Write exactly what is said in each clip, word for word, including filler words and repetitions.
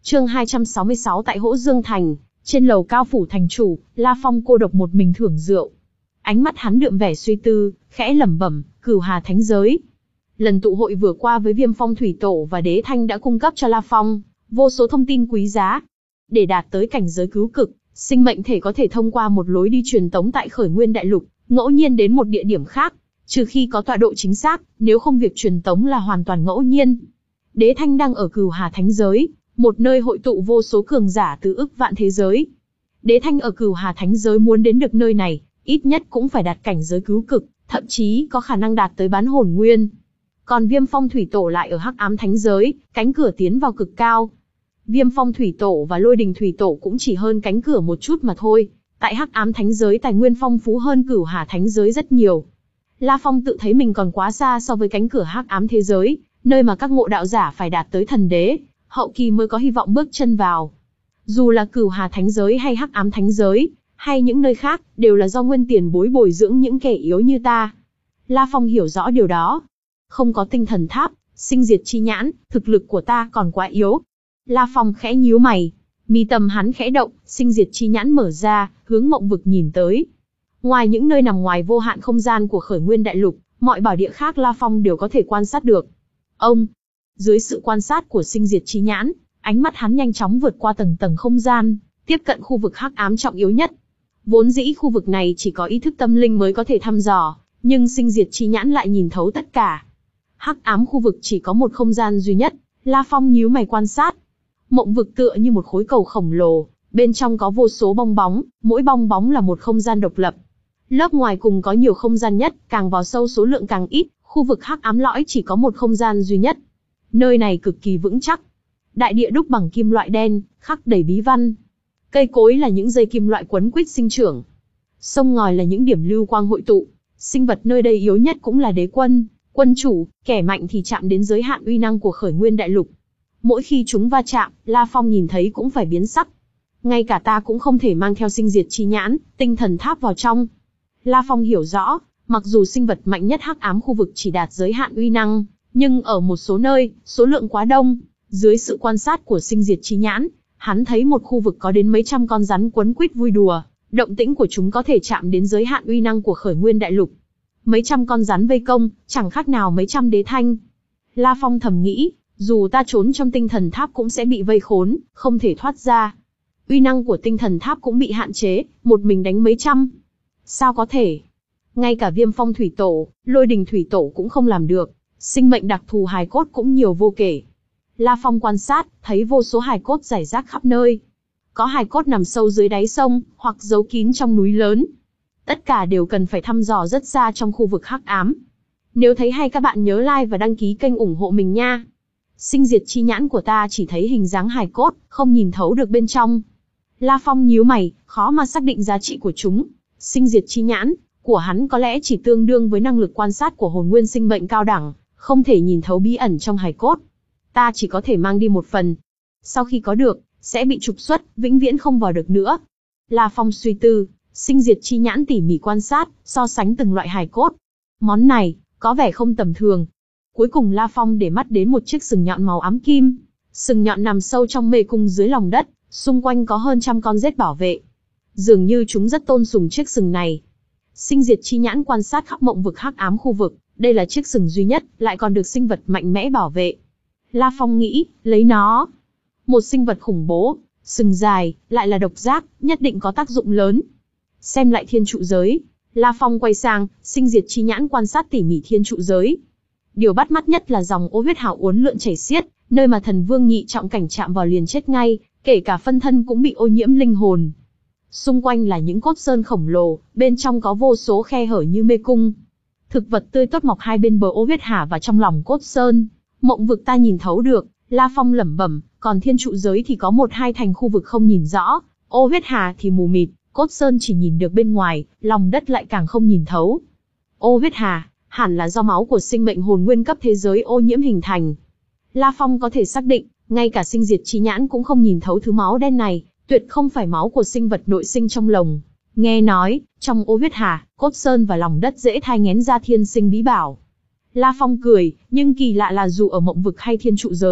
Chương hai trăm sáu mươi sáu tại Hỗ Dương Thành, trên lầu cao phủ thành chủ, La Phong cô độc một mình thưởng rượu. Ánh mắt hắn đượm vẻ suy tư, khẽ lẩm bẩm, Cửu Hà Thánh Giới. Lần tụ hội vừa qua với Viêm Phong Thủy Tổ và Đế Thanh đã cung cấp cho La Phong vô số thông tin quý giá. Để đạt tới cảnh giới cứu cực, sinh mệnh thể có thể thông qua một lối đi truyền tống tại Khởi Nguyên Đại Lục, ngẫu nhiên đến một địa điểm khác, trừ khi có tọa độ chính xác, nếu không việc truyền tống là hoàn toàn ngẫu nhiên. Đế Thanh đang ở Cửu Hà Thánh Giới, một nơi hội tụ vô số cường giả từ ức vạn thế giới. Đế Thanh ở Cửu Hà Thánh Giới muốn đến được nơi này, ít nhất cũng phải đạt cảnh giới cứu cực, thậm chí có khả năng đạt tới bán hồn nguyên. Còn Viêm Phong Thủy Tổ lại ở Hắc Ám Thánh Giới, cánh cửa tiến vào cực cao. Viêm Phong Thủy Tổ và Lôi Đình Thủy Tổ cũng chỉ hơn cánh cửa một chút mà thôi. Tại Hắc Ám Thánh Giới tài nguyên phong phú hơn Cửu Hà Thánh Giới rất nhiều. La Phong tự thấy mình còn quá xa so với cánh cửa Hắc Ám thế giới, nơi mà các ngộ đạo giả phải đạt tới thần đế, hậu kỳ mới có hy vọng bước chân vào. Dù là Cửu Hà Thánh Giới hay Hắc Ám Thánh Giới, hay những nơi khác, đều là do nguyên tiền bối bồi dưỡng những kẻ yếu như ta. La Phong hiểu rõ điều đó. Không có tinh thần tháp, sinh diệt chi nhãn, thực lực của ta còn quá yếu. La Phong khẽ nhíu mày, mi tâm hắn khẽ động, sinh diệt chi nhãn mở ra, hướng mộng vực nhìn tới. Ngoài những nơi nằm ngoài vô hạn không gian của Khởi Nguyên Đại Lục, mọi bảo địa khác La Phong đều có thể quan sát được. Ông, dưới sự quan sát của sinh diệt chi nhãn, ánh mắt hắn nhanh chóng vượt qua tầng tầng không gian, tiếp cận khu vực hắc ám trọng yếu nhất. Vốn dĩ khu vực này chỉ có ý thức tâm linh mới có thể thăm dò, nhưng sinh diệt chi nhãn lại nhìn thấu tất cả. Hắc ám khu vực chỉ có một không gian duy nhất, La Phong nhíu mày quan sát. Mộng vực tựa như một khối cầu khổng lồ, bên trong có vô số bong bóng, mỗi bong bóng là một không gian độc lập. Lớp ngoài cùng có nhiều không gian nhất, càng vào sâu số lượng càng ít, khu vực hắc ám lõi chỉ có một không gian duy nhất. Nơi này cực kỳ vững chắc. Đại địa đúc bằng kim loại đen, khắc đầy bí văn. Cây cối là những dây kim loại quấn quýt sinh trưởng. Sông ngòi là những điểm lưu quang hội tụ. Sinh vật nơi đây yếu nhất cũng là đế quân, quân chủ, kẻ mạnh thì chạm đến giới hạn uy năng của Khởi Nguyên Đại Lục. Mỗi khi chúng va chạm, La Phong nhìn thấy cũng phải biến sắc. Ngay cả ta cũng không thể mang theo sinh diệt chi nhãn, tinh thần tháp vào trong. La Phong hiểu rõ, mặc dù sinh vật mạnh nhất hắc ám khu vực chỉ đạt giới hạn uy năng, nhưng ở một số nơi, số lượng quá đông. Dưới sự quan sát của sinh diệt chi nhãn, hắn thấy một khu vực có đến mấy trăm con rắn quấn quýt vui đùa, động tĩnh của chúng có thể chạm đến giới hạn uy năng của Khởi Nguyên Đại Lục. Mấy trăm con rắn vây công, chẳng khác nào mấy trăm đế thanh. La Phong thầm nghĩ, dù ta trốn trong tinh thần tháp cũng sẽ bị vây khốn, không thể thoát ra. Uy năng của tinh thần tháp cũng bị hạn chế, một mình đánh mấy trăm. Sao có thể? Ngay cả Viêm Phong Thủy Tổ, Lôi Đình Thủy Tổ cũng không làm được, sinh mệnh đặc thù hài cốt cũng nhiều vô kể. La Phong quan sát, thấy vô số hài cốt rải rác khắp nơi. Có hài cốt nằm sâu dưới đáy sông, hoặc giấu kín trong núi lớn. Tất cả đều cần phải thăm dò rất xa trong khu vực hắc ám. Nếu thấy hay các bạn nhớ like và đăng ký kênh ủng hộ mình nha. Sinh diệt chi nhãn của ta chỉ thấy hình dáng hài cốt, không nhìn thấu được bên trong. La Phong nhíu mày, khó mà xác định giá trị của chúng. Sinh diệt chi nhãn của hắn có lẽ chỉ tương đương với năng lực quan sát của hồn nguyên sinh mệnh cao đẳng, không thể nhìn thấu bí ẩn trong hài cốt. Ta chỉ có thể mang đi một phần. Sau khi có được, sẽ bị trục xuất, vĩnh viễn không vào được nữa. La Phong suy tư, sinh diệt chi nhãn tỉ mỉ quan sát, so sánh từng loại hài cốt. Món này, có vẻ không tầm thường. Cuối cùng La Phong để mắt đến một chiếc sừng nhọn màu ám kim. Sừng nhọn nằm sâu trong mê cung dưới lòng đất, xung quanh có hơn trăm con rết bảo vệ. Dường như chúng rất tôn sùng chiếc sừng này. Sinh diệt chi nhãn quan sát khắp mộng vực hắc ám khu vực, đây là chiếc sừng duy nhất, lại còn được sinh vật mạnh mẽ bảo vệ. La Phong nghĩ, lấy nó. Một sinh vật khủng bố, sừng dài, lại là độc giác, nhất định có tác dụng lớn. Xem lại thiên trụ giới. La Phong quay sang, sinh diệt chi nhãn quan sát tỉ mỉ thiên trụ giới. Điều bắt mắt nhất là dòng ô huyết hào uốn lượn chảy xiết, nơi mà thần vương nhị trọng cảnh chạm vào liền chết ngay, kể cả phân thân cũng bị ô nhiễm linh hồn. Xung quanh là những cốt sơn khổng lồ, bên trong có vô số khe hở như mê cung. Thực vật tươi tốt mọc hai bên bờ ô huyết hà và trong lòng cốt sơn. Mộng vực ta nhìn thấu được, La Phong lẩm bẩm, còn thiên trụ giới thì có một hai thành khu vực không nhìn rõ, ô huyết hà thì mù mịt, cốt sơn chỉ nhìn được bên ngoài, lòng đất lại càng không nhìn thấu. Ô huyết hà, hẳn là do máu của sinh mệnh hồn nguyên cấp thế giới ô nhiễm hình thành. La Phong có thể xác định, ngay cả sinh diệt chi nhãn cũng không nhìn thấu thứ máu đen này, tuyệt không phải máu của sinh vật nội sinh trong lồng. Nghe nói, trong ô huyết hà, cốt sơn và lòng đất dễ thai nghén ra thiên sinh bí bảo. La Phong cười, nhưng kỳ lạ là dù ở mộng vực hay thiên trụ giới,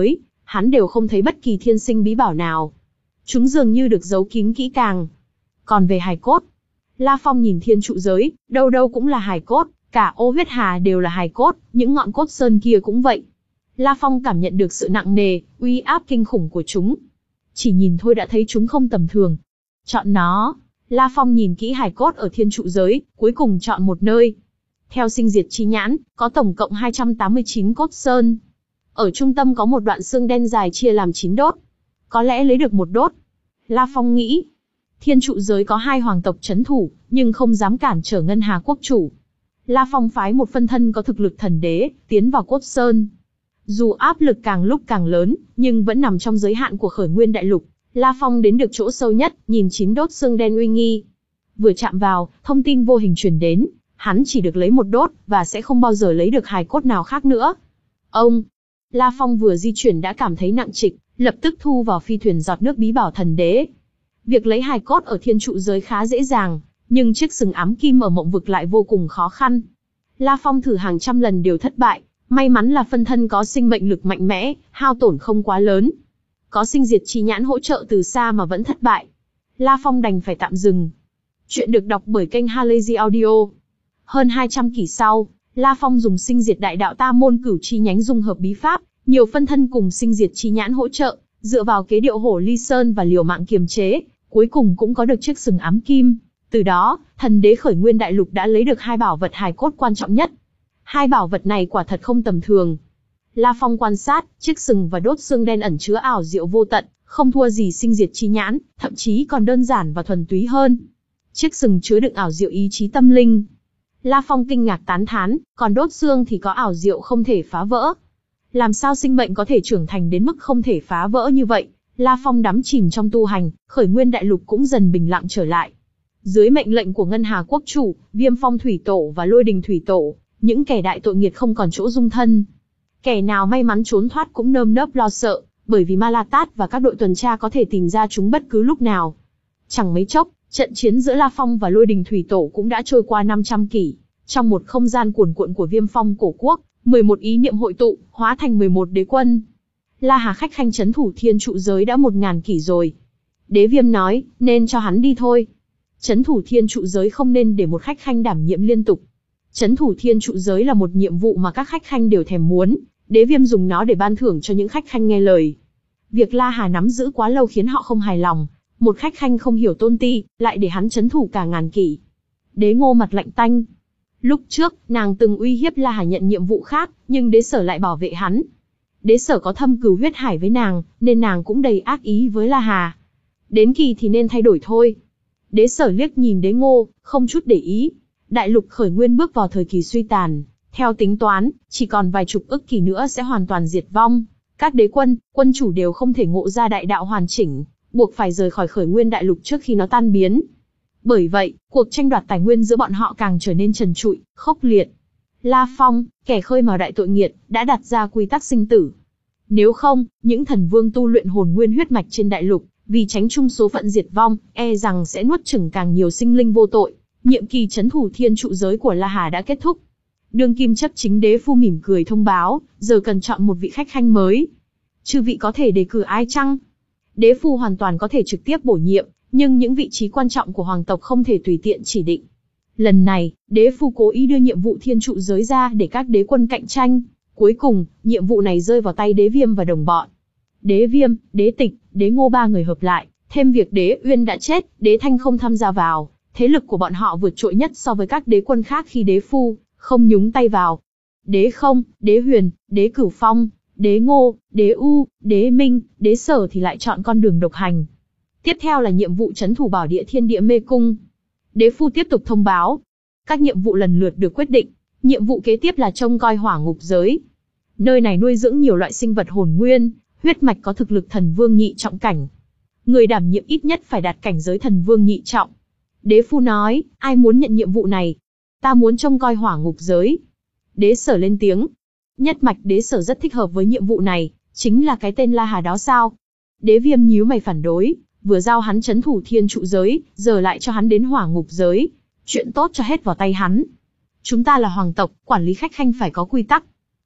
hắn đều không thấy bất kỳ thiên sinh bí bảo nào. Chúng dường như được giấu kín kỹ càng. Còn về hài cốt, La Phong nhìn thiên trụ giới, đâu đâu cũng là hài cốt, cả ô huyết hà đều là hài cốt, những ngọn cốt sơn kia cũng vậy. La Phong cảm nhận được sự nặng nề, uy áp kinh khủng của chúng. Chỉ nhìn thôi đã thấy chúng không tầm thường. Chọn nó. La Phong nhìn kỹ hài cốt ở thiên trụ giới, cuối cùng chọn một nơi. Theo sinh diệt chi nhãn, có tổng cộng hai trăm tám mươi chín cốt sơn. Ở trung tâm có một đoạn xương đen dài chia làm chín đốt. Có lẽ lấy được một đốt. La Phong nghĩ. Thiên trụ giới có hai hoàng tộc trấn thủ, nhưng không dám cản trở Ngân Hà quốc chủ. La Phong phái một phân thân có thực lực thần đế, tiến vào cốt sơn. Dù áp lực càng lúc càng lớn, nhưng vẫn nằm trong giới hạn của khởi nguyên đại lục. La Phong đến được chỗ sâu nhất, nhìn chín đốt xương đen uy nghi. Vừa chạm vào, thông tin vô hình truyền đến, hắn chỉ được lấy một đốt, và sẽ không bao giờ lấy được hài cốt nào khác nữa. Ông, La Phong vừa di chuyển đã cảm thấy nặng trịch, lập tức thu vào phi thuyền giọt nước bí bảo thần đế. Việc lấy hài cốt ở thiên trụ giới khá dễ dàng, nhưng chiếc sừng ám kim ở mộng vực lại vô cùng khó khăn. La Phong thử hàng trăm lần đều thất bại, may mắn là phân thân có sinh mệnh lực mạnh mẽ, hao tổn không quá lớn. Có sinh diệt chi nhãn hỗ trợ từ xa mà vẫn thất bại. La Phong đành phải tạm dừng. Chuyện được đọc bởi kênh Halazy Audio. Hơn hai trăm kỷ sau, La Phong dùng sinh diệt đại đạo ta môn cửu chi nhánh dung hợp bí pháp, nhiều phân thân cùng sinh diệt chi nhãn hỗ trợ, dựa vào kế điệu hổ ly sơn và liều mạng kiềm chế, cuối cùng cũng có được chiếc sừng ám kim. Từ đó, thần đế khởi nguyên đại lục đã lấy được hai bảo vật hài cốt quan trọng nhất. Hai bảo vật này quả thật không tầm thường. La Phong quan sát, chiếc sừng và đốt xương đen ẩn chứa ảo diệu vô tận, không thua gì sinh diệt chi nhãn, thậm chí còn đơn giản và thuần túy hơn. Chiếc sừng chứa đựng ảo diệu ý chí tâm linh. La Phong kinh ngạc tán thán, còn đốt xương thì có ảo diệu không thể phá vỡ. Làm sao sinh mệnh có thể trưởng thành đến mức không thể phá vỡ như vậy? La Phong đắm chìm trong tu hành, khởi nguyên đại lục cũng dần bình lặng trở lại. Dưới mệnh lệnh của Ngân Hà quốc chủ, Viêm Phong thủy tổ và Lôi Đình thủy tổ, những kẻ đại tội nghiệt không còn chỗ dung thân. Kẻ nào may mắn trốn thoát cũng nơm nớp lo sợ, bởi vì Ma La Tát và các đội tuần tra có thể tìm ra chúng bất cứ lúc nào. Chẳng mấy chốc, trận chiến giữa La Phong và Lôi Đình thủy tổ cũng đã trôi qua năm trăm kỷ. Trong một không gian cuồn cuộn của Viêm Phong cổ quốc, mười một ý niệm hội tụ, hóa thành mười một đế quân. La Hà khách khanh trấn thủ thiên trụ giới đã một ngàn kỷ rồi. Đế Viêm nói, nên cho hắn đi thôi. Trấn thủ thiên trụ giới không nên để một khách khanh đảm nhiệm liên tục. Trấn thủ thiên trụ giới là một nhiệm vụ mà các khách khanh đều thèm muốn. Đế Viêm dùng nó để ban thưởng cho những khách khanh nghe lời. Việc La Hà nắm giữ quá lâu khiến họ không hài lòng. Một khách khanh không hiểu tôn ti, lại để hắn trấn thủ cả ngàn kỷ. Đế Ngô mặt lạnh tanh. Lúc trước, nàng từng uy hiếp La Hà nhận nhiệm vụ khác, nhưng đế sở lại bảo vệ hắn. Đế sở có thâm cừu huyết hải với nàng, nên nàng cũng đầy ác ý với La Hà. Đến kỳ thì nên thay đổi thôi. Đế sở liếc nhìn Đế Ngô, không chút để ý. Đại lục khởi nguyên bước vào thời kỳ suy tàn. Theo tính toán, chỉ còn vài chục ức kỷ nữa sẽ hoàn toàn diệt vong. Các đế quân, quân chủ đều không thể ngộ ra đại đạo hoàn chỉnh, buộc phải rời khỏi khởi nguyên đại lục trước khi nó tan biến. Bởi vậy, cuộc tranh đoạt tài nguyên giữa bọn họ càng trở nên trần trụi, khốc liệt. La Phong, kẻ khơi mào đại tội nghiệt, đã đặt ra quy tắc sinh tử. Nếu không, những thần vương tu luyện hồn nguyên huyết mạch trên đại lục, vì tránh chung số phận diệt vong, e rằng sẽ nuốt chửng càng nhiều sinh linh vô tội. Nhiệm kỳ trấn thủ thiên trụ giới của La Hà đã kết thúc. Đương kim chấp chính đế phu mỉm cười thông báo, giờ cần chọn một vị khách khanh mới. Chư vị có thể đề cử ai chăng? Đế phu hoàn toàn có thể trực tiếp bổ nhiệm, nhưng những vị trí quan trọng của hoàng tộc không thể tùy tiện chỉ định. Lần này, đế phu cố ý đưa nhiệm vụ thiên trụ giới ra để các đế quân cạnh tranh. Cuối cùng, nhiệm vụ này rơi vào tay đế Viêm và đồng bọn. Đế Viêm, đế Tịch, đế Ngô ba người hợp lại, thêm việc đế Uyên đã chết, đế Thanh không tham gia vào. Thế lực của bọn họ vượt trội nhất so với các đế quân khác khi đế phu không nhúng tay vào. Đế Không, đế Huyền, đế Cửu Phong, đế Ngô, đế U, đế Minh, đế Sở thì lại chọn con đường độc hành. Tiếp theo là nhiệm vụ trấn thủ bảo địa thiên địa mê cung. Đế phu tiếp tục thông báo. Các nhiệm vụ lần lượt được quyết định. Nhiệm vụ kế tiếp là trông coi hỏa ngục giới. Nơi này nuôi dưỡng nhiều loại sinh vật hồn nguyên, huyết mạch có thực lực thần vương nhị trọng cảnh. Người đảm nhiệm ít nhất phải đạt cảnh giới thần vương nhị trọng. Đế phu nói, ai muốn nhận nhiệm vụ này? Ta muốn trông coi hỏa ngục giới. Đế Sở lên tiếng. Nhất mạch đế Sở rất thích hợp với nhiệm vụ này, chính là cái tên La Hà đó sao? Đế Viêm nhíu mày phản đối, vừa giao hắn trấn thủ thiên trụ giới, giờ lại cho hắn đến hỏa ngục giới. Chuyện tốt cho hết vào tay hắn. Chúng ta là hoàng tộc, quản lý khách khanh phải có quy tắc.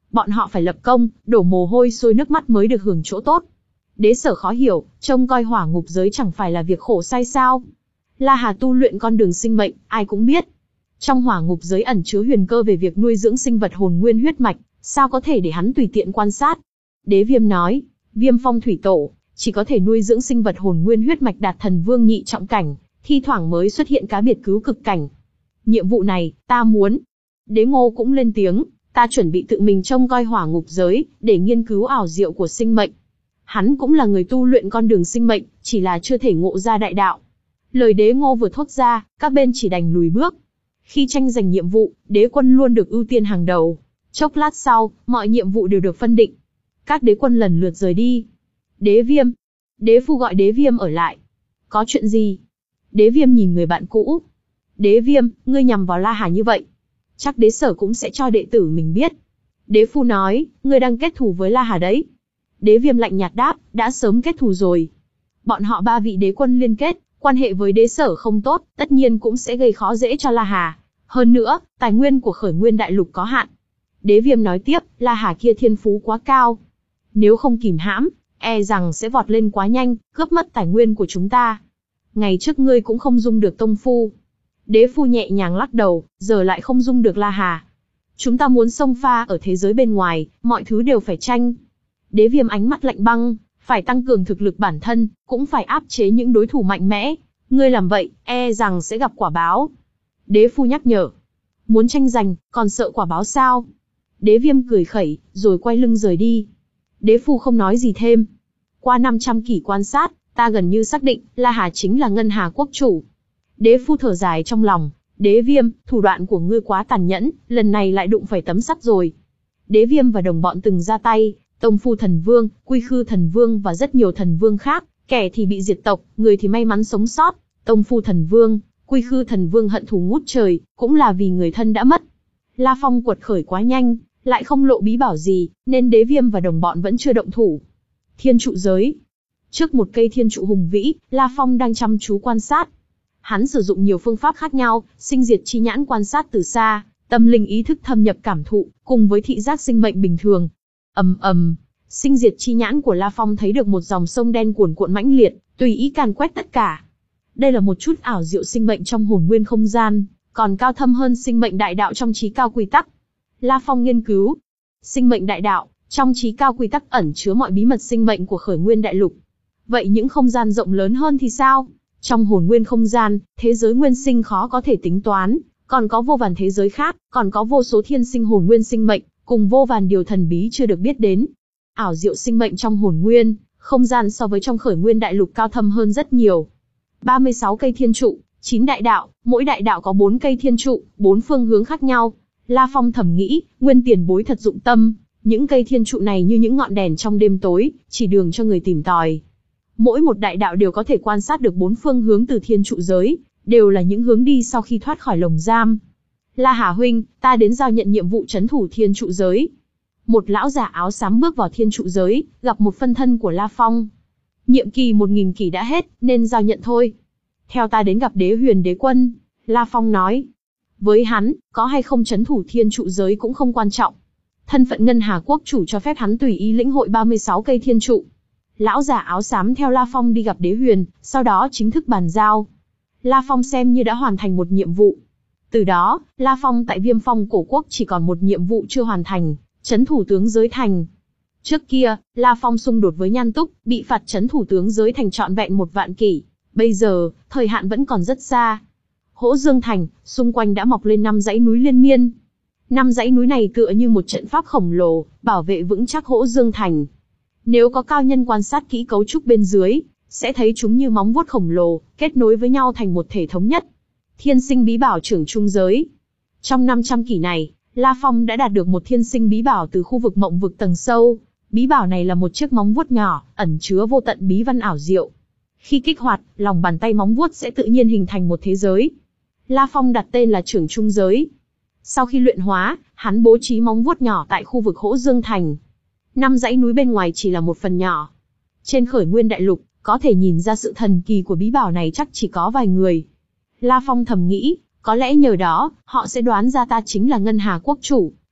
Bọn họ phải lập công, đổ mồ hôi sôi nước mắt mới được hưởng chỗ tốt. Đế Sở khó hiểu, trông coi hỏa ngục giới chẳng phải là việc khổ sai sao? La Hà tu luyện con đường sinh mệnh, ai cũng biết. Trong hỏa ngục giới ẩn chứa huyền cơ về việc nuôi dưỡng sinh vật hồn nguyên huyết mạch, sao có thể để hắn tùy tiện quan sát? Đế Viêm nói, Viêm Phong thủy tổ, chỉ có thể nuôi dưỡng sinh vật hồn nguyên huyết mạch đạt thần vương nhị trọng cảnh, thi thoảng mới xuất hiện cá biệt cứu cực cảnh. Nhiệm vụ này, ta muốn. Đế Ngô cũng lên tiếng, ta chuẩn bị tự mình trông coi hỏa ngục giới, để nghiên cứu ảo diệu của sinh mệnh. Hắn cũng là người tu luyện con đường sinh mệnh, chỉ là chưa thể ngộ ra đại đạo. Lời Đế Ngô vừa thốt ra, các bên chỉ đành lùi bước. Khi tranh giành nhiệm vụ, đế quân luôn được ưu tiên hàng đầu. Chốc lát sau, mọi nhiệm vụ đều được phân định. Các đế quân lần lượt rời đi. Đế Viêm. Đế Phu gọi Đế Viêm ở lại. Có chuyện gì? Đế Viêm nhìn người bạn cũ. Đế Viêm, ngươi nhằm vào La Hà như vậy, chắc Đế Sở cũng sẽ cho đệ tử mình biết. Đế Phu nói, ngươi đang kết thù với La Hà đấy. Đế Viêm lạnh nhạt đáp, đã sớm kết thù rồi. Bọn họ ba vị đế quân liên kết, quan hệ với Đế Sở không tốt, tất nhiên cũng sẽ gây khó dễ cho La Hà. Hơn nữa, tài nguyên của Khởi Nguyên Đại Lục có hạn. Đế Viêm nói tiếp, La Hà kia thiên phú quá cao. Nếu không kìm hãm, e rằng sẽ vọt lên quá nhanh, cướp mất tài nguyên của chúng ta. Ngày trước ngươi cũng không dung được tông phu. Đế Phu nhẹ nhàng lắc đầu, giờ lại không dung được La Hà. Chúng ta muốn xông pha ở thế giới bên ngoài, mọi thứ đều phải tranh. Đế Viêm ánh mắt lạnh băng, phải tăng cường thực lực bản thân, cũng phải áp chế những đối thủ mạnh mẽ. Ngươi làm vậy, e rằng sẽ gặp quả báo. Đế Phu nhắc nhở. Muốn tranh giành, còn sợ quả báo sao? Đế Viêm cười khẩy, rồi quay lưng rời đi. Đế Phu không nói gì thêm. Qua năm trăm kỷ quan sát, ta gần như xác định, La Hà chính là Ngân Hà quốc chủ. Đế Phu thở dài trong lòng. Đế Viêm, thủ đoạn của ngươi quá tàn nhẫn, lần này lại đụng phải tấm sắt rồi. Đế Viêm và đồng bọn từng ra tay, Tông Phu Thần Vương, Quy Khư Thần Vương và rất nhiều thần vương khác, kẻ thì bị diệt tộc, người thì may mắn sống sót. Tông Phu Thần Vương, Quy Khư Thần Vương hận thù ngút trời, cũng là vì người thân đã mất. La Phong quật khởi quá nhanh, lại không lộ bí bảo gì, nên Đế Viêm và đồng bọn vẫn chưa động thủ. Thiên trụ giới. Trước một cây thiên trụ hùng vĩ, La Phong đang chăm chú quan sát. Hắn sử dụng nhiều phương pháp khác nhau, sinh diệt chi nhãn quan sát từ xa, tâm linh ý thức thâm nhập cảm thụ, cùng với thị giác sinh mệnh bình thường. Ầm ầm, sinh diệt chi nhãn của La Phong thấy được một dòng sông đen cuồn cuộn mãnh liệt, tùy ý càn quét tất cả. Đây là một chút ảo diệu sinh mệnh trong hồn nguyên không gian, còn cao thâm hơn sinh mệnh đại đạo trong chí cao quy tắc. La Phong nghiên cứu, sinh mệnh đại đạo, trong chí cao quy tắc ẩn chứa mọi bí mật sinh mệnh của Khởi Nguyên Đại Lục. Vậy những không gian rộng lớn hơn thì sao? Trong hồn nguyên không gian, thế giới nguyên sinh khó có thể tính toán, còn có vô vàn thế giới khác, còn có vô số thiên sinh hồn nguyên sinh mệnh, cùng vô vàn điều thần bí chưa được biết đến. Ảo diệu sinh mệnh trong hồn nguyên, không gian so với trong Khởi Nguyên Đại Lục cao thâm hơn rất nhiều. ba mươi sáu cây thiên trụ, chín đại đạo, mỗi đại đạo có bốn cây thiên trụ, bốn phương hướng khác nhau. La Phong thầm nghĩ, Nguyên tiền bối thật dụng tâm, những cây thiên trụ này như những ngọn đèn trong đêm tối, chỉ đường cho người tìm tòi. Mỗi một đại đạo đều có thể quan sát được bốn phương hướng từ thiên trụ giới, đều là những hướng đi sau khi thoát khỏi lồng giam. La Hà huynh, ta đến giao nhận nhiệm vụ trấn thủ thiên trụ giới. Một lão già áo xám bước vào thiên trụ giới, gặp một phân thân của La Phong. Nhiệm kỳ một nghìn kỷ đã hết, nên giao nhận thôi. Theo ta đến gặp Đế Huyền Đế Quân, La Phong nói. Với hắn, có hay không trấn thủ thiên trụ giới cũng không quan trọng. Thân phận Ngân Hà quốc chủ cho phép hắn tùy ý lĩnh hội ba mươi sáu cây thiên trụ. Lão già áo xám theo La Phong đi gặp Đế Huyền, sau đó chính thức bàn giao. La Phong xem như đã hoàn thành một nhiệm vụ. Từ đó, La Phong tại Viêm Phong cổ quốc chỉ còn một nhiệm vụ chưa hoàn thành, trấn thủ tướng giới thành. Trước kia, La Phong xung đột với Nhan Túc, bị phạt trấn thủ tướng giới thành trọn vẹn một vạn kỷ. Bây giờ, thời hạn vẫn còn rất xa. Hỗ Dương thành, xung quanh đã mọc lên năm dãy núi liên miên. Năm dãy núi này tựa như một trận pháp khổng lồ, bảo vệ vững chắc Hỗ Dương thành. Nếu có cao nhân quan sát kỹ cấu trúc bên dưới, sẽ thấy chúng như móng vuốt khổng lồ, kết nối với nhau thành một thể thống nhất. Thiên sinh bí bảo trưởng trung giới. Trong năm trăm kỷ này, La Phong đã đạt được một thiên sinh bí bảo từ khu vực mộng vực tầng sâu. Bí bảo này là một chiếc móng vuốt nhỏ, ẩn chứa vô tận bí văn ảo diệu. Khi kích hoạt, lòng bàn tay móng vuốt sẽ tự nhiên hình thành một thế giới. La Phong đặt tên là trưởng trung giới. Sau khi luyện hóa, hắn bố trí móng vuốt nhỏ tại khu vực Hỗ Dương thành. Năm dãy núi bên ngoài chỉ là một phần nhỏ. Trên Khởi Nguyên Đại Lục, có thể nhìn ra sự thần kỳ của bí bảo này chắc chỉ có vài người. La Phong thầm nghĩ, có lẽ nhờ đó, họ sẽ đoán ra ta chính là Ngân Hà quốc chủ.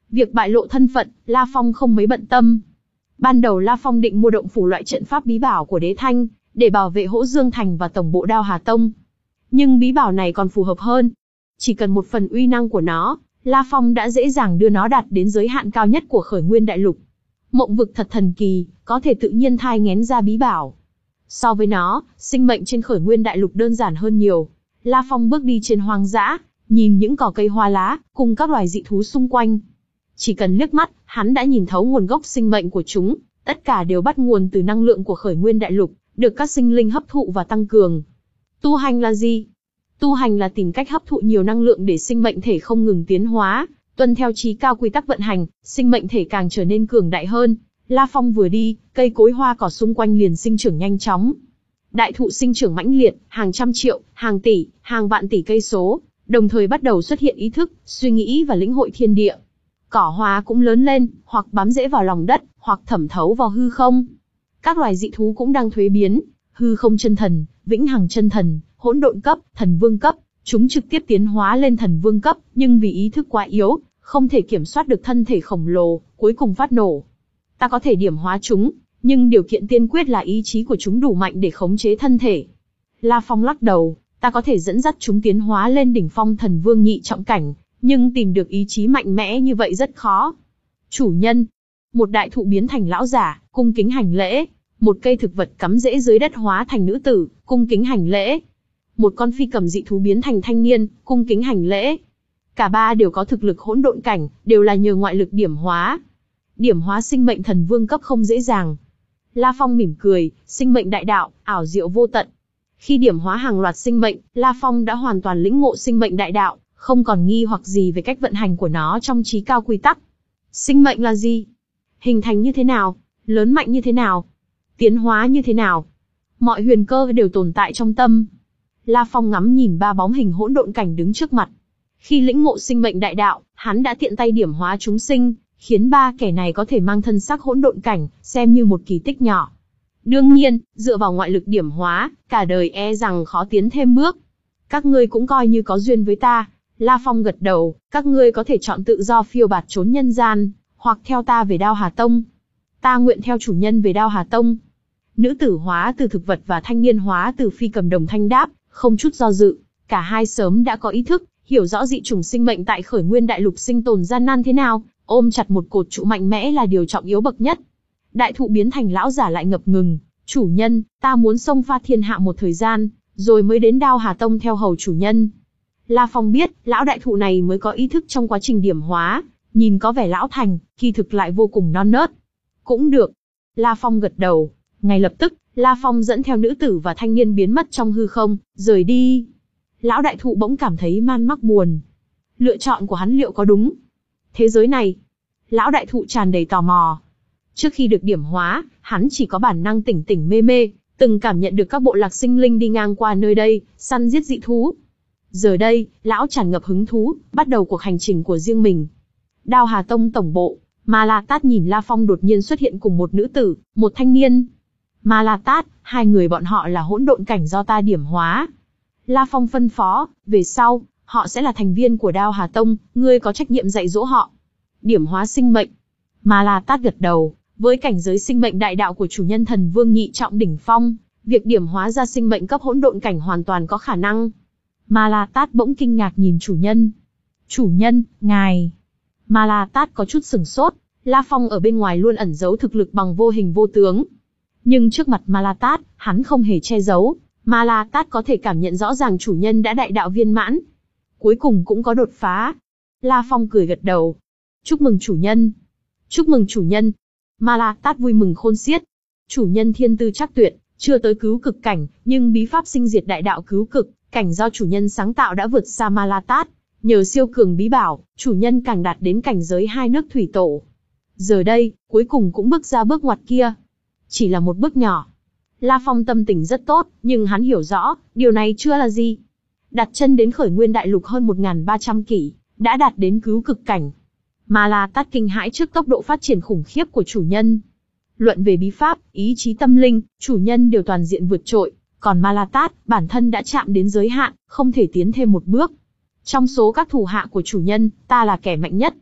Việc bại lộ thân phận, La Phong không mấy bận tâm. Ban đầu La Phong định mua động phủ loại trận pháp bí bảo của Đế Thanh, để bảo vệ Hỗ Dương Thành và tổng bộ Đao Hà Tông. Nhưng bí bảo này còn phù hợp hơn. Chỉ cần một phần uy năng của nó, La Phong đã dễ dàng đưa nó đạt đến giới hạn cao nhất của Khởi Nguyên Đại Lục. Mộng vực thật thần kỳ, có thể tự nhiên thai nghén ra bí bảo. So với nó, sinh mệnh trên Khởi Nguyên Đại Lục đơn giản hơn nhiều. La Phong bước đi trên hoang dã, nhìn những cỏ cây hoa lá, cùng các loài dị thú xung quanh. Chỉ cần liếc mắt, hắn đã nhìn thấu nguồn gốc sinh mệnh của chúng, tất cả đều bắt nguồn từ năng lượng của Khởi Nguyên Đại Lục, được các sinh linh hấp thụ và tăng cường. Tu hành là gì? Tu hành là tìm cách hấp thụ nhiều năng lượng để sinh mệnh thể không ngừng tiến hóa, tuân theo chí cao quy tắc vận hành, sinh mệnh thể càng trở nên cường đại hơn. La Phong vừa đi, cây cối hoa cỏ xung quanh liền sinh trưởng nhanh chóng. Đại thụ sinh trưởng mãnh liệt, hàng trăm triệu, hàng tỷ, hàng vạn tỷ cây số, đồng thời bắt đầu xuất hiện ý thức, suy nghĩ và lĩnh hội thiên địa. Cỏ hoa cũng lớn lên, hoặc bám rễ vào lòng đất, hoặc thẩm thấu vào hư không. Các loài dị thú cũng đang thuế biến, hư không chân thần, vĩnh hằng chân thần, hỗn độn cấp, thần vương cấp, chúng trực tiếp tiến hóa lên thần vương cấp, nhưng vì ý thức quá yếu, không thể kiểm soát được thân thể khổng lồ, cuối cùng phát nổ. Ta có thể điểm hóa chúng, nhưng điều kiện tiên quyết là ý chí của chúng đủ mạnh để khống chế thân thể. La Phong lắc đầu, ta có thể dẫn dắt chúng tiến hóa lên đỉnh phong thần vương nhị trọng cảnh, nhưng tìm được ý chí mạnh mẽ như vậy rất khó. Chủ nhân, một đại thụ biến thành lão giả, cung kính hành lễ. Một cây thực vật cắm rễ dưới đất hóa thành nữ tử, cung kính hành lễ. Một con phi cầm dị thú biến thành thanh niên, cung kính hành lễ. Cả ba đều có thực lực hỗn độn cảnh, đều là nhờ ngoại lực điểm hóa. Điểm hóa sinh mệnh thần vương cấp không dễ dàng. La Phong mỉm cười, sinh mệnh đại đạo, ảo diệu vô tận. Khi điểm hóa hàng loạt sinh mệnh, La Phong đã hoàn toàn lĩnh ngộ sinh mệnh đại đạo, không còn nghi hoặc gì về cách vận hành của nó trong chí cao quy tắc. Sinh mệnh là gì? Hình thành như thế nào? Lớn mạnh như thế nào? Tiến hóa như thế nào? Mọi huyền cơ đều tồn tại trong tâm. La Phong ngắm nhìn ba bóng hình hỗn độn cảnh đứng trước mặt. Khi lĩnh ngộ sinh mệnh đại đạo, hắn đã tiện tay điểm hóa chúng sinh, khiến ba kẻ này có thể mang thân xác hỗn độn cảnh, xem như một kỳ tích nhỏ. Đương nhiên, dựa vào ngoại lực điểm hóa, cả đời e rằng khó tiến thêm bước. Các ngươi cũng coi như có duyên với ta. La Phong gật đầu, các ngươi có thể chọn tự do phiêu bạt trốn nhân gian, hoặc theo ta về Đao Hà Tông. Ta nguyện theo chủ nhân về Đao Hà Tông. Nữ tử hóa từ thực vật và thanh niên hóa từ phi cầm đồng thanh đáp, không chút do dự. Cả hai sớm đã có ý thức, hiểu rõ dị chủng sinh mệnh tại Khởi Nguyên Đại Lục sinh tồn gian nan thế nào, ôm chặt một cột trụ mạnh mẽ là điều trọng yếu bậc nhất. Đại thụ biến thành lão giả lại ngập ngừng, chủ nhân, ta muốn xông pha thiên hạ một thời gian, rồi mới đến Đao Hà Tông theo hầu chủ nhân. La Phong biết, lão đại thụ này mới có ý thức trong quá trình điểm hóa, nhìn có vẻ lão thành, kỳ thực lại vô cùng non nớt. Cũng được. La Phong gật đầu. Ngay lập tức, La Phong dẫn theo nữ tử và thanh niên biến mất trong hư không, rời đi. Lão đại thụ bỗng cảm thấy man mác buồn. Lựa chọn của hắn liệu có đúng? Thế giới này, lão đại thụ tràn đầy tò mò. Trước khi được điểm hóa, hắn chỉ có bản năng tỉnh tỉnh mê mê, từng cảm nhận được các bộ lạc sinh linh đi ngang qua nơi đây, săn giết dị thú. Giờ đây, lão tràn ngập hứng thú, bắt đầu cuộc hành trình của riêng mình. Đao Hà Tông tổng bộ, Ma La Tát nhìn La Phong đột nhiên xuất hiện cùng một nữ tử, một thanh niên. Ma La Tát, hai người bọn họ là hỗn độn cảnh do ta điểm hóa. La Phong phân phó, về sau, họ sẽ là thành viên của Đao Hà Tông, ngươi có trách nhiệm dạy dỗ họ. Điểm hóa sinh mệnh. Ma La Tát gật đầu, với cảnh giới sinh mệnh đại đạo của chủ nhân thần vương nhị trọng đỉnh phong, việc điểm hóa ra sinh mệnh cấp hỗn độn cảnh hoàn toàn có khả năng. Ma La Tát bỗng kinh ngạc nhìn chủ nhân. Chủ nhân, ngài. Ma La Tát có chút sửng sốt, La Phong ở bên ngoài luôn ẩn giấu thực lực bằng vô hình vô tướng. Nhưng trước mặt Ma La Tát, hắn không hề che giấu, Ma La Tát có thể cảm nhận rõ ràng chủ nhân đã đại đạo viên mãn. Cuối cùng cũng có đột phá. La Phong cười gật đầu. Chúc mừng chủ nhân. Chúc mừng chủ nhân. Ma La Tát vui mừng khôn xiết. Chủ nhân thiên tư chắc tuyệt, chưa tới cứu cực cảnh, nhưng bí pháp sinh diệt đại đạo cứu cực, cảnh do chủ nhân sáng tạo đã vượt xa Ma La Tát. Nhờ siêu cường bí bảo, chủ nhân càng đạt đến cảnh giới hai nước thủy tổ. Giờ đây, cuối cùng cũng bước ra bước ngoặt kia. Chỉ là một bước nhỏ. La Phong tâm tình rất tốt, nhưng hắn hiểu rõ, điều này chưa là gì. Đặt chân đến Khởi Nguyên Đại Lục hơn một nghìn ba trăm kỷ, đã đạt đến cứu cực cảnh. Ma La Tát kinh hãi trước tốc độ phát triển khủng khiếp của chủ nhân. Luận về bí pháp, ý chí tâm linh, chủ nhân đều toàn diện vượt trội, còn Ma La Tát, bản thân đã chạm đến giới hạn, không thể tiến thêm một bước. Trong số các thủ hạ của chủ nhân, ta là kẻ mạnh nhất.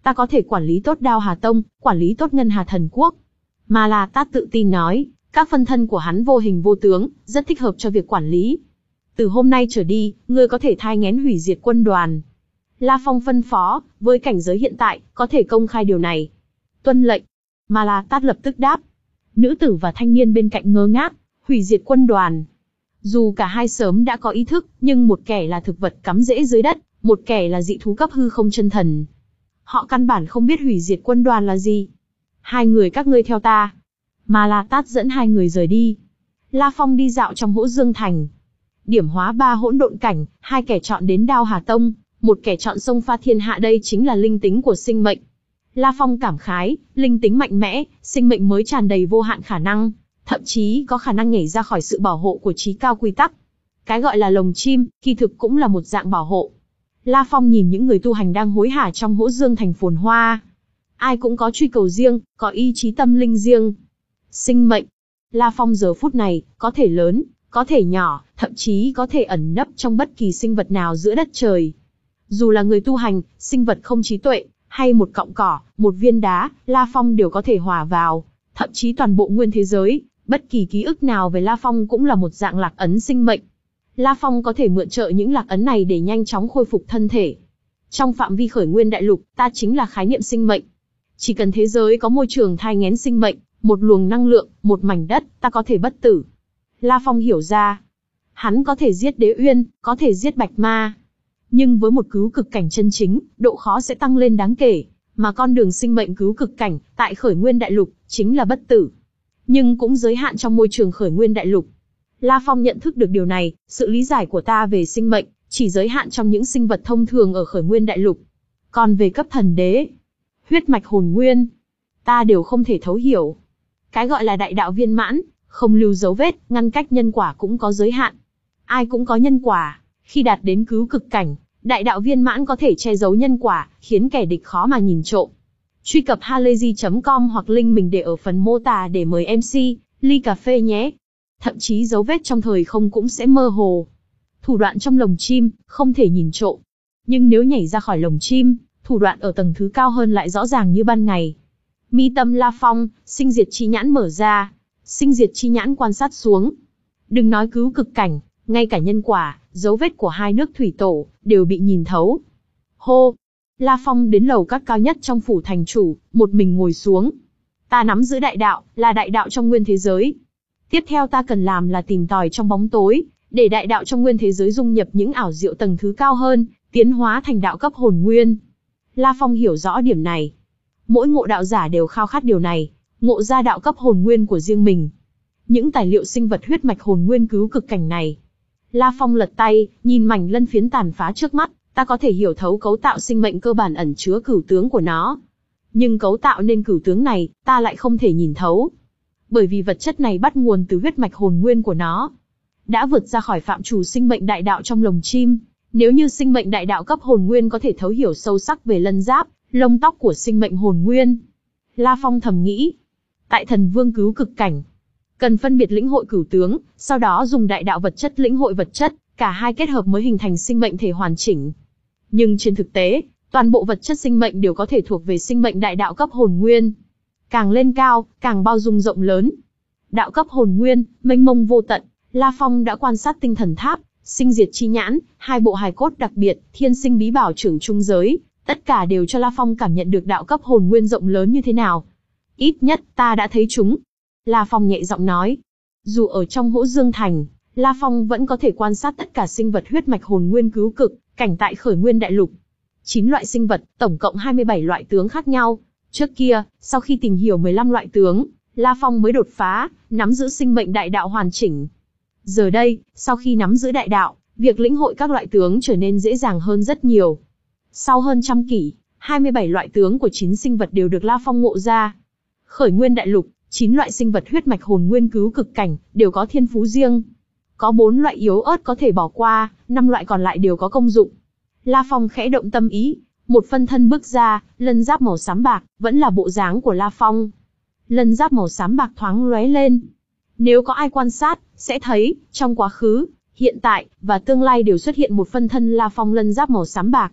Ta có thể quản lý tốt Đao Hà Tông, quản lý tốt Ngân Hà Thần Quốc. Ma La Tát tự tin nói, các phân thân của hắn vô hình vô tướng, rất thích hợp cho việc quản lý. Từ hôm nay trở đi, ngươi có thể thai nghén hủy diệt quân đoàn. La Phong phân phó, với cảnh giới hiện tại, có thể công khai điều này. Tuân lệnh. Ma La Tát lập tức đáp. Nữ tử và thanh niên bên cạnh ngơ ngác, hủy diệt quân đoàn. Dù cả hai sớm đã có ý thức, nhưng một kẻ là thực vật cắm rễ dưới đất, một kẻ là dị thú cấp hư không chân thần. Họ căn bản không biết hủy diệt quân đoàn là gì. Hai người các ngươi theo ta. Ma La Tát dẫn hai người rời đi. La Phong đi dạo trong Hỗ Dương Thành. Điểm hóa ba hỗn độn cảnh, hai kẻ chọn đến Đao Hà Tông, một kẻ chọn sông pha thiên hạ, đây chính là linh tính của sinh mệnh. La Phong cảm khái, linh tính mạnh mẽ, sinh mệnh mới tràn đầy vô hạn khả năng, thậm chí có khả năng nhảy ra khỏi sự bảo hộ của chí cao quy tắc. Cái gọi là lồng chim, kỳ thực cũng là một dạng bảo hộ. La Phong nhìn những người tu hành đang hối hả trong Hỗ Dương Thành phồn hoa. Ai cũng có truy cầu riêng, có ý chí tâm linh riêng. Sinh mệnh. La Phong giờ phút này, có thể lớn, có thể nhỏ, thậm chí có thể ẩn nấp trong bất kỳ sinh vật nào giữa đất trời. Dù là người tu hành, sinh vật không trí tuệ, hay một cọng cỏ, một viên đá, La Phong đều có thể hòa vào. Thậm chí toàn bộ nguyên thế giới, bất kỳ ký ức nào về La Phong cũng là một dạng lạc ấn sinh mệnh. La Phong có thể mượn trợ những lạc ấn này để nhanh chóng khôi phục thân thể. Trong phạm vi khởi nguyên đại lục, ta chính là khái niệm sinh mệnh. Chỉ cần thế giới có môi trường thai nghén sinh mệnh, một luồng năng lượng, một mảnh đất, ta có thể bất tử. La Phong hiểu ra, hắn có thể giết Đế Uyên, có thể giết Bạch Ma. Nhưng với một cứu cực cảnh chân chính, độ khó sẽ tăng lên đáng kể, mà con đường sinh mệnh cứu cực cảnh, tại khởi nguyên đại lục, chính là bất tử. Nhưng cũng giới hạn trong môi trường khởi nguyên đại lục. La Phong nhận thức được điều này, sự lý giải của ta về sinh mệnh, chỉ giới hạn trong những sinh vật thông thường ở khởi nguyên đại lục. Còn về cấp thần đế, huyết mạch hồn nguyên, ta đều không thể thấu hiểu. Cái gọi là đại đạo viên mãn, không lưu dấu vết, ngăn cách nhân quả cũng có giới hạn. Ai cũng có nhân quả, khi đạt đến cứu cực cảnh, đại đạo viên mãn có thể che giấu nhân quả, khiến kẻ địch khó mà nhìn trộm. Truy cập halayzi chấm com hoặc link mình để ở phần mô tả để mời em xê, ly cà phê nhé. Thậm chí dấu vết trong thời không cũng sẽ mơ hồ. Thủ đoạn trong lồng chim, không thể nhìn trộm. Nhưng nếu nhảy ra khỏi lồng chim, thủ đoạn ở tầng thứ cao hơn lại rõ ràng như ban ngày. Mi tâm La Phong, sinh diệt chi nhãn mở ra. Sinh diệt chi nhãn quan sát xuống. Đừng nói cứu cực cảnh, ngay cả nhân quả, dấu vết của hai nước thủy tổ, đều bị nhìn thấu. Hô! La Phong đến lầu các cao nhất trong phủ thành chủ, một mình ngồi xuống. Ta nắm giữ đại đạo, là đại đạo trong nguyên thế giới. Tiếp theo ta cần làm là tìm tòi trong bóng tối, để đại đạo trong nguyên thế giới dung nhập những ảo diệu tầng thứ cao hơn, tiến hóa thành đạo cấp hồn nguyên. La Phong hiểu rõ điểm này. Mỗi ngộ đạo giả đều khao khát điều này, ngộ ra đạo cấp hồn nguyên của riêng mình. Những tài liệu sinh vật huyết mạch hồn nguyên cứu cực cảnh này. La Phong lật tay, nhìn mảnh lân phiến tàn phá trước mắt, ta có thể hiểu thấu cấu tạo sinh mệnh cơ bản ẩn chứa cửu tướng của nó. Nhưng cấu tạo nên cửu tướng này, ta lại không thể nhìn thấu. Bởi vì vật chất này bắt nguồn từ huyết mạch hồn nguyên của nó. Đã vượt ra khỏi phạm trù sinh mệnh đại đạo trong lồng chim. Nếu như sinh mệnh đại đạo cấp hồn nguyên có thể thấu hiểu sâu sắc về lân giáp, lông tóc của sinh mệnh hồn nguyên. La Phong thầm nghĩ. Tại thần vương cứu cực cảnh, cần phân biệt lĩnh hội cửu tướng, sau đó dùng đại đạo vật chất lĩnh hội vật chất, cả hai kết hợp mới hình thành sinh mệnh thể hoàn chỉnh. Nhưng trên thực tế, toàn bộ vật chất sinh mệnh đều có thể thuộc về sinh mệnh đại đạo cấp hồn nguyên. Càng lên cao, càng bao dung rộng lớn. Đạo cấp hồn nguyên, mênh mông vô tận, La Phong đã quan sát tinh thần tháp, sinh diệt chi nhãn, hai bộ hài cốt đặc biệt, thiên sinh bí bảo trưởng trung giới, tất cả đều cho La Phong cảm nhận được đạo cấp hồn nguyên rộng lớn như thế nào. Ít nhất, ta đã thấy chúng. La Phong nhẹ giọng nói. Dù ở trong Hỗ Dương Thành, La Phong vẫn có thể quan sát tất cả sinh vật huyết mạch hồn nguyên cứu cực, cảnh tại khởi nguyên đại lục. chín loại sinh vật, tổng cộng hai mươi bảy loại tướng khác nhau. Trước kia, sau khi tìm hiểu mười lăm loại tướng, La Phong mới đột phá, nắm giữ sinh mệnh đại đạo hoàn chỉnh. Giờ đây, sau khi nắm giữ đại đạo, việc lĩnh hội các loại tướng trở nên dễ dàng hơn rất nhiều. Sau hơn trăm kỷ, hai mươi bảy loại tướng của chín sinh vật đều được La Phong ngộ ra. Khởi nguyên đại lục, chín loại sinh vật huyết mạch hồn nguyên cứu cực cảnh, đều có thiên phú riêng. Có bốn loại yếu ớt có thể bỏ qua, năm loại còn lại đều có công dụng. La Phong khẽ động tâm ý, một phân thân bước ra, lân giáp màu xám bạc, vẫn là bộ dáng của La Phong. Lân giáp màu xám bạc thoáng lóe lên. Nếu có ai quan sát, sẽ thấy, trong quá khứ, hiện tại, và tương lai đều xuất hiện một phân thân La Phong lân giáp màu xám bạc.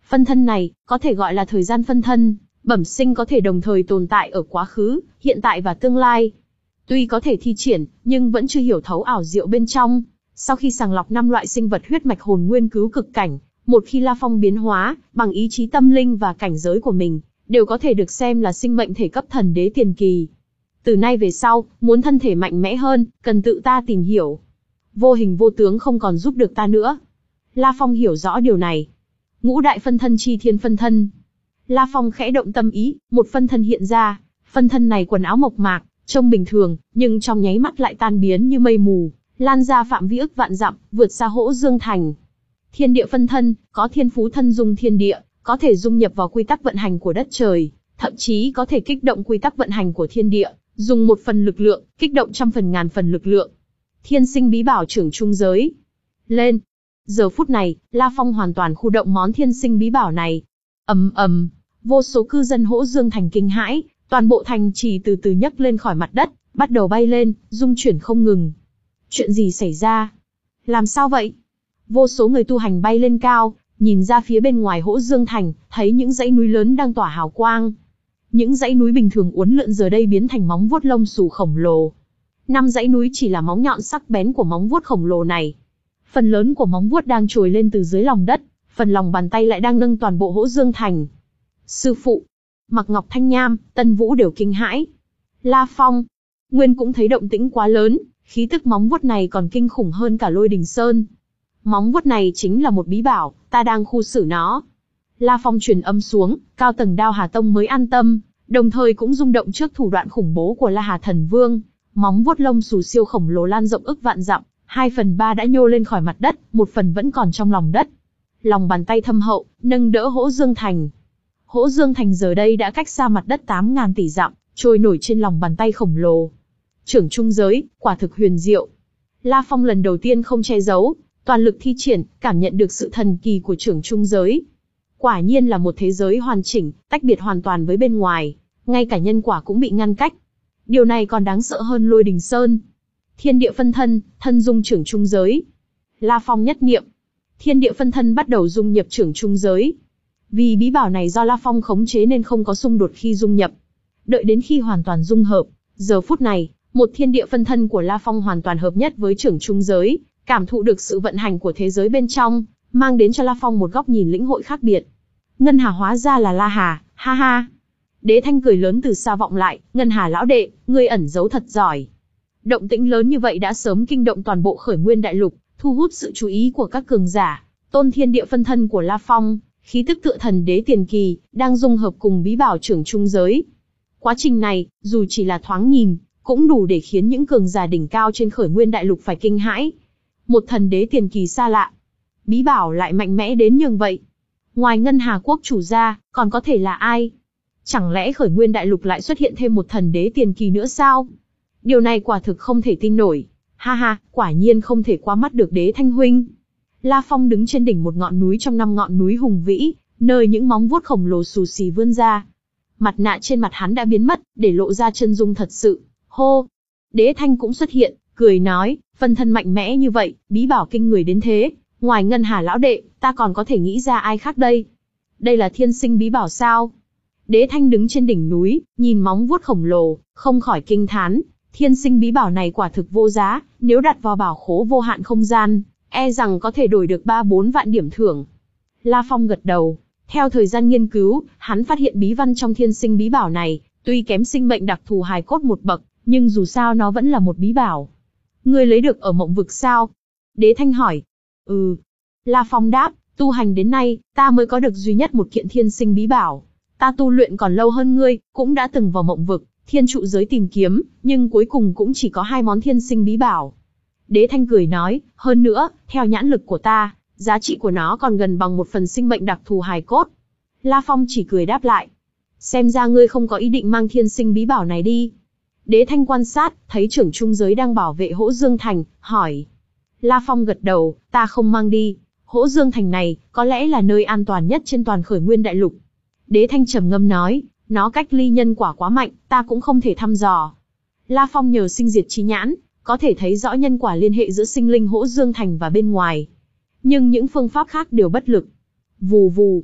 Phân thân này, có thể gọi là thời gian phân thân, bẩm sinh có thể đồng thời tồn tại ở quá khứ, hiện tại và tương lai. Tuy có thể thi triển, nhưng vẫn chưa hiểu thấu ảo diệu bên trong. Sau khi sàng lọc năm loại sinh vật huyết mạch hồn nguyên cứu cực cảnh, một khi La Phong biến hóa, bằng ý chí tâm linh và cảnh giới của mình, đều có thể được xem là sinh mệnh thể cấp thần đế tiền kỳ. Từ nay về sau, muốn thân thể mạnh mẽ hơn, cần tự ta tìm hiểu. Vô hình vô tướng không còn giúp được ta nữa. La Phong hiểu rõ điều này. Ngũ đại phân thân chi thiên phân thân. La Phong khẽ động tâm ý, một phân thân hiện ra. Phân thân này quần áo mộc mạc, trông bình thường, nhưng trong nháy mắt lại tan biến như mây mù, lan ra phạm vi ức vạn dặm, vượt xa Hỗ Dương Thành. Thiên địa phân thân, có thiên phú thân dung thiên địa, có thể dung nhập vào quy tắc vận hành của đất trời, thậm chí có thể kích động quy tắc vận hành của thiên địa, dùng một phần lực lượng, kích động trăm phần ngàn phần lực lượng. Thiên sinh bí bảo trưởng trung giới. Lên. Giờ phút này, La Phong hoàn toàn khu động món thiên sinh bí bảo này. Ầm ầm, vô số cư dân Hỗ Dương Thành kinh hãi, toàn bộ thành trì từ từ nhấc lên khỏi mặt đất, bắt đầu bay lên, rung chuyển không ngừng. Chuyện gì xảy ra? Làm sao vậy? Vô số người tu hành bay lên cao, nhìn ra phía bên ngoài Hỗ Dương Thành, thấy những dãy núi lớn đang tỏa hào quang. Những dãy núi bình thường uốn lượn giờ đây biến thành móng vuốt lông xù khổng lồ. Năm dãy núi chỉ là móng nhọn sắc bén của móng vuốt khổng lồ này. Phần lớn của móng vuốt đang trồi lên từ dưới lòng đất, phần lòng bàn tay lại đang nâng toàn bộ Hỗ Dương Thành. Sư phụ, Mặc Ngọc Thanh Nham, Tân Vũ đều kinh hãi. La Phong, Nguyên cũng thấy động tĩnh quá lớn, khí tức móng vuốt này còn kinh khủng hơn cả Lôi Đình Sơn. Móng vuốt này chính là một bí bảo, ta đang khu xử nó. La Phong truyền âm xuống, cao tầng Đao Hà Tông mới an tâm, đồng thời cũng rung động trước thủ đoạn khủng bố của La Hà Thần Vương. Móng vuốt lông xù siêu khổng lồ lan rộng ức vạn dặm, hai phần ba đã nhô lên khỏi mặt đất, một phần vẫn còn trong lòng đất. Lòng bàn tay thâm hậu, nâng đỡ Hỗ Dương Thành. Hỗ Dương Thành giờ đây đã cách xa mặt đất tám ngàn tỷ dặm, trôi nổi trên lòng bàn tay khổng lồ. Trưởng trung giới, quả thực huyền diệu. La Phong lần đầu tiên không che giấu, toàn lực thi triển, cảm nhận được sự thần kỳ của trưởng trung giới. Quả nhiên là một thế giới hoàn chỉnh, tách biệt hoàn toàn với bên ngoài, ngay cả nhân quả cũng bị ngăn cách. Điều này còn đáng sợ hơn Lôi Đình Sơn. Thiên địa phân thân, thân dung trưởng trung giới. La Phong nhất niệm, thiên địa phân thân bắt đầu dung nhập trưởng trung giới. Vì bí bảo này do La Phong khống chế nên không có xung đột khi dung nhập. Đợi đến khi hoàn toàn dung hợp, giờ phút này, một thiên địa phân thân của La Phong hoàn toàn hợp nhất với trưởng trung giới, cảm thụ được sự vận hành của thế giới bên trong, mang đến cho La Phong một góc nhìn lĩnh hội khác biệt. Ngân Hà hóa ra là La Hà, ha ha. Đế Thanh cười lớn từ xa vọng lại, Ngân Hà lão đệ, ngươi ẩn giấu thật giỏi. Động tĩnh lớn như vậy đã sớm kinh động toàn bộ Khởi Nguyên Đại Lục, thu hút sự chú ý của các cường giả. Tôn thiên địa phân thân của La Phong, khí tức tựa thần đế tiền kỳ, đang dung hợp cùng bí bảo trưởng trung giới. Quá trình này, dù chỉ là thoáng nhìn, cũng đủ để khiến những cường giả đỉnh cao trên Khởi Nguyên Đại Lục phải kinh hãi. Một thần đế tiền kỳ xa lạ, bí bảo lại mạnh mẽ đến nhường vậy. Ngoài Ngân Hà quốc chủ ra, còn có thể là ai? Chẳng lẽ Khởi Nguyên Đại Lục lại xuất hiện thêm một thần đế tiền kỳ nữa sao? Điều này quả thực không thể tin nổi. Ha ha, quả nhiên không thể qua mắt được Đế Thanh huynh. La Phong đứng trên đỉnh một ngọn núi trong năm ngọn núi hùng vĩ, nơi những móng vuốt khổng lồ xù xì vươn ra. Mặt nạ trên mặt hắn đã biến mất, để lộ ra chân dung thật sự. Hô! Đế Thanh cũng xuất hiện, cười nói, phân thân mạnh mẽ như vậy, bí bảo kinh người đến thế. Ngoài Ngân Hà lão đệ, ta còn có thể nghĩ ra ai khác đây? Đây là thiên sinh bí bảo sao? Đế Thanh đứng trên đỉnh núi, nhìn móng vuốt khổng lồ, không khỏi kinh thán. Thiên sinh bí bảo này quả thực vô giá, nếu đặt vào bảo khố vô hạn không gian, e rằng có thể đổi được ba bốn vạn điểm thưởng. La Phong gật đầu. Theo thời gian nghiên cứu, hắn phát hiện bí văn trong thiên sinh bí bảo này, tuy kém sinh mệnh đặc thù hài cốt một bậc, nhưng dù sao nó vẫn là một bí bảo. Ngươi lấy được ở mộng vực sao? Đế Thanh hỏi. Ừ. La Phong đáp, tu hành đến nay, ta mới có được duy nhất một kiện thiên sinh bí bảo. Ta tu luyện còn lâu hơn ngươi, cũng đã từng vào mộng vực, thiên trụ giới tìm kiếm, nhưng cuối cùng cũng chỉ có hai món thiên sinh bí bảo. Đế Thanh cười nói, hơn nữa, theo nhãn lực của ta, giá trị của nó còn gần bằng một phần sinh mệnh đặc thù hài cốt. La Phong chỉ cười đáp lại. Xem ra ngươi không có ý định mang thiên sinh bí bảo này đi. Đế Thanh quan sát, thấy trưởng trung giới đang bảo vệ Hỗ Dương Thành, hỏi. La Phong gật đầu, ta không mang đi. Hỗ Dương Thành này, có lẽ là nơi an toàn nhất trên toàn Khởi Nguyên Đại Lục. Đế Thanh trầm ngâm nói, nó cách ly nhân quả quá mạnh, ta cũng không thể thăm dò. La Phong nhờ sinh diệt chi nhãn, có thể thấy rõ nhân quả liên hệ giữa sinh linh Hỗ Dương Thành và bên ngoài. Nhưng những phương pháp khác đều bất lực. Vù vù.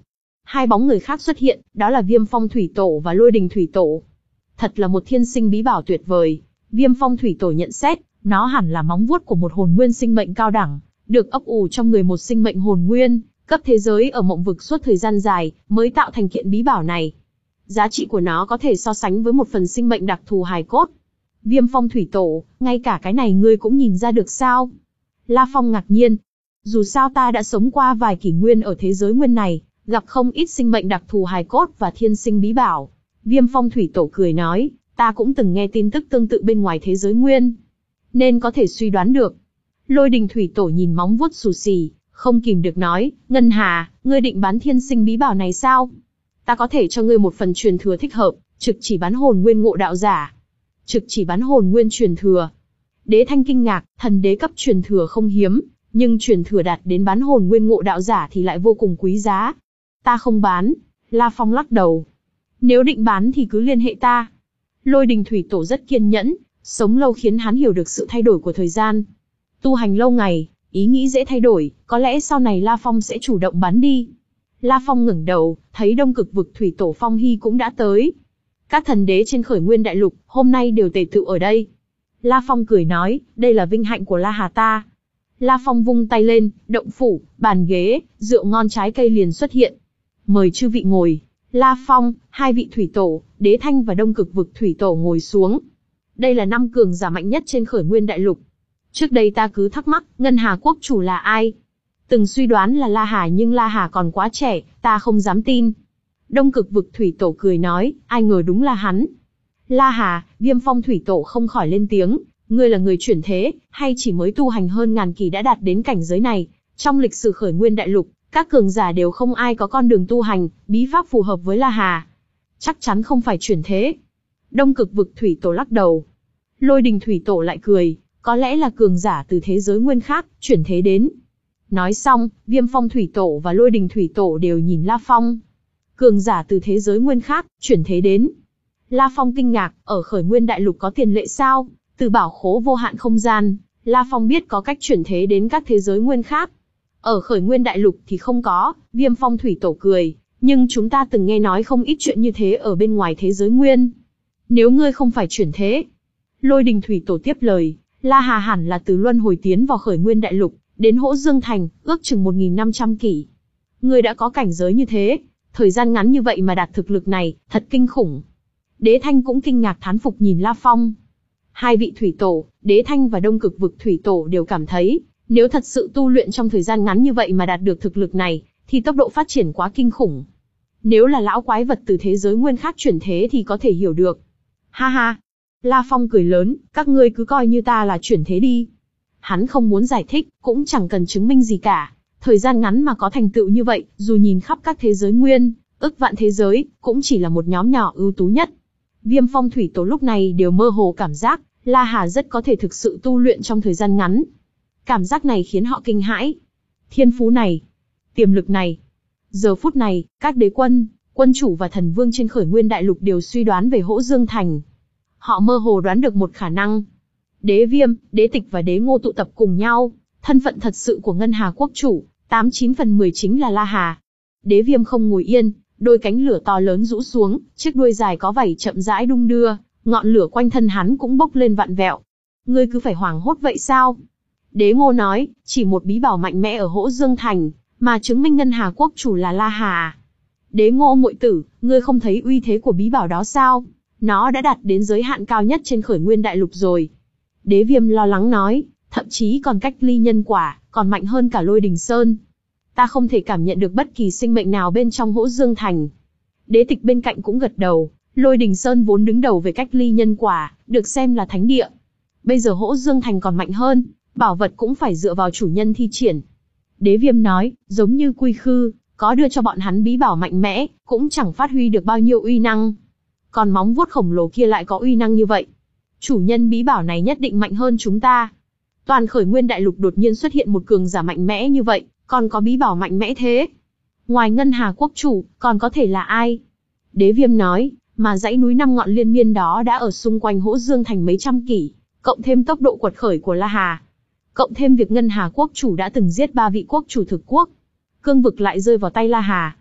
Hai bóng người khác xuất hiện, đó là Viêm Phong Thủy Tổ và Lôi Đình Thủy Tổ. Thật là một thiên sinh bí bảo tuyệt vời. Viêm Phong Thủy Tổ nhận xét, nó hẳn là móng vuốt của một hồn nguyên sinh mệnh cao đẳng, được ấp ủ trong người một sinh mệnh hồn nguyên, cấp thế giới ở mộng vực suốt thời gian dài, mới tạo thành kiện bí bảo này. Giá trị của nó có thể so sánh với một phần sinh mệnh đặc thù hài cốt. Viêm Phong Thủy Tổ, ngay cả cái này ngươi cũng nhìn ra được sao? La Phong ngạc nhiên. Dù sao ta đã sống qua vài kỷ nguyên ở thế giới nguyên này, gặp không ít sinh mệnh đặc thù hài cốt và thiên sinh bí bảo. Viêm Phong Thủy Tổ cười nói, ta cũng từng nghe tin tức tương tự bên ngoài thế giới nguyên, nên có thể suy đoán được. Lôi Đình Thủy Tổ nhìn móng vuốt xù xì, không kìm được nói, Ngân Hà, ngươi định bán thiên sinh bí bảo này sao? Ta có thể cho ngươi một phần truyền thừa thích hợp, trực chỉ bán hồn nguyên ngộ đạo giả. Trực chỉ bán hồn nguyên truyền thừa. Đế Thanh kinh ngạc, thần đế cấp truyền thừa không hiếm, nhưng truyền thừa đạt đến bán hồn nguyên ngộ đạo giả thì lại vô cùng quý giá. Ta không bán. La Phong lắc đầu. Nếu định bán thì cứ liên hệ ta. Lôi Đình Thủy Tổ rất kiên nhẫn, sống lâu khiến hắn hiểu được sự thay đổi của thời gian. Tu hành lâu ngày, ý nghĩ dễ thay đổi, có lẽ sau này La Phong sẽ chủ động bán đi. La Phong ngẩng đầu, thấy Đông Cực vực Thủy Tổ Phong Hy cũng đã tới. Các thần đế trên Khởi Nguyên Đại Lục, hôm nay đều tề tựu ở đây. La Phong cười nói, đây là vinh hạnh của La Hà ta. La Phong vung tay lên, động phủ, bàn ghế, rượu ngon trái cây liền xuất hiện. Mời chư vị ngồi. La Phong, hai vị Thủy Tổ, Đế Thanh và Đông Cực vực Thủy Tổ ngồi xuống. Đây là năm cường giả mạnh nhất trên Khởi Nguyên Đại Lục. Trước đây ta cứ thắc mắc, Ngân Hà Quốc chủ là ai? Từng suy đoán là La Hà nhưng La Hà còn quá trẻ, ta không dám tin. Đông Cực vực Thủy Tổ cười nói, ai ngờ đúng là hắn. La Hà, Viêm Phong Thủy Tổ không khỏi lên tiếng, ngươi là người chuyển thế, hay chỉ mới tu hành hơn ngàn kỳ đã đạt đến cảnh giới này? Trong lịch sử Khởi Nguyên Đại Lục, các cường giả đều không ai có con đường tu hành, bí pháp phù hợp với La Hà. Chắc chắn không phải chuyển thế. Đông Cực vực Thủy Tổ lắc đầu. Lôi Đình Thủy Tổ lại cười, có lẽ là cường giả từ thế giới nguyên khác, chuyển thế đến. Nói xong, Viêm Phong Thủy Tổ và Lôi Đình Thủy Tổ đều nhìn La Phong. Cường giả từ thế giới nguyên khác, chuyển thế đến. La Phong kinh ngạc, ở Khởi Nguyên Đại Lục có tiền lệ sao? Từ bảo khố vô hạn không gian, La Phong biết có cách chuyển thế đến các thế giới nguyên khác. Ở Khởi Nguyên Đại Lục thì không có, Viêm Phong Thủy Tổ cười, nhưng chúng ta từng nghe nói không ít chuyện như thế ở bên ngoài thế giới nguyên. Nếu ngươi không phải chuyển thế. Lôi Đình Thủy Tổ tiếp lời, La Hà hẳn là từ luân hồi tiến vào Khởi Nguyên Đại Lục, đến Hỗ Dương Thành, ước chừng một nghìn năm trăm kỷ. Ngươi đã có cảnh giới như thế, thời gian ngắn như vậy mà đạt thực lực này, thật kinh khủng. Đế Thanh cũng kinh ngạc thán phục nhìn La Phong. Hai vị Thủy Tổ, Đế Thanh và Đông Cực vực Thủy Tổ đều cảm thấy, nếu thật sự tu luyện trong thời gian ngắn như vậy mà đạt được thực lực này, thì tốc độ phát triển quá kinh khủng. Nếu là lão quái vật từ thế giới nguyên khác chuyển thế thì có thể hiểu được. Ha ha! La Phong cười lớn, các ngươi cứ coi như ta là chuyển thế đi. Hắn không muốn giải thích, cũng chẳng cần chứng minh gì cả. Thời gian ngắn mà có thành tựu như vậy, dù nhìn khắp các thế giới nguyên, ức vạn thế giới, cũng chỉ là một nhóm nhỏ ưu tú nhất. Viêm Phong Thủy Tổ lúc này đều mơ hồ cảm giác, La Hà rất có thể thực sự tu luyện trong thời gian ngắn. Cảm giác này khiến họ kinh hãi. Thiên phú này, tiềm lực này. Giờ phút này, các đế quân, quân chủ và thần vương trên Khởi Nguyên Đại Lục đều suy đoán về Hỗ Dương Thành. Họ mơ hồ đoán được một khả năng. Đế Viêm, Đế Tịch và Đế Ngô tụ tập cùng nhau, thân phận thật sự của Ngân Hà Quốc chủ, tám chín phần mười chính là La Hà. Đế Viêm không ngồi yên, đôi cánh lửa to lớn rũ xuống, chiếc đuôi dài có vảy chậm rãi đung đưa, ngọn lửa quanh thân hắn cũng bốc lên vặn vẹo. Ngươi cứ phải hoảng hốt vậy sao? Đế Ngô nói, chỉ một bí bảo mạnh mẽ ở Hỗ Dương Thành, mà chứng minh Ngân Hà Quốc chủ là La Hà. Đế Ngô muội tử, ngươi không thấy uy thế của bí bảo đó sao? Nó đã đạt đến giới hạn cao nhất trên Khởi Nguyên Đại Lục rồi. Đế Viêm lo lắng nói, thậm chí còn cách ly nhân quả, còn mạnh hơn cả Lôi Đình Sơn. Ta không thể cảm nhận được bất kỳ sinh mệnh nào bên trong Hỗ Dương Thành. Đế Tịch bên cạnh cũng gật đầu, Lôi Đình Sơn vốn đứng đầu về cách ly nhân quả, được xem là thánh địa. Bây giờ Hỗ Dương Thành còn mạnh hơn, bảo vật cũng phải dựa vào chủ nhân thi triển. Đế Viêm nói, giống như Quy Khư, có đưa cho bọn hắn bí bảo mạnh mẽ, cũng chẳng phát huy được bao nhiêu uy năng. Còn móng vuốt khổng lồ kia lại có uy năng như vậy. Chủ nhân bí bảo này nhất định mạnh hơn chúng ta. Toàn Khởi Nguyên Đại Lục đột nhiên xuất hiện một cường giả mạnh mẽ như vậy, còn có bí bảo mạnh mẽ thế. Ngoài Ngân Hà Quốc chủ, còn có thể là ai? Đế Viêm nói, mà dãy núi năm ngọn liên miên đó đã ở xung quanh Hỗ Dương Thành mấy trăm kỷ, cộng thêm tốc độ quật khởi của La Hà, cộng thêm việc Ngân Hà Quốc chủ đã từng giết ba vị quốc chủ thực quốc, cương vực lại rơi vào tay La Hà.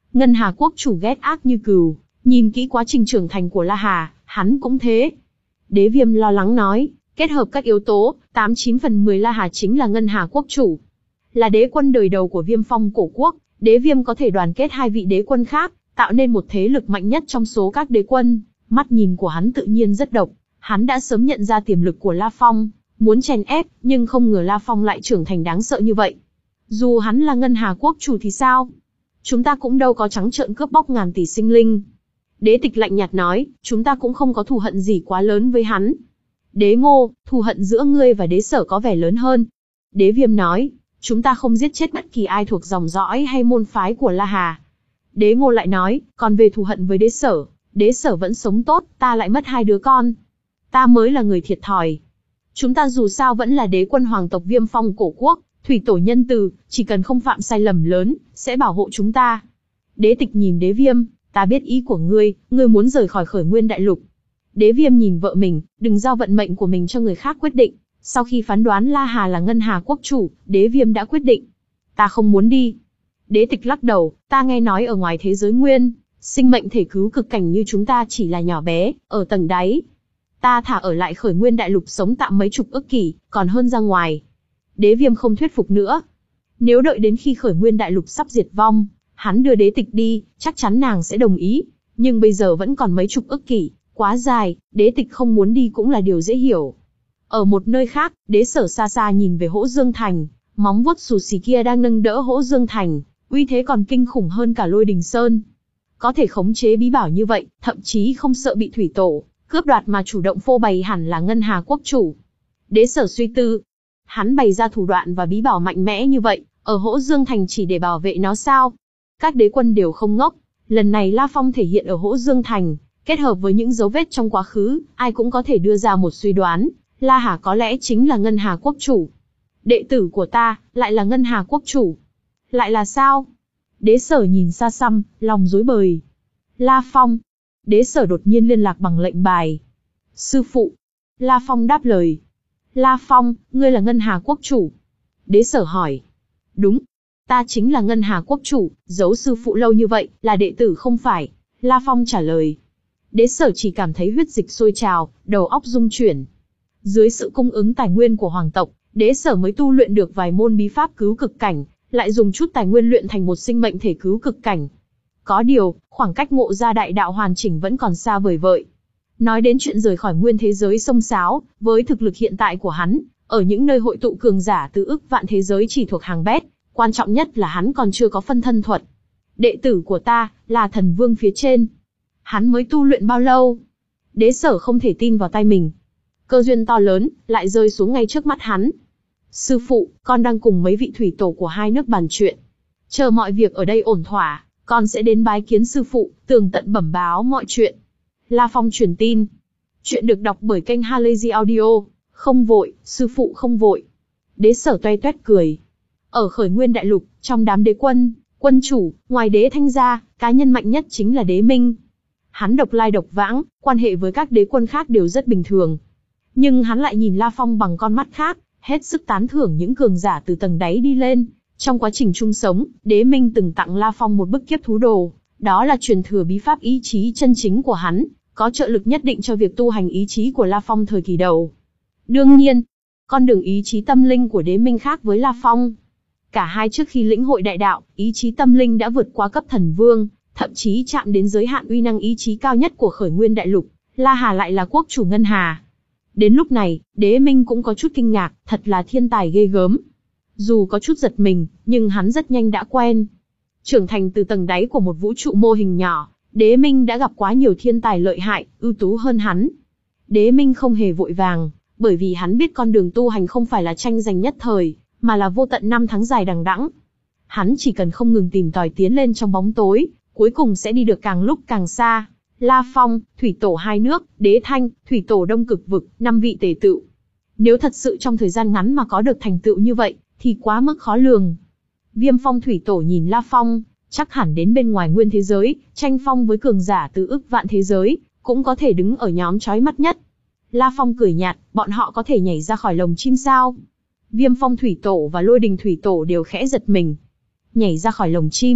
Ngân Hà quốc chủ ghét ác như cừu, nhìn kỹ quá trình trưởng thành của La Hà, hắn cũng thế. Đế Viêm lo lắng nói, kết hợp các yếu tố, tám chín phần mười La Hà chính là Ngân Hà quốc chủ. Là đế quân đời đầu của Viêm Phong cổ quốc, Đế Viêm có thể đoàn kết hai vị đế quân khác, tạo nên một thế lực mạnh nhất trong số các đế quân. Mắt nhìn của hắn tự nhiên rất độc, hắn đã sớm nhận ra tiềm lực của La Phong, muốn chèn ép, nhưng không ngờ La Phong lại trưởng thành đáng sợ như vậy. Dù hắn là Ngân Hà quốc chủ thì sao? Chúng ta cũng đâu có trắng trợn cướp bóc ngàn tỷ sinh linh. Đế Tịch lạnh nhạt nói, chúng ta cũng không có thù hận gì quá lớn với hắn. Đế Ngô, thù hận giữa ngươi và Đế Sở có vẻ lớn hơn. Đế Viêm nói, chúng ta không giết chết bất kỳ ai thuộc dòng dõi hay môn phái của La Hà. Đế Ngô lại nói, còn về thù hận với Đế Sở, Đế Sở vẫn sống tốt, ta lại mất hai đứa con. Ta mới là người thiệt thòi. Chúng ta dù sao vẫn là đế quân hoàng tộc Viêm Phong cổ quốc, thủy tổ nhân từ, chỉ cần không phạm sai lầm lớn, sẽ bảo hộ chúng ta. Đế Tịch nhìn Đế Viêm, ta biết ý của ngươi, ngươi muốn rời khỏi Khởi Nguyên Đại Lục. Đế Viêm nhìn vợ mình, đừng giao vận mệnh của mình cho người khác quyết định. Sau khi phán đoán La Hà là Ngân Hà quốc chủ, Đế Viêm đã quyết định. Ta không muốn đi. Đế Tịch lắc đầu, ta nghe nói ở ngoài thế giới nguyên, sinh mệnh thể cứu cực cảnh như chúng ta chỉ là nhỏ bé, ở tầng đáy. Ta thả ở lại Khởi Nguyên Đại Lục sống tạm mấy chục ức kỷ, còn hơn ra ngoài. Đế Viêm không thuyết phục nữa. Nếu đợi đến khi Khởi Nguyên Đại Lục sắp diệt vong, hắn đưa Đế Tịch đi, chắc chắn nàng sẽ đồng ý. Nhưng bây giờ vẫn còn mấy chục ức kỷ, quá dài, Đế Tịch không muốn đi cũng là điều dễ hiểu. Ở một nơi khác, Đế Sở xa xa nhìn về Hỗ Dương Thành, móng vuốt xù xì kia đang nâng đỡ Hỗ Dương Thành, uy thế còn kinh khủng hơn cả Lôi Đình Sơn. Có thể khống chế bí bảo như vậy, thậm chí không sợ bị thủy tổ cướp đoạt mà chủ động phô bày hẳn là Ngân Hà quốc chủ. Đế Sở suy tư, hắn bày ra thủ đoạn và bí bảo mạnh mẽ như vậy, ở Hỗ Dương Thành chỉ để bảo vệ nó sao? Các đế quân đều không ngốc, lần này La Phong thể hiện ở Hỗ Dương Thành, kết hợp với những dấu vết trong quá khứ, ai cũng có thể đưa ra một suy đoán, La Hà có lẽ chính là Ngân Hà quốc chủ. Đệ tử của ta, lại là Ngân Hà quốc chủ. Lại là sao? Đế Sở nhìn xa xăm, lòng rối bời. La Phong. Đế Sở đột nhiên liên lạc bằng lệnh bài. Sư phụ. La Phong đáp lời. La Phong, ngươi là Ngân Hà quốc chủ. Đế Sở hỏi. Đúng. Ta chính là Ngân Hà quốc chủ, giấu sư phụ lâu như vậy, là đệ tử không phải. La Phong trả lời. Đế Sở chỉ cảm thấy huyết dịch sôi trào, đầu óc rung chuyển. Dưới sự cung ứng tài nguyên của hoàng tộc, Đế Sở mới tu luyện được vài môn bí pháp cứu cực cảnh, lại dùng chút tài nguyên luyện thành một sinh mệnh thể cứu cực cảnh. Có điều, khoảng cách ngộ ra đại đạo hoàn chỉnh vẫn còn xa vời vợi. Nói đến chuyện rời khỏi nguyên thế giới xông xáo, với thực lực hiện tại của hắn, ở những nơi hội tụ cường giả từ ức vạn thế giới chỉ thuộc hàng bét, quan trọng nhất là hắn còn chưa có phân thân thuật. Đệ tử của ta, là thần vương phía trên. Hắn mới tu luyện bao lâu? Đế Sở không thể tin vào tay mình. Cơ duyên to lớn, lại rơi xuống ngay trước mắt hắn. Sư phụ, con đang cùng mấy vị thủy tổ của hai nước bàn chuyện. Chờ mọi việc ở đây ổn thỏa, con sẽ đến bái kiến sư phụ, tường tận bẩm báo mọi chuyện. La Phong truyền tin. Chuyện được đọc bởi kênh Halazy Audio. Không vội, sư phụ không vội. Đế Sở toe toét cười. Ở Khởi Nguyên Đại Lục, trong đám đế quân, quân chủ, ngoài Đế Thanh ra, cá nhân mạnh nhất chính là Đế Minh. Hắn độc lai độc vãng, quan hệ với các đế quân khác đều rất bình thường. Nhưng hắn lại nhìn La Phong bằng con mắt khác, hết sức tán thưởng những cường giả từ tầng đáy đi lên. Trong quá trình chung sống, Đế Minh từng tặng La Phong một bức kiếp thú đồ, đó là truyền thừa bí pháp ý chí chân chính của hắn, có trợ lực nhất định cho việc tu hành ý chí của La Phong thời kỳ đầu. Đương nhiên, con đường ý chí tâm linh của Đế Minh khác với La Phong. Cả hai trước khi lĩnh hội đại đạo, ý chí tâm linh đã vượt qua cấp thần vương, thậm chí chạm đến giới hạn uy năng ý chí cao nhất của Khởi Nguyên Đại Lục. La Hà lại là quốc chủ Ngân Hà. Đến lúc này, Đế Minh cũng có chút kinh ngạc, thật là thiên tài ghê gớm. Dù có chút giật mình, nhưng hắn rất nhanh đã quen. Trưởng thành từ tầng đáy của một vũ trụ mô hình nhỏ, Đế Minh đã gặp quá nhiều thiên tài lợi hại, ưu tú hơn hắn. Đế Minh không hề vội vàng, bởi vì hắn biết con đường tu hành không phải là tranh giành nhất thời, mà là vô tận năm tháng dài đằng đẵng. Hắn chỉ cần không ngừng tìm tòi tiến lên trong bóng tối, cuối cùng sẽ đi được càng lúc càng xa. La Phong, thủy tổ hai nước, Đế Thanh, thủy tổ Đông Cực vực, năm vị tề tựu. Nếu thật sự trong thời gian ngắn mà có được thành tựu như vậy, thì quá mức khó lường. Viêm Phong thủy tổ nhìn La Phong, chắc hẳn đến bên ngoài nguyên thế giới, tranh phong với cường giả từ ức vạn thế giới, cũng có thể đứng ở nhóm chói mắt nhất. La Phong cười nhạt, bọn họ có thể nhảy ra khỏi lồng chim sao? Viêm Phong thủy tổ và Lôi Đình thủy tổ đều khẽ giật mình. Nhảy ra khỏi lồng chim,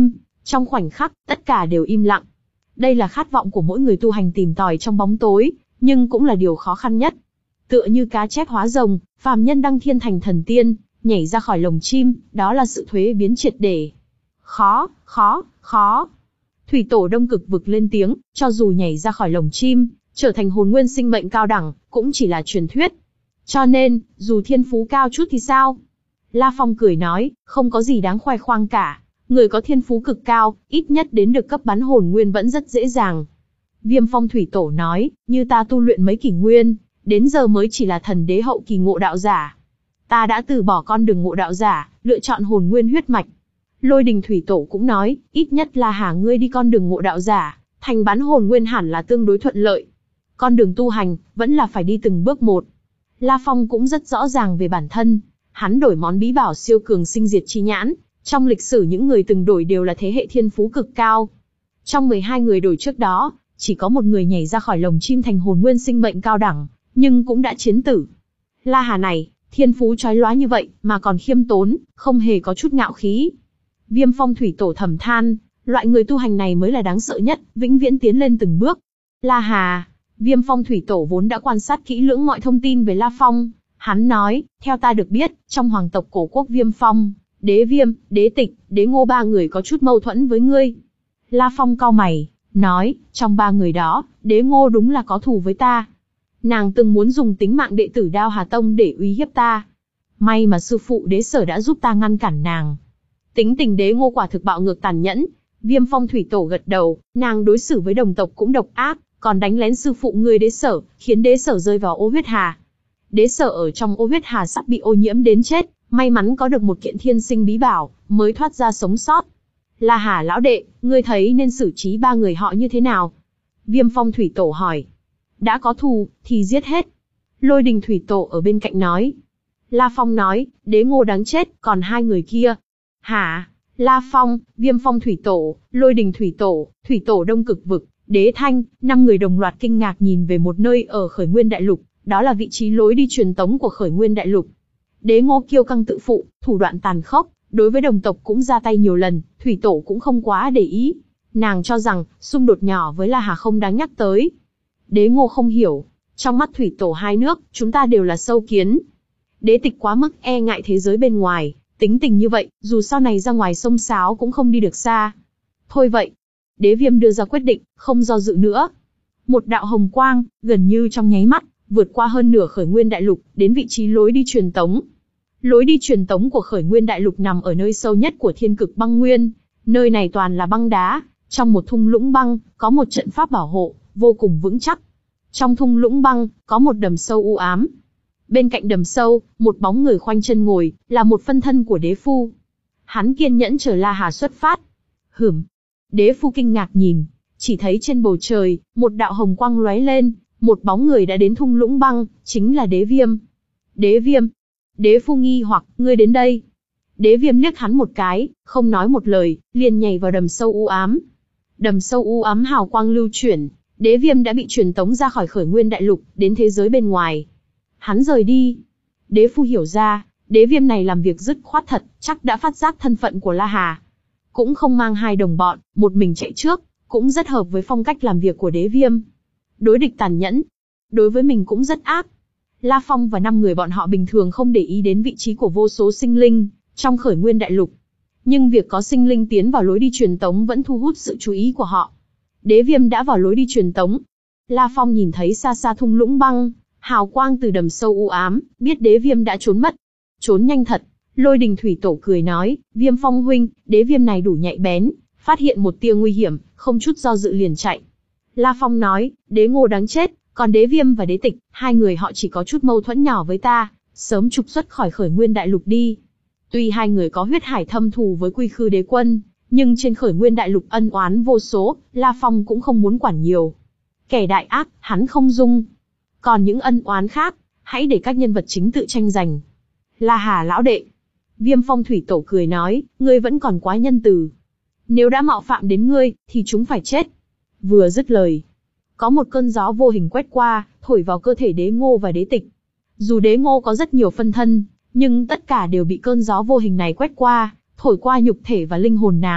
Trong khoảnh khắc, tất cả đều im lặng. Đây là khát vọng của mỗi người tu hành tìm tòi trong bóng tối, nhưng cũng là điều khó khăn nhất. Tựa như cá chép hóa rồng, phàm nhân đăng thiên thành thần tiên, nhảy ra khỏi lồng chim, đó là sự thuế biến triệt để. Khó, khó, khó. Thủy tổ Đông Cực Vực lên tiếng, cho dù nhảy ra khỏi lồng chim, trở thành hồn nguyên sinh mệnh cao đẳng, cũng chỉ là truyền thuyết. Cho nên, dù thiên phú cao chút thì sao? La Phong cười nói, không có gì đáng khoe khoang cả. Người có thiên phú cực cao, ít nhất đến được cấp bắn hồn nguyên vẫn rất dễ dàng. Viêm Phong Thủy Tổ nói, như ta tu luyện mấy kỷ nguyên, đến giờ mới chỉ là thần đế hậu kỳ ngộ đạo giả. Ta đã từ bỏ con đường ngộ đạo giả, lựa chọn hồn nguyên huyết mạch. Lôi Đình Thủy Tổ cũng nói, ít nhất là Hà ngươi đi con đường ngộ đạo giả, thành bắn hồn nguyên hẳn là tương đối thuận lợi. Con đường tu hành, vẫn là phải đi từng bước một. La Phong cũng rất rõ ràng về bản thân, hắn đổi món bí bảo siêu cường sinh diệt chi nhãn, trong lịch sử những người từng đổi đều là thế hệ thiên phú cực cao. Trong mười hai người đổi trước đó, chỉ có một người nhảy ra khỏi lồng chim thành hồn nguyên sinh mệnh cao đẳng, nhưng cũng đã chiến tử. La Hà này, thiên phú chói lóa như vậy, mà còn khiêm tốn, không hề có chút ngạo khí. Viêm Phong Thủy Tổ thầm than, loại người tu hành này mới là đáng sợ nhất, vĩnh viễn tiến lên từng bước. La Hà, Viêm Phong Thủy Tổ vốn đã quan sát kỹ lưỡng mọi thông tin về La Phong, hắn nói, theo ta được biết, trong hoàng tộc cổ quốc Viêm Phong, Đế Viêm, Đế Tịch, Đế Ngô ba người có chút mâu thuẫn với ngươi. La Phong cau mày, nói, trong ba người đó, Đế Ngô đúng là có thù với ta. Nàng từng muốn dùng tính mạng đệ tử Đao Hà Tông để uy hiếp ta. May mà sư phụ Đế Sở đã giúp ta ngăn cản nàng. Tính tình Đế Ngô quả thực bạo ngược tàn nhẫn. Viêm Phong Thủy Tổ gật đầu, nàng đối xử với đồng tộc cũng độc ác, còn đánh lén sư phụ ngươi Đế Sở, khiến Đế Sở rơi vào ô huyết hà. Đế Sở ở trong ô huyết hà sắp bị ô nhiễm đến chết, may mắn có được một kiện thiên sinh bí bảo, mới thoát ra sống sót. La Hà lão đệ, ngươi thấy nên xử trí ba người họ như thế nào? Viêm Phong Thủy Tổ hỏi. Đã có thù, thì giết hết. Lôi Đình Thủy Tổ ở bên cạnh nói. La Phong nói, Đế Ngô đáng chết, còn hai người kia. Hả? La Phong, Viêm Phong Thủy Tổ, Lôi Đình Thủy Tổ, Thủy Tổ Đông Cực Vực, Đế Thanh, năm người đồng loạt kinh ngạc nhìn về một nơi ở Khởi Nguyên Đại Lục, đó là vị trí lối đi truyền tống của Khởi Nguyên Đại Lục. Đế Ngô kiêu căng tự phụ, thủ đoạn tàn khốc, đối với đồng tộc cũng ra tay nhiều lần, Thủy Tổ cũng không quá để ý. Nàng cho rằng, xung đột nhỏ với La Hà không đáng nhắc tới. Đế Ngô không hiểu, trong mắt Thủy Tổ hai nước, chúng ta đều là sâu kiến. Đế Tịch quá mức e ngại thế giới bên ngoài, tính tình như vậy, dù sau này ra ngoài sông sáo cũng không đi được xa. Thôi vậy. Đế Viêm đưa ra quyết định, không do dự nữa. Một đạo hồng quang, gần như trong nháy mắt, vượt qua hơn nửa Khởi Nguyên Đại Lục, đến vị trí lối đi truyền tống. Lối đi truyền tống của Khởi Nguyên Đại Lục nằm ở nơi sâu nhất của Thiên Cực Băng Nguyên, nơi này toàn là băng đá, trong một thung lũng băng, có một trận pháp bảo hộ, vô cùng vững chắc. Trong thung lũng băng, có một đầm sâu u ám. Bên cạnh đầm sâu, một bóng người khoanh chân ngồi, là một phân thân của Đế Phu. Hắn kiên nhẫn chờ La Hà xuất phát. Hửm. Đế Phu kinh ngạc nhìn, chỉ thấy trên bầu trời, một đạo hồng quang lóe lên, một bóng người đã đến thung lũng băng, chính là Đế Viêm. Đế Viêm. Đế Phu nghi hoặc, ngươi đến đây. Đế Viêm liếc hắn một cái, không nói một lời, liền nhảy vào đầm sâu u ám. Đầm sâu u ám hào quang lưu chuyển, Đế Viêm đã bị truyền tống ra khỏi Khởi Nguyên Đại Lục, đến thế giới bên ngoài. Hắn rời đi. Đế Phu hiểu ra, Đế Viêm này làm việc dứt khoát thật, chắc đã phát giác thân phận của La Hà. Cũng không mang hai đồng bọn, một mình chạy trước, cũng rất hợp với phong cách làm việc của Đế Viêm. Đối địch tàn nhẫn, đối với mình cũng rất ác. La Phong và năm người bọn họ bình thường không để ý đến vị trí của vô số sinh linh trong Khởi Nguyên Đại Lục. Nhưng việc có sinh linh tiến vào lối đi truyền tống vẫn thu hút sự chú ý của họ. Đế Viêm đã vào lối đi truyền tống. La Phong nhìn thấy xa xa thung lũng băng, hào quang từ đầm sâu u ám, biết Đế Viêm đã trốn mất. Trốn nhanh thật. Lôi Đình Thủy Tổ cười nói, Viêm Phong huynh, Đế Viêm này đủ nhạy bén, phát hiện một tia nguy hiểm, không chút do dự liền chạy. La Phong nói, Đế Ngô đáng chết, còn Đế Viêm và Đế Tịch, hai người họ chỉ có chút mâu thuẫn nhỏ với ta, sớm trục xuất khỏi Khởi Nguyên Đại Lục đi. Tuy hai người có huyết hải thâm thù với Quy Khư Đế Quân, nhưng trên Khởi Nguyên Đại Lục ân oán vô số, La Phong cũng không muốn quản nhiều. Kẻ đại ác, hắn không dung. Còn những ân oán khác, hãy để các nhân vật chính tự tranh giành. La Hà lão đệ. Viêm Phong Thủy Tổ cười nói, ngươi vẫn còn quá nhân từ. Nếu đã mạo phạm đến ngươi, thì chúng phải chết. Vừa dứt lời, có một cơn gió vô hình quét qua, thổi vào cơ thể Đế Ngô và Đế Tịch. Dù Đế Ngô có rất nhiều phân thân, nhưng tất cả đều bị cơn gió vô hình này quét qua, thổi qua nhục thể và linh hồn nàng,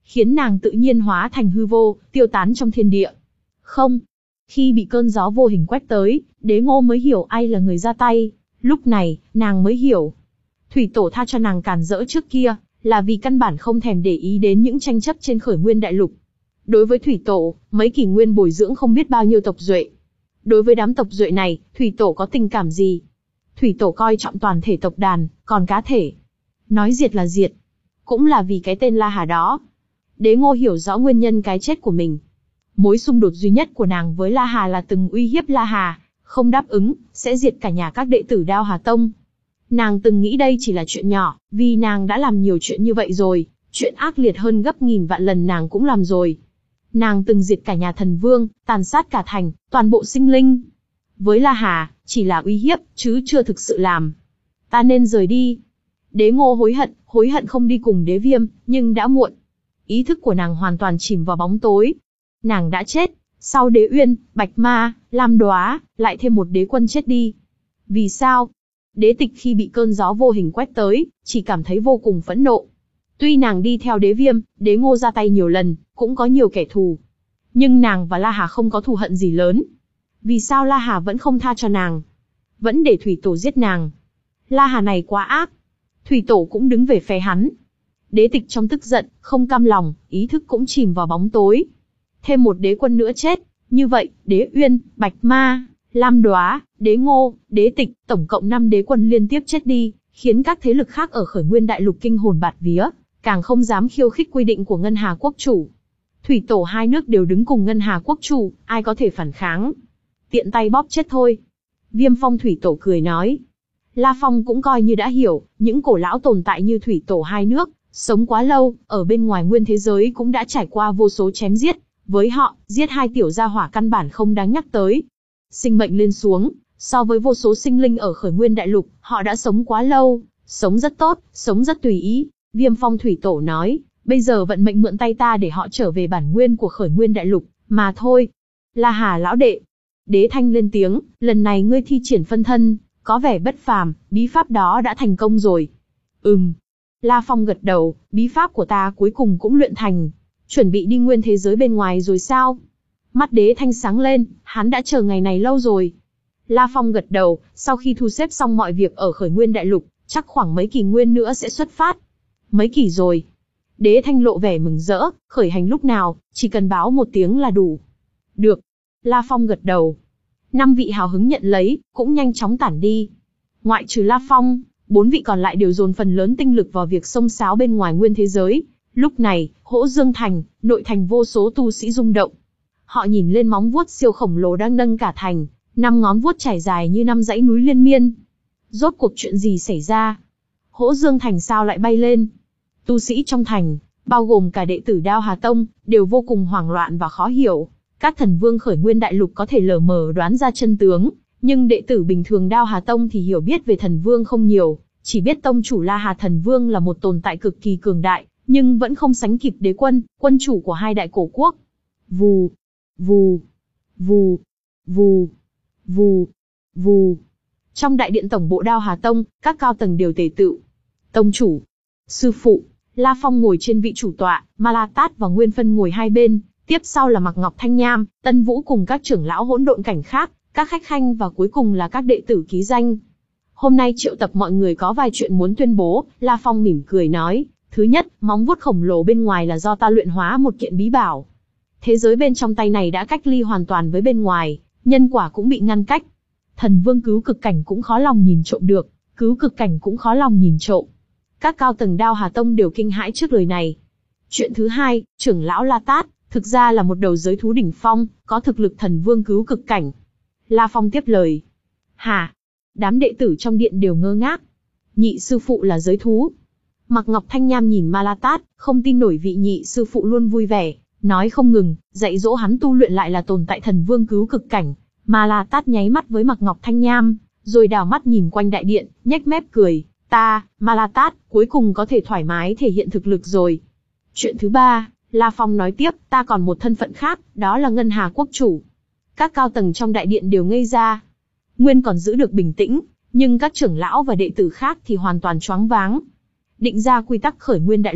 khiến nàng tự nhiên hóa thành hư vô, tiêu tán trong thiên địa. Không. Khi bị cơn gió vô hình quét tới, Đế Ngô mới hiểu ai là người ra tay. Lúc này, nàng mới hiểu. Thủy Tổ tha cho nàng càn rỡ trước kia, là vì căn bản không thèm để ý đến những tranh chấp trên khởi nguyên đại lục. Đối với Thủy Tổ, mấy kỷ nguyên bồi dưỡng không biết bao nhiêu tộc duệ. Đối với đám tộc duệ này, Thủy Tổ có tình cảm gì? Thủy Tổ coi trọng toàn thể tộc đàn, còn cá thể. Nói diệt là diệt. Cũng là vì cái tên La Hà đó. Đế Ngô hiểu rõ nguyên nhân cái chết của mình. Mối xung đột duy nhất của nàng với La Hà là từng uy hiếp La Hà, không đáp ứng, sẽ diệt cả nhà các đệ tử Đao Hà Tông. Nàng từng nghĩ đây chỉ là chuyện nhỏ, vì nàng đã làm nhiều chuyện như vậy rồi, chuyện ác liệt hơn gấp nghìn vạn lần nàng cũng làm rồi. Nàng từng diệt cả nhà thần vương, tàn sát cả thành, toàn bộ sinh linh. Với La Hà, chỉ là uy hiếp, chứ chưa thực sự làm. Ta nên rời đi. Đế Ngô hối hận, hối hận không đi cùng Đế Viêm, nhưng đã muộn. Ý thức của nàng hoàn toàn chìm vào bóng tối. Nàng đã chết, sau Đế Uyên, Bạch Ma, Lam Đóa, lại thêm một đế quân chết đi. Vì sao? Đế Tịch khi bị cơn gió vô hình quét tới, chỉ cảm thấy vô cùng phẫn nộ. Tuy nàng đi theo Đế Viêm, Đế Ngô ra tay nhiều lần, cũng có nhiều kẻ thù. Nhưng nàng và La Hà không có thù hận gì lớn. Vì sao La Hà vẫn không tha cho nàng? Vẫn để Thủy Tổ giết nàng. La Hà này quá ác. Thủy Tổ cũng đứng về phe hắn. Đế Tịch trong tức giận, không cam lòng, ý thức cũng chìm vào bóng tối. Thêm một đế quân nữa chết, như vậy, Đế Uyên, Bạch Ma, Lam Đóa, Đế Ngô, Đế Tịch, tổng cộng năm đế quân liên tiếp chết đi, khiến các thế lực khác ở khởi nguyên đại lục kinh hồn bạt vía, càng không dám khiêu khích quy định của Ngân Hà Quốc chủ. Thủy Tổ hai nước đều đứng cùng Ngân Hà Quốc chủ, ai có thể phản kháng? Tiện tay bóp chết thôi. Viêm Phong Thủy Tổ cười nói. La Phong cũng coi như đã hiểu, những cổ lão tồn tại như Thủy Tổ hai nước, sống quá lâu, ở bên ngoài nguyên thế giới cũng đã trải qua vô số chém giết. Với họ, giết hai tiểu gia hỏa căn bản không đáng nhắc tới. Sinh mệnh lên xuống, so với vô số sinh linh ở khởi nguyên đại lục, họ đã sống quá lâu, sống rất tốt, sống rất tùy ý. Viêm Phong Thủy Tổ nói, bây giờ vận mệnh mượn tay ta để họ trở về bản nguyên của khởi nguyên đại lục, mà thôi. La Hà lão đệ. Đế Thanh lên tiếng, lần này ngươi thi triển phân thân, có vẻ bất phàm, bí pháp đó đã thành công rồi. Ừm. La Phong gật đầu, bí pháp của ta cuối cùng cũng luyện thành. Chuẩn bị đi nguyên thế giới bên ngoài rồi sao? Mắt Đế Thanh sáng lên, hắn đã chờ ngày này lâu rồi. La Phong gật đầu, sau khi thu xếp xong mọi việc ở khởi nguyên đại lục, chắc khoảng mấy kỷ nguyên nữa sẽ xuất phát. Mấy kỷ rồi? Đế Thanh lộ vẻ mừng rỡ, khởi hành lúc nào, chỉ cần báo một tiếng là đủ. Được. La Phong gật đầu. Năm vị hào hứng nhận lấy, cũng nhanh chóng tản đi. Ngoại trừ La Phong, bốn vị còn lại đều dồn phần lớn tinh lực vào việc xông xáo bên ngoài nguyên thế giới. Lúc này, Hỗ Dương Thành, nội thành vô số tu sĩ rung động. Họ nhìn lên móng vuốt siêu khổng lồ đang nâng cả thành, năm ngón vuốt trải dài như năm dãy núi liên miên. Rốt cuộc chuyện gì xảy ra? Hỗ Dương Thành sao lại bay lên? Tu sĩ trong thành, bao gồm cả đệ tử Đao Hà Tông, đều vô cùng hoảng loạn và khó hiểu. Các thần vương khởi nguyên đại lục có thể lờ mờ đoán ra chân tướng, nhưng đệ tử bình thường Đao Hà Tông thì hiểu biết về thần vương không nhiều, chỉ biết tông chủ La Hà thần vương là một tồn tại cực kỳ cường đại, nhưng vẫn không sánh kịp đế quân, quân chủ của hai đại cổ quốc. Vù, vù, vù, vù, vù, vù. Trong đại điện tổng bộ Đao Hà Tông, các cao tầng đều tề tựu. Tông chủ, sư phụ, La Phong ngồi trên vị chủ tọa, Ma La Tát và Nguyên Phân ngồi hai bên, tiếp sau là Mạc Ngọc Thanh Nham, Tân Vũ cùng các trưởng lão hỗn độn cảnh khác, các khách khanh và cuối cùng là các đệ tử ký danh. Hôm nay triệu tập mọi người có vài chuyện muốn tuyên bố, La Phong mỉm cười nói. Thứ nhất, móng vuốt khổng lồ bên ngoài là do ta luyện hóa một kiện bí bảo. Thế giới bên trong tay này đã cách ly hoàn toàn với bên ngoài, nhân quả cũng bị ngăn cách. Thần vương cứu cực cảnh cũng khó lòng nhìn trộm được, cứu cực cảnh cũng khó lòng nhìn trộm. Các cao tầng Đao Hà Tông đều kinh hãi trước lời này. Chuyện thứ hai, trưởng lão La Tát, thực ra là một đầu giới thú đỉnh phong, có thực lực thần vương cứu cực cảnh. La Phong tiếp lời. Hả? Đám đệ tử trong điện đều ngơ ngác. Nhị sư phụ là giới thú. Mạc Ngọc Thanh Nham nhìn Ma La Tát, không tin nổi vị nhị sư phụ luôn vui vẻ, nói không ngừng, dạy dỗ hắn tu luyện lại là tồn tại thần vương cứu cực cảnh. Ma La Tát nháy mắt với Mạc Ngọc Thanh Nham, rồi đảo mắt nhìn quanh đại điện, nhếch mép cười, ta, Ma La Tát, cuối cùng có thể thoải mái thể hiện thực lực rồi. Chuyện thứ ba, La Phong nói tiếp, ta còn một thân phận khác, đó là Ngân Hà Quốc chủ. Các cao tầng trong đại điện đều ngây ra. Nguyên còn giữ được bình tĩnh, nhưng các trưởng lão và đệ tử khác thì hoàn toàn choáng váng. Định ra quy tắc khởi nguyên đại lục,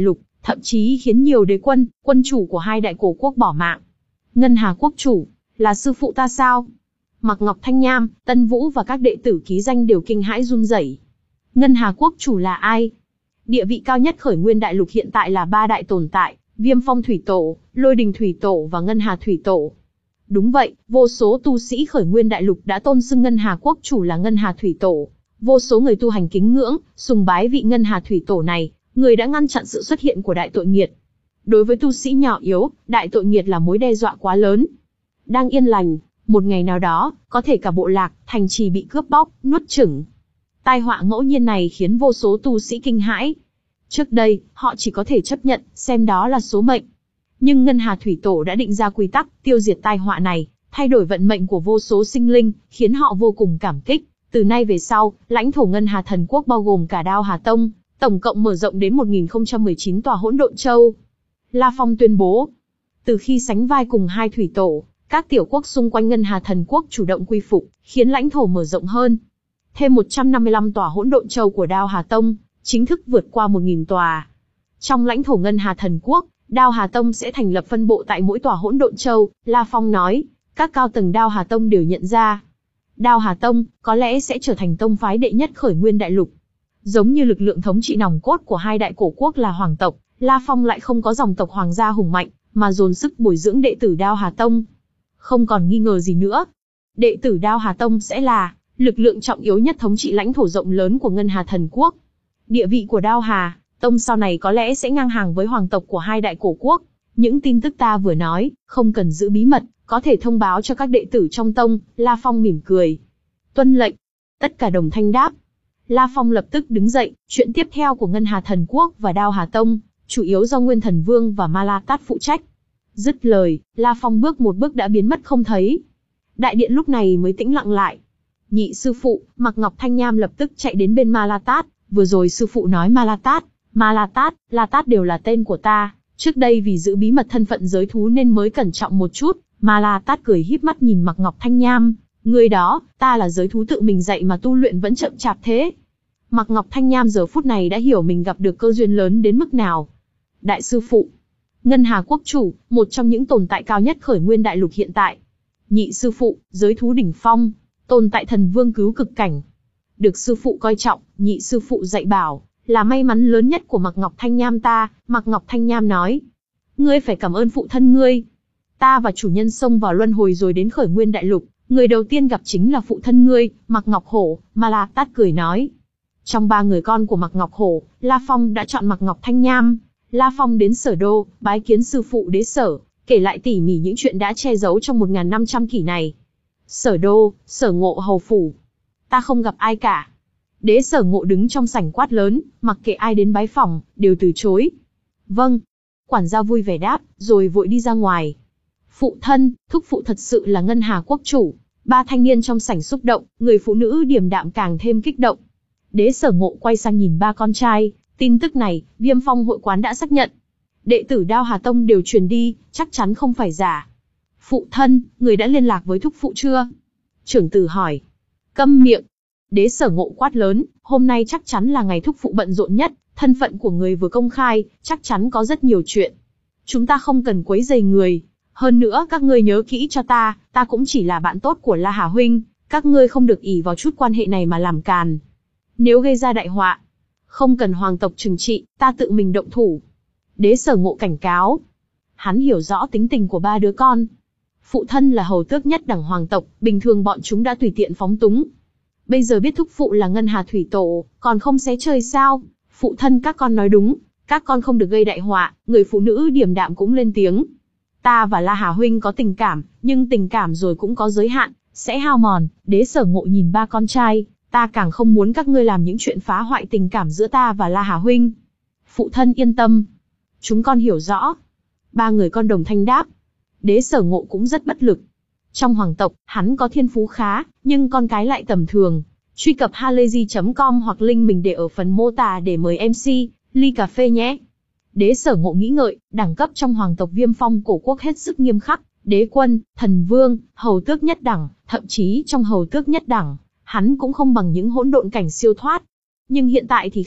thậm chí khiến nhiều đế quân, quân chủ của hai đại cổ quốc bỏ mạng. Ngân Hà quốc chủ, là sư phụ ta sao? Mạc Ngọc Thanh Nham, Tân Vũ và các đệ tử ký danh đều kinh hãi run rẩy. Ngân Hà quốc chủ là ai? Địa vị cao nhất khởi nguyên đại lục hiện tại là ba đại tồn tại, Viêm Phong Thủy Tổ, Lôi Đình Thủy Tổ và Ngân Hà Thủy Tổ. Đúng vậy, vô số tu sĩ khởi nguyên đại lục đã tôn xưng Ngân Hà quốc chủ là Ngân Hà Thủy Tổ. Vô số người tu hành kính ngưỡng, sùng bái vị Ngân Hà Thủy Tổ này, người đã ngăn chặn sự xuất hiện của đại tội nghiệt. Đối với tu sĩ nhỏ yếu, đại tội nghiệt là mối đe dọa quá lớn. Đang yên lành, một ngày nào đó, có thể cả bộ lạc, thành trì bị cướp bóc, nuốt chửng. Tai họa ngẫu nhiên này khiến vô số tu sĩ kinh hãi. Trước đây, họ chỉ có thể chấp nhận, xem đó là số mệnh. Nhưng Ngân Hà Thủy Tổ đã định ra quy tắc, tiêu diệt tai họa này, thay đổi vận mệnh của vô số sinh linh, khiến họ vô cùng cảm kích. Từ nay về sau, lãnh thổ Ngân Hà Thần Quốc bao gồm cả Đao Hà Tông, tổng cộng mở rộng đến một nghìn không trăm mười chín tòa hỗn độn châu. La Phong tuyên bố, từ khi sánh vai cùng hai thủy tổ, các tiểu quốc xung quanh Ngân Hà Thần Quốc chủ động quy phục, khiến lãnh thổ mở rộng hơn. Thêm một trăm năm mươi lăm tòa hỗn độn châu của Đao Hà Tông, chính thức vượt qua một nghìn tòa. Trong lãnh thổ Ngân Hà Thần Quốc, Đao Hà Tông sẽ thành lập phân bộ tại mỗi tòa hỗn độn châu, La Phong nói, các cao tầng Đao Hà Tông đều nhận ra. Đao Hà Tông, có lẽ sẽ trở thành tông phái đệ nhất khởi nguyên đại lục. Giống như lực lượng thống trị nòng cốt của hai đại cổ quốc là hoàng tộc, La Phong lại không có dòng tộc hoàng gia hùng mạnh, mà dồn sức bồi dưỡng đệ tử Đao Hà Tông. Không còn nghi ngờ gì nữa. Đệ tử Đao Hà Tông sẽ là lực lượng trọng yếu nhất thống trị lãnh thổ rộng lớn của Ngân Hà Thần Quốc. Địa vị của Đao Hà Tông sau này có lẽ sẽ ngang hàng với hoàng tộc của hai đại cổ quốc. Những tin tức ta vừa nói, không cần giữ bí mật, có thể thông báo cho các đệ tử trong tông. La Phong mỉm cười. Tuân lệnh. Tất cả đồng thanh đáp. La Phong lập tức đứng dậy, chuyện tiếp theo của Ngân Hà Thần Quốc và Đao Hà Tông, chủ yếu do Nguyên Thần Vương và Ma La Tát phụ trách. Dứt lời, La Phong bước một bước đã biến mất không thấy. Đại điện lúc này mới tĩnh lặng lại. Nhị sư phụ, Mạc Ngọc Thanh Nham lập tức chạy đến bên Ma La Tát. Vừa rồi sư phụ nói Ma La Tát, Ma La Tát, La Tát đều là tên của ta. Trước đây vì giữ bí mật thân phận giới thú nên mới cẩn trọng một chút. Ma La Tát cười híp mắt nhìn Mạc Ngọc Thanh Nham. Người đó, ta là giới thú tự mình dạy mà tu luyện vẫn chậm chạp thế. Mạc Ngọc Thanh Nham giờ phút này đã hiểu mình gặp được cơ duyên lớn đến mức nào. Đại sư phụ, Ngân Hà quốc chủ, một trong những tồn tại cao nhất khởi nguyên đại lục hiện tại. Nhị sư phụ, giới thú đỉnh phong, tồn tại thần vương cứu cực cảnh. Được sư phụ coi trọng, nhị sư phụ dạy bảo, là may mắn lớn nhất của Mạc Ngọc Thanh Nham ta. Mạc Ngọc Thanh Nham nói, ngươi phải cảm ơn phụ thân ngươi. Ta và chủ nhân xông vào luân hồi rồi đến khởi nguyên đại lục, người đầu tiên gặp chính là phụ thân ngươi. Mạc Ngọc Hổ, Ma La Tát cười nói. Trong ba người con của Mạc Ngọc Hổ, La Phong đã chọn Mạc Ngọc Thanh Nham. La Phong đến Sở Đô, bái kiến sư phụ đế Sở, kể lại tỉ mỉ những chuyện đã che giấu trong một nghìn năm trăm kỷ này. Sở Đô, Sở Ngộ hầu phủ. Ta không gặp ai cả. Đế Sở Ngộ đứng trong sảnh quát lớn, mặc kệ ai đến bái phỏng, đều từ chối. Vâng. Quản gia vui vẻ đáp, rồi vội đi ra ngoài. Phụ thân, thúc phụ thật sự là Ngân Hà quốc chủ. Ba thanh niên trong sảnh xúc động, người phụ nữ điềm đạm càng thêm kích động. Đế Sở Ngộ quay sang nhìn ba con trai, tin tức này, Viêm Phong hội quán đã xác nhận. Đệ tử Đao Hà Tông đều truyền đi, chắc chắn không phải giả. Phụ thân, người đã liên lạc với thúc phụ chưa? Trưởng tử hỏi. Câm miệng. Đế Sở Ngộ quát lớn, hôm nay chắc chắn là ngày thúc phụ bận rộn nhất, thân phận của người vừa công khai, chắc chắn có rất nhiều chuyện. Chúng ta không cần quấy rầy người. Hơn nữa các ngươi nhớ kỹ cho ta, ta cũng chỉ là bạn tốt của La Hà huynh, các ngươi không được ỷ vào chút quan hệ này mà làm càn. Nếu gây ra đại họa, không cần hoàng tộc trừng trị, ta tự mình động thủ. Đế Sở Ngộ cảnh cáo. Hắn hiểu rõ tính tình của ba đứa con. Phụ thân là hầu tước nhất đẳng hoàng tộc, bình thường bọn chúng đã tùy tiện phóng túng. Bây giờ biết thúc phụ là Ngân Hà Thủy Tổ, còn không xé trời sao? Phụ thân các con nói đúng, các con không được gây đại họa. Người phụ nữ điềm đạm cũng lên tiếng. Ta và La Hà huynh có tình cảm, nhưng tình cảm rồi cũng có giới hạn, sẽ hao mòn. Đế Sở Ngộ nhìn ba con trai, ta càng không muốn các ngươi làm những chuyện phá hoại tình cảm giữa ta và La Hà huynh. Phụ thân yên tâm, chúng con hiểu rõ. Ba người con đồng thanh đáp. Đế Sở Ngộ cũng rất bất lực. Trong hoàng tộc, hắn có thiên phú khá, nhưng con cái lại tầm thường. Truy cập halayzi chấm com hoặc link mình để ở phần mô tả để mời em xê, ly cà phê nhé. Đế Sở Ngộ nghĩ ngợi, đẳng cấp trong hoàng tộc Viêm Phong cổ quốc hết sức nghiêm khắc. Đế quân, thần vương, hầu tước nhất đẳng, thậm chí trong hầu tước nhất đẳng, hắn cũng không bằng những hỗn độn cảnh siêu thoát. Nhưng hiện tại thì khác,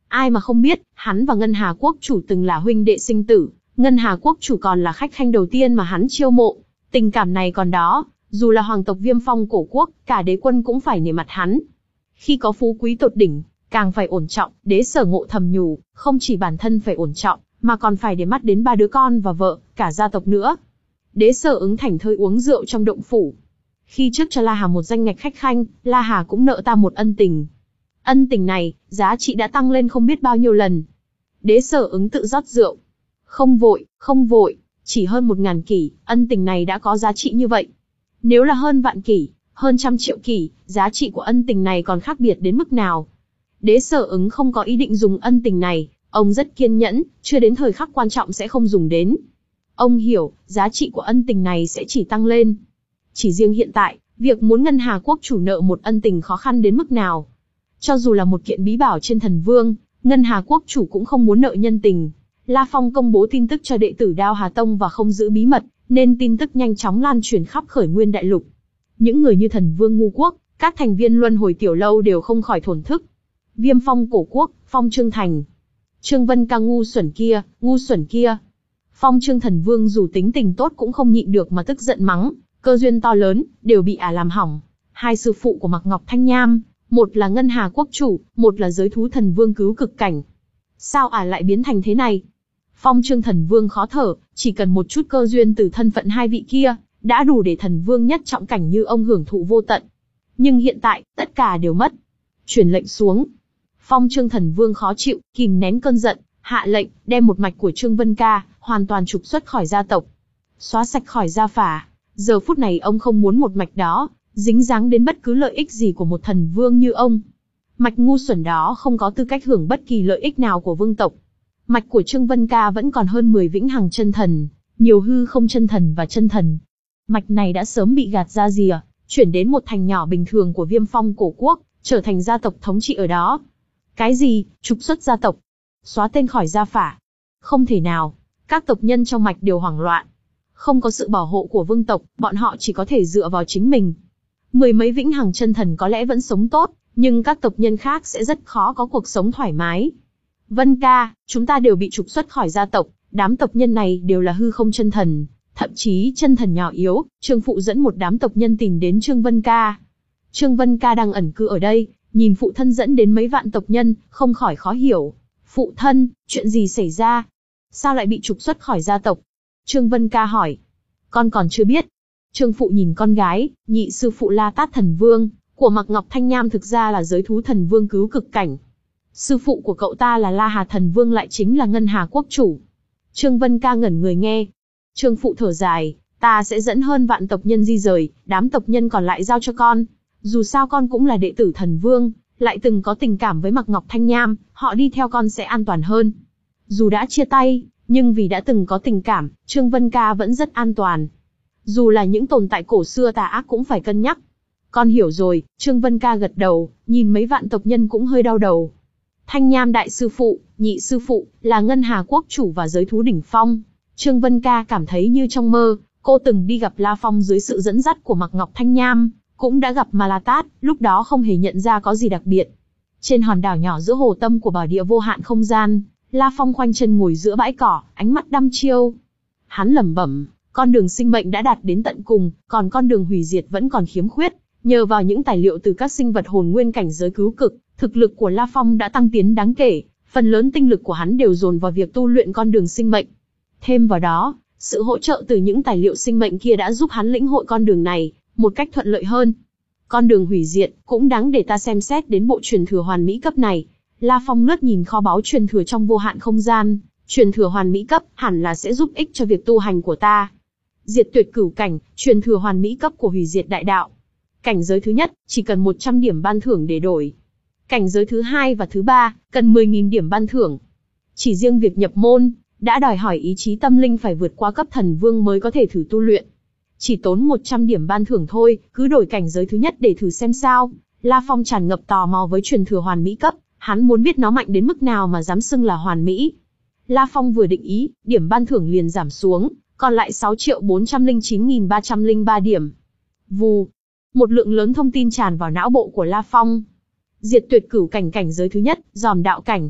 Ai mà không biết, hắn và Ngân Hà Quốc chủ từng là huynh đệ sinh tử, Ngân Hà Quốc chủ còn là khách khanh đầu tiên mà hắn chiêu mộ. Tình cảm này còn đó, dù là hoàng tộc Viêm Phong cổ quốc, cả đế quân cũng phải nể mặt hắn. Khi có phú quý tột đỉnh, càng phải ổn trọng, Đế Sở ngộ thầm nhủ, không chỉ bản thân phải ổn trọng, mà còn phải để mắt đến ba đứa con và vợ, cả gia tộc nữa. Đế Sở ứng thảnh thơi uống rượu trong động phủ. Khi trước cho La Hà một danh ngạch khách khanh, La Hà cũng nợ ta một ân tình. Ân tình này, giá trị đã tăng lên không biết bao nhiêu lần. Đế Sở ứng tự rót rượu. Không vội, không vội, chỉ hơn một ngàn kỷ, ân tình này đã có giá trị như vậy. Nếu là hơn vạn kỷ, hơn trăm triệu kỷ, giá trị của ân tình này còn khác biệt đến mức nào? Đế Sở ứng không có ý định dùng ân tình này, ông rất kiên nhẫn, chưa đến thời khắc quan trọng sẽ không dùng đến. Ông hiểu, giá trị của ân tình này sẽ chỉ tăng lên. Chỉ riêng hiện tại, việc muốn Ngân Hà Quốc chủ nợ một ân tình khó khăn đến mức nào. Cho dù là một kiện bí bảo trên thần vương, Ngân Hà Quốc chủ cũng không muốn nợ nhân tình. La Phong công bố tin tức cho đệ tử Đao Hà Tông và không giữ bí mật, nên tin tức nhanh chóng lan truyền khắp Khởi Nguyên Đại Lục. Những người như thần vương ngu quốc, các thành viên luân hồi tiểu lâu đều không khỏi thổn thức. Viêm Phong cổ quốc, Phong Trương Thành. Trương Vân Ca ngu xuẩn kia, ngu xuẩn kia. Phong Trương thần vương dù tính tình tốt cũng không nhịn được mà tức giận mắng, cơ duyên to lớn, đều bị ả làm hỏng. Hai sư phụ của Mạc Ngọc Thanh Nham, một là Ngân Hà Quốc chủ, một là giới thú thần vương cứu cực cảnh. Sao ả lại biến thành thế này? Phong Trương thần vương khó thở, chỉ cần một chút cơ duyên từ thân phận hai vị kia, đã đủ để thần vương nhất trọng cảnh như ông hưởng thụ vô tận. Nhưng hiện tại, tất cả đều mất. Truyền lệnh xuống. Phong Trương thần vương khó chịu, kìm nén cơn giận, hạ lệnh, đem một mạch của Trương Vân Ca, hoàn toàn trục xuất khỏi gia tộc. Xóa sạch khỏi gia phả. Giờ phút này ông không muốn một mạch đó, dính dáng đến bất cứ lợi ích gì của một thần vương như ông. Mạch ngu xuẩn đó không có tư cách hưởng bất kỳ lợi ích nào của vương tộc. Mạch của Trương Vân Ca vẫn còn hơn mười vĩnh hằng chân thần, nhiều hư không chân thần và chân thần. Mạch này đã sớm bị gạt ra rìa, chuyển đến một thành nhỏ bình thường của Viêm Phong cổ quốc, trở thành gia tộc thống trị ở đó. Cái gì, trục xuất gia tộc? Xóa tên khỏi gia phả? Không thể nào, các tộc nhân trong mạch đều hoảng loạn. Không có sự bảo hộ của vương tộc, bọn họ chỉ có thể dựa vào chính mình. Mười mấy vĩnh hằng chân thần có lẽ vẫn sống tốt, nhưng các tộc nhân khác sẽ rất khó có cuộc sống thoải mái. Vân Ca, chúng ta đều bị trục xuất khỏi gia tộc, đám tộc nhân này đều là hư không chân thần, thậm chí chân thần nhỏ yếu. Trương phụ dẫn một đám tộc nhân tìm đến Trương Vân Ca. Trương Vân Ca đang ẩn cư ở đây, nhìn phụ thân dẫn đến mấy vạn tộc nhân, không khỏi khó hiểu. Phụ thân, chuyện gì xảy ra? Sao lại bị trục xuất khỏi gia tộc? Trương Vân Ca hỏi. Con còn chưa biết. Trương phụ nhìn con gái, nhị sư phụ La Tát thần vương của Mạc Ngọc Thanh Nham thực ra là giới thú thần vương cứu cực cảnh. Sư phụ của cậu ta là La Hà thần vương lại chính là Ngân Hà Quốc chủ. Trương Vân Ca ngẩn người nghe. Trương phụ thở dài, ta sẽ dẫn hơn vạn tộc nhân di rời, đám tộc nhân còn lại giao cho con. Dù sao con cũng là đệ tử thần vương, lại từng có tình cảm với Mạc Ngọc Thanh Nham, họ đi theo con sẽ an toàn hơn. Dù đã chia tay, nhưng vì đã từng có tình cảm, Trương Vân Ca vẫn rất an toàn. Dù là những tồn tại cổ xưa tà ác cũng phải cân nhắc. Con hiểu rồi, Trương Vân Ca gật đầu, nhìn mấy vạn tộc nhân cũng hơi đau đầu. Thanh Nham đại sư phụ, nhị sư phụ, là Ngân Hà Quốc chủ và giới thú đỉnh phong. Trương Vân Ca cảm thấy như trong mơ, cô từng đi gặp La Phong dưới sự dẫn dắt của Mạc Ngọc Thanh Nham, cũng đã gặp Ma La Tát, lúc đó không hề nhận ra có gì đặc biệt. Trên hòn đảo nhỏ giữa hồ tâm của bảo địa vô hạn không gian, La Phong khoanh chân ngồi giữa bãi cỏ, ánh mắt đăm chiêu. Hắn lẩm bẩm, con đường sinh mệnh đã đạt đến tận cùng, còn con đường hủy diệt vẫn còn khiếm khuyết. Nhờ vào những tài liệu từ các sinh vật hồn nguyên cảnh giới cứu cực, thực lực của La Phong đã tăng tiến đáng kể, phần lớn tinh lực của hắn đều dồn vào việc tu luyện con đường sinh mệnh. Thêm vào đó, sự hỗ trợ từ những tài liệu sinh mệnh kia đã giúp hắn lĩnh hội con đường này một cách thuận lợi hơn. Con đường hủy diệt cũng đáng để ta xem xét đến bộ truyền thừa hoàn mỹ cấp này. La Phong lướt nhìn kho báu truyền thừa trong vô hạn không gian, truyền thừa hoàn mỹ cấp hẳn là sẽ giúp ích cho việc tu hành của ta. Diệt tuyệt cửu cảnh, truyền thừa hoàn mỹ cấp của hủy diệt đại đạo. Cảnh giới thứ nhất, chỉ cần một trăm điểm ban thưởng để đổi. Cảnh giới thứ hai và thứ ba, cần mười nghìn điểm ban thưởng. Chỉ riêng việc nhập môn, đã đòi hỏi ý chí tâm linh phải vượt qua cấp thần vương mới có thể thử tu luyện. Chỉ tốn một trăm điểm ban thưởng thôi, cứ đổi cảnh giới thứ nhất để thử xem sao. La Phong tràn ngập tò mò với truyền thừa hoàn mỹ cấp, hắn muốn biết nó mạnh đến mức nào mà dám xưng là hoàn mỹ. La Phong vừa định ý, điểm ban thưởng liền giảm xuống, còn lại sáu triệu bốn trăm lẻ chín nghìn ba trăm lẻ ba điểm. Vù, một lượng lớn thông tin tràn vào não bộ của La Phong. Diệt tuyệt cửu cảnh cảnh giới thứ nhất, dòm đạo cảnh.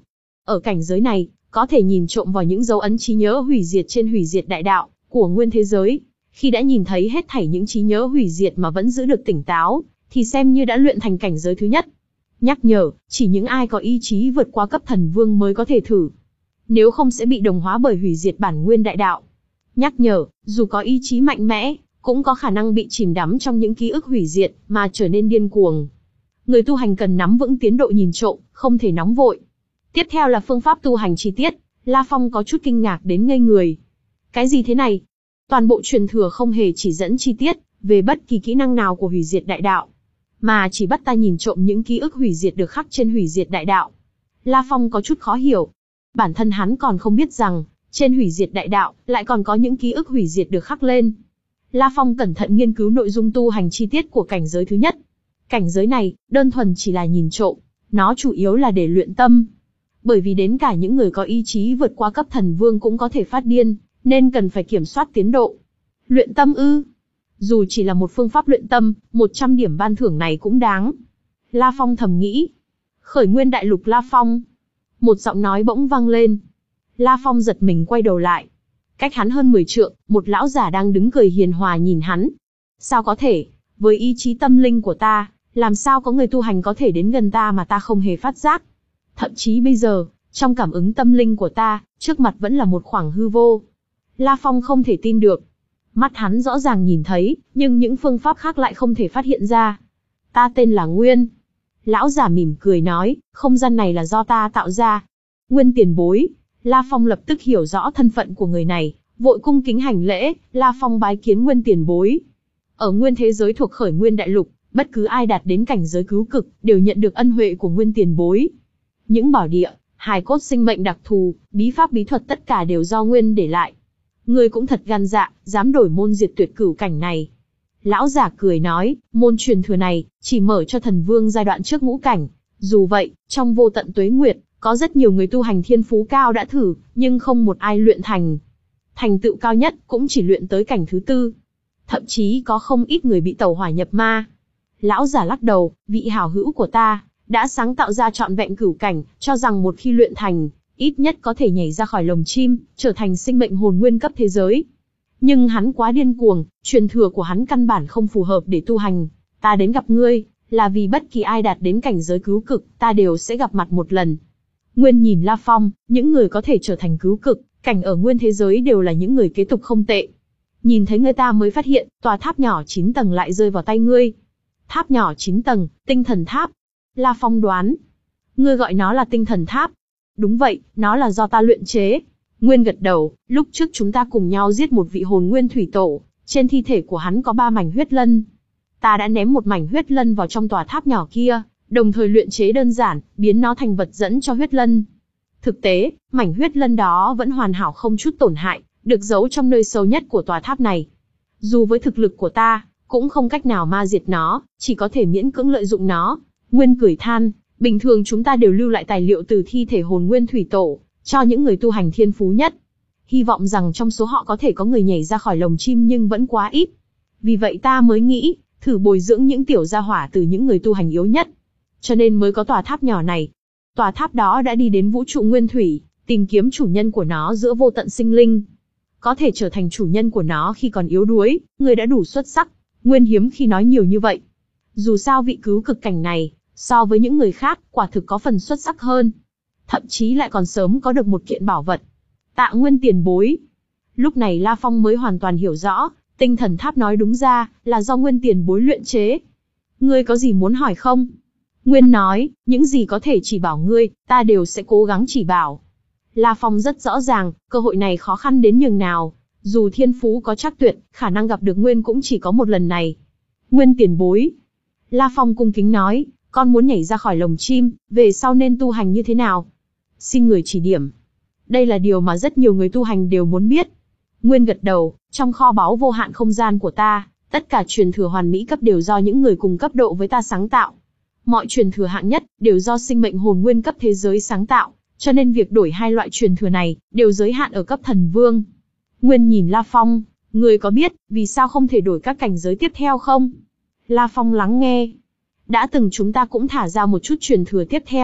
ở cảnh giới này, có thể nhìn trộm vào những dấu ấn trí nhớ hủy diệt trên hủy diệt đại đạo của nguyên thế giới. Khi đã nhìn thấy hết thảy những trí nhớ hủy diệt mà vẫn giữ được tỉnh táo, thì xem như đã luyện thành cảnh giới thứ nhất. Nhắc nhở, chỉ những ai có ý chí vượt qua cấp thần vương mới có thể thử. Nếu không sẽ bị đồng hóa bởi hủy diệt bản nguyên đại đạo. Nhắc nhở, dù có ý chí mạnh mẽ, cũng có khả năng bị chìm đắm trong những ký ức hủy diệt mà trở nên điên cuồng. Người tu hành cần nắm vững tiến độ nhìn trộm, không thể nóng vội. Tiếp theo là phương pháp tu hành chi tiết. La Phong có chút kinh ngạc đến ngây người. Cái gì thế này? Toàn bộ truyền thừa không hề chỉ dẫn chi tiết về bất kỳ kỹ năng nào của hủy diệt đại đạo, mà chỉ bắt ta nhìn trộm những ký ức hủy diệt được khắc trên hủy diệt đại đạo. La Phong có chút khó hiểu. Bản thân hắn còn không biết rằng, trên hủy diệt đại đạo, lại còn có những ký ức hủy diệt được khắc lên. La Phong cẩn thận nghiên cứu nội dung tu hành chi tiết của cảnh giới thứ nhất. Cảnh giới này, đơn thuần chỉ là nhìn trộm, nó chủ yếu là để luyện tâm. Bởi vì đến cả những người có ý chí vượt qua cấp thần vương cũng có thể phát điên, nên cần phải kiểm soát tiến độ. Luyện tâm ư? Dù chỉ là một phương pháp luyện tâm, một trăm điểm ban thưởng này cũng đáng. La Phong thầm nghĩ. Khởi nguyên đại lục La Phong. Một giọng nói bỗng vang lên. La Phong giật mình quay đầu lại. Cách hắn hơn mười trượng, một lão giả đang đứng cười hiền hòa nhìn hắn. Sao có thể? Với ý chí tâm linh của ta, làm sao có người tu hành có thể đến gần ta mà ta không hề phát giác? Thậm chí bây giờ, trong cảm ứng tâm linh của ta, trước mặt vẫn là một khoảng hư vô. La Phong không thể tin được. Mắt hắn rõ ràng nhìn thấy, nhưng những phương pháp khác lại không thể phát hiện ra. Ta tên là Nguyên. Lão giả mỉm cười nói, không gian này là do ta tạo ra. Nguyên tiền bối. La Phong lập tức hiểu rõ thân phận của người này, vội cung kính hành lễ, La Phong bái kiến Nguyên tiền bối. Ở nguyên thế giới thuộc khởi nguyên đại lục, bất cứ ai đạt đến cảnh giới cứu cực, đều nhận được ân huệ của Nguyên tiền bối. Những bảo địa, hài cốt sinh mệnh đặc thù, bí pháp bí thuật tất cả đều do Nguyên để lại. Ngươi cũng thật gan dạ, dám đổi môn diệt tuyệt cửu cảnh này. Lão giả cười nói, môn truyền thừa này, chỉ mở cho thần vương giai đoạn trước ngũ cảnh. Dù vậy, trong vô tận tuế nguyệt, có rất nhiều người tu hành thiên phú cao đã thử, nhưng không một ai luyện thành. Thành tựu cao nhất, cũng chỉ luyện tới cảnh thứ tư. Thậm chí có không ít người bị tẩu hỏa nhập ma. Lão giả lắc đầu, vị hảo hữu của ta, đã sáng tạo ra trọn vẹn cửu cảnh, cho rằng một khi luyện thành, ít nhất có thể nhảy ra khỏi lồng chim, trở thành sinh mệnh hồn nguyên cấp thế giới. Nhưng hắn quá điên cuồng, truyền thừa của hắn căn bản không phù hợp để tu hành. Ta đến gặp ngươi, là vì bất kỳ ai đạt đến cảnh giới cứu cực, ta đều sẽ gặp mặt một lần. Nguyên nhìn La Phong, những người có thể trở thành cứu cực, cảnh ở nguyên thế giới đều là những người kế tục không tệ. Nhìn thấy người ta mới phát hiện, tòa tháp nhỏ chín tầng lại rơi vào tay ngươi. Tháp nhỏ chín tầng, tinh thần tháp. La Phong đoán. Ngươi gọi nó là tinh thần tháp. Đúng vậy, nó là do ta luyện chế. Nguyên gật đầu, lúc trước chúng ta cùng nhau giết một vị hồn nguyên thủy tổ, trên thi thể của hắn có ba mảnh huyết lân. Ta đã ném một mảnh huyết lân vào trong tòa tháp nhỏ kia, đồng thời luyện chế đơn giản, biến nó thành vật dẫn cho huyết lân. Thực tế, mảnh huyết lân đó vẫn hoàn hảo không chút tổn hại, được giấu trong nơi sâu nhất của tòa tháp này. Dù với thực lực của ta, cũng không cách nào ma diệt nó, chỉ có thể miễn cưỡng lợi dụng nó. Nguyên cười than, bình thường chúng ta đều lưu lại tài liệu từ thi thể hồn nguyên thủy tổ, cho những người tu hành thiên phú nhất. Hy vọng rằng trong số họ có thể có người nhảy ra khỏi lồng chim nhưng vẫn quá ít. Vì vậy ta mới nghĩ, thử bồi dưỡng những tiểu gia hỏa từ những người tu hành yếu nhất. Cho nên mới có tòa tháp nhỏ này. Tòa tháp đó đã đi đến vũ trụ nguyên thủy, tìm kiếm chủ nhân của nó giữa vô tận sinh linh. Có thể trở thành chủ nhân của nó khi còn yếu đuối, người đã đủ xuất sắc. Nguyên hiếm khi nói nhiều như vậy. Dù sao vị cứu cực cảnh này, so với những người khác, quả thực có phần xuất sắc hơn. Thậm chí lại còn sớm có được một kiện bảo vật. Tạ Nguyên tiền bối. Lúc này La Phong mới hoàn toàn hiểu rõ, tinh thần tháp nói đúng ra, là do Nguyên tiền bối luyện chế. Ngươi có gì muốn hỏi không? Nguyên nói, những gì có thể chỉ bảo ngươi, ta đều sẽ cố gắng chỉ bảo. La Phong rất rõ ràng, cơ hội này khó khăn đến nhường nào. Dù thiên phú có chắc tuyệt, khả năng gặp được Nguyên cũng chỉ có một lần này. Nguyên tiền bối. La Phong cung kính nói, con muốn nhảy ra khỏi lồng chim, về sau nên tu hành như thế nào? Xin người chỉ điểm. Đây là điều mà rất nhiều người tu hành đều muốn biết. Nguyên gật đầu, trong kho báu vô hạn không gian của ta, tất cả truyền thừa hoàn mỹ cấp đều do những người cùng cấp độ với ta sáng tạo. Mọi truyền thừa hạng nhất, đều do sinh mệnh hồn nguyên cấp thế giới sáng tạo, cho nên việc đổi hai loại truyền thừa này, đều giới hạn ở cấp thần vương. Nguyên nhìn La Phong, người có biết, vì sao không thể đổi các cảnh giới tiếp theo không? La Phong lắng nghe. Đã từng chúng ta cũng thả ra một chút truyền thừa tiếp theo,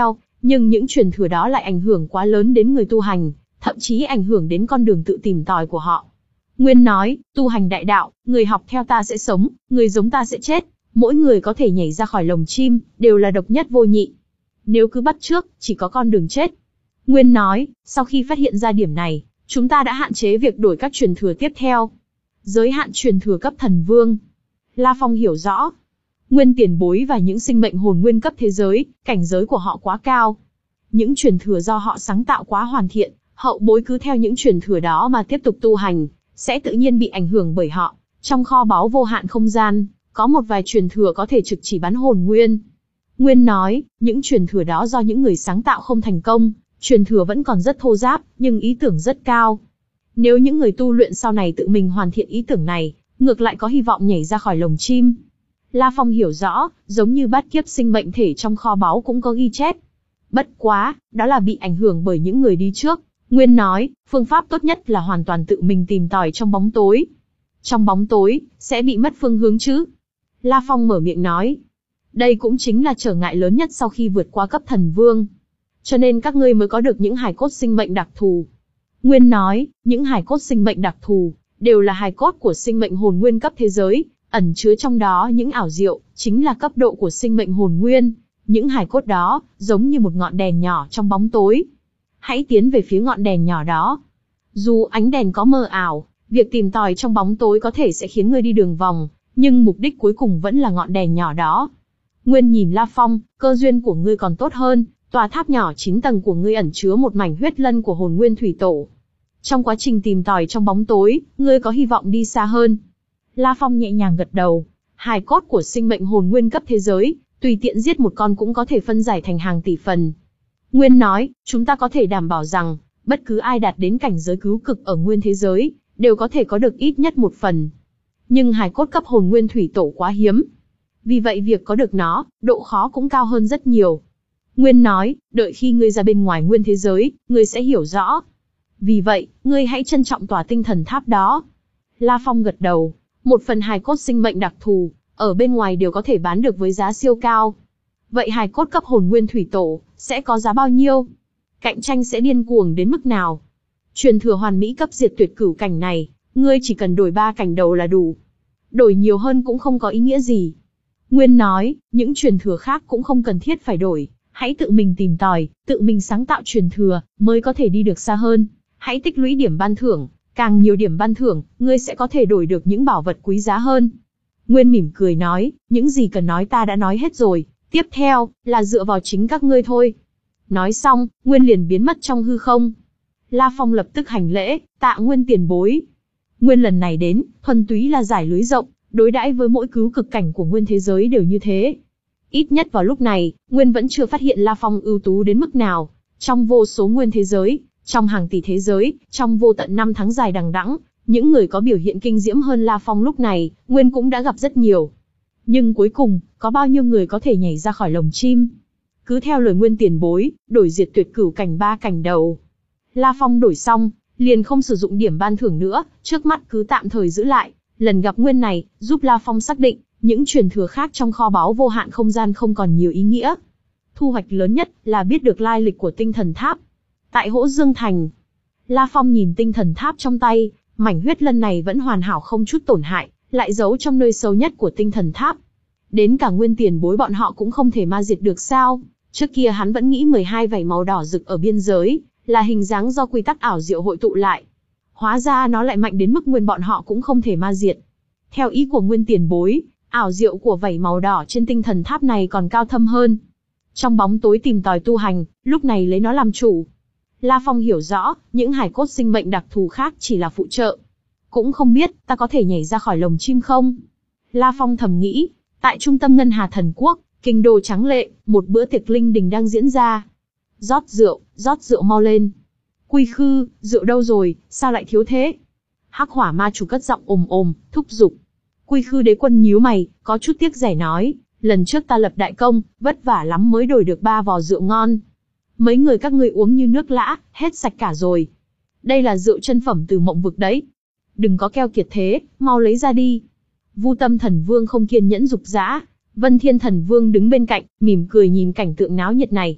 Nhưng những truyền thừa đó lại ảnh hưởng quá lớn đến người tu hành, thậm chí ảnh hưởng đến con đường tự tìm tòi của họ. Nguyên nói, tu hành đại đạo, người học theo ta sẽ sống, người giống ta sẽ chết. Mỗi người có thể nhảy ra khỏi lồng chim, đều là độc nhất vô nhị. Nếu cứ bắt chước, chỉ có con đường chết. Nguyên nói, sau khi phát hiện ra điểm này, chúng ta đã hạn chế việc đổi các truyền thừa tiếp theo. Giới hạn truyền thừa cấp thần vương. La Phong hiểu rõ. Nguyên tiền bối và những sinh mệnh hồn nguyên cấp thế giới, cảnh giới của họ quá cao. Những truyền thừa do họ sáng tạo quá hoàn thiện, hậu bối cứ theo những truyền thừa đó mà tiếp tục tu hành, sẽ tự nhiên bị ảnh hưởng bởi họ. Trong kho báu vô hạn không gian, có một vài truyền thừa có thể trực chỉ bắn hồn nguyên. Nguyên nói, những truyền thừa đó do những người sáng tạo không thành công, truyền thừa vẫn còn rất thô ráp, nhưng ý tưởng rất cao. Nếu những người tu luyện sau này tự mình hoàn thiện ý tưởng này, ngược lại có hy vọng nhảy ra khỏi lồng chim. La Phong hiểu rõ, giống như bát kiếp sinh mệnh thể trong kho báu cũng có ghi chép. Bất quá, đó là bị ảnh hưởng bởi những người đi trước. Nguyên nói, phương pháp tốt nhất là hoàn toàn tự mình tìm tòi trong bóng tối. Trong bóng tối, sẽ bị mất phương hướng chứ? La Phong mở miệng nói. Đây cũng chính là trở ngại lớn nhất sau khi vượt qua cấp thần vương. Cho nên các ngươi mới có được những hài cốt sinh mệnh đặc thù. Nguyên nói, những hài cốt sinh mệnh đặc thù, đều là hài cốt của sinh mệnh hồn nguyên cấp thế giới, ẩn chứa trong đó những ảo diệu, chính là cấp độ của sinh mệnh hồn nguyên. Những hài cốt đó, giống như một ngọn đèn nhỏ trong bóng tối. Hãy tiến về phía ngọn đèn nhỏ đó. Dù ánh đèn có mờ ảo, việc tìm tòi trong bóng tối có thể sẽ khiến ngươi đi đường vòng, nhưng mục đích cuối cùng vẫn là ngọn đèn nhỏ đó. Nguyên nhìn La Phong, cơ duyên của ngươi còn tốt hơn, tòa tháp nhỏ chín tầng của ngươi ẩn chứa một mảnh huyết lân của hồn nguyên thủy tổ. Trong quá trình tìm tòi trong bóng tối, ngươi có hy vọng đi xa hơn. La Phong nhẹ nhàng gật đầu, hài cốt của sinh mệnh hồn nguyên cấp thế giới, tùy tiện giết một con cũng có thể phân giải thành hàng tỷ phần. Nguyên nói, chúng ta có thể đảm bảo rằng, bất cứ ai đạt đến cảnh giới cứu cực ở nguyên thế giới, đều có thể có được ít nhất một phần. Nhưng hài cốt cấp hồn nguyên thủy tổ quá hiếm. Vì vậy việc có được nó, độ khó cũng cao hơn rất nhiều. Nguyên nói, đợi khi ngươi ra bên ngoài nguyên thế giới, ngươi sẽ hiểu rõ. Vì vậy, ngươi hãy trân trọng tòa tinh thần tháp đó. La Phong gật đầu, một phần hài cốt sinh mệnh đặc thù, ở bên ngoài đều có thể bán được với giá siêu cao. Vậy hài cốt cấp hồn nguyên thủy tổ, sẽ có giá bao nhiêu? Cạnh tranh sẽ điên cuồng đến mức nào? Truyền thừa hoàn mỹ cấp diệt tuyệt cửu cảnh này, ngươi chỉ cần đổi ba cảnh đầu là đủ. Đổi nhiều hơn cũng không có ý nghĩa gì. Nguyên nói, những truyền thừa khác cũng không cần thiết phải đổi. Hãy tự mình tìm tòi, tự mình sáng tạo truyền thừa, mới có thể đi được xa hơn. Hãy tích lũy điểm ban thưởng, càng nhiều điểm ban thưởng, ngươi sẽ có thể đổi được những bảo vật quý giá hơn. Nguyên mỉm cười nói, những gì cần nói ta đã nói hết rồi, tiếp theo, là dựa vào chính các ngươi thôi. Nói xong, Nguyên liền biến mất trong hư không. La Phong lập tức hành lễ, tạ Nguyên tiền bối. Nguyên lần này đến, thuần túy là giải lưới rộng, đối đãi với mỗi cứu cực cảnh của nguyên thế giới đều như thế. Ít nhất vào lúc này, Nguyên vẫn chưa phát hiện La Phong ưu tú đến mức nào. Trong vô số nguyên thế giới, trong hàng tỷ thế giới, trong vô tận năm tháng dài đằng đẵng, những người có biểu hiện kinh diễm hơn La Phong lúc này, Nguyên cũng đã gặp rất nhiều. Nhưng cuối cùng, có bao nhiêu người có thể nhảy ra khỏi lồng chim? Cứ theo lời Nguyên tiền bối, đổi diệt tuyệt cửu cảnh ba cảnh đầu. La Phong đổi xong, liền không sử dụng điểm ban thưởng nữa, trước mắt cứ tạm thời giữ lại. Lần gặp Nguyên này, giúp La Phong xác định, những truyền thừa khác trong kho báu vô hạn không gian không còn nhiều ý nghĩa. Thu hoạch lớn nhất là biết được lai lịch của tinh thần tháp. Tại Hỗ Dương Thành, La Phong nhìn tinh thần tháp trong tay, mảnh huyết lân này vẫn hoàn hảo không chút tổn hại, lại giấu trong nơi sâu nhất của tinh thần tháp. Đến cả Nguyên tiền bối bọn họ cũng không thể ma diệt được sao? Trước kia hắn vẫn nghĩ mười hai vảy màu đỏ rực ở biên giới, là hình dáng do quy tắc ảo diệu hội tụ lại. Hóa ra nó lại mạnh đến mức Nguyên bọn họ cũng không thể ma diệt. Theo ý của Nguyên tiền bối, ảo diệu của vảy màu đỏ trên tinh thần tháp này còn cao thâm hơn. Trong bóng tối tìm tòi tu hành, lúc này lấy nó làm chủ. La Phong hiểu rõ, những hải cốt sinh mệnh đặc thù khác chỉ là phụ trợ. Cũng không biết, ta có thể nhảy ra khỏi lồng chim không? La Phong thầm nghĩ, tại trung tâm Ngân Hà Thần Quốc, kinh đô tráng lệ, một bữa tiệc linh đình đang diễn ra. Rót rượu, rót rượu mau lên. Quy Khư, rượu đâu rồi, sao lại thiếu thế? Hắc Hỏa Ma chủ cất giọng ồm ồm, thúc giục. Quy Khư đế quân nhíu mày, có chút tiếc rẻ nói, lần trước ta lập đại công, vất vả lắm mới đổi được ba vò rượu ngon. Mấy người các ngươi uống như nước lã, hết sạch cả rồi. Đây là rượu chân phẩm từ Mộng Vực đấy. Đừng có keo kiệt thế, mau lấy ra đi. Vu Tâm Thần Vương không kiên nhẫn giục giã. Vân Thiên Thần Vương đứng bên cạnh, mỉm cười nhìn cảnh tượng náo nhiệt này.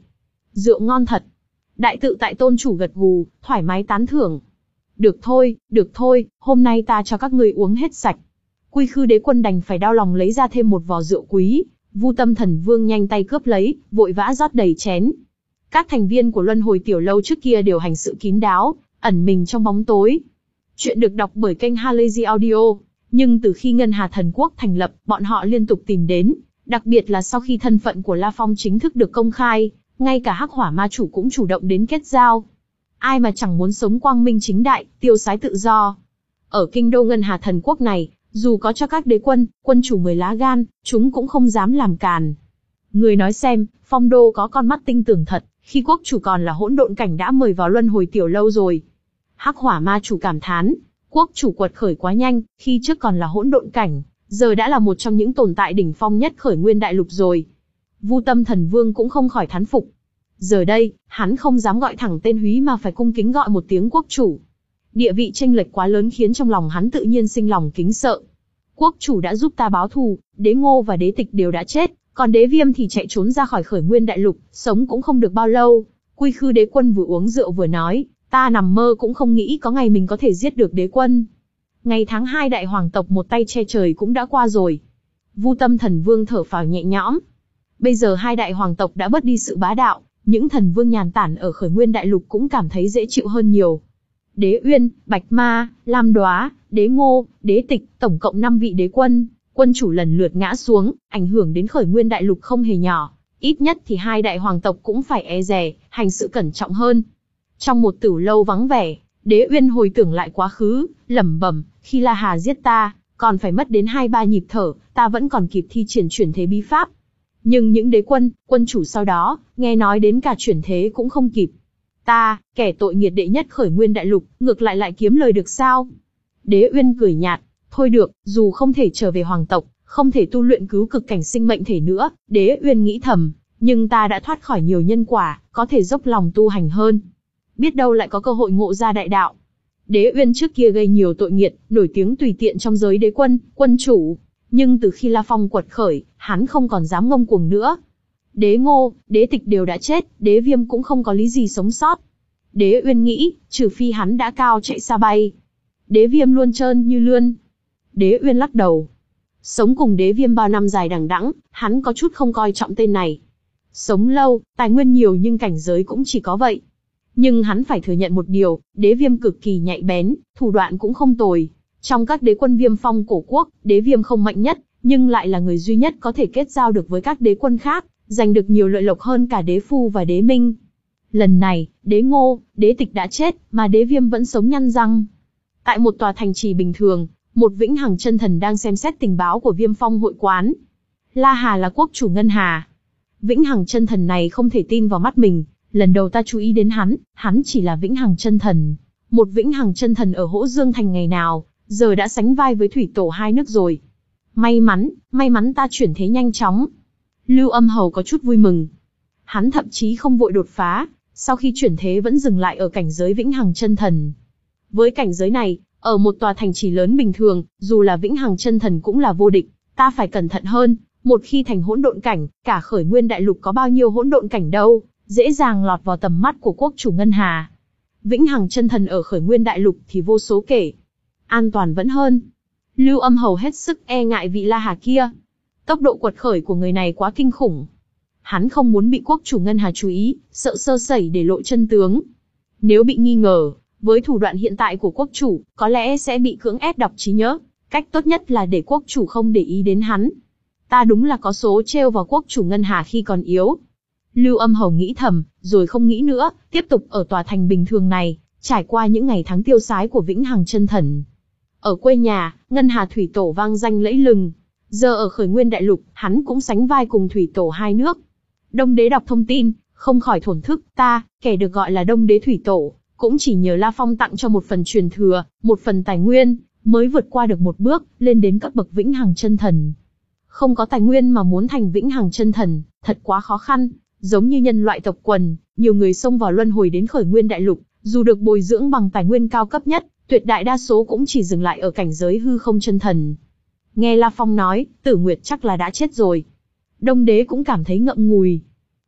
Rượu ngon thật. Đại tự tại tôn chủ gật gù, thoải mái tán thưởng. Được thôi, được thôi, hôm nay ta cho các ngươi uống hết sạch. Quy Khư Đế Quân đành phải đau lòng lấy ra thêm một vò rượu quý. Vu Tâm Thần Vương nhanh tay cướp lấy, vội vã rót đầy chén. Các thành viên của Luân Hồi Tiểu Lâu trước kia đều hành sự kín đáo, ẩn mình trong bóng tối. Chuyện được đọc bởi kênh Halazy Audio. Nhưng từ khi Ngân Hà Thần Quốc thành lập, bọn họ liên tục tìm đến. Đặc biệt là sau khi thân phận của La Phong chính thức được công khai, ngay cả Hắc Hỏa Ma Chủ cũng chủ động đến kết giao. Ai mà chẳng muốn sống quang minh chính đại, tiêu sái tự do. Ở kinh đô Ngân Hà Thần Quốc này, dù có cho các đế quân, quân chủ mười lá gan, chúng cũng không dám làm càn. Người nói xem, Phong đô có con mắt tinh tường thật, khi quốc chủ còn là hỗn độn cảnh đã mời vào Luân Hồi Tiểu Lâu rồi. Hắc Hỏa Ma Chủ cảm thán, quốc chủ quật khởi quá nhanh, khi trước còn là hỗn độn cảnh, giờ đã là một trong những tồn tại đỉnh phong nhất khởi nguyên đại lục rồi. Vu Tâm Thần Vương cũng không khỏi thán phục. Giờ đây, hắn không dám gọi thẳng tên Húy mà phải cung kính gọi một tiếng quốc chủ. Địa vị chênh lệch quá lớn khiến trong lòng hắn tự nhiên sinh lòng kính sợ. Quốc chủ đã giúp ta báo thù, Đế Ngô và Đế Tịch đều đã chết, còn Đế Viêm thì chạy trốn ra khỏi khởi nguyên đại lục, sống cũng không được bao lâu. Quy Khư Đế Quân vừa uống rượu vừa nói, ta nằm mơ cũng không nghĩ có ngày mình có thể giết được Đế Quân. Ngày tháng hai đại hoàng tộc một tay che trời cũng đã qua rồi. Vu Tâm Thần Vương thở phào nhẹ nhõm. Bây giờ hai đại hoàng tộc đã bớt đi sự bá đạo, những thần vương nhàn tản ở khởi nguyên đại lục cũng cảm thấy dễ chịu hơn nhiều. Đế Uyên, Bạch Ma, Lam Đóa, Đế Ngô, Đế Tịch, tổng cộng năm vị đế quân, quân chủ lần lượt ngã xuống, ảnh hưởng đến khởi nguyên đại lục không hề nhỏ. Ít nhất thì hai đại hoàng tộc cũng phải e dè, hành sự cẩn trọng hơn. Trong một tửu lâu vắng vẻ, Đế Uyên hồi tưởng lại quá khứ, lẩm bẩm, khi La Hà giết ta, còn phải mất đến hai ba nhịp thở, ta vẫn còn kịp thi triển chuyển thế bí pháp. Nhưng những đế quân, quân chủ sau đó, nghe nói đến cả chuyển thế cũng không kịp. Ta, kẻ tội nghiệt đệ nhất khởi nguyên đại lục, ngược lại lại kiếm lời được sao? Đế Uyên cười nhạt, thôi được, dù không thể trở về hoàng tộc, không thể tu luyện cứu cực cảnh sinh mệnh thể nữa, Đế Uyên nghĩ thầm, nhưng ta đã thoát khỏi nhiều nhân quả, có thể dốc lòng tu hành hơn. Biết đâu lại có cơ hội ngộ ra đại đạo. Đế Uyên trước kia gây nhiều tội nghiệt, nổi tiếng tùy tiện trong giới đế quân, quân chủ. Nhưng từ khi La Phong quật khởi, hắn không còn dám ngông cuồng nữa. Đế Ngô, Đế Tịch đều đã chết, Đế Viêm cũng không có lý gì sống sót. Đế Uyên nghĩ, trừ phi hắn đã cao chạy xa bay. Đế Viêm luôn trơn như lươn. Đế Uyên lắc đầu. Sống cùng Đế Viêm bao năm dài đằng đẵng, hắn có chút không coi trọng tên này. Sống lâu, tài nguyên nhiều nhưng cảnh giới cũng chỉ có vậy. Nhưng hắn phải thừa nhận một điều, Đế Viêm cực kỳ nhạy bén, thủ đoạn cũng không tồi. Trong các đế quân Viêm Phong cổ quốc, Đế Viêm không mạnh nhất, nhưng lại là người duy nhất có thể kết giao được với các đế quân khác, giành được nhiều lợi lộc hơn cả Đế Phu và Đế Minh. Lần này, Đế Ngô, Đế Tịch đã chết, mà Đế Viêm vẫn sống nhăn răng. Tại một tòa thành trì bình thường, một vĩnh hằng chân thần đang xem xét tình báo của Viêm Phong hội quán. La Hà là quốc chủ Ngân Hà. Vĩnh hằng chân thần này không thể tin vào mắt mình, lần đầu ta chú ý đến hắn, hắn chỉ là vĩnh hằng chân thần. Một vĩnh hằng chân thần ở Hỗ Dương Thành ngày nào, giờ đã sánh vai với thủy tổ hai nước rồi. May mắn, may mắn ta chuyển thế nhanh chóng. Lưu Âm Hầu có chút vui mừng. Hắn thậm chí không vội đột phá, sau khi chuyển thế vẫn dừng lại ở cảnh giới vĩnh hằng chân thần. Với cảnh giới này, ở một tòa thành trì lớn bình thường, dù là vĩnh hằng chân thần cũng là vô địch, ta phải cẩn thận hơn, một khi thành hỗn độn cảnh, cả khởi nguyên đại lục có bao nhiêu hỗn độn cảnh đâu, dễ dàng lọt vào tầm mắt của quốc chủ Ngân Hà. Vĩnh hằng chân thần ở khởi nguyên đại lục thì vô số kể. An toàn vẫn hơn. Lưu Âm Hầu hết sức e ngại vị La Hà kia. Tốc độ quật khởi của người này quá kinh khủng. Hắn không muốn bị quốc chủ Ngân Hà chú ý, sợ sơ sẩy để lộ chân tướng. Nếu bị nghi ngờ, với thủ đoạn hiện tại của quốc chủ, có lẽ sẽ bị cưỡng ép đọc trí nhớ. Cách tốt nhất là để quốc chủ không để ý đến hắn. Ta đúng là có số trêu vào quốc chủ Ngân Hà khi còn yếu. Lưu Âm Hầu nghĩ thầm, rồi không nghĩ nữa, tiếp tục ở tòa thành bình thường này, trải qua những ngày tháng tiêu sái của vĩnh hằng chân thần. Ở quê nhà, Ngân Hà Thủy Tổ vang danh lẫy lừng. Giờ ở khởi nguyên đại lục, hắn cũng sánh vai cùng Thủy Tổ hai nước. Đông Đế đọc thông tin, không khỏi thổn thức, ta, kẻ được gọi là Đông Đế Thủy Tổ, cũng chỉ nhờ La Phong tặng cho một phần truyền thừa, một phần tài nguyên, mới vượt qua được một bước, lên đến cấp bậc vĩnh hằng chân thần. Không có tài nguyên mà muốn thành vĩnh hằng chân thần, thật quá khó khăn. Giống như nhân loại tộc quần, nhiều người xông vào luân hồi đến khởi nguyên đại lục, dù được bồi dưỡng bằng tài nguyên cao cấp nhất, tuyệt đại đa số cũng chỉ dừng lại ở cảnh giới hư không chân thần. Nghe La Phong nói, Tử Nguyệt chắc là đã chết rồi. Đông Đế cũng cảm thấy ngậm ngùi.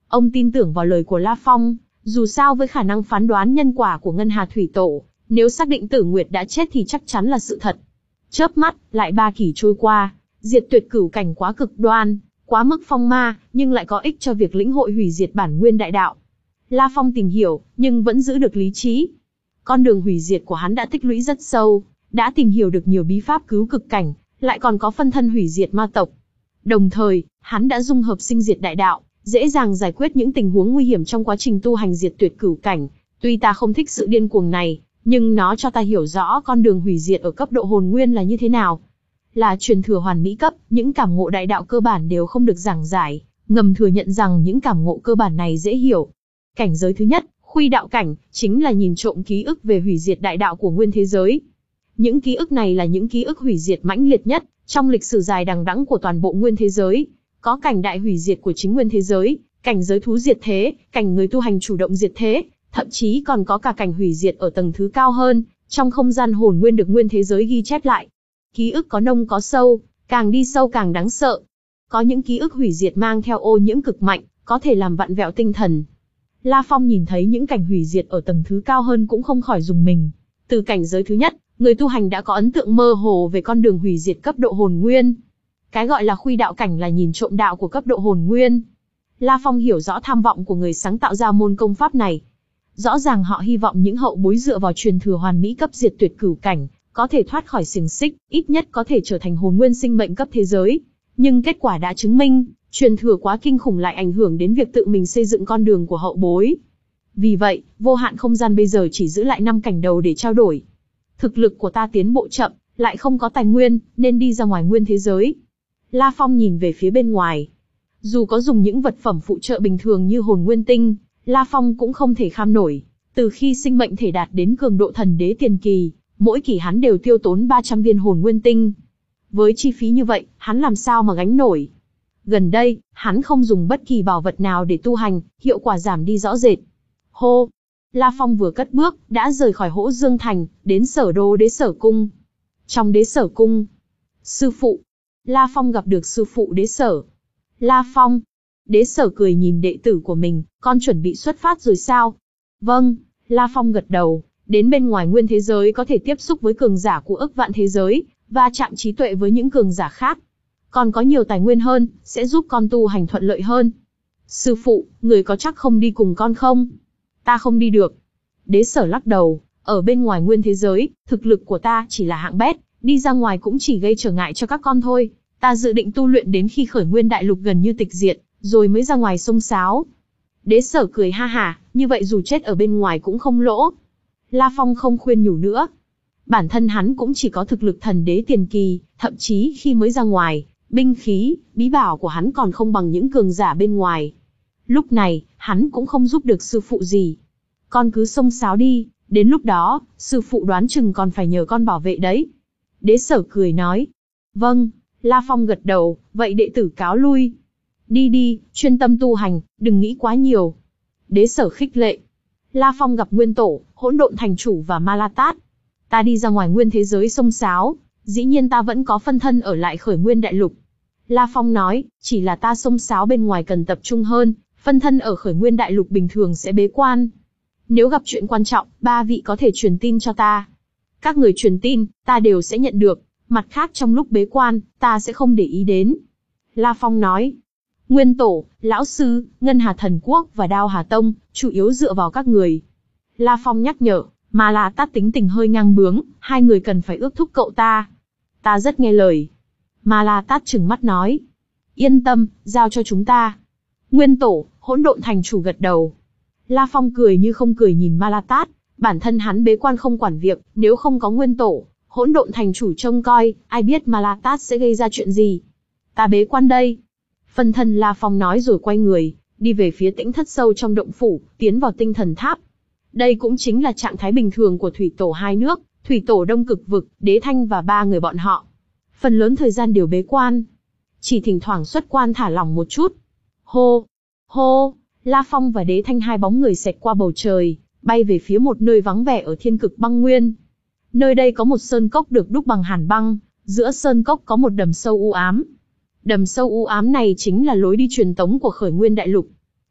Ông tin tưởng vào lời của La Phong, dù sao với khả năng phán đoán nhân quả của Ngân Hà Thủy Tổ, nếu xác định Tử Nguyệt đã chết thì chắc chắn là sự thật. Chớp mắt, lại ba kỷ trôi qua, diệt tuyệt cửu cảnh quá cực đoan, quá mức phong ma, nhưng lại có ích cho việc lĩnh hội hủy diệt bản nguyên đại đạo. La Phong tìm hiểu, nhưng vẫn giữ được lý trí. Con đường hủy diệt của hắn đã tích lũy rất sâu, đã tìm hiểu được nhiều bí pháp cứu cực cảnh, lại còn có phân thân hủy diệt ma tộc. Đồng thời, hắn đã dung hợp sinh diệt đại đạo, dễ dàng giải quyết những tình huống nguy hiểm trong quá trình tu hành diệt tuyệt cửu cảnh. Tuy ta không thích sự điên cuồng này, nhưng nó cho ta hiểu rõ con đường hủy diệt ở cấp độ hồn nguyên là như thế nào. Là truyền thừa hoàn mỹ cấp, những cảm ngộ đại đạo cơ bản đều không được giảng giải, ngầm thừa nhận rằng những cảm ngộ cơ bản này dễ hiểu. Cảnh giới thứ nhất, khuy đạo cảnh, chính là nhìn trộm ký ức về hủy diệt đại đạo của nguyên thế giới. Những ký ức này là những ký ức hủy diệt mãnh liệt nhất trong lịch sử dài đằng đẵng của toàn bộ nguyên thế giới. Có cảnh đại hủy diệt của chính nguyên thế giới, cảnh giới thú diệt thế, cảnh người tu hành chủ động diệt thế, thậm chí còn có cả cảnh hủy diệt ở tầng thứ cao hơn, trong không gian hồn nguyên được nguyên thế giới ghi chép lại. Ký ức có nông có sâu, càng đi sâu càng đáng sợ. Có những ký ức hủy diệt mang theo ô nhiễm cực mạnh, có thể làm vặn vẹo tinh thần. La Phong nhìn thấy những cảnh hủy diệt ở tầng thứ cao hơn cũng không khỏi rùng mình. Từ cảnh giới thứ nhất, người tu hành đã có ấn tượng mơ hồ về con đường hủy diệt cấp độ hồn nguyên. Cái gọi là khuy đạo cảnh là nhìn trộm đạo của cấp độ hồn nguyên. La Phong hiểu rõ tham vọng của người sáng tạo ra môn công pháp này. Rõ ràng họ hy vọng những hậu bối dựa vào truyền thừa hoàn mỹ cấp diệt tuyệt cửu cảnh, có thể thoát khỏi xiềng xích, ít nhất có thể trở thành hồn nguyên sinh mệnh cấp thế giới. Nhưng kết quả đã chứng minh, truyền thừa quá kinh khủng lại ảnh hưởng đến việc tự mình xây dựng con đường của hậu bối. Vì vậy, vô hạn không gian bây giờ chỉ giữ lại năm cảnh đầu để trao đổi. Thực lực của ta tiến bộ chậm, lại không có tài nguyên, nên đi ra ngoài nguyên thế giới. La Phong nhìn về phía bên ngoài. Dù có dùng những vật phẩm phụ trợ bình thường như hồn nguyên tinh, La Phong cũng không thể kham nổi. Từ khi sinh mệnh thể đạt đến cường độ thần đế tiền kỳ, mỗi kỳ hắn đều tiêu tốn ba trăm viên hồn nguyên tinh. Với chi phí như vậy, hắn làm sao mà gánh nổi. Gần đây, hắn không dùng bất kỳ bảo vật nào để tu hành, hiệu quả giảm đi rõ rệt. Hô! La Phong vừa cất bước, đã rời khỏi Hỗ Dương Thành, đến Sở Đô Đế Sở Cung. Trong Đế Sở Cung, sư phụ. La Phong gặp được sư phụ Đế Sở. La Phong. Đế Sở cười nhìn đệ tử của mình, con chuẩn bị xuất phát rồi sao? Vâng, La Phong gật đầu, đến bên ngoài nguyên thế giới có thể tiếp xúc với cường giả của ức vạn thế giới, và chạm trí tuệ với những cường giả khác. Còn có nhiều tài nguyên hơn, sẽ giúp con tu hành thuận lợi hơn. Sư phụ, người có chắc không đi cùng con không? Ta không đi được. Đế Sở lắc đầu, ở bên ngoài nguyên thế giới, thực lực của ta chỉ là hạng bét, đi ra ngoài cũng chỉ gây trở ngại cho các con thôi. Ta dự định tu luyện đến khi khởi nguyên đại lục gần như tịch diệt, rồi mới ra ngoài xông xáo. Đế Sở cười ha hả, như vậy dù chết ở bên ngoài cũng không lỗ. La Phong không khuyên nhủ nữa. Bản thân hắn cũng chỉ có thực lực thần đế tiền kỳ, thậm chí khi mới ra ngoài, binh khí, bí bảo của hắn còn không bằng những cường giả bên ngoài. Lúc này, hắn cũng không giúp được sư phụ gì. Con cứ xông xáo đi, đến lúc đó, sư phụ đoán chừng còn phải nhờ con bảo vệ đấy. Đế Sở cười nói. Vâng, La Phong gật đầu, vậy đệ tử cáo lui. Đi đi, chuyên tâm tu hành, đừng nghĩ quá nhiều. Đế Sở khích lệ. La Phong gặp Nguyên Tổ, Hỗn Độn Thành Chủ và Ma La Tát. Ta đi ra ngoài nguyên thế giới xông xáo, dĩ nhiên ta vẫn có phân thân ở lại khởi nguyên đại lục. La Phong nói, chỉ là ta xông xáo bên ngoài cần tập trung hơn, phân thân ở khởi nguyên đại lục bình thường sẽ bế quan. Nếu gặp chuyện quan trọng, ba vị có thể truyền tin cho ta. Các người truyền tin, ta đều sẽ nhận được, mặt khác trong lúc bế quan, ta sẽ không để ý đến. La Phong nói, Nguyên Tổ, Lão Sư, Ngân Hà Thần Quốc và Đao Hà Tông, chủ yếu dựa vào các người. La Phong nhắc nhở, mà là Tát tính tình hơi ngang bướng, hai người cần phải ước thúc cậu ta. Ta rất nghe lời. Ma La Tát trừng mắt nói, yên tâm, giao cho chúng ta. Nguyên Tổ, Hỗn Độn Thành Chủ gật đầu. La Phong cười như không cười nhìn Ma La Tát, bản thân hắn bế quan không quản việc, nếu không có Nguyên Tổ, Hỗn Độn Thành Chủ trông coi, ai biết Ma La Tát sẽ gây ra chuyện gì. Ta bế quan đây. Phân thân La Phong nói rồi quay người, đi về phía tĩnh thất sâu trong động phủ, tiến vào tinh thần tháp. Đây cũng chính là trạng thái bình thường của thủy tổ hai nước, thủy tổ Đông Cực Vực, Đế Thanh và ba người bọn họ. Phần lớn thời gian đều bế quan. Chỉ thỉnh thoảng xuất quan thả lỏng một chút. Hô! Hô! La Phong và Đế Thanh hai bóng người xẹt qua bầu trời, bay về phía một nơi vắng vẻ ở thiên cực băng nguyên. Nơi đây có một sơn cốc được đúc bằng hàn băng, giữa sơn cốc có một đầm sâu u ám. Đầm sâu u ám này chính là lối đi truyền tống của khởi nguyên đại lục.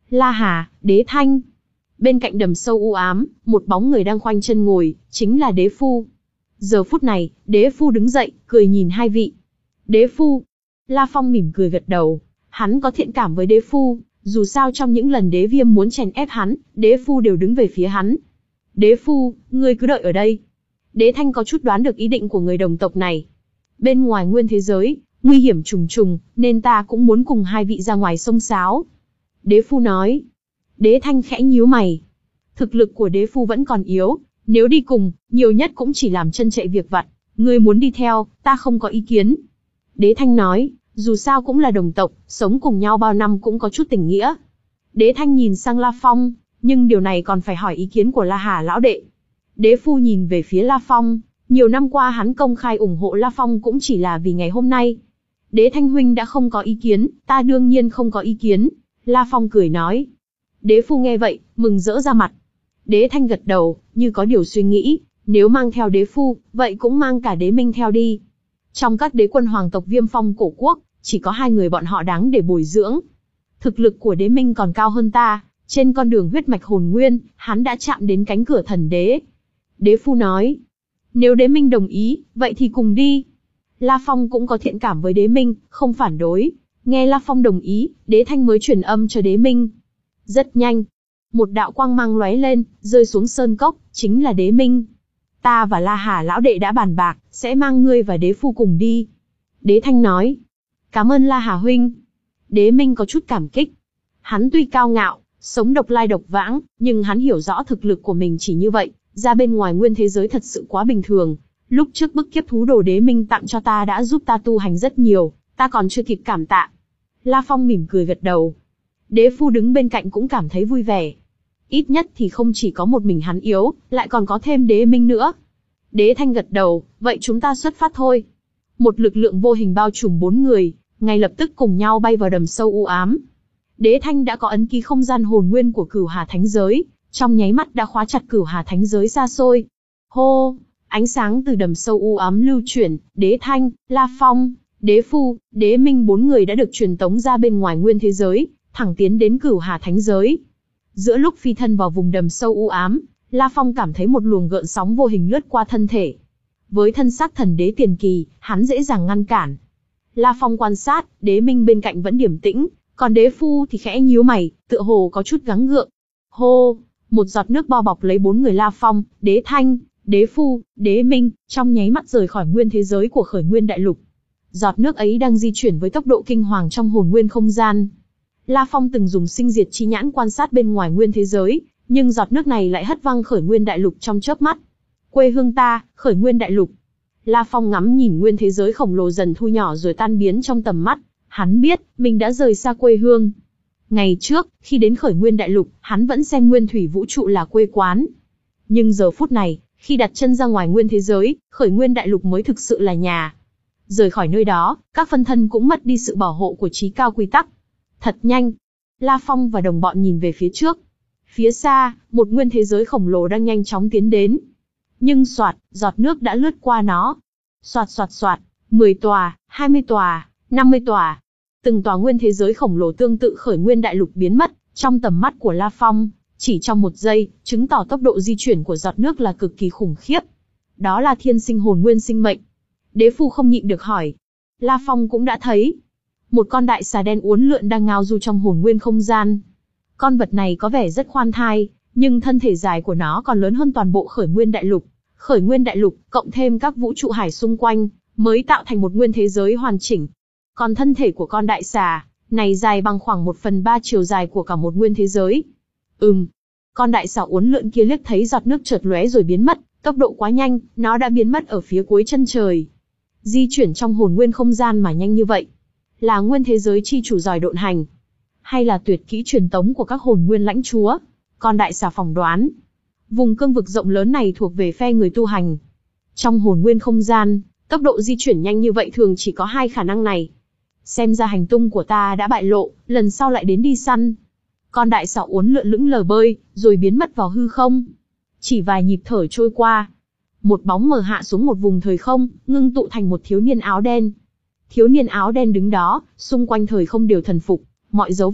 La Hà, Đế Thanh. Bên cạnh đầm sâu u ám, một bóng người đang khoanh chân ngồi, chính là Đế Phu. Giờ phút này, Đế Phu đứng dậy, cười nhìn hai vị. Đế Phu. La Phong mỉm cười gật đầu, hắn có thiện cảm với Đế Phu, dù sao trong những lần Đế Viêm muốn chèn ép hắn, Đế Phu đều đứng về phía hắn. Đế Phu, ngươi cứ đợi ở đây. Đế Thanh có chút đoán được ý định của người đồng tộc này. Bên ngoài nguyên thế giới, nguy hiểm trùng trùng, nên ta cũng muốn cùng hai vị ra ngoài xông xáo. Đế Phu nói. Đế Thanh khẽ nhíu mày. Thực lực của Đế Phu vẫn còn yếu, nếu đi cùng, nhiều nhất cũng chỉ làm chân chạy việc vặt. Ngươi muốn đi theo, ta không có ý kiến. Đế Thanh nói, dù sao cũng là đồng tộc, sống cùng nhau bao năm cũng có chút tình nghĩa. Đế Thanh nhìn sang La Phong, nhưng điều này còn phải hỏi ý kiến của La Hà lão đệ. Đế Phu nhìn về phía La Phong, nhiều năm qua hắn công khai ủng hộ La Phong cũng chỉ là vì ngày hôm nay. Đế Thanh huynh đã không có ý kiến, ta đương nhiên không có ý kiến. La Phong cười nói. Đế Phu nghe vậy, mừng rỡ ra mặt. Đế Thanh gật đầu, như có điều suy nghĩ, nếu mang theo Đế Phu, vậy cũng mang cả Đế Minh theo đi. Trong các đế quân hoàng tộc Viêm Phong cổ quốc, chỉ có hai người bọn họ đáng để bồi dưỡng. Thực lực của Đế Minh còn cao hơn ta, trên con đường huyết mạch hồn nguyên, hắn đã chạm đến cánh cửa thần đế. Đế Phu nói, nếu Đế Minh đồng ý, vậy thì cùng đi. La Phong cũng có thiện cảm với Đế Minh, không phản đối. Nghe La Phong đồng ý, Đế Thanh mới truyền âm cho Đế Minh. Rất nhanh, một đạo quang mang lóe lên, rơi xuống sơn cốc, chính là Đế Minh. Ta và La Hà lão đệ đã bàn bạc, sẽ mang ngươi và Đế Phu cùng đi. Đế Thanh nói, cảm ơn La Hà huynh. Đế Minh có chút cảm kích. Hắn tuy cao ngạo, sống độc lai độc vãng, nhưng hắn hiểu rõ thực lực của mình chỉ như vậy, ra bên ngoài nguyên thế giới thật sự quá bình thường. Lúc trước bức kiếp thú đồ Đế Minh tặng cho ta đã giúp ta tu hành rất nhiều, ta còn chưa kịp cảm tạ. La Phong mỉm cười gật đầu. Đế Phu đứng bên cạnh cũng cảm thấy vui vẻ. Ít nhất thì không chỉ có một mình hắn yếu, lại còn có thêm Đế Minh nữa. Đế Thanh gật đầu, vậy chúng ta xuất phát thôi. Một lực lượng vô hình bao trùm bốn người, ngay lập tức cùng nhau bay vào đầm sâu u ám. Đế Thanh đã có ấn ký không gian hồn nguyên của Cửu Hà Thánh Giới, trong nháy mắt đã khóa chặt Cửu Hà Thánh Giới xa xôi. Hô, ánh sáng từ đầm sâu u ám lưu chuyển, Đế Thanh, La Phong, Đế Phu, Đế Minh bốn người đã được truyền tống ra bên ngoài nguyên thế giới, thẳng tiến đến Cửu Hà Thánh Giới. Giữa lúc phi thân vào vùng đầm sâu u ám, La Phong cảm thấy một luồng gợn sóng vô hình lướt qua thân thể. Với thân xác thần đế tiền kỳ, hắn dễ dàng ngăn cản. La Phong quan sát, Đế Minh bên cạnh vẫn điềm tĩnh, còn Đế Phu thì khẽ nhíu mày, tựa hồ có chút gắng gượng. Hô, một giọt nước bao bọc lấy bốn người La Phong, Đế Thanh, Đế Phu, Đế Minh, trong nháy mắt rời khỏi nguyên thế giới của Khởi Nguyên Đại Lục. Giọt nước ấy đang di chuyển với tốc độ kinh hoàng trong hồn nguyên không gian. La Phong từng dùng sinh diệt chi nhãn quan sát bên ngoài nguyên thế giới, nhưng giọt nước này lại hất văng Khởi Nguyên Đại Lục trong chớp mắt. Quê hương ta, Khởi Nguyên Đại Lục. La Phong ngắm nhìn nguyên thế giới khổng lồ dần thu nhỏ rồi tan biến trong tầm mắt, hắn biết, mình đã rời xa quê hương. Ngày trước, khi đến Khởi Nguyên Đại Lục, hắn vẫn xem nguyên thủy vũ trụ là quê quán. Nhưng giờ phút này, khi đặt chân ra ngoài nguyên thế giới, Khởi Nguyên Đại Lục mới thực sự là nhà. Rời khỏi nơi đó, các phân thân cũng mất đi sự bảo hộ của chí cao quy tắc. Thật nhanh, La Phong và đồng bọn nhìn về phía trước. Phía xa, một nguyên thế giới khổng lồ đang nhanh chóng tiến đến. Nhưng soạt, giọt nước đã lướt qua nó. Soạt soạt soạt, mười tòa, hai mươi tòa, năm mươi tòa. Từng tòa nguyên thế giới khổng lồ tương tự Khởi Nguyên Đại Lục biến mất trong tầm mắt của La Phong, chỉ trong một giây, chứng tỏ tốc độ di chuyển của giọt nước là cực kỳ khủng khiếp. Đó là thiên sinh hồn nguyên sinh mệnh. Đế Phu không nhịn được hỏi. La Phong cũng đã thấy. Một con đại xà đen uốn lượn đang ngao du trong hồn nguyên không gian. Con vật này có vẻ rất khoan thai, nhưng thân thể dài của nó còn lớn hơn toàn bộ Khởi Nguyên Đại Lục. Khởi Nguyên Đại Lục, cộng thêm các vũ trụ hải xung quanh, mới tạo thành một nguyên thế giới hoàn chỉnh. Còn thân thể của con đại xà này dài bằng khoảng một phần ba chiều dài của cả một nguyên thế giới. Ừm, con đại xà uốn lượn kia liếc thấy giọt nước chợt lóe rồi biến mất, tốc độ quá nhanh, nó đã biến mất ở phía cuối chân trời. Di chuyển trong hồn nguyên không gian mà nhanh như vậy, là nguyên thế giới chi chủ giỏi độn hành, hay là tuyệt kỹ truyền tống của các hồn nguyên lãnh chúa? Con đại xà phỏng đoán, vùng cương vực rộng lớn này thuộc về phe người tu hành. Trong hồn nguyên không gian, tốc độ di chuyển nhanh như vậy thường chỉ có hai khả năng này. Xem ra hành tung của ta đã bại lộ, lần sau lại đến đi săn. Con đại xà uốn lượn lững lờ bơi, rồi biến mất vào hư không. Chỉ vài nhịp thở trôi qua, một bóng mờ hạ xuống một vùng thời không, ngưng tụ thành một thiếu niên áo đen. Thiếu niên áo đen đứng đó, xung quanh thời không đều thần phục, mọi dấu vết,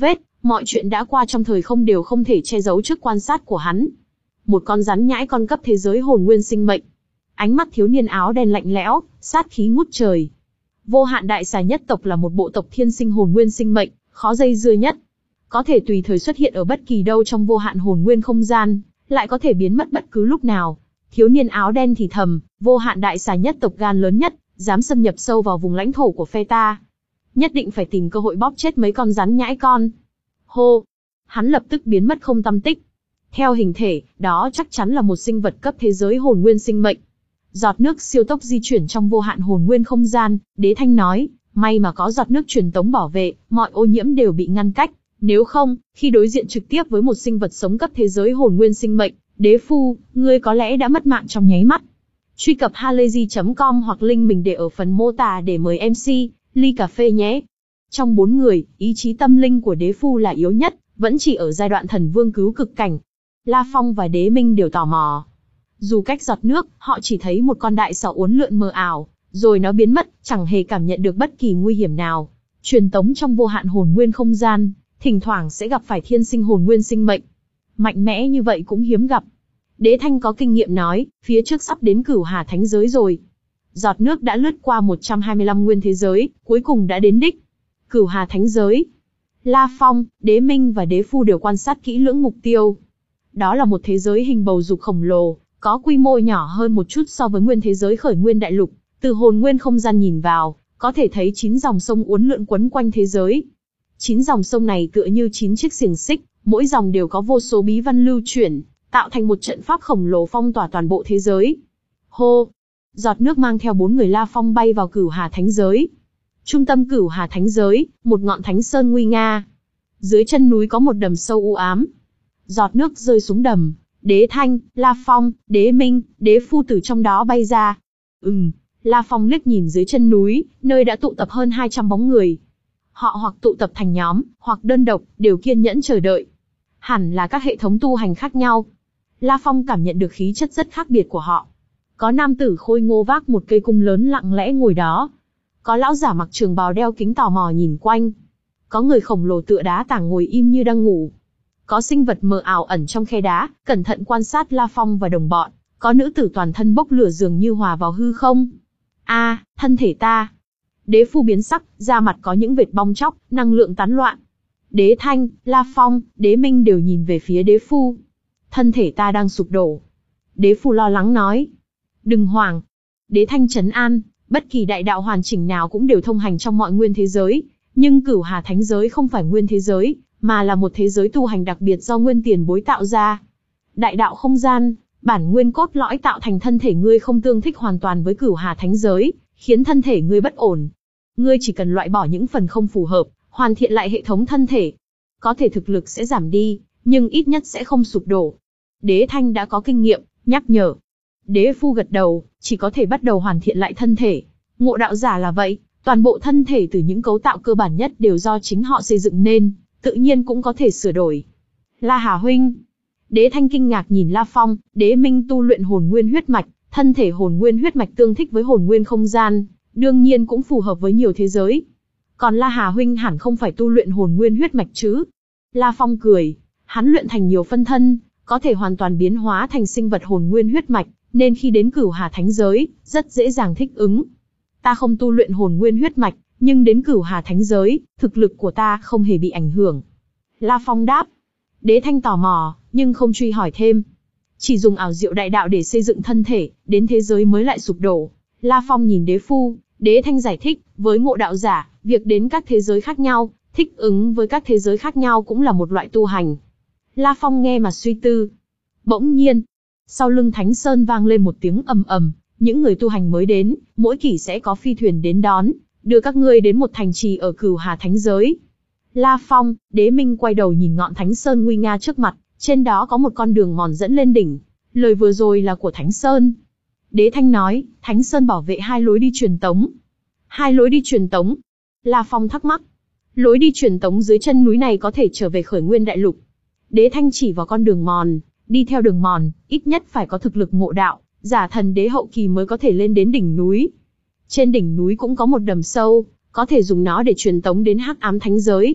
Mọi chuyện đã qua trong thời không đều không thể che giấu trước quan sát của hắn. Một con rắn nhãi con cấp thế giới hồn nguyên sinh mệnh. Ánh mắt thiếu niên áo đen lạnh lẽo, sát khí ngút trời. Vô hạn đại xà nhất tộc là một bộ tộc thiên sinh hồn nguyên sinh mệnh, khó dây dưa nhất. Có thể tùy thời xuất hiện ở bất kỳ đâu trong vô hạn hồn nguyên không gian, lại có thể biến mất bất cứ lúc nào. Thiếu niên áo đen thì thầm, vô hạn đại xà nhất tộc gan lớn nhất, dám xâm nhập sâu vào vùng lãnh thổ của phe ta. Nhất định phải tìm cơ hội bóp chết mấy con rắn nhãi con. Hô! Hắn lập tức biến mất không tăm tích. Theo hình thể, đó chắc chắn là một sinh vật cấp thế giới hồn nguyên sinh mệnh. Giọt nước siêu tốc di chuyển trong vô hạn hồn nguyên không gian, Đế Thanh nói, may mà có giọt nước truyền tống bảo vệ, mọi ô nhiễm đều bị ngăn cách. Nếu không, khi đối diện trực tiếp với một sinh vật sống cấp thế giới hồn nguyên sinh mệnh, Đế Phu, ngươi có lẽ đã mất mạng trong nháy mắt. Truy cập halayzi chấm com hoặc link mình để ở phần mô tả để mời em xê, ly cà phê nhé. Trong bốn người, ý chí tâm linh của Đế Phu là yếu nhất, vẫn chỉ ở giai đoạn thần vương cứu cực cảnh. La Phong và Đế Minh đều tò mò. Dù cách giọt nước, họ chỉ thấy một con đại sào uốn lượn mờ ảo, rồi nó biến mất, chẳng hề cảm nhận được bất kỳ nguy hiểm nào. Truyền tống trong vô hạn hồn nguyên không gian, thỉnh thoảng sẽ gặp phải thiên sinh hồn nguyên sinh mệnh. Mạnh mẽ như vậy cũng hiếm gặp. Đế Thanh có kinh nghiệm nói, phía trước sắp đến Cửu Hà Thánh Giới rồi. Giọt nước đã lướt qua một trăm hai mươi lăm nguyên thế giới, cuối cùng đã đến đích. Cửu Hà Thánh Giới. La Phong, Đế Minh và Đế Phu đều quan sát kỹ lưỡng mục tiêu. Đó là một thế giới hình bầu dục khổng lồ, có quy mô nhỏ hơn một chút so với nguyên thế giới khởi nguyên đại lục. Từ hồn nguyên không gian nhìn vào, có thể thấy chín dòng sông uốn lượn quấn quanh thế giới. Chín dòng sông này tựa như chín chiếc xiềng xích, mỗi dòng đều có vô số bí văn lưu chuyển, tạo thành một trận pháp khổng lồ phong tỏa toàn bộ thế giới. Hô! Giọt nước mang theo bốn người La Phong bay vào Cửu Hà Thánh Giới. Trung tâm Cửu Hà Thánh Giới, một ngọn thánh sơn nguy nga. Dưới chân núi có một đầm sâu u ám. Giọt nước rơi xuống đầm, Đế Thanh, La Phong, Đế Minh, Đế Phu từ trong đó bay ra. Ừm, La Phong liếc nhìn dưới chân núi, nơi đã tụ tập hơn hai trăm bóng người. Họ hoặc tụ tập thành nhóm, hoặc đơn độc, đều kiên nhẫn chờ đợi. Hẳn là các hệ thống tu hành khác nhau. La Phong cảm nhận được khí chất rất khác biệt của họ. Có nam tử khôi ngô vác một cây cung lớn lặng lẽ ngồi đó. Có lão giả mặc trường bào đeo kính tò mò nhìn quanh. Có người khổng lồ tựa đá tảng ngồi im như đang ngủ. Có sinh vật mờ ảo ẩn trong khe đá, cẩn thận quan sát La Phong và đồng bọn. Có nữ tử toàn thân bốc lửa dường như hòa vào hư không. A, à, thân thể ta. Đế Phu biến sắc, da mặt có những vệt bong tróc, năng lượng tán loạn. Đế Thanh, La Phong, Đế Minh đều nhìn về phía Đế Phu. Thân thể ta đang sụp đổ. Đế Phu lo lắng nói. Đừng hoảng. Đế Thanh trấn an, bất kỳ đại đạo hoàn chỉnh nào cũng đều thông hành trong mọi nguyên thế giới. Nhưng Cửu Hà Thánh Giới không phải nguyên thế giới, mà là một thế giới tu hành đặc biệt do nguyên tiền bối tạo ra. Đại đạo không gian, bản nguyên cốt lõi tạo thành thân thể ngươi không tương thích hoàn toàn với Cửu Hà Thánh Giới, khiến thân thể ngươi bất ổn. Ngươi chỉ cần loại bỏ những phần không phù hợp, hoàn thiện lại hệ thống thân thể. Có thể thực lực sẽ giảm đi, nhưng ít nhất sẽ không sụp đổ. Đế Thanh đã có kinh nghiệm, nhắc nhở. Đế Phu gật đầu, chỉ có thể bắt đầu hoàn thiện lại thân thể. Ngộ đạo giả là vậy, toàn bộ thân thể từ những cấu tạo cơ bản nhất đều do chính họ xây dựng nên, tự nhiên cũng có thể sửa đổi. La Hà huynh. Đế Thanh kinh ngạc nhìn La Phong, Đế Minh tu luyện hồn nguyên huyết mạch, thân thể hồn nguyên huyết mạch tương thích với hồn nguyên không gian, đương nhiên cũng phù hợp với nhiều thế giới. Còn La Hà huynh hẳn không phải tu luyện hồn nguyên huyết mạch chứ? La Phong cười, hắn luyện thành nhiều phân thân, có thể hoàn toàn biến hóa thành sinh vật hồn nguyên huyết mạch, nên khi đến Cửu Hà Thánh Giới, rất dễ dàng thích ứng. Ta không tu luyện hồn nguyên huyết mạch, nhưng đến Cửu Hà Thánh Giới, thực lực của ta không hề bị ảnh hưởng. La Phong đáp. Đế Thanh tò mò, nhưng không truy hỏi thêm. Chỉ dùng ảo diệu đại đạo để xây dựng thân thể, đến thế giới mới lại sụp đổ. La Phong nhìn Đế Phu, Đế Thanh giải thích, với ngộ đạo giả, việc đến các thế giới khác nhau, thích ứng với các thế giới khác nhau cũng là một loại tu hành. La Phong nghe mà suy tư. Bỗng nhiên, sau lưng Thánh Sơn vang lên một tiếng ầm ầm, những người tu hành mới đến, mỗi kỷ sẽ có phi thuyền đến đón, đưa các ngươi đến một thành trì ở Cửu Hà Thánh Giới. La Phong, Đế Minh quay đầu nhìn ngọn Thánh Sơn nguy nga trước mặt, trên đó có một con đường mòn dẫn lên đỉnh. Lời vừa rồi là của Thánh Sơn. Đế Thanh nói, Thánh Sơn bảo vệ hai lối đi truyền tống. Hai lối đi truyền tống? La Phong thắc mắc. Lối đi truyền tống dưới chân núi này có thể trở về khởi nguyên đại lục. Đế Thanh chỉ vào con đường mòn, đi theo đường mòn, ít nhất phải có thực lực ngộ đạo, giả thần đế hậu kỳ mới có thể lên đến đỉnh núi. Trên đỉnh núi cũng có một đầm sâu, có thể dùng nó để truyền tống đến Hắc Ám Thánh Giới.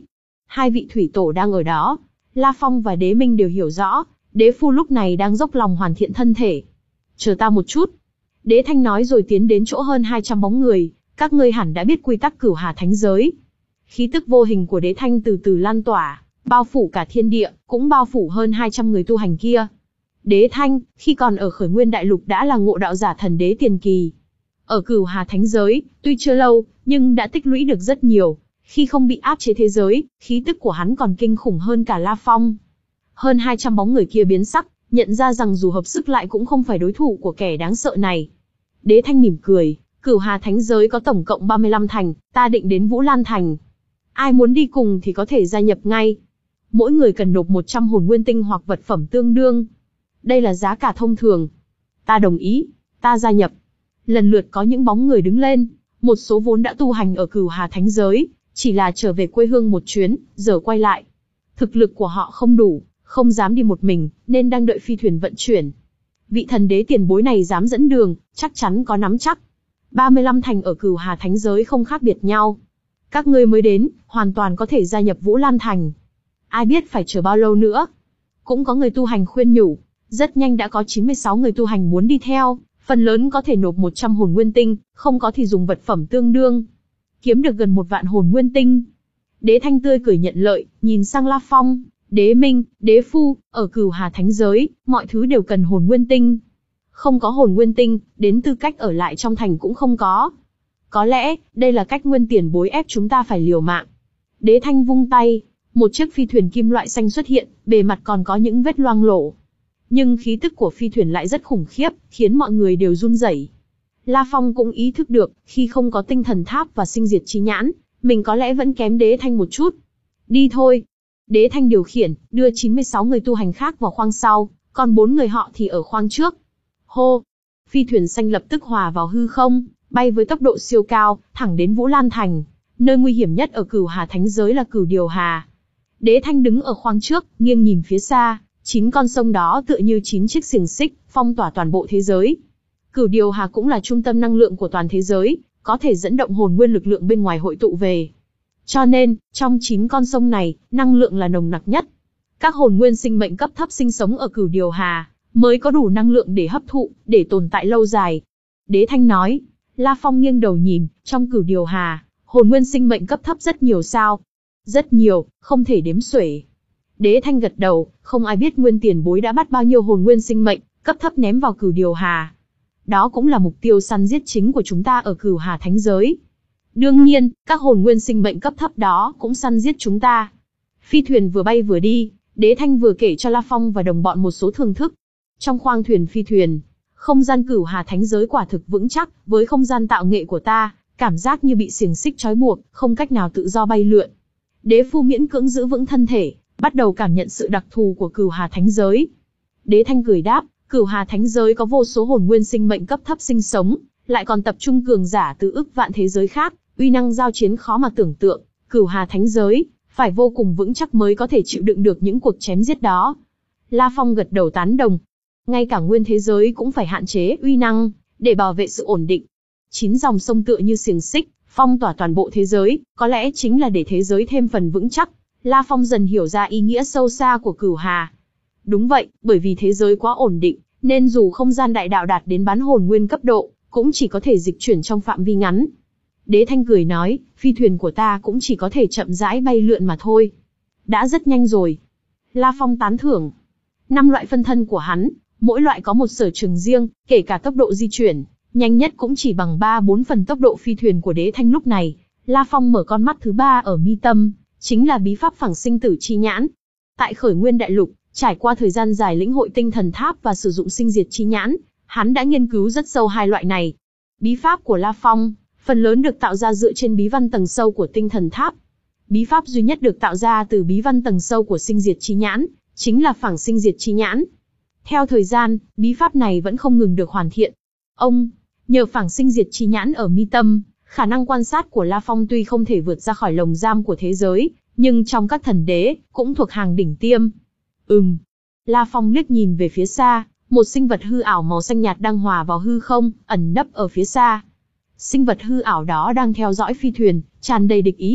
Hai vị thủy tổ đang ở đó. La Phong và Đế Minh đều hiểu rõ, Đế Phu lúc này đang dốc lòng hoàn thiện thân thể. Chờ ta một chút. Đế Thanh nói rồi tiến đến chỗ hơn hai trăm bóng người, các ngươi hẳn đã biết quy tắc Cửu Hà Thánh Giới. Khí tức vô hình của Đế Thanh từ từ lan tỏa, bao phủ cả thiên địa, cũng bao phủ hơn hai trăm người tu hành kia. Đế Thanh, khi còn ở Khởi Nguyên Đại Lục đã là ngộ đạo giả thần đế tiền kỳ. Ở Cửu Hà Thánh Giới, tuy chưa lâu, nhưng đã tích lũy được rất nhiều. Khi không bị áp chế thế giới, khí tức của hắn còn kinh khủng hơn cả La Phong. Hơn hai trăm bóng người kia biến sắc, nhận ra rằng dù hợp sức lại cũng không phải đối thủ của kẻ đáng sợ này. Đế Thanh mỉm cười, Cửu Hà Thánh Giới có tổng cộng ba mươi lăm thành, ta định đến Vũ Lan Thành. Ai muốn đi cùng thì có thể gia nhập ngay. Mỗi người cần nộp một trăm hồn nguyên tinh hoặc vật phẩm tương đương. Đây là giá cả thông thường. Ta đồng ý, ta gia nhập. Lần lượt có những bóng người đứng lên, một số vốn đã tu hành ở Cửu Hà Thánh Giới, chỉ là trở về quê hương một chuyến, giờ quay lại. Thực lực của họ không đủ, không dám đi một mình, nên đang đợi phi thuyền vận chuyển. Vị thần đế tiền bối này dám dẫn đường, chắc chắn có nắm chắc. ba mươi lăm thành ở Cửu Hà Thánh Giới không khác biệt nhau. Các ngươi mới đến, hoàn toàn có thể gia nhập Vũ Lan Thành. Ai biết phải chờ bao lâu nữa. Cũng có người tu hành khuyên nhủ, rất nhanh đã có chín mươi sáu người tu hành muốn đi theo, phần lớn có thể nộp một trăm hồn nguyên tinh, không có thì dùng vật phẩm tương đương. Kiếm được gần một vạn hồn nguyên tinh. Đế Thanh tươi cười nhận lợi, nhìn sang La Phong, Đế Minh, Đế Phu, ở Cửu Hà Thánh Giới, mọi thứ đều cần hồn nguyên tinh. Không có hồn nguyên tinh, đến tư cách ở lại trong thành cũng không có. Có lẽ, đây là cách nguyên tiền bối ép chúng ta phải liều mạng. Đế Thanh vung tay, một chiếc phi thuyền kim loại xanh xuất hiện, bề mặt còn có những vết loang lổ. Nhưng khí tức của phi thuyền lại rất khủng khiếp, khiến mọi người đều run rẩy. La Phong cũng ý thức được, khi không có tinh thần tháp và sinh diệt chi nhãn, mình có lẽ vẫn kém Đế Thanh một chút. Đi thôi. Đế Thanh điều khiển, đưa chín mươi sáu người tu hành khác vào khoang sau, còn bốn người họ thì ở khoang trước. Hô! Phi thuyền xanh lập tức hòa vào hư không, bay với tốc độ siêu cao, thẳng đến Vũ Lan Thành. Nơi nguy hiểm nhất ở Cửu Hà Thánh Giới là Cửu Điều Hà. Đế Thanh đứng ở khoang trước, nghiêng nhìn phía xa, chín con sông đó tựa như chín chiếc xiềng xích, phong tỏa toàn bộ thế giới. Cửu Điều Hà cũng là trung tâm năng lượng của toàn thế giới, có thể dẫn động hồn nguyên lực lượng bên ngoài hội tụ về. Cho nên, trong chín con sông này, năng lượng là nồng nặc nhất. Các hồn nguyên sinh mệnh cấp thấp sinh sống ở Cửu Điều Hà, mới có đủ năng lượng để hấp thụ, để tồn tại lâu dài. Đế Thanh nói. La Phong nghiêng đầu nhìn, trong Cửu Điều Hà, hồn nguyên sinh mệnh cấp thấp rất nhiều sao? Rất nhiều, không thể đếm xuể. Đế Thanh gật đầu, không ai biết nguyên tiền bối đã bắt bao nhiêu hồn nguyên sinh mệnh cấp thấp ném vào Cửu Điều Hà. Đó cũng là mục tiêu săn giết chính của chúng ta ở Cửu Hà Thánh Giới. Đương nhiên, các hồn nguyên sinh mệnh cấp thấp đó cũng săn giết chúng ta. Phi thuyền vừa bay vừa đi, Đế Thanh vừa kể cho La Phong và đồng bọn một số thưởng thức. Trong khoang thuyền phi thuyền, không gian Cửu Hà Thánh Giới quả thực vững chắc, với không gian tạo nghệ của ta, cảm giác như bị xiềng xích trói buộc, không cách nào tự do bay lượn. Đế Phu miễn cưỡng giữ vững thân thể, bắt đầu cảm nhận sự đặc thù của Cửu Hà Thánh Giới. Đế Thanh cười đáp, Cửu Hà Thánh Giới có vô số hồn nguyên sinh mệnh cấp thấp sinh sống, lại còn tập trung cường giả từ ức vạn thế giới khác, uy năng giao chiến khó mà tưởng tượng. Cửu Hà Thánh Giới phải vô cùng vững chắc mới có thể chịu đựng được những cuộc chém giết đó. La Phong gật đầu tán đồng. Ngay cả nguyên thế giới cũng phải hạn chế uy năng, để bảo vệ sự ổn định. Chín dòng sông tựa như xiềng xích, phong tỏa toàn bộ thế giới, có lẽ chính là để thế giới thêm phần vững chắc. La Phong dần hiểu ra ý nghĩa sâu xa của Cửu Hà. Đúng vậy, bởi vì thế giới quá ổn định, nên dù không gian đại đạo đạt đến bán hồn nguyên cấp độ, cũng chỉ có thể dịch chuyển trong phạm vi ngắn. Đế Thanh cười nói, phi thuyền của ta cũng chỉ có thể chậm rãi bay lượn mà thôi. Đã rất nhanh rồi. La Phong tán thưởng. Năm loại phân thân của hắn, mỗi loại có một sở trường riêng, kể cả tốc độ di chuyển, nhanh nhất cũng chỉ bằng ba bốn phần tốc độ phi thuyền của Đế Thanh lúc này. La Phong mở con mắt thứ ba ở mi tâm, chính là bí pháp phẳng sinh tử chi nhãn. Tại Khởi Nguyên Đại Lục, trải qua thời gian dài lĩnh hội tinh thần tháp và sử dụng sinh diệt chi nhãn, hắn đã nghiên cứu rất sâu hai loại này. Bí pháp của La Phong, phần lớn được tạo ra dựa trên bí văn tầng sâu của tinh thần tháp. Bí pháp duy nhất được tạo ra từ bí văn tầng sâu của sinh diệt chi nhãn, chính là phẳng sinh diệt chi nhãn. Theo thời gian, bí pháp này vẫn không ngừng được hoàn thiện. Ông, nhờ phẳng sinh diệt chi nhãn ở mi tâm, khả năng quan sát của La Phong tuy không thể vượt ra khỏi lồng giam của thế giới, nhưng trong các thần đế, cũng thuộc hàng đỉnh tiêm. Ừm. La Phong liếc nhìn về phía xa, một sinh vật hư ảo màu xanh nhạt đang hòa vào hư không, ẩn nấp ở phía xa. Sinh vật hư ảo đó đang theo dõi phi thuyền, tràn đầy địch ý.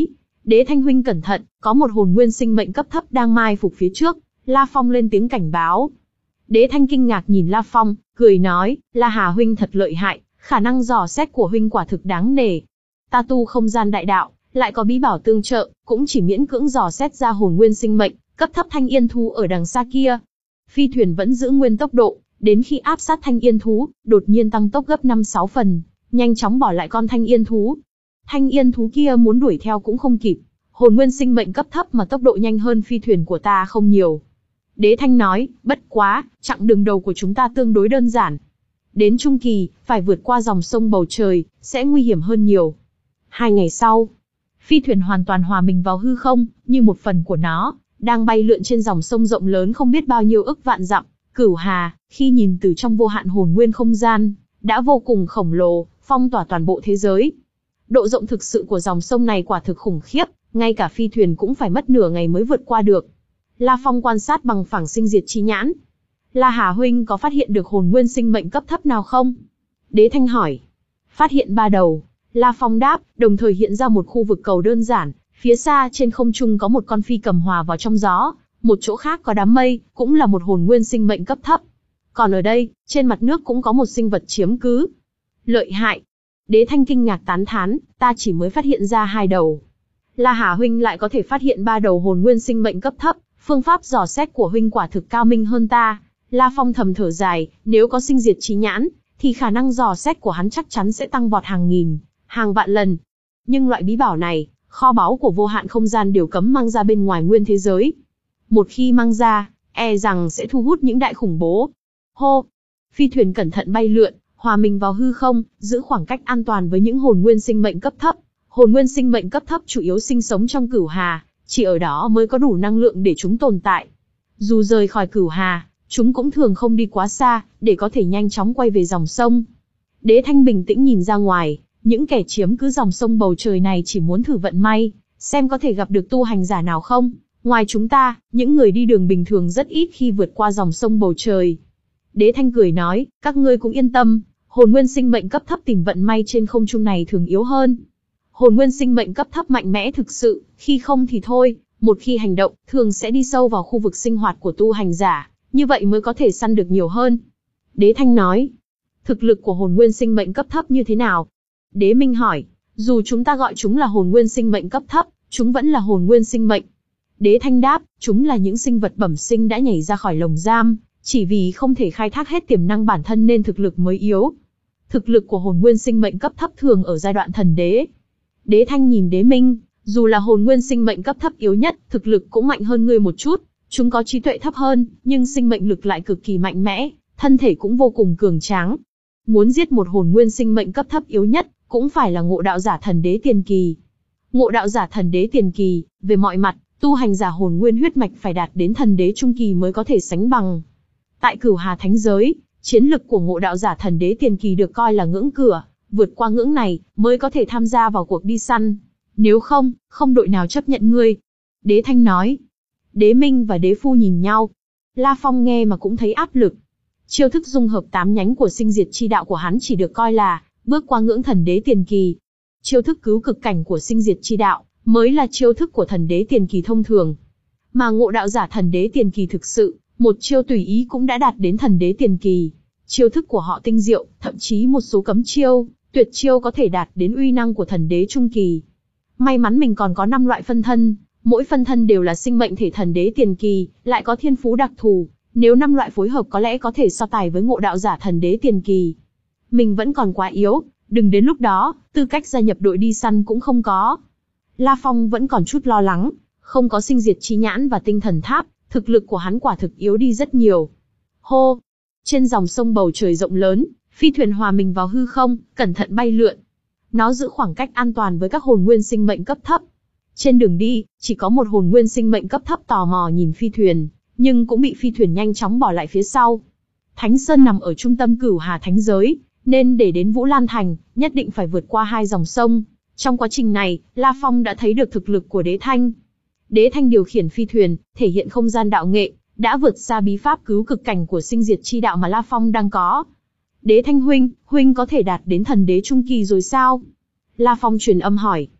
Đế Thanh huynh cẩn thận, có một hồn nguyên sinh mệnh cấp thấp đang mai phục phía trước. La Phong lên tiếng cảnh báo. Đế Thanh kinh ngạc nhìn La Phong, cười nói, La Hà huynh thật lợi hại, khả năng dò xét của huynh quả thực đáng nể. Ta tu không gian đại đạo, lại có bí bảo tương trợ, cũng chỉ miễn cưỡng dò xét ra hồn nguyên sinh mệnh cấp thấp thanh yên thú ở đằng xa kia. Phi thuyền vẫn giữ nguyên tốc độ, đến khi áp sát thanh yên thú, đột nhiên tăng tốc gấp năm sáu phần, nhanh chóng bỏ lại con thanh yên thú. Thanh yên thú kia muốn đuổi theo cũng không kịp, hồn nguyên sinh mệnh cấp thấp mà tốc độ nhanh hơn phi thuyền của ta không nhiều. Đế Thanh nói, bất quá, chặng đường đầu của chúng ta tương đối đơn giản. Đến trung kỳ, phải vượt qua dòng sông bầu trời, sẽ nguy hiểm hơn nhiều. Hai ngày sau, phi thuyền hoàn toàn hòa mình vào hư không, như một phần của nó, đang bay lượn trên dòng sông rộng lớn không biết bao nhiêu ức vạn dặm. Cửu Hà, khi nhìn từ trong vô hạn hồn nguyên không gian, đã vô cùng khổng lồ, phong tỏa toàn bộ thế giới. Độ rộng thực sự của dòng sông này quả thực khủng khiếp, ngay cả phi thuyền cũng phải mất nửa ngày mới vượt qua được. La Phong quan sát bằng phẳng sinh diệt chi nhãn. La Hà huynh có phát hiện được hồn nguyên sinh mệnh cấp thấp nào không? Đế Thanh hỏi. Phát hiện ba đầu. La Phong đáp, đồng thời hiện ra một khu vực cầu đơn giản. Phía xa trên không trung có một con phi cầm hòa vào trong gió. Một chỗ khác có đám mây, cũng là một hồn nguyên sinh mệnh cấp thấp. Còn ở đây, trên mặt nước cũng có một sinh vật chiếm cứ. Lợi hại. Đế Thanh kinh ngạc tán thán, ta chỉ mới phát hiện ra hai đầu. La Hà huynh lại có thể phát hiện ba đầu hồn nguyên sinh mệnh cấp thấp, phương pháp dò xét của huynh quả thực cao minh hơn ta. La Phong thầm thở dài, nếu có sinh diệt chí nhãn, thì khả năng dò xét của hắn chắc chắn sẽ tăng vọt hàng nghìn, hàng vạn lần. Nhưng loại bí bảo này, kho báu của vô hạn không gian đều cấm mang ra bên ngoài nguyên thế giới. Một khi mang ra, e rằng sẽ thu hút những đại khủng bố. Hô! Phi thuyền cẩn thận bay lượn, hòa mình vào hư không, giữ khoảng cách an toàn với những hồn nguyên sinh mệnh cấp thấp. Hồn nguyên sinh mệnh cấp thấp chủ yếu sinh sống trong Cửu Hà, chỉ ở đó mới có đủ năng lượng để chúng tồn tại. Dù rời khỏi Cửu Hà, chúng cũng thường không đi quá xa, để có thể nhanh chóng quay về dòng sông. Đế Thanh bình tĩnh nhìn ra ngoài, những kẻ chiếm cứ dòng sông bầu trời này chỉ muốn thử vận may, xem có thể gặp được tu hành giả nào không. Ngoài chúng ta, những người đi đường bình thường rất ít khi vượt qua dòng sông bầu trời. Đế Thanh cười nói, các ngươi cũng yên tâm, hồn nguyên sinh mệnh cấp thấp tìm vận may trên không trung này thường yếu hơn. Hồn nguyên sinh mệnh cấp thấp mạnh mẽ thực sự, khi không thì thôi, một khi hành động, thường sẽ đi sâu vào khu vực sinh hoạt của tu hành giả, như vậy mới có thể săn được nhiều hơn. Đế Thanh nói, thực lực của hồn nguyên sinh mệnh cấp thấp như thế nào? Đế Minh hỏi, dù chúng ta gọi chúng là hồn nguyên sinh mệnh cấp thấp, chúng vẫn là hồn nguyên sinh mệnh. Đế Thanh đáp, chúng là những sinh vật bẩm sinh đã nhảy ra khỏi lồng giam, chỉ vì không thể khai thác hết tiềm năng bản thân nên thực lực mới yếu. Thực lực của hồn nguyên sinh mệnh cấp thấp thường ở giai đoạn thần đế. Đế Thanh nhìn Đế Minh, dù là hồn nguyên sinh mệnh cấp thấp yếu nhất, thực lực cũng mạnh hơn ngươi một chút. Chúng có trí tuệ thấp hơn, nhưng sinh mệnh lực lại cực kỳ mạnh mẽ, thân thể cũng vô cùng cường tráng. Muốn giết một hồn nguyên sinh mệnh cấp thấp yếu nhất, cũng phải là ngộ đạo giả thần đế tiền kỳ. Ngộ đạo giả thần đế tiền kỳ, về mọi mặt, tu hành giả hồn nguyên huyết mạch phải đạt đến thần đế trung kỳ mới có thể sánh bằng. Tại Cửu Hà Thánh giới, chiến lực của ngộ đạo giả thần đế tiền kỳ được coi là ngưỡng cửa, vượt qua ngưỡng này mới có thể tham gia vào cuộc đi săn. Nếu không, không đội nào chấp nhận ngươi. Đế Thanh nói. Đế Minh và Đế Phu nhìn nhau. La Phong nghe mà cũng thấy áp lực. Chiêu thức dung hợp tám nhánh của sinh diệt chi đạo của hắn chỉ được coi là bước qua ngưỡng thần đế tiền kỳ. Chiêu thức cứu cực cảnh của sinh diệt chi đạo mới là chiêu thức của thần đế tiền kỳ thông thường. Mà ngộ đạo giả thần đế tiền kỳ thực sự, một chiêu tùy ý cũng đã đạt đến thần đế tiền kỳ. Chiêu thức của họ tinh diệu, thậm chí một số cấm chiêu, tuyệt chiêu có thể đạt đến uy năng của thần đế trung kỳ. May mắn mình còn có năm loại phân thân, mỗi phân thân đều là sinh mệnh thể thần đế tiền kỳ, lại có thiên phú đặc thù, nếu năm loại phối hợp có lẽ có thể so tài với ngộ đạo giả thần đế tiền kỳ. Mình vẫn còn quá yếu, đừng đến lúc đó, tư cách gia nhập đội đi săn cũng không có. La Phong vẫn còn chút lo lắng, không có sinh diệt chi nhãn và tinh thần tháp, thực lực của hắn quả thực yếu đi rất nhiều. Hô! Trên dòng sông bầu trời rộng lớn, phi thuyền hòa mình vào hư không, cẩn thận bay lượn. Nó giữ khoảng cách an toàn với các hồn nguyên sinh mệnh cấp thấp. Trên đường đi, chỉ có một hồn nguyên sinh mệnh cấp thấp tò mò nhìn phi thuyền, nhưng cũng bị phi thuyền nhanh chóng bỏ lại phía sau. Thánh Sơn nằm ở trung tâm Cửu Hà Thánh giới, nên để đến Vũ Lan Thành, nhất định phải vượt qua hai dòng sông. Trong quá trình này, La Phong đã thấy được thực lực của Đế Thanh. Đế Thanh điều khiển phi thuyền, thể hiện không gian đạo nghệ, đã vượt xa bí pháp cứu cực cảnh của sinh diệt chi đạo mà La Phong đang có. Đế Thanh huynh, huynh có thể đạt đến thần đế trung kỳ rồi sao? La Phong truyền âm hỏi.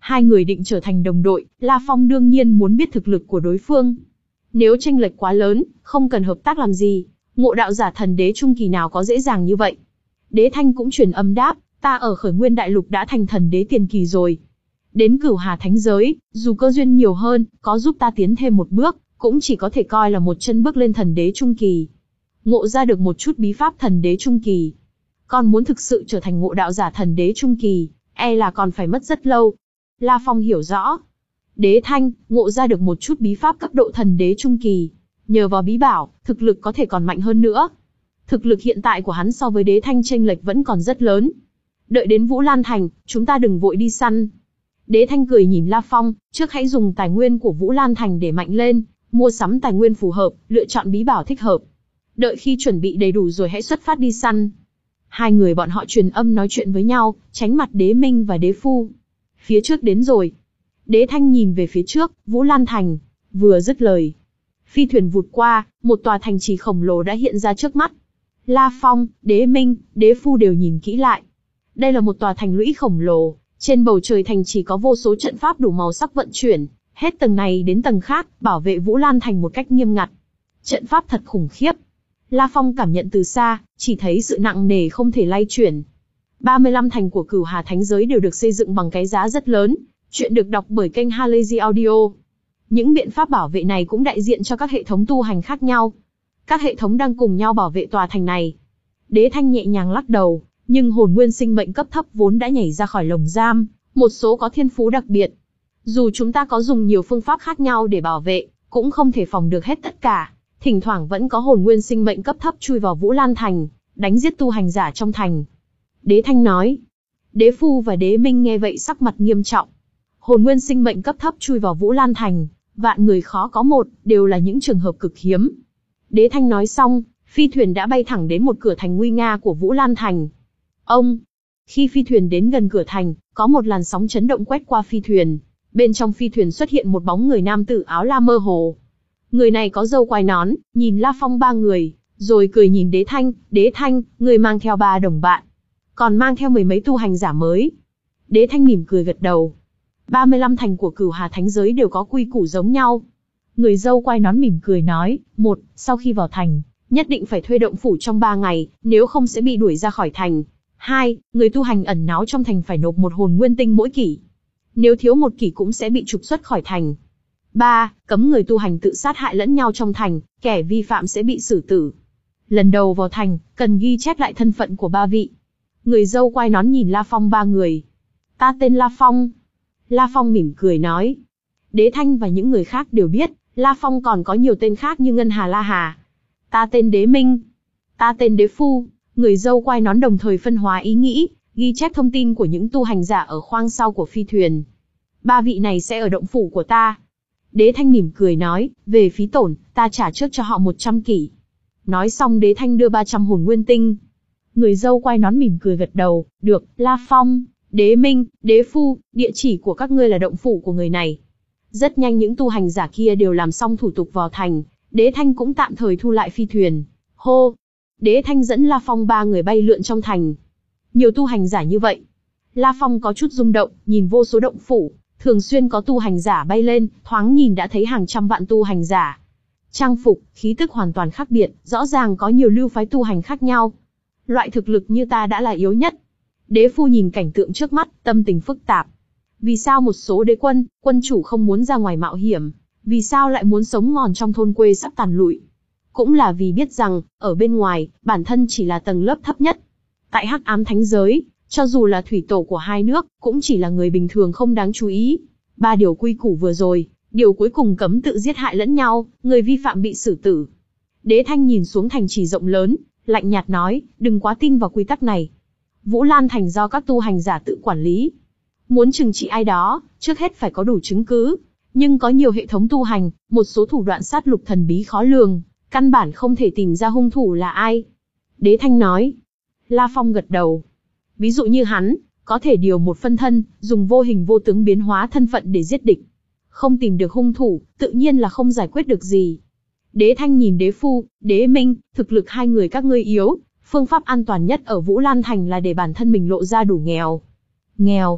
Hai người định trở thành đồng đội, La Phong đương nhiên muốn biết thực lực của đối phương. Nếu chênh lệch quá lớn, không cần hợp tác làm gì, ngộ đạo giả thần đế trung kỳ nào có dễ dàng như vậy. Đế Thanh cũng truyền âm đáp, ta ở Khởi Nguyên Đại Lục đã thành thần đế tiền kỳ rồi. Đến Cửu Hà Thánh Giới, dù cơ duyên nhiều hơn, có giúp ta tiến thêm một bước, cũng chỉ có thể coi là một chân bước lên thần đế trung kỳ. Ngộ ra được một chút bí pháp thần đế trung kỳ. Còn muốn thực sự trở thành ngộ đạo giả thần đế trung kỳ, e là còn phải mất rất lâu. La Phong hiểu rõ. Đế Thanh, ngộ ra được một chút bí pháp cấp độ thần đế trung kỳ. Nhờ vào bí bảo, thực lực có thể còn mạnh hơn nữa. Thực lực hiện tại của hắn so với Đế Thanh chênh lệch vẫn còn rất lớn. Đợi đến Vũ Lan Thành, chúng ta đừng vội đi săn. Đế Thanh cười nhìn La Phong, trước hãy dùng tài nguyên của Vũ Lan Thành để mạnh lên, mua sắm tài nguyên phù hợp, lựa chọn bí bảo thích hợp. Đợi khi chuẩn bị đầy đủ rồi hãy xuất phát đi săn. Hai người bọn họ truyền âm nói chuyện với nhau, tránh mặt Đế Minh và Đế Phu. Phía trước đến rồi. Đế Thanh nhìn về phía trước, Vũ Lan Thành. Vừa dứt lời, phi thuyền vụt qua, một tòa thành trì khổng lồ đã hiện ra trước mắt. La Phong, Đế Minh, Đế Phu đều nhìn kỹ lại. Đây là một tòa thành lũy khổng lồ, trên bầu trời thành trì có vô số trận pháp đủ màu sắc vận chuyển, hết tầng này đến tầng khác, bảo vệ Vũ Lan Thành một cách nghiêm ngặt. Trận pháp thật khủng khiếp. La Phong cảm nhận từ xa, chỉ thấy sự nặng nề không thể lay chuyển. ba mươi lăm thành của Cửu Hà Thánh Giới đều được xây dựng bằng cái giá rất lớn. Chuyện được đọc bởi kênh Halazy Audio. Những biện pháp bảo vệ này cũng đại diện cho các hệ thống tu hành khác nhau. Các hệ thống đang cùng nhau bảo vệ tòa thành này. Đế Thanh nhẹ nhàng lắc đầu, nhưng hồn nguyên sinh mệnh cấp thấp vốn đã nhảy ra khỏi lồng giam, một số có thiên phú đặc biệt. Dù chúng ta có dùng nhiều phương pháp khác nhau để bảo vệ, cũng không thể phòng được hết tất cả. Thỉnh thoảng vẫn có hồn nguyên sinh mệnh cấp thấp chui vào Vũ Lan Thành, đánh giết tu hành giả trong thành. Đế Thanh nói. Đế Phu và Đế Minh nghe vậy sắc mặt nghiêm trọng. Hồn nguyên sinh mệnh cấp thấp chui vào Vũ Lan Thành, vạn người khó có một, đều là những trường hợp cực hiếm. Đế Thanh nói xong, phi thuyền đã bay thẳng đến một cửa thành nguy nga của Vũ Lan Thành. Ông! Khi phi thuyền đến gần cửa thành, có một làn sóng chấn động quét qua phi thuyền. Bên trong phi thuyền xuất hiện một bóng người nam tử áo lam mơ hồ. Người này có râu quai nón, nhìn La Phong ba người, rồi cười nhìn Đế Thanh. Đế Thanh, người mang theo ba đồng bạn, còn mang theo mười mấy tu hành giả mới. Đế Thanh mỉm cười gật đầu. ba mươi lăm thành của Cửu Hà Thánh Giới đều có quy củ giống nhau. Người râu quai nón mỉm cười nói, một, sau khi vào thành, nhất định phải thuê động phủ trong ba ngày, nếu không sẽ bị đuổi ra khỏi thành. Hai, người tu hành ẩn náu trong thành phải nộp một hồn nguyên tinh mỗi kỷ. Nếu thiếu một kỷ cũng sẽ bị trục xuất khỏi thành. Ba, cấm người tu hành tự sát hại lẫn nhau trong thành, kẻ vi phạm sẽ bị xử tử. Lần đầu vào thành, cần ghi chép lại thân phận của ba vị. Người râu quai nón nhìn La Phong ba người. Ta tên La Phong. La Phong mỉm cười nói. Đế Thanh và những người khác đều biết, La Phong còn có nhiều tên khác như Ngân Hà La Hà. Ta tên Đế Minh. Ta tên Đế Phu. Người râu quai nón đồng thời phân hóa ý nghĩ, ghi chép thông tin của những tu hành giả ở khoang sau của phi thuyền. Ba vị này sẽ ở động phủ của ta. Đế Thanh mỉm cười nói, về phí tổn, ta trả trước cho họ một trăm kỷ. Nói xong Đế Thanh đưa ba trăm hồn nguyên tinh. Người râu quai nón mỉm cười gật đầu, được, La Phong, Đế Minh, Đế Phu, địa chỉ của các ngươi là động phủ của người này. Rất nhanh những tu hành giả kia đều làm xong thủ tục vào thành, Đế Thanh cũng tạm thời thu lại phi thuyền. Hô! Đế Thanh dẫn La Phong ba người bay lượn trong thành. Nhiều tu hành giả như vậy. La Phong có chút rung động, nhìn vô số động phủ, thường xuyên có tu hành giả bay lên, thoáng nhìn đã thấy hàng trăm vạn tu hành giả. Trang phục, khí tức hoàn toàn khác biệt, rõ ràng có nhiều lưu phái tu hành khác nhau. Loại thực lực như ta đã là yếu nhất. Đế Phu nhìn cảnh tượng trước mắt, tâm tình phức tạp. Vì sao một số đế quân, quân chủ không muốn ra ngoài mạo hiểm? Vì sao lại muốn sống ngòn trong thôn quê sắp tàn lụi? Cũng là vì biết rằng, ở bên ngoài, bản thân chỉ là tầng lớp thấp nhất. Tại Hắc Ám Thánh Giới, cho dù là thủy tổ của hai nước, cũng chỉ là người bình thường không đáng chú ý. Ba điều quy củ vừa rồi, điều cuối cùng cấm tự giết hại lẫn nhau, người vi phạm bị xử tử. Đế Thanh nhìn xuống thành trì rộng lớn, lạnh nhạt nói, đừng quá tin vào quy tắc này. Vũ Lan Thành do các tu hành giả tự quản lý. Muốn trừng trị ai đó, trước hết phải có đủ chứng cứ. Nhưng có nhiều hệ thống tu hành, một số thủ đoạn sát lục thần bí khó lường, căn bản không thể tìm ra hung thủ là ai. Đế Thanh nói. La Phong gật đầu. Ví dụ như hắn, có thể điều một phân thân, dùng vô hình vô tướng biến hóa thân phận để giết địch. Không tìm được hung thủ, tự nhiên là không giải quyết được gì. Đế Thanh nhìn Đế Phu, Đế Minh, thực lực hai người các ngươi yếu, phương pháp an toàn nhất ở Vũ Lan Thành là để bản thân mình lộ ra đủ nghèo. Nghèo.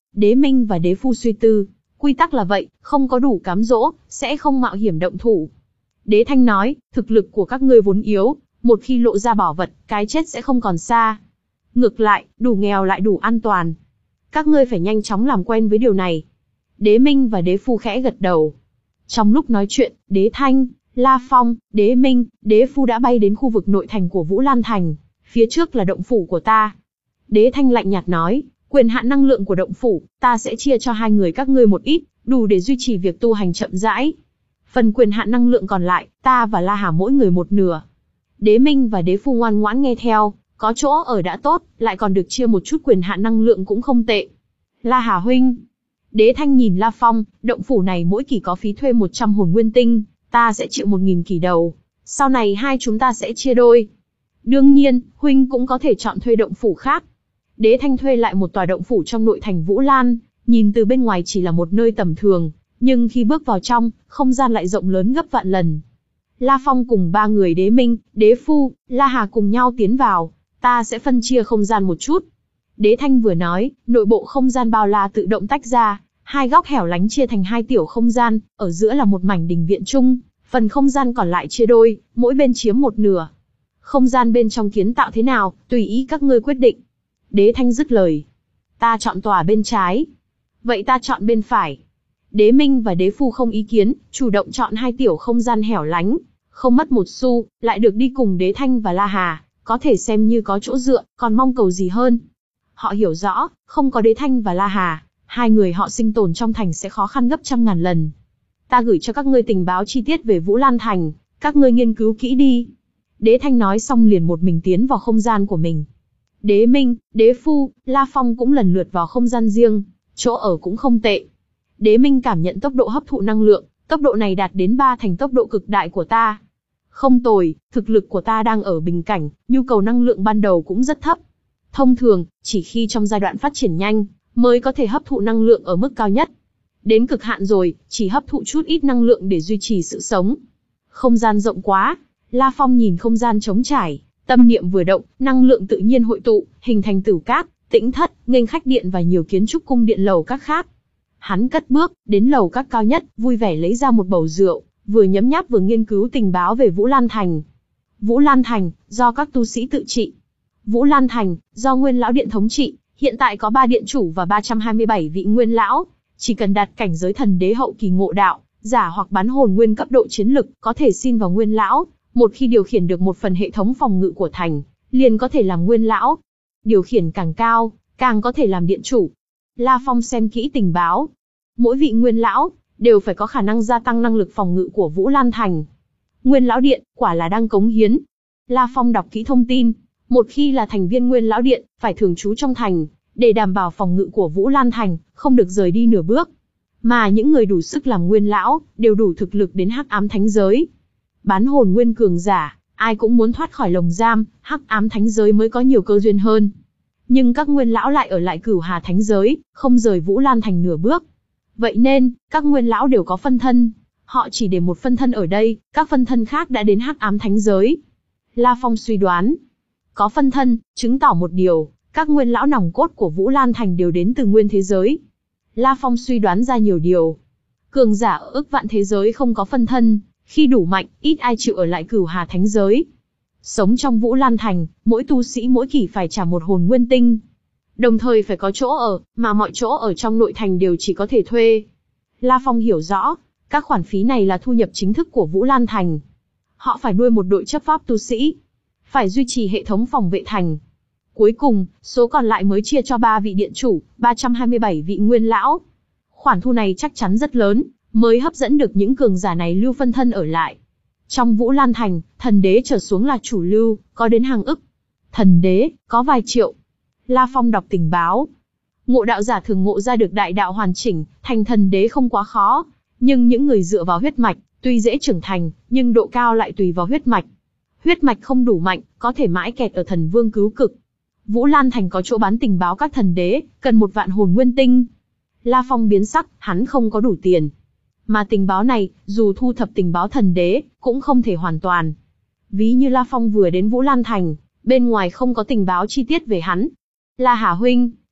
Đế Minh và Đế Phu suy tư, quy tắc là vậy, không có đủ cám dỗ, sẽ không mạo hiểm động thủ. Đế Thanh nói, thực lực của các ngươi vốn yếu, một khi lộ ra bảo vật, cái chết sẽ không còn xa. Ngược lại, đủ nghèo lại đủ an toàn. Các ngươi phải nhanh chóng làm quen với điều này. Đế Minh và Đế Phu khẽ gật đầu. Trong lúc nói chuyện, Đế Thanh, La Phong, Đế Minh, Đế Phu đã bay đến khu vực nội thành của Vũ Lan Thành. Phía trước là động phủ của ta. Đế Thanh lạnh nhạt nói, quyền hạn năng lượng của động phủ, ta sẽ chia cho hai người các ngươi một ít, đủ để duy trì việc tu hành chậm rãi. Phần quyền hạn năng lượng còn lại, ta và La Hà mỗi người một nửa. Đế Minh và Đế Phu ngoan ngoãn nghe theo, có chỗ ở đã tốt, lại còn được chia một chút quyền hạn năng lượng cũng không tệ. La Hà huynh. Đế Thanh nhìn La Phong, động phủ này mỗi kỳ có phí thuê một trăm hồn nguyên tinh, ta sẽ chịu một nghìn kỳ đầu. Sau này hai chúng ta sẽ chia đôi. Đương nhiên, huynh cũng có thể chọn thuê động phủ khác. Đế Thanh thuê lại một tòa động phủ trong nội thành Vũ Lan, nhìn từ bên ngoài chỉ là một nơi tầm thường, nhưng khi bước vào trong, không gian lại rộng lớn gấp vạn lần. La Phong cùng ba người Đế Minh, Đế Phu, La Hà cùng nhau tiến vào, ta sẽ phân chia không gian một chút. Đế Thanh vừa nói, nội bộ không gian bao la tự động tách ra, hai góc hẻo lánh chia thành hai tiểu không gian, ở giữa là một mảnh đình viện chung, phần không gian còn lại chia đôi, mỗi bên chiếm một nửa. Không gian bên trong kiến tạo thế nào, tùy ý các ngươi quyết định. Đế Thanh dứt lời. Ta chọn tòa bên trái. Vậy ta chọn bên phải. Đế Minh và Đế Phu không ý kiến, chủ động chọn hai tiểu không gian hẻo lánh, không mất một xu, lại được đi cùng Đế Thanh và La Hà, có thể xem như có chỗ dựa, còn mong cầu gì hơn. Họ hiểu rõ, không có Đế Thanh và La Hà, hai người họ sinh tồn trong thành sẽ khó khăn gấp trăm ngàn lần. Ta gửi cho các ngươi tình báo chi tiết về Vũ Lan Thành, các ngươi nghiên cứu kỹ đi. Đế Thanh nói xong liền một mình tiến vào không gian của mình. Đế Minh, Đế Phu, La Phong cũng lần lượt vào không gian riêng, chỗ ở cũng không tệ. Đế Minh cảm nhận tốc độ hấp thụ năng lượng, tốc độ này đạt đến ba thành tốc độ cực đại của ta. Không tồi, thực lực của ta đang ở bình cảnh, nhu cầu năng lượng ban đầu cũng rất thấp. Thông thường, chỉ khi trong giai đoạn phát triển nhanh, mới có thể hấp thụ năng lượng ở mức cao nhất. Đến cực hạn rồi, chỉ hấp thụ chút ít năng lượng để duy trì sự sống. Không gian rộng quá, La Phong nhìn không gian trống trải, tâm niệm vừa động, năng lượng tự nhiên hội tụ, hình thành Tửu Cát, Tĩnh Thất, nghênh khách điện và nhiều kiến trúc cung điện lầu các khác. Hắn cất bước, đến lầu các cao nhất, vui vẻ lấy ra một bầu rượu, vừa nhấm nháp vừa nghiên cứu tình báo về Vũ Lan Thành. Vũ Lan Thành, do các tu sĩ tự trị. Vũ Lan Thành, do Nguyên Lão Điện thống trị, hiện tại có ba điện chủ và ba trăm hai mươi bảy vị Nguyên Lão. Chỉ cần đạt cảnh giới thần đế hậu kỳ ngộ đạo, giả hoặc bán hồn nguyên cấp độ chiến lực, có thể xin vào Nguyên Lão. Một khi điều khiển được một phần hệ thống phòng ngự của thành, liền có thể làm Nguyên Lão. Điều khiển càng cao, càng có thể làm điện chủ. La Phong xem kỹ tình báo. Mỗi vị Nguyên Lão đều phải có khả năng gia tăng năng lực phòng ngự của Vũ Lan Thành. Nguyên Lão Điện, quả là đang cống hiến. La Phong đọc kỹ thông tin. Một khi là thành viên Nguyên Lão Điện, phải thường trú trong thành, để đảm bảo phòng ngự của Vũ Lan Thành, không được rời đi nửa bước. Mà những người đủ sức làm Nguyên Lão, đều đủ thực lực đến Hắc Ám Thánh Giới. Bán hồn nguyên cường giả, ai cũng muốn thoát khỏi lồng giam, Hắc Ám Thánh Giới mới có nhiều cơ duyên hơn. Nhưng các Nguyên Lão lại ở lại Cửu Hà Thánh Giới, không rời Vũ Lan Thành nửa bước. Vậy nên, các Nguyên Lão đều có phân thân. Họ chỉ để một phân thân ở đây, các phân thân khác đã đến Hắc Ám Thánh Giới. La Phong suy đoán, có phân thân, chứng tỏ một điều, các Nguyên Lão nòng cốt của Vũ Lan Thành đều đến từ Nguyên Thế Giới. La Phong suy đoán ra nhiều điều. Cường giả ở ức vạn thế giới không có phân thân, khi đủ mạnh, ít ai chịu ở lại Cửu Hà Thánh Giới. Sống trong Vũ Lan Thành, mỗi tu sĩ mỗi kỳ phải trả một hồn nguyên tinh. Đồng thời phải có chỗ ở, mà mọi chỗ ở trong nội thành đều chỉ có thể thuê. La Phong hiểu rõ, các khoản phí này là thu nhập chính thức của Vũ Lan Thành. Họ phải nuôi một đội chấp pháp tu sĩ, phải duy trì hệ thống phòng vệ thành. Cuối cùng, số còn lại mới chia cho ba vị điện chủ, ba trăm hai mươi bảy vị Nguyên Lão. Khoản thu này chắc chắn rất lớn, mới hấp dẫn được những cường giả này lưu phân thân ở lại. Trong Vũ Lan Thành, thần đế trở xuống là chủ lưu, có đến hàng ức. Thần đế, có vài triệu. La Phong đọc tình báo. Ngộ đạo giả thường ngộ ra được đại đạo hoàn chỉnh, thành thần đế không quá khó. Nhưng những người dựa vào huyết mạch, tuy dễ trưởng thành, nhưng độ cao lại tùy vào huyết mạch. Huyết mạch không đủ mạnh, có thể mãi kẹt ở thần vương cứu cực. Vũ Lan Thành có chỗ bán tình báo các thần đế, cần một vạn hồn nguyên tinh. La Phong biến sắc, hắn không có đủ tiền. Mà tình báo này, dù thu thập tình báo thần đế, cũng không thể hoàn toàn. Ví như La Phong vừa đến Vũ Lan Thành, bên ngoài không có tình báo chi tiết về hắn. La Hà huynh,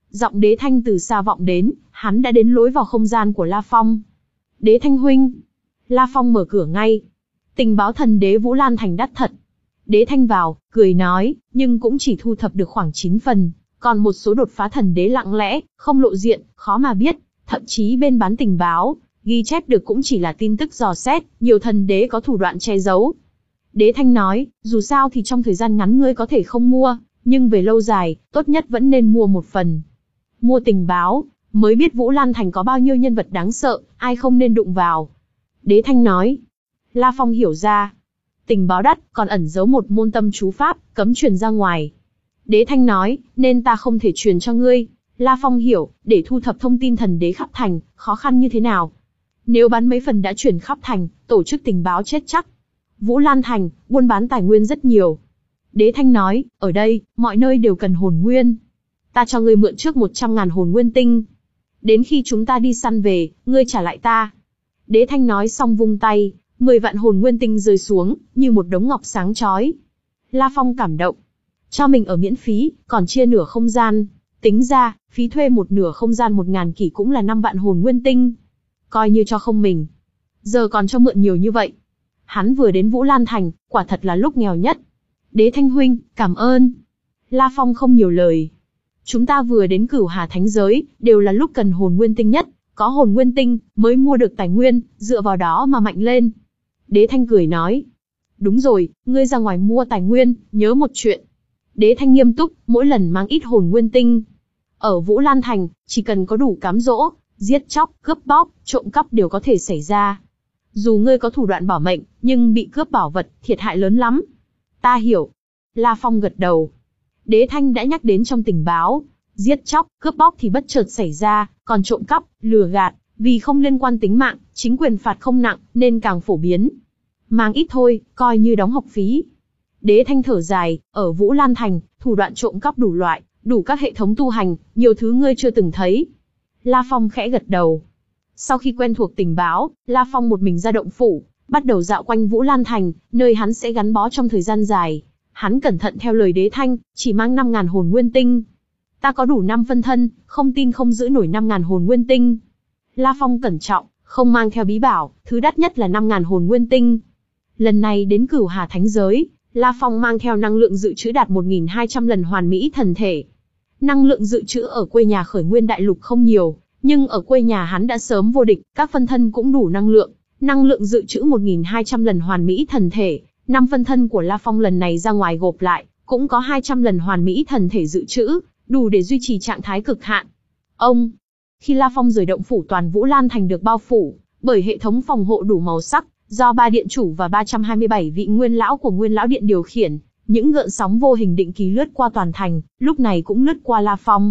Giọng Đế Thanh từ xa vọng đến, hắn đã đến lối vào không gian của La Phong. Đế Thanh huynh. La Phong mở cửa ngay. Tình báo thần đế Vũ Lan Thành đắt thật. Đế Thanh vào, cười nói, nhưng cũng chỉ thu thập được khoảng chín phần, còn một số đột phá thần đế lặng lẽ, không lộ diện, khó mà biết, thậm chí bên bán tình báo, ghi chép được cũng chỉ là tin tức dò xét, nhiều thần đế có thủ đoạn che giấu. Đế Thanh nói, dù sao thì trong thời gian ngắn ngươi có thể không mua, nhưng về lâu dài, tốt nhất vẫn nên mua một phần. Mua tình báo, mới biết Vũ Lan Thành có bao nhiêu nhân vật đáng sợ, ai không nên đụng vào. Đế Thanh nói. La Phong hiểu ra. Tình báo đắt, còn ẩn giấu một môn tâm chú pháp, cấm truyền ra ngoài. Đế Thanh nói, nên ta không thể truyền cho ngươi. La Phong hiểu, để thu thập thông tin thần đế khắp thành, khó khăn như thế nào. Nếu bán mấy phần đã truyền khắp thành, tổ chức tình báo chết chắc. Vũ Lan Thành, buôn bán tài nguyên rất nhiều. Đế Thanh nói, ở đây, mọi nơi đều cần hồn nguyên. Ta cho ngươi mượn trước một trăm ngàn hồn nguyên tinh. Đến khi chúng ta đi săn về, ngươi trả lại ta. Đế Thanh nói xong vung tay, mười vạn hồn nguyên tinh rơi xuống, như một đống ngọc sáng chói. La Phong cảm động. Cho mình ở miễn phí, còn chia nửa không gian. Tính ra, phí thuê một nửa không gian một ngàn kỷ cũng là năm vạn hồn nguyên tinh. Coi như cho không mình. Giờ còn cho mượn nhiều như vậy. Hắn vừa đến Vũ Lan Thành, quả thật là lúc nghèo nhất. Đế Thanh huynh, cảm ơn. La Phong không nhiều lời. Chúng ta vừa đến Cửu Hà Thánh Giới, đều là lúc cần hồn nguyên tinh nhất. Có hồn nguyên tinh, mới mua được tài nguyên, dựa vào đó mà mạnh lên. Đế Thanh cười nói. Đúng rồi, ngươi ra ngoài mua tài nguyên, nhớ một chuyện. Đế Thanh nghiêm túc, mỗi lần mang ít hồn nguyên tinh. Ở Vũ Lan Thành, chỉ cần có đủ cám dỗ, giết chóc, cướp bóc, trộm cắp đều có thể xảy ra. Dù ngươi có thủ đoạn bảo mệnh, nhưng bị cướp bảo vật, thiệt hại lớn lắm. Ta hiểu. La Phong gật đầu. Đế Thanh đã nhắc đến trong tình báo. Giết chóc, cướp bóc thì bất chợt xảy ra, còn trộm cắp, lừa gạt, vì không liên quan tính mạng, chính quyền phạt không nặng, nên càng phổ biến. Mang ít thôi, coi như đóng học phí. Đế Thanh thở dài, ở Vũ Lan Thành, thủ đoạn trộm cắp đủ loại, đủ các hệ thống tu hành, nhiều thứ ngươi chưa từng thấy. La Phong khẽ gật đầu. Sau khi quen thuộc tình báo, La Phong một mình ra động phủ, bắt đầu dạo quanh Vũ Lan Thành, nơi hắn sẽ gắn bó trong thời gian dài. Hắn cẩn thận theo lời Đế Thanh, chỉ mang năm ngàn hồn nguyên tinh. Ta có đủ năm phân thân, không tin không giữ nổi năm ngàn hồn nguyên tinh. La Phong cẩn trọng, không mang theo bí bảo, thứ đắt nhất là năm ngàn hồn nguyên tinh. Lần này đến Cửu Hà Thánh Giới, La Phong mang theo năng lượng dự trữ đạt một nghìn hai trăm lần hoàn mỹ thần thể. Năng lượng dự trữ ở quê nhà Khởi Nguyên Đại Lục không nhiều, nhưng ở quê nhà hắn đã sớm vô địch, các phân thân cũng đủ năng lượng. Năng lượng dự trữ một nghìn hai trăm lần hoàn mỹ thần thể, năm phân thân của La Phong lần này ra ngoài gộp lại, cũng có hai trăm lần hoàn mỹ thần thể dự trữ, đủ để duy trì trạng thái cực hạn. Ông, khi La Phong rời động phủ, toàn Vũ Lan Thành được bao phủ bởi hệ thống phòng hộ đủ màu sắc, do ba điện chủ và ba trăm hai mươi bảy vị nguyên lão của Nguyên Lão Điện điều khiển. Những gợn sóng vô hình định kỳ lướt qua toàn thành, lúc này cũng lướt qua La Phong.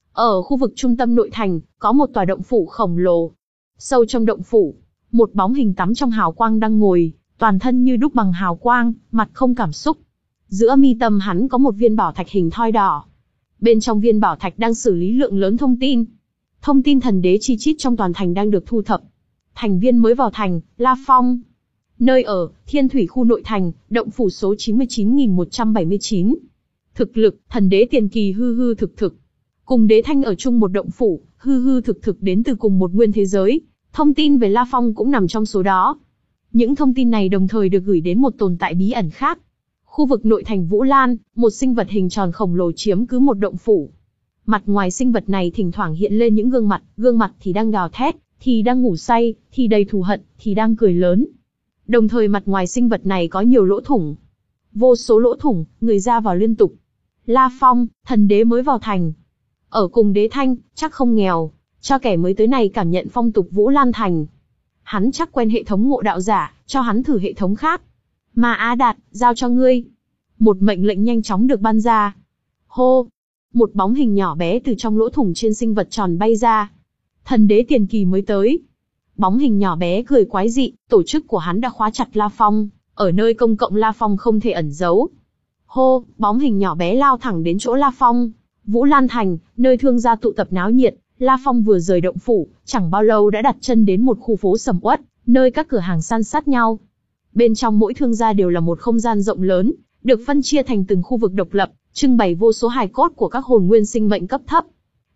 Ở khu vực trung tâm nội thành, có một tòa động phủ khổng lồ. Sâu trong động phủ, một bóng hình tắm trong hào quang đang ngồi, toàn thân như đúc bằng hào quang, mặt không cảm xúc. Giữa mi tâm hắn có một viên bảo thạch hình thoi đỏ. Bên trong viên bảo thạch đang xử lý lượng lớn thông tin. Thông tin thần đế chi chít trong toàn thành đang được thu thập. Thành viên mới vào thành, La Phong. Nơi ở, Thiên Thủy khu nội thành, động phủ số chín mươi chín nghìn một trăm bảy mươi chín. Thực lực, thần đế tiền kỳ hư hư thực thực. Cùng Đế Thanh ở chung một động phủ, hư hư thực thực đến từ cùng một nguyên thế giới. Thông tin về La Phong cũng nằm trong số đó. Những thông tin này đồng thời được gửi đến một tồn tại bí ẩn khác. Khu vực nội thành Vũ Lan, một sinh vật hình tròn khổng lồ chiếm cứ một động phủ. Mặt ngoài sinh vật này thỉnh thoảng hiện lên những gương mặt, gương mặt thì đang gào thét, thì đang ngủ say, thì đầy thù hận, thì đang cười lớn. Đồng thời mặt ngoài sinh vật này có nhiều lỗ thủng. Vô số lỗ thủng, người ra vào liên tục. La Phong, thần đế mới vào thành. Ở cùng Đế Thanh, chắc không nghèo, cho kẻ mới tới này cảm nhận phong tục Vũ Lan Thành. Hắn chắc quen hệ thống ngộ đạo giả, cho hắn thử hệ thống khác. Mà Á Đạt, giao cho ngươi. Một mệnh lệnh nhanh chóng được ban ra. Hô! Một bóng hình nhỏ bé từ trong lỗ thủng trên sinh vật tròn bay ra. Thần đế tiền kỳ mới tới. Bóng hình nhỏ bé cười quái dị, tổ chức của hắn đã khóa chặt La Phong, ở nơi công cộng La Phong không thể ẩn giấu. Hô! Bóng hình nhỏ bé lao thẳng đến chỗ La Phong. Vũ Lan Thành, nơi thương gia tụ tập náo nhiệt, La Phong vừa rời động phủ, chẳng bao lâu đã đặt chân đến một khu phố sầm uất, nơi các cửa hàng san sát nhau. Bên trong mỗi thương gia đều là một không gian rộng lớn, được phân chia thành từng khu vực độc lập, trưng bày vô số hài cốt của các hồn nguyên sinh mệnh cấp thấp.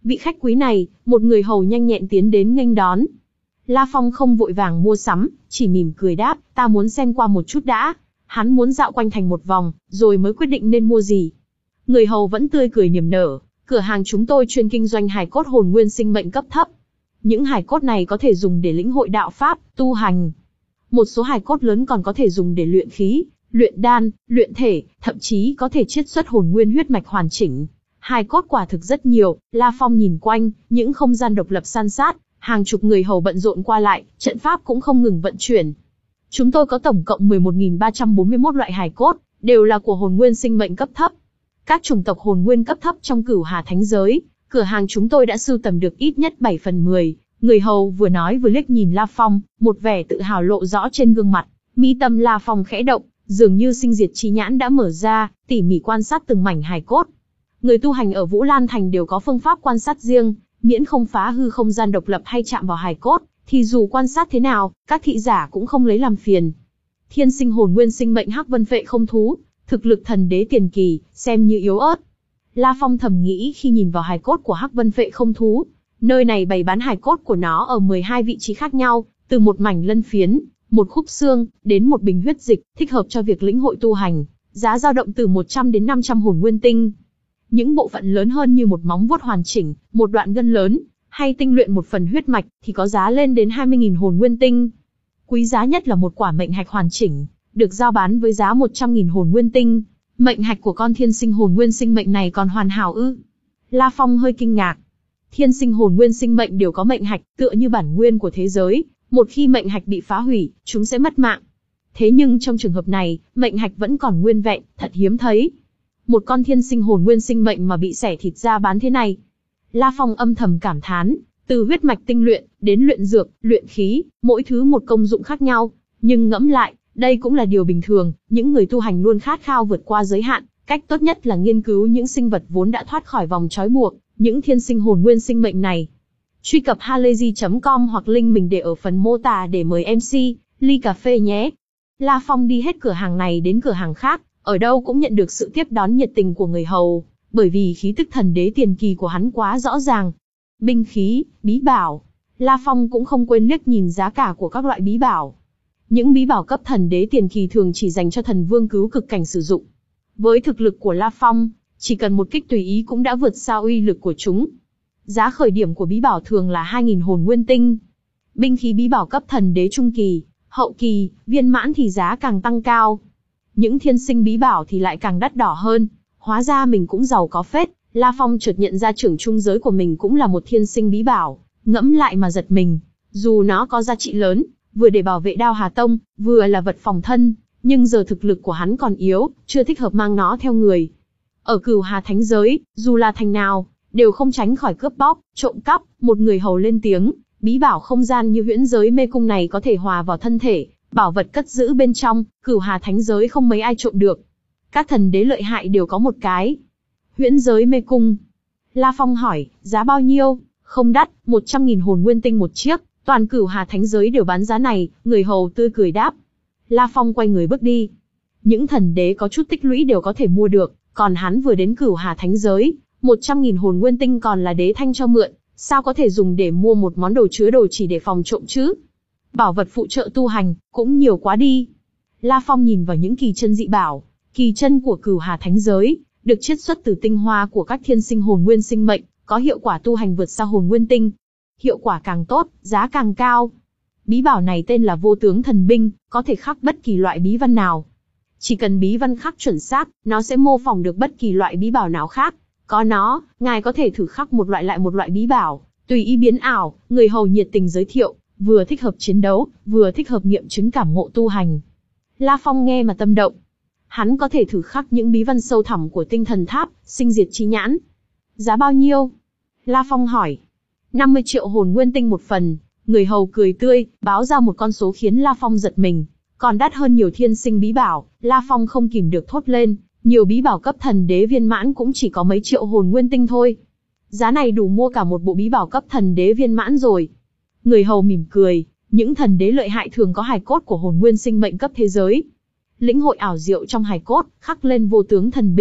Vị khách quý này, một người hầu nhanh nhẹn tiến đến nghênh đón. La Phong không vội vàng mua sắm, chỉ mỉm cười đáp, ta muốn xem qua một chút đã. Hắn muốn dạo quanh thành một vòng, rồi mới quyết định nên mua gì. Người hầu vẫn tươi cười niềm nở, cửa hàng chúng tôi chuyên kinh doanh hài cốt hồn nguyên sinh mệnh cấp thấp. Những hài cốt này có thể dùng để lĩnh hội đạo pháp, tu hành. Một số hài cốt lớn còn có thể dùng để luyện khí, luyện đan, luyện thể, thậm chí có thể chiết xuất hồn nguyên huyết mạch hoàn chỉnh. Hài cốt quả thực rất nhiều, La Phong nhìn quanh, những không gian độc lập san sát, hàng chục người hầu bận rộn qua lại, trận pháp cũng không ngừng vận chuyển. Chúng tôi có tổng cộng mười một nghìn ba trăm bốn mươi mốt loại hài cốt, đều là của hồn nguyên sinh mệnh cấp thấp. Các chủng tộc hồn nguyên cấp thấp trong Cửu Hà Thánh giới, cửa hàng chúng tôi đã sưu tầm được ít nhất bảy phần mười. Người hầu vừa nói vừa liếc nhìn La Phong, một vẻ tự hào lộ rõ trên gương mặt. Mi tâm La Phong khẽ động, dường như sinh diệt chi nhãn đã mở ra, tỉ mỉ quan sát từng mảnh hài cốt. Người tu hành ở Vũ Lan Thành đều có phương pháp quan sát riêng, miễn không phá hư không gian độc lập hay chạm vào hài cốt, thì dù quan sát thế nào, các thị giả cũng không lấy làm phiền. Thiên sinh hồn nguyên sinh mệnh hắc vân phệ không thú, thực lực thần đế tiền kỳ, xem như yếu ớt. La Phong thầm nghĩ khi nhìn vào hài cốt của hắc vân phệ không thú. Nơi này bày bán hài cốt của nó ở mười hai vị trí khác nhau, từ một mảnh lân phiến, một khúc xương, đến một bình huyết dịch, thích hợp cho việc lĩnh hội tu hành, giá dao động từ một trăm đến năm trăm hồn nguyên tinh. Những bộ phận lớn hơn như một móng vuốt hoàn chỉnh, một đoạn gân lớn, hay tinh luyện một phần huyết mạch, thì có giá lên đến hai mươi nghìn hồn nguyên tinh. Quý giá nhất là một quả mệnh hạch hoàn chỉnh, được giao bán với giá một trăm nghìn hồn nguyên tinh. Mệnh hạch của con thiên sinh hồn nguyên sinh mệnh này còn hoàn hảo ư? La Phong hơi kinh ngạc. Thiên sinh hồn nguyên sinh mệnh đều có mệnh hạch, tựa như bản nguyên của thế giới, một khi mệnh hạch bị phá hủy, chúng sẽ mất mạng. Thế nhưng trong trường hợp này, mệnh hạch vẫn còn nguyên vẹn, thật hiếm thấy. Một con thiên sinh hồn nguyên sinh mệnh mà bị xẻ thịt ra bán thế này. La Phong âm thầm cảm thán, từ huyết mạch tinh luyện, đến luyện dược, luyện khí, mỗi thứ một công dụng khác nhau. Nhưng ngẫm lại, đây cũng là điều bình thường, những người tu hành luôn khát khao vượt qua giới hạn, cách tốt nhất là nghiên cứu những sinh vật vốn đã thoát khỏi vòng trói buộc, những thiên sinh hồn nguyên sinh mệnh này. Truy cập halayzi chấm com hoặc link mình để ở phần mô tả để mời em xê, ly cà phê nhé. La Phong đi hết cửa hàng này đến cửa hàng khác, ở đâu cũng nhận được sự tiếp đón nhiệt tình của người hầu, bởi vì khí tức thần đế tiền kỳ của hắn quá rõ ràng. Binh khí, bí bảo, La Phong cũng không quên liếc nhìn giá cả của các loại bí bảo. Những bí bảo cấp thần đế tiền kỳ thường chỉ dành cho thần vương cứu cực cảnh sử dụng. Với thực lực của La Phong, chỉ cần một kích tùy ý cũng đã vượt xa uy lực của chúng. Giá khởi điểm của bí bảo thường là hai nghìn hồn nguyên tinh. Binh khí bí bảo cấp thần đế trung kỳ, hậu kỳ, viên mãn thì giá càng tăng cao. Những thiên sinh bí bảo thì lại càng đắt đỏ hơn. Hóa ra mình cũng giàu có phết. La Phong chợt nhận ra trưởng trung giới của mình cũng là một thiên sinh bí bảo. Ngẫm lại mà giật mình. Dù nó có giá trị lớn, vừa để bảo vệ Đao Hà Tông, vừa là vật phòng thân, nhưng giờ thực lực của hắn còn yếu, chưa thích hợp mang nó theo người. Ở Cửu Hà Thánh giới, dù là thành nào, đều không tránh khỏi cướp bóc, trộm cắp. Một người hầu lên tiếng, bí bảo không gian như huyễn giới mê cung này có thể hòa vào thân thể, bảo vật cất giữ bên trong, Cửu Hà Thánh giới không mấy ai trộm được. Các thần đế lợi hại đều có một cái. Huyễn giới mê cung. La Phong hỏi, giá bao nhiêu? Không đắt, một trăm nghìn hồn nguyên tinh một chiếc, toàn Cửu Hà Thánh giới đều bán giá này, người hầu tươi cười đáp. La Phong quay người bước đi. Những thần đế có chút tích lũy đều có thể mua được, còn hắn vừa đến Cửu Hà Thánh giới, một trăm nghìn hồn nguyên tinh còn là đế thanh cho mượn, sao có thể dùng để mua một món đồ chứa đồ chỉ để phòng trộm chứ? Bảo vật phụ trợ tu hành, cũng nhiều quá đi. La Phong nhìn vào những kỳ chân dị bảo, kỳ chân của Cửu Hà Thánh giới, được chiết xuất từ tinh hoa của các thiên sinh hồn nguyên sinh mệnh, có hiệu quả tu hành vượt xa hồn nguyên tinh. Hiệu quả càng tốt, giá càng cao. Bí bảo này tên là Vô Tướng Thần Binh, có thể khắc bất kỳ loại bí văn nào. Chỉ cần bí văn khắc chuẩn xác, nó sẽ mô phỏng được bất kỳ loại bí bảo nào khác. Có nó, ngài có thể thử khắc một loại lại một loại bí bảo, tùy ý biến ảo. Người hầu nhiệt tình giới thiệu, vừa thích hợp chiến đấu, vừa thích hợp nghiệm chứng cảm ngộ tu hành. La Phong nghe mà tâm động. Hắn có thể thử khắc những bí văn sâu thẳm của tinh thần tháp, sinh diệt chi nhãn. Giá bao nhiêu? La Phong hỏi. năm mươi triệu hồn nguyên tinh một phần. Người hầu cười tươi, báo ra một con số khiến La Phong giật mình. Còn đắt hơn nhiều thiên sinh bí bảo. La Phong không kìm được thốt lên. Nhiều bí bảo cấp thần đế viên mãn cũng chỉ có mấy triệu hồn nguyên tinh thôi. Giá này đủ mua cả một bộ bí bảo cấp thần đế viên mãn rồi. Người hầu mỉm cười. Những thần đế lợi hại thường có hài cốt của hồn nguyên sinh mệnh cấp thế giới. Lĩnh hội ảo diệu trong hài cốt, khắc lên Vô Tướng Thần Binh,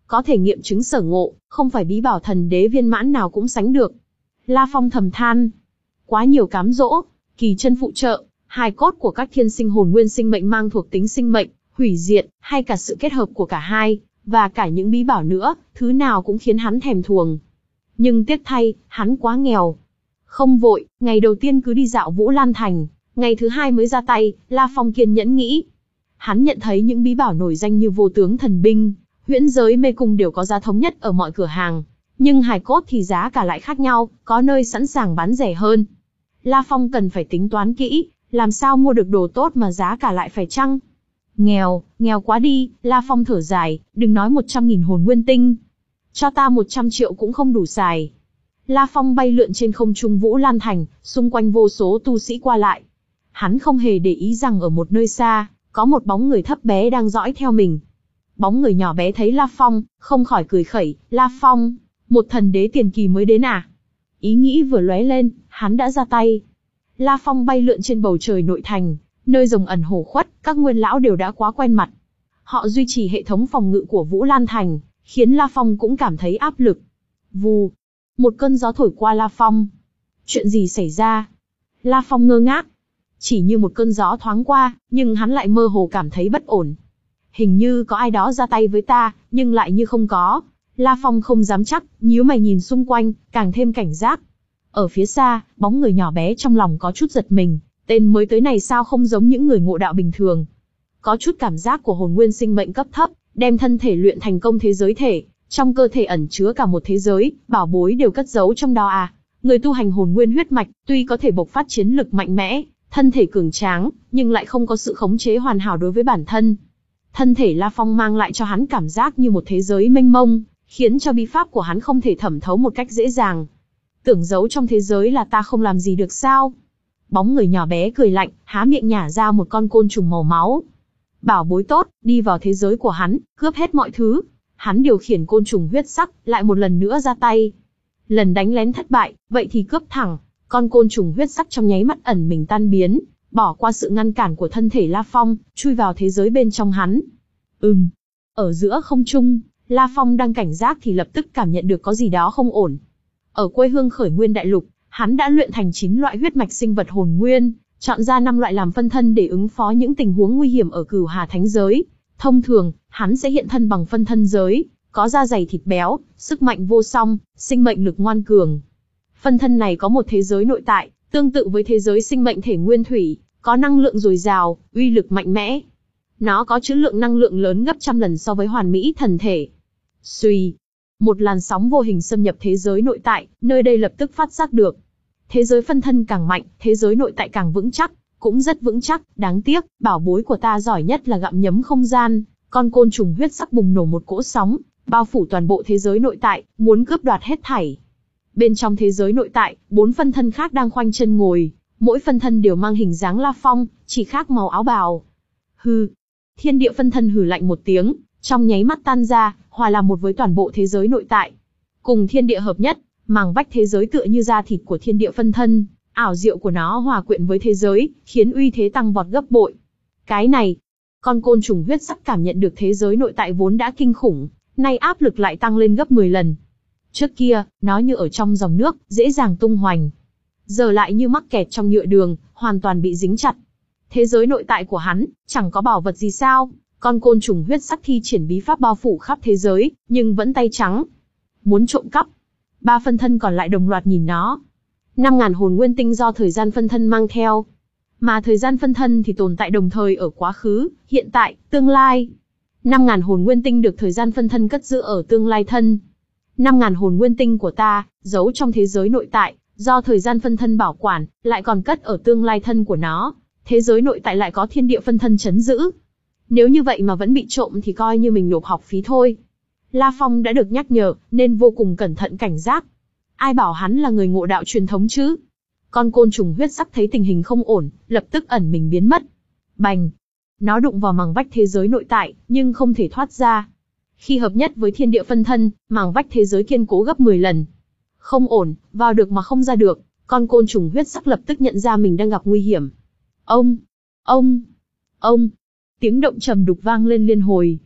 Có thể nghiệm chứng sở ngộ, không phải bí bảo thần đế viên mãn nào cũng sánh được. La Phong thầm than. Quá nhiều cám dỗ, kỳ chân phụ trợ, hài cốt của các thiên sinh hồn nguyên sinh mệnh mang thuộc tính sinh mệnh, hủy diệt, hay cả sự kết hợp của cả hai, và cả những bí bảo nữa, thứ nào cũng khiến hắn thèm thuồng. Nhưng tiếc thay, hắn quá nghèo. Không vội, ngày đầu tiên cứ đi dạo Vũ Lan Thành, ngày thứ hai mới ra tay, La Phong kiên nhẫn nghĩ. Hắn nhận thấy những bí bảo nổi danh như vô tướng thần binh, huyễn giới mê cung đều có giá thống nhất ở mọi cửa hàng. Nhưng hài cốt thì giá cả lại khác nhau, có nơi sẵn sàng bán rẻ hơn. La Phong cần phải tính toán kỹ, làm sao mua được đồ tốt mà giá cả lại phải chăng? Nghèo, nghèo quá đi, La Phong thở dài, đừng nói một trăm nghìn hồn nguyên tinh. Cho ta một trăm triệu cũng không đủ xài. La Phong bay lượn trên không trung Vũ Lan Thành, xung quanh vô số tu sĩ qua lại. Hắn không hề để ý rằng ở một nơi xa, có một bóng người thấp bé đang dõi theo mình. Bóng người nhỏ bé thấy La Phong, không khỏi cười khẩy, La Phong, một thần đế tiền kỳ mới đến à? Ý nghĩ vừa lóe lên, hắn đã ra tay. La Phong bay lượn trên bầu trời nội thành, nơi rồng ẩn hổ khuất, các nguyên lão đều đã quá quen mặt. Họ duy trì hệ thống phòng ngự của Vũ Lan Thành, khiến La Phong cũng cảm thấy áp lực. Vù, một cơn gió thổi qua La Phong. Chuyện gì xảy ra? La Phong ngơ ngác. Chỉ như một cơn gió thoáng qua, nhưng hắn lại mơ hồ cảm thấy bất ổn. Hình như có ai đó ra tay với ta, nhưng lại như không có. La Phong không dám chắc, nhíu mày nhìn xung quanh, càng thêm cảnh giác. Ở phía xa, bóng người nhỏ bé trong lòng có chút giật mình, tên mới tới này sao không giống những người ngộ đạo bình thường. Có chút cảm giác của hồn nguyên sinh mệnh cấp thấp, đem thân thể luyện thành công thế giới thể, trong cơ thể ẩn chứa cả một thế giới, bảo bối đều cất giấu trong đó à. Người tu hành hồn nguyên huyết mạch, tuy có thể bộc phát chiến lực mạnh mẽ, thân thể cường tráng, nhưng lại không có sự khống chế hoàn hảo đối với bản thân. Thân thể La Phong mang lại cho hắn cảm giác như một thế giới mênh mông, khiến cho bí pháp của hắn không thể thẩm thấu một cách dễ dàng. Tưởng giấu trong thế giới là ta không làm gì được sao? Bóng người nhỏ bé cười lạnh, há miệng nhả ra một con côn trùng màu máu. Bảo bối tốt, đi vào thế giới của hắn, cướp hết mọi thứ. Hắn điều khiển côn trùng huyết sắc, lại một lần nữa ra tay. Lần đánh lén thất bại, vậy thì cướp thẳng. Con côn trùng huyết sắc trong nháy mắt ẩn mình tan biến, bỏ qua sự ngăn cản của thân thể La Phong, chui vào thế giới bên trong hắn. Ừm, ở giữa không trung, La Phong đang cảnh giác thì lập tức cảm nhận được có gì đó không ổn. Ở quê hương Khởi Nguyên Đại Lục, hắn đã luyện thành chín loại huyết mạch sinh vật hồn nguyên, chọn ra năm loại làm phân thân để ứng phó những tình huống nguy hiểm ở Cửu Hà Thánh giới. Thông thường, hắn sẽ hiện thân bằng phân thân giới, có da dày thịt béo, sức mạnh vô song, sinh mệnh lực ngoan cường. Phân thân này có một thế giới nội tại, tương tự với thế giới sinh mệnh thể nguyên thủy, có năng lượng dồi dào, uy lực mạnh mẽ. Nó có trữ lượng năng lượng lớn gấp trăm lần so với hoàn mỹ thần thể. Xuy, một làn sóng vô hình xâm nhập thế giới nội tại, nơi đây lập tức phát giác được. Thế giới phân thân càng mạnh, thế giới nội tại càng vững chắc, cũng rất vững chắc, đáng tiếc, bảo bối của ta giỏi nhất là gặm nhấm không gian, con côn trùng huyết sắc bùng nổ một cỗ sóng, bao phủ toàn bộ thế giới nội tại, muốn cướp đoạt hết thảy. Bên trong thế giới nội tại, bốn phân thân khác đang khoanh chân ngồi, mỗi phân thân đều mang hình dáng La Phong, chỉ khác màu áo bào. Hừ, thiên địa phân thân hừ lạnh một tiếng, trong nháy mắt tan ra, hòa làm một với toàn bộ thế giới nội tại. Cùng thiên địa hợp nhất, màng vách thế giới tựa như da thịt của thiên địa phân thân, ảo diệu của nó hòa quyện với thế giới, khiến uy thế tăng vọt gấp bội. Cái này, con côn trùng huyết sắc cảm nhận được thế giới nội tại vốn đã kinh khủng, nay áp lực lại tăng lên gấp mười lần. Trước kia, nó như ở trong dòng nước, dễ dàng tung hoành. Giờ lại như mắc kẹt trong nhựa đường, hoàn toàn bị dính chặt. Thế giới nội tại của hắn, chẳng có bảo vật gì sao? Con côn trùng huyết sắc thi triển bí pháp bao phủ khắp thế giới, nhưng vẫn tay trắng. Muốn trộm cắp. Ba phân thân còn lại đồng loạt nhìn nó. Năm ngàn hồn nguyên tinh do thời gian phân thân mang theo. Mà thời gian phân thân thì tồn tại đồng thời ở quá khứ, hiện tại, tương lai. Năm ngàn hồn nguyên tinh được thời gian phân thân cất giữ ở tương lai thân. Năm ngàn hồn nguyên tinh của ta, giấu trong thế giới nội tại, do thời gian phân thân bảo quản, lại còn cất ở tương lai thân của nó. Thế giới nội tại lại có thiên địa phân thân chấn giữ. Nếu như vậy mà vẫn bị trộm thì coi như mình nộp học phí thôi. La Phong đã được nhắc nhở, nên vô cùng cẩn thận cảnh giác. Ai bảo hắn là người ngộ đạo truyền thống chứ? Con côn trùng huyết sắc thấy tình hình không ổn, lập tức ẩn mình biến mất. Bành! Nó đụng vào màng vách thế giới nội tại, nhưng không thể thoát ra. Khi hợp nhất với thiên địa phân thân, màng vách thế giới kiên cố gấp mười lần. Không ổn, vào được mà không ra được, con côn trùng huyết sắc lập tức nhận ra mình đang gặp nguy hiểm. Ông! Ông! Ông! Tiếng động trầm đục vang lên liên hồi.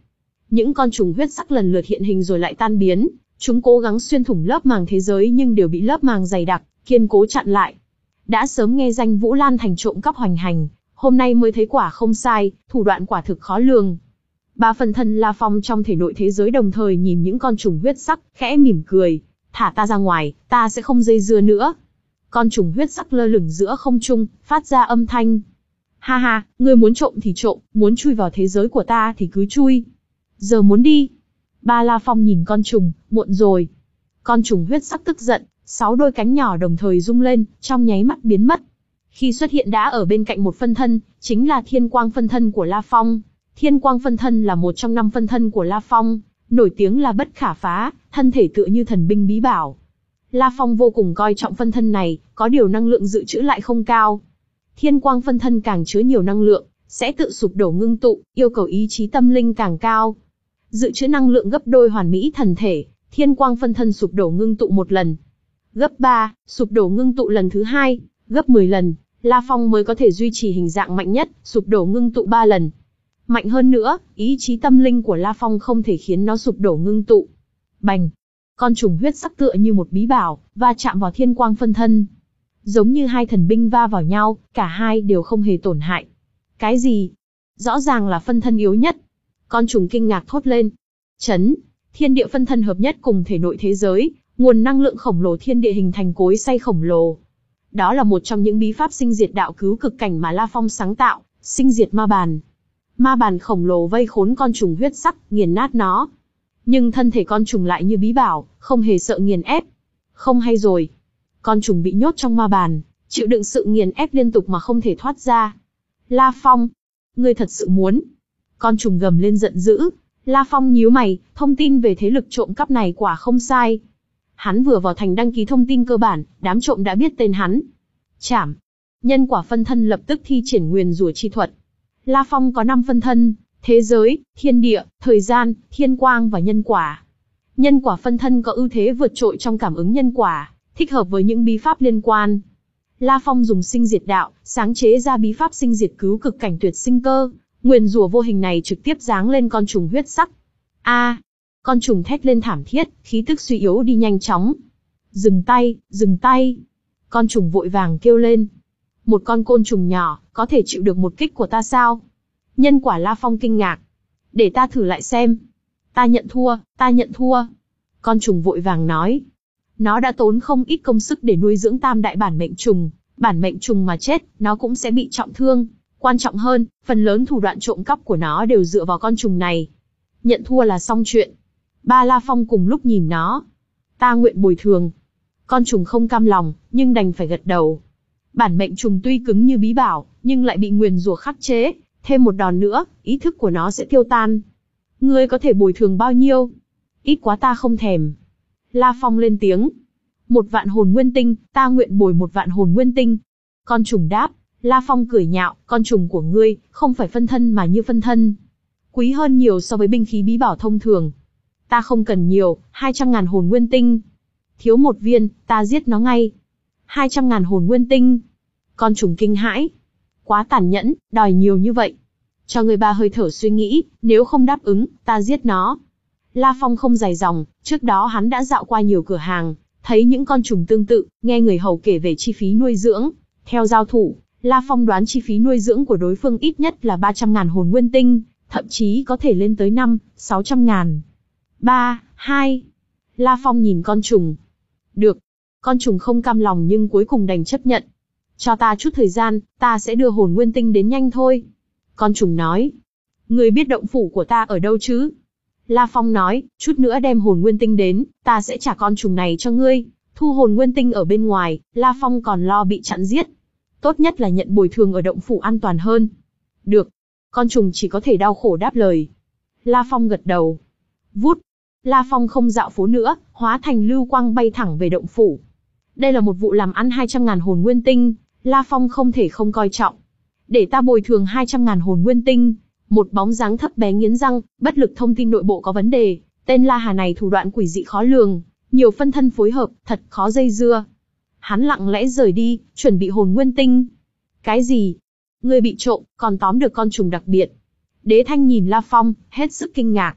Những con trùng huyết sắc lần lượt hiện hình rồi lại tan biến, chúng cố gắng xuyên thủng lớp màng thế giới nhưng đều bị lớp màng dày đặc, kiên cố chặn lại. Đã sớm nghe danh Vũ Lan Thành trộm cắp hoành hành, hôm nay mới thấy quả không sai, thủ đoạn quả thực khó lường. Ba phần thân La Phong trong thể nội thế giới đồng thời nhìn những con trùng huyết sắc, khẽ mỉm cười. Thả ta ra ngoài, ta sẽ không dây dưa nữa. Con trùng huyết sắc lơ lửng giữa không trung, phát ra âm thanh. Ha ha, ngươi muốn trộm thì trộm, muốn chui vào thế giới của ta thì cứ chui. Giờ muốn đi. Ba La Phong nhìn con trùng, muộn rồi. Con trùng huyết sắc tức giận, sáu đôi cánh nhỏ đồng thời rung lên, trong nháy mắt biến mất. Khi xuất hiện đã ở bên cạnh một phân thân, chính là thiên quang phân thân của La Phong. Thiên quang phân thân là một trong năm phân thân của La Phong, nổi tiếng là bất khả phá, thân thể tựa như thần binh bí bảo. La Phong vô cùng coi trọng phân thân này, có điều năng lượng dự trữ lại không cao. Thiên quang phân thân càng chứa nhiều năng lượng, sẽ tự sụp đổ ngưng tụ, yêu cầu ý chí tâm linh càng cao. Dự trữ năng lượng gấp đôi hoàn mỹ thần thể, thiên quang phân thân sụp đổ ngưng tụ một lần. Gấp ba, sụp đổ ngưng tụ lần thứ hai, gấp mười lần, La Phong mới có thể duy trì hình dạng mạnh nhất, sụp đổ ngưng tụ ba lần. Mạnh hơn nữa, ý chí tâm linh của La Phong không thể khiến nó sụp đổ ngưng tụ. Bành! Con trùng huyết sắc tựa như một bí bảo, va chạm vào thiên quang phân thân. Giống như hai thần binh va vào nhau, cả hai đều không hề tổn hại. Cái gì? Rõ ràng là phân thân yếu nhất. Con trùng kinh ngạc thốt lên. Chấn! Thiên địa phân thân hợp nhất cùng thể nội thế giới, nguồn năng lượng khổng lồ thiên địa hình thành cối xay khổng lồ. Đó là một trong những bí pháp sinh diệt đạo cứu cực cảnh mà La Phong sáng tạo, sinh diệt ma bàn. Ma bàn khổng lồ vây khốn con trùng huyết sắc, nghiền nát nó. Nhưng thân thể con trùng lại như bí bảo, không hề sợ nghiền ép. Không hay rồi. Con trùng bị nhốt trong ma bàn, chịu đựng sự nghiền ép liên tục mà không thể thoát ra. La Phong, ngươi thật sự muốn? Con trùng gầm lên giận dữ. La Phong nhíu mày, thông tin về thế lực trộm cắp này quả không sai. Hắn vừa vào thành đăng ký thông tin cơ bản, đám trộm đã biết tên hắn. Chảm. Nhân quả phân thân lập tức thi triển nguyền rủa chi thuật. La Phong có năm phân thân, thế giới, thiên địa, thời gian, thiên quang và nhân quả. Nhân quả phân thân có ưu thế vượt trội trong cảm ứng nhân quả, thích hợp với những bí pháp liên quan. La Phong dùng sinh diệt đạo, sáng chế ra bí pháp sinh diệt cứu cực cảnh tuyệt sinh cơ, nguyền rủa vô hình này trực tiếp giáng lên con trùng huyết sắc. A! Con trùng thét lên thảm thiết, khí tức suy yếu đi nhanh chóng. Dừng tay, dừng tay! Con trùng vội vàng kêu lên. Một con côn trùng nhỏ, có thể chịu được một kích của ta sao? Nhân quả La Phong kinh ngạc. Để ta thử lại xem. Ta nhận thua, ta nhận thua. Con trùng vội vàng nói. Nó đã tốn không ít công sức để nuôi dưỡng tam đại bản mệnh trùng. Bản mệnh trùng mà chết, nó cũng sẽ bị trọng thương. Quan trọng hơn, phần lớn thủ đoạn trộm cắp của nó đều dựa vào con trùng này. Nhận thua là xong chuyện. Ba La Phong cùng lúc nhìn nó. Ta nguyện bồi thường. Con trùng không cam lòng, nhưng đành phải gật đầu. Bản mệnh trùng tuy cứng như bí bảo, nhưng lại bị nguyền rủa khắc chế. Thêm một đòn nữa, ý thức của nó sẽ tiêu tan. Ngươi có thể bồi thường bao nhiêu? Ít quá ta không thèm. La Phong lên tiếng. Một vạn hồn nguyên tinh, ta nguyện bồi một vạn hồn nguyên tinh. Con trùng đáp. La Phong cười nhạo, con trùng của ngươi, không phải phân thân mà như phân thân. Quý hơn nhiều so với binh khí bí bảo thông thường. Ta không cần nhiều, hai trăm ngàn hồn nguyên tinh. Thiếu một viên, ta giết nó ngay. Hai trăm ngàn hồn nguyên tinh. Con trùng kinh hãi. Quá tàn nhẫn, đòi nhiều như vậy. Cho người ba hơi thở suy nghĩ, nếu không đáp ứng, ta giết nó. La Phong không dài dòng, trước đó hắn đã dạo qua nhiều cửa hàng, thấy những con trùng tương tự, nghe người hầu kể về chi phí nuôi dưỡng. Theo giao thủ, La Phong đoán chi phí nuôi dưỡng của đối phương ít nhất là ba trăm ngàn hồn nguyên tinh, thậm chí có thể lên tới năm, sáu trăm ngàn. Ba, hai. La Phong nhìn con trùng. Được. Con trùng không cam lòng nhưng cuối cùng đành chấp nhận. Cho ta chút thời gian, ta sẽ đưa hồn nguyên tinh đến nhanh thôi. Con trùng nói. Ngươi biết động phủ của ta ở đâu chứ? La Phong nói, chút nữa đem hồn nguyên tinh đến, ta sẽ trả con trùng này cho ngươi. Thu hồn nguyên tinh ở bên ngoài, La Phong còn lo bị chặn giết. Tốt nhất là nhận bồi thường ở động phủ an toàn hơn. Được. Con trùng chỉ có thể đau khổ đáp lời. La Phong gật đầu. Vút. La Phong không dạo phố nữa, hóa thành lưu quang bay thẳng về động phủ. Đây là một vụ làm ăn hai trăm ngàn hồn nguyên tinh, La Phong không thể không coi trọng. Để ta bồi thường hai trăm ngàn hồn nguyên tinh. Một bóng dáng thấp bé nghiến răng, bất lực thông tin nội bộ có vấn đề. Tên La Hà này thủ đoạn quỷ dị khó lường, nhiều phân thân phối hợp, thật khó dây dưa. Hắn lặng lẽ rời đi, chuẩn bị hồn nguyên tinh. Cái gì? Ngươi bị trộm, còn tóm được con trùng đặc biệt. Đế Thanh nhìn La Phong, hết sức kinh ngạc.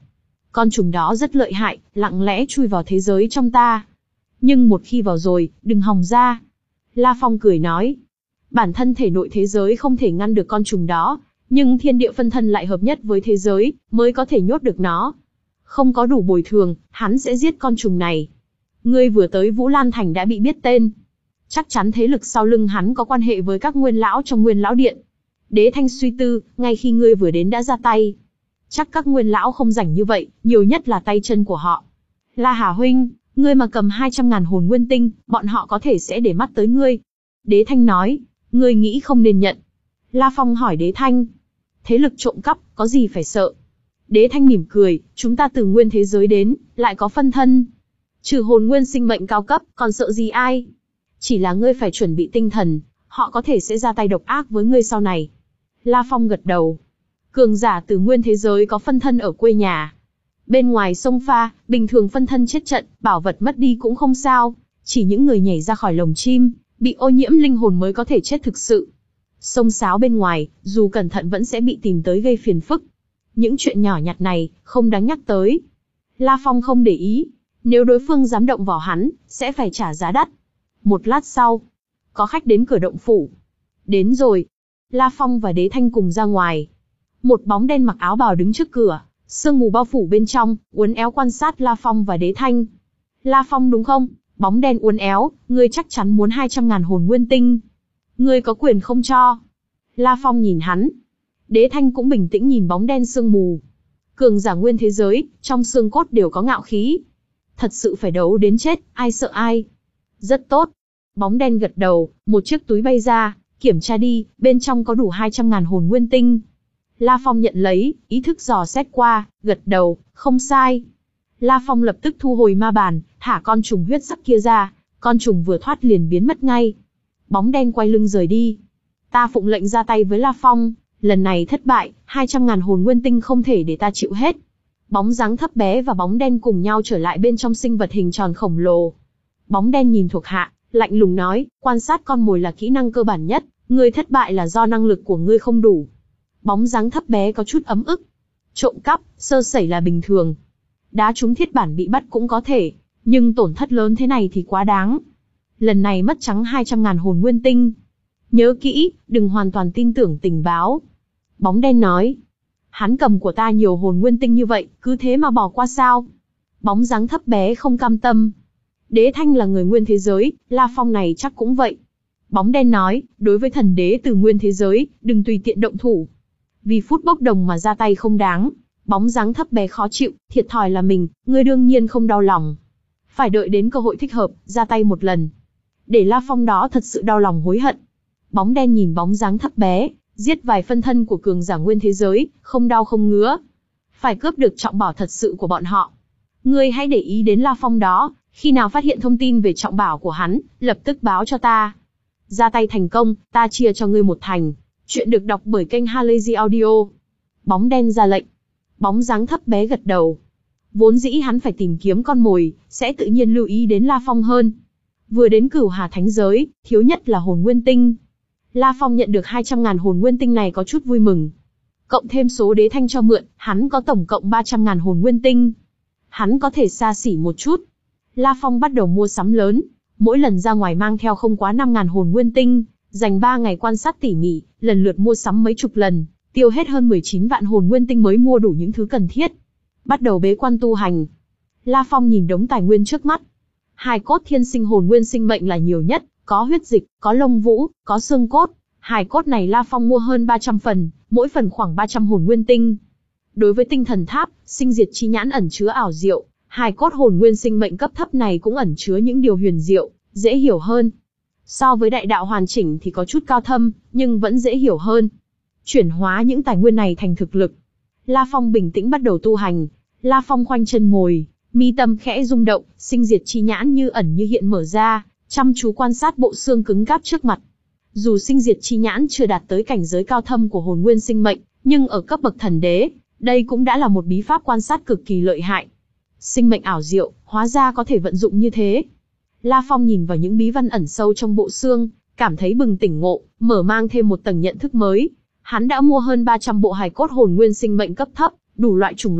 Con trùng đó rất lợi hại, lặng lẽ chui vào thế giới trong ta. Nhưng một khi vào rồi, đừng hòng ra. La Phong cười nói. Bản thân thể nội thế giới không thể ngăn được con trùng đó, nhưng thiên địa phân thân lại hợp nhất với thế giới, mới có thể nhốt được nó. Không có đủ bồi thường, hắn sẽ giết con trùng này. Ngươi vừa tới Vũ Lan Thành đã bị biết tên. Chắc chắn thế lực sau lưng hắn có quan hệ với các nguyên lão trong Nguyên Lão Điện. Đế Thanh suy tư, ngay khi ngươi vừa đến đã ra tay. Chắc các nguyên lão không rảnh như vậy, nhiều nhất là tay chân của họ. La Hà huynh, ngươi mà cầm hai trăm ngàn hồn nguyên tinh, bọn họ có thể sẽ để mắt tới ngươi. Đế Thanh nói, ngươi nghĩ không nên nhận. La Phong hỏi Đế Thanh, thế lực trộm cắp, có gì phải sợ? Đế Thanh mỉm cười, chúng ta từ nguyên thế giới đến, lại có phân thân. Trừ hồn nguyên sinh mệnh cao cấp, còn sợ gì ai? Chỉ là ngươi phải chuẩn bị tinh thần, họ có thể sẽ ra tay độc ác với ngươi sau này. La Phong gật đầu. Cường giả từ nguyên thế giới có phân thân ở quê nhà. Bên ngoài sông pha, bình thường phân thân chết trận, bảo vật mất đi cũng không sao. Chỉ những người nhảy ra khỏi lồng chim, bị ô nhiễm linh hồn mới có thể chết thực sự. Sông sáo bên ngoài, dù cẩn thận vẫn sẽ bị tìm tới gây phiền phức. Những chuyện nhỏ nhặt này, không đáng nhắc tới. La Phong không để ý. Nếu đối phương dám động vào hắn, sẽ phải trả giá đắt. Một lát sau, có khách đến cửa động phủ. Đến rồi. La Phong và Đế Thanh cùng ra ngoài. Một bóng đen mặc áo bào đứng trước cửa, sương mù bao phủ bên trong, uốn éo quan sát La Phong và Đế Thanh. La Phong đúng không? Bóng đen uốn éo, ngươi chắc chắn muốn hai trăm ngàn hồn nguyên tinh. Ngươi có quyền không cho. La Phong nhìn hắn. Đế Thanh cũng bình tĩnh nhìn bóng đen sương mù. Cường giả nguyên thế giới, trong xương cốt đều có ngạo khí. Thật sự phải đấu đến chết, ai sợ ai. Rất tốt. Bóng đen gật đầu, một chiếc túi bay ra, kiểm tra đi, bên trong có đủ hai trăm ngàn hồn nguyên tinh. La Phong nhận lấy, ý thức dò xét qua, gật đầu, không sai. La Phong lập tức thu hồi ma bàn, thả con trùng huyết sắc kia ra, con trùng vừa thoát liền biến mất ngay. Bóng đen quay lưng rời đi. Ta phụng lệnh ra tay với La Phong, lần này thất bại, hai trăm ngàn hồn nguyên tinh không thể để ta chịu hết. Bóng dáng thấp bé và bóng đen cùng nhau trở lại bên trong sinh vật hình tròn khổng lồ. Bóng đen nhìn thuộc hạ, lạnh lùng nói, quan sát con mồi là kỹ năng cơ bản nhất, ngươi thất bại là do năng lực của ngươi không đủ. Bóng dáng thấp bé có chút ấm ức. Trộm cắp, sơ sẩy là bình thường. Đá trúng thiết bản bị bắt cũng có thể, nhưng tổn thất lớn thế này thì quá đáng. Lần này mất trắng hai trăm ngàn hồn nguyên tinh. Nhớ kỹ, đừng hoàn toàn tin tưởng tình báo. Bóng đen nói. Hắn cầm của ta nhiều hồn nguyên tinh như vậy, cứ thế mà bỏ qua sao? Bóng dáng thấp bé không cam tâm. Đế Thanh là người nguyên thế giới, La Phong này chắc cũng vậy. Bóng đen nói, đối với thần đế từ nguyên thế giới, đừng tùy tiện động thủ. Vì phút bốc đồng mà ra tay không đáng. Bóng dáng thấp bé khó chịu, thiệt thòi là mình, ngươi đương nhiên không đau lòng. Phải đợi đến cơ hội thích hợp, ra tay một lần. Để La Phong đó thật sự đau lòng hối hận. Bóng đen nhìn bóng dáng thấp bé, giết vài phân thân của cường giả nguyên thế giới, không đau không ngứa. Phải cướp được trọng bảo thật sự của bọn họ. Ngươi hãy để ý đến La Phong đó, khi nào phát hiện thông tin về trọng bảo của hắn, lập tức báo cho ta. Ra tay thành công, ta chia cho ngươi một thành. Chuyện được đọc bởi kênh Halazy Audio. Bóng đen ra lệnh. Bóng dáng thấp bé gật đầu. Vốn dĩ hắn phải tìm kiếm con mồi, sẽ tự nhiên lưu ý đến La Phong hơn. Vừa đến Cửu Hà Thánh Giới, thiếu nhất là hồn nguyên tinh. La Phong nhận được hai trăm ngàn hồn nguyên tinh này có chút vui mừng. Cộng thêm số Đế Thanh cho mượn, hắn có tổng cộng ba trăm ngàn hồn nguyên tinh. Hắn có thể xa xỉ một chút. La Phong bắt đầu mua sắm lớn, mỗi lần ra ngoài mang theo không quá năm ngàn hồn nguyên tinh, dành ba ngày quan sát tỉ mỉ, lần lượt mua sắm mấy chục lần, tiêu hết hơn mười chín vạn hồn nguyên tinh mới mua đủ những thứ cần thiết. Bắt đầu bế quan tu hành. La Phong nhìn đống tài nguyên trước mắt. Hài cốt thiên sinh hồn nguyên sinh mệnh là nhiều nhất, có huyết dịch, có lông vũ, có xương cốt. Hài cốt này La Phong mua hơn ba trăm phần, mỗi phần khoảng ba trăm hồn nguyên tinh. Đối với tinh thần tháp, sinh diệt chi nhãn ẩn chứa ảo diệu, hài cốt hồn nguyên sinh mệnh cấp thấp này cũng ẩn chứa những điều huyền diệu, dễ hiểu hơn. So với đại đạo hoàn chỉnh thì có chút cao thâm, nhưng vẫn dễ hiểu hơn. Chuyển hóa những tài nguyên này thành thực lực. La Phong bình tĩnh bắt đầu tu hành. La Phong khoanh chân ngồi, mi tâm khẽ rung động, sinh diệt chi nhãn như ẩn như hiện mở ra, chăm chú quan sát bộ xương cứng cáp trước mặt. Dù sinh diệt chi nhãn chưa đạt tới cảnh giới cao thâm của hồn nguyên sinh mệnh, nhưng ở cấp bậc thần đế, đây cũng đã là một bí pháp quan sát cực kỳ lợi hại. Sinh mệnh ảo diệu, hóa ra có thể vận dụng như thế. La Phong nhìn vào những bí văn ẩn sâu trong bộ xương, cảm thấy bừng tỉnh ngộ, mở mang thêm một tầng nhận thức mới. Hắn đã mua hơn ba trăm bộ hài cốt hồn nguyên sinh mệnh cấp thấp, đủ loại chủng loại,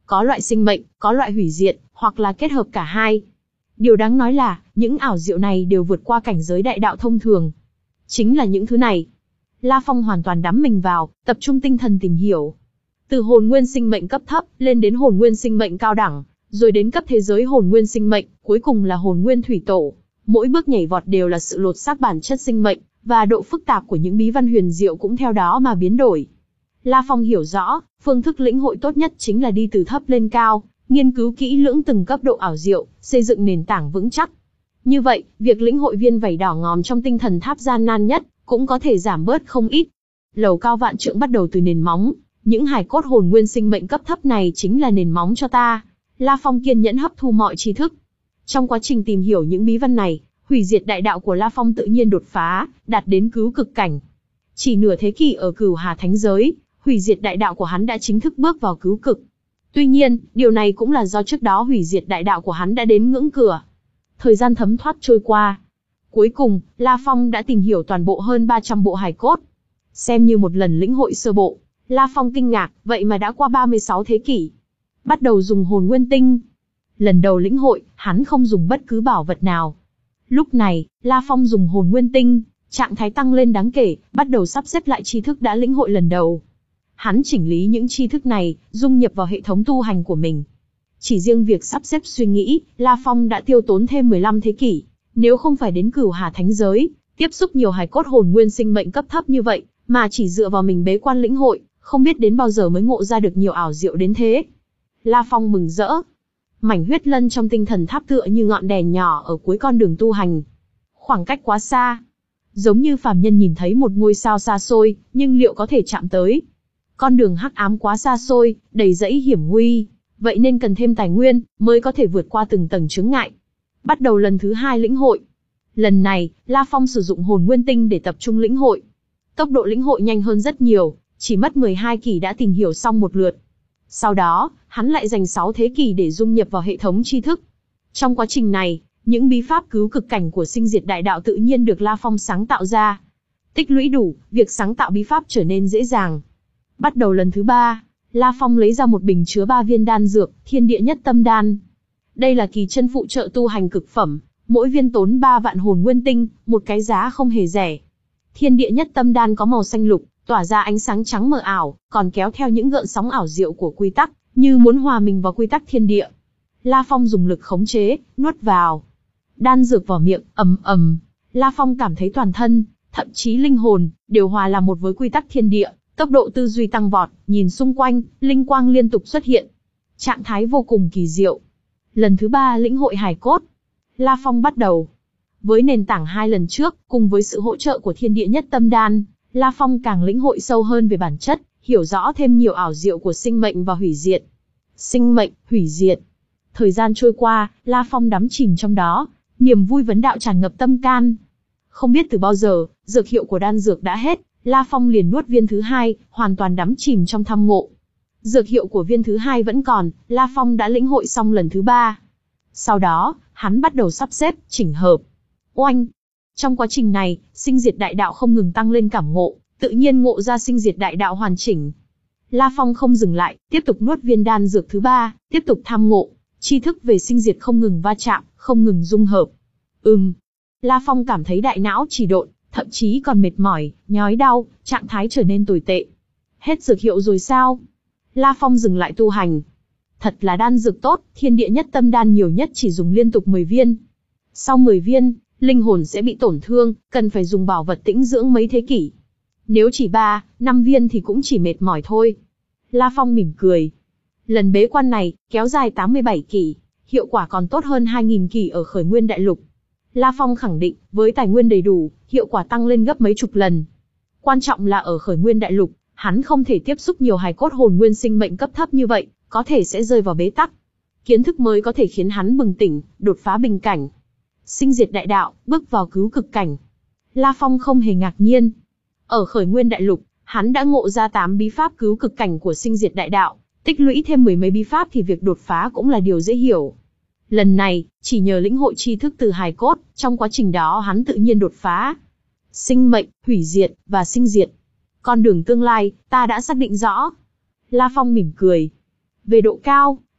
có loại sinh mệnh, có loại hủy diệt, hoặc là kết hợp cả hai. Điều đáng nói là, những ảo diệu này đều vượt qua cảnh giới đại đạo thông thường. Chính là những thứ này. La Phong hoàn toàn đắm mình vào, tập trung tinh thần tìm hiểu. Từ hồn nguyên sinh mệnh cấp thấp, lên đến hồn nguyên sinh mệnh cao đẳng, rồi đến cấp thế giới hồn nguyên sinh mệnh, cuối cùng là hồn nguyên thủy tổ. Mỗi bước nhảy vọt đều là sự lột xác bản chất sinh mệnh, và độ phức tạp của những bí văn huyền diệu cũng theo đó mà biến đổi. La Phong hiểu rõ, phương thức lĩnh hội tốt nhất chính là đi từ thấp lên cao, nghiên cứu kỹ lưỡng từng cấp độ ảo diệu, xây dựng nền tảng vững chắc. Như vậy, việc lĩnh hội viên vảy đỏ ngòm trong tinh thần tháp gian nan nhất, cũng có thể giảm bớt không ít. Lầu cao vạn trượng bắt đầu từ nền móng, những hài cốt hồn nguyên sinh mệnh cấp thấp này chính là nền móng cho ta. La Phong kiên nhẫn hấp thu mọi tri thức. Trong quá trình tìm hiểu những bí văn này, hủy diệt đại đạo của La Phong tự nhiên đột phá, đạt đến cứu cực cảnh. Chỉ nửa thế kỷ ở Cửu Hà Thánh Giới, hủy diệt đại đạo của hắn đã chính thức bước vào cứu cực. Tuy nhiên, điều này cũng là do trước đó hủy diệt đại đạo của hắn đã đến ngưỡng cửa. Thời gian thấm thoát trôi qua. Cuối cùng, La Phong đã tìm hiểu toàn bộ hơn ba trăm bộ hài cốt. Xem như một lần lĩnh hội sơ bộ, La Phong kinh ngạc, vậy mà đã qua ba mươi sáu thế kỷ. Bắt đầu dùng hồn nguyên tinh. Lần đầu lĩnh hội, hắn không dùng bất cứ bảo vật nào. Lúc này, La Phong dùng hồn nguyên tinh, trạng thái tăng lên đáng kể, bắt đầu sắp xếp lại tri thức đã lĩnh hội lần đầu. Hắn chỉnh lý những tri thức này, dung nhập vào hệ thống tu hành của mình. Chỉ riêng việc sắp xếp suy nghĩ, La Phong đã tiêu tốn thêm mười lăm thế kỷ. Nếu không phải đến Cửu Hà Thánh Giới, tiếp xúc nhiều hài cốt hồn nguyên sinh mệnh cấp thấp như vậy, mà chỉ dựa vào mình bế quan lĩnh hội, không biết đến bao giờ mới ngộ ra được nhiều ảo diệu đến thế. La Phong mừng rỡ. Mảnh huyết lân trong tinh thần tháp tựa như ngọn đèn nhỏ ở cuối con đường tu hành. Khoảng cách quá xa. Giống như phàm nhân nhìn thấy một ngôi sao xa xôi, nhưng liệu có thể chạm tới? Con đường hắc ám quá xa xôi, đầy dẫy hiểm nguy, vậy nên cần thêm tài nguyên, mới có thể vượt qua từng tầng chướng ngại. Bắt đầu lần thứ hai lĩnh hội. Lần này, La Phong sử dụng hồn nguyên tinh để tập trung lĩnh hội. Tốc độ lĩnh hội nhanh hơn rất nhiều, chỉ mất mười hai kỷ đã tìm hiểu xong một lượt. Sau đó, hắn lại dành sáu thế kỷ để dung nhập vào hệ thống tri thức. Trong quá trình này, những bí pháp cứu cực cảnh của sinh diệt đại đạo tự nhiên được La Phong sáng tạo ra. Tích lũy đủ, việc sáng tạo bí pháp trở nên dễ dàng. Bắt đầu lần thứ ba, La Phong lấy ra một bình chứa ba viên đan dược, Thiên Địa Nhất Tâm Đan. Đây là kỳ chân phụ trợ tu hành cực phẩm, mỗi viên tốn ba vạn hồn nguyên tinh, một cái giá không hề rẻ. Thiên Địa Nhất Tâm Đan có màu xanh lục, tỏa ra ánh sáng trắng mờ ảo, còn kéo theo những gợn sóng ảo diệu của quy tắc, như muốn hòa mình vào quy tắc thiên địa. La Phong dùng lực khống chế, nuốt vào. Đan dược vào miệng, ầm ầm. La Phong cảm thấy toàn thân, thậm chí linh hồn, đều hòa làm một với quy tắc thiên địa, tốc độ tư duy tăng vọt, nhìn xung quanh, linh quang liên tục xuất hiện. Trạng thái vô cùng kỳ diệu. Lần thứ ba lĩnh hội hài cốt. La Phong bắt đầu. Với nền tảng hai lần trước, cùng với sự hỗ trợ của Thiên Địa Nhất Tâm Đan, La Phong càng lĩnh hội sâu hơn về bản chất, hiểu rõ thêm nhiều ảo diệu của sinh mệnh và hủy diệt. Sinh mệnh, hủy diệt. Thời gian trôi qua, La Phong đắm chìm trong đó, niềm vui vấn đạo tràn ngập tâm can. Không biết từ bao giờ, dược hiệu của đan dược đã hết, La Phong liền nuốt viên thứ hai, hoàn toàn đắm chìm trong tham ngộ. Dược hiệu của viên thứ hai vẫn còn, La Phong đã lĩnh hội xong lần thứ ba. Sau đó, hắn bắt đầu sắp xếp, chỉnh hợp. Oanh! Trong quá trình này, sinh diệt đại đạo không ngừng tăng lên cảm ngộ, tự nhiên ngộ ra sinh diệt đại đạo hoàn chỉnh. La Phong không dừng lại, tiếp tục nuốt viên đan dược thứ ba, tiếp tục tham ngộ, tri thức về sinh diệt không ngừng va chạm, không ngừng dung hợp. Ừm. La Phong cảm thấy đại não trì độn, thậm chí còn mệt mỏi, nhói đau, trạng thái trở nên tồi tệ. Hết dược hiệu rồi sao? La Phong dừng lại tu hành. Thật là đan dược tốt, Thiên Địa Nhất Tâm Đan nhiều nhất chỉ dùng liên tục mười viên. Sau mười viên, linh hồn sẽ bị tổn thương, cần phải dùng bảo vật tĩnh dưỡng mấy thế kỷ. Nếu chỉ ba, năm viên thì cũng chỉ mệt mỏi thôi. La Phong mỉm cười. Lần bế quan này, kéo dài tám mươi bảy kỷ, hiệu quả còn tốt hơn hai nghìn kỷ ở Khởi Nguyên Đại Lục. La Phong khẳng định, với tài nguyên đầy đủ, hiệu quả tăng lên gấp mấy chục lần. Quan trọng là ở Khởi Nguyên Đại Lục, hắn không thể tiếp xúc nhiều hài cốt hồn nguyên sinh mệnh cấp thấp như vậy, có thể sẽ rơi vào bế tắc. Kiến thức mới có thể khiến hắn bừng tỉnh, đột phá bình cảnh. Sinh diệt đại đạo, bước vào cứu cực cảnh. La Phong không hề ngạc nhiên. Ở Khởi Nguyên Đại Lục, hắn đã ngộ ra tám bí pháp cứu cực cảnh của sinh diệt đại đạo, tích lũy thêm mười mấy bí pháp thì việc đột phá cũng là điều dễ hiểu. Lần này, chỉ nhờ lĩnh hội tri thức từ hài cốt, trong quá trình đó hắn tự nhiên đột phá. Sinh mệnh, hủy diệt, và sinh diệt. Con đường tương lai, ta đã xác định rõ. La Phong mỉm cười. Về độ cao,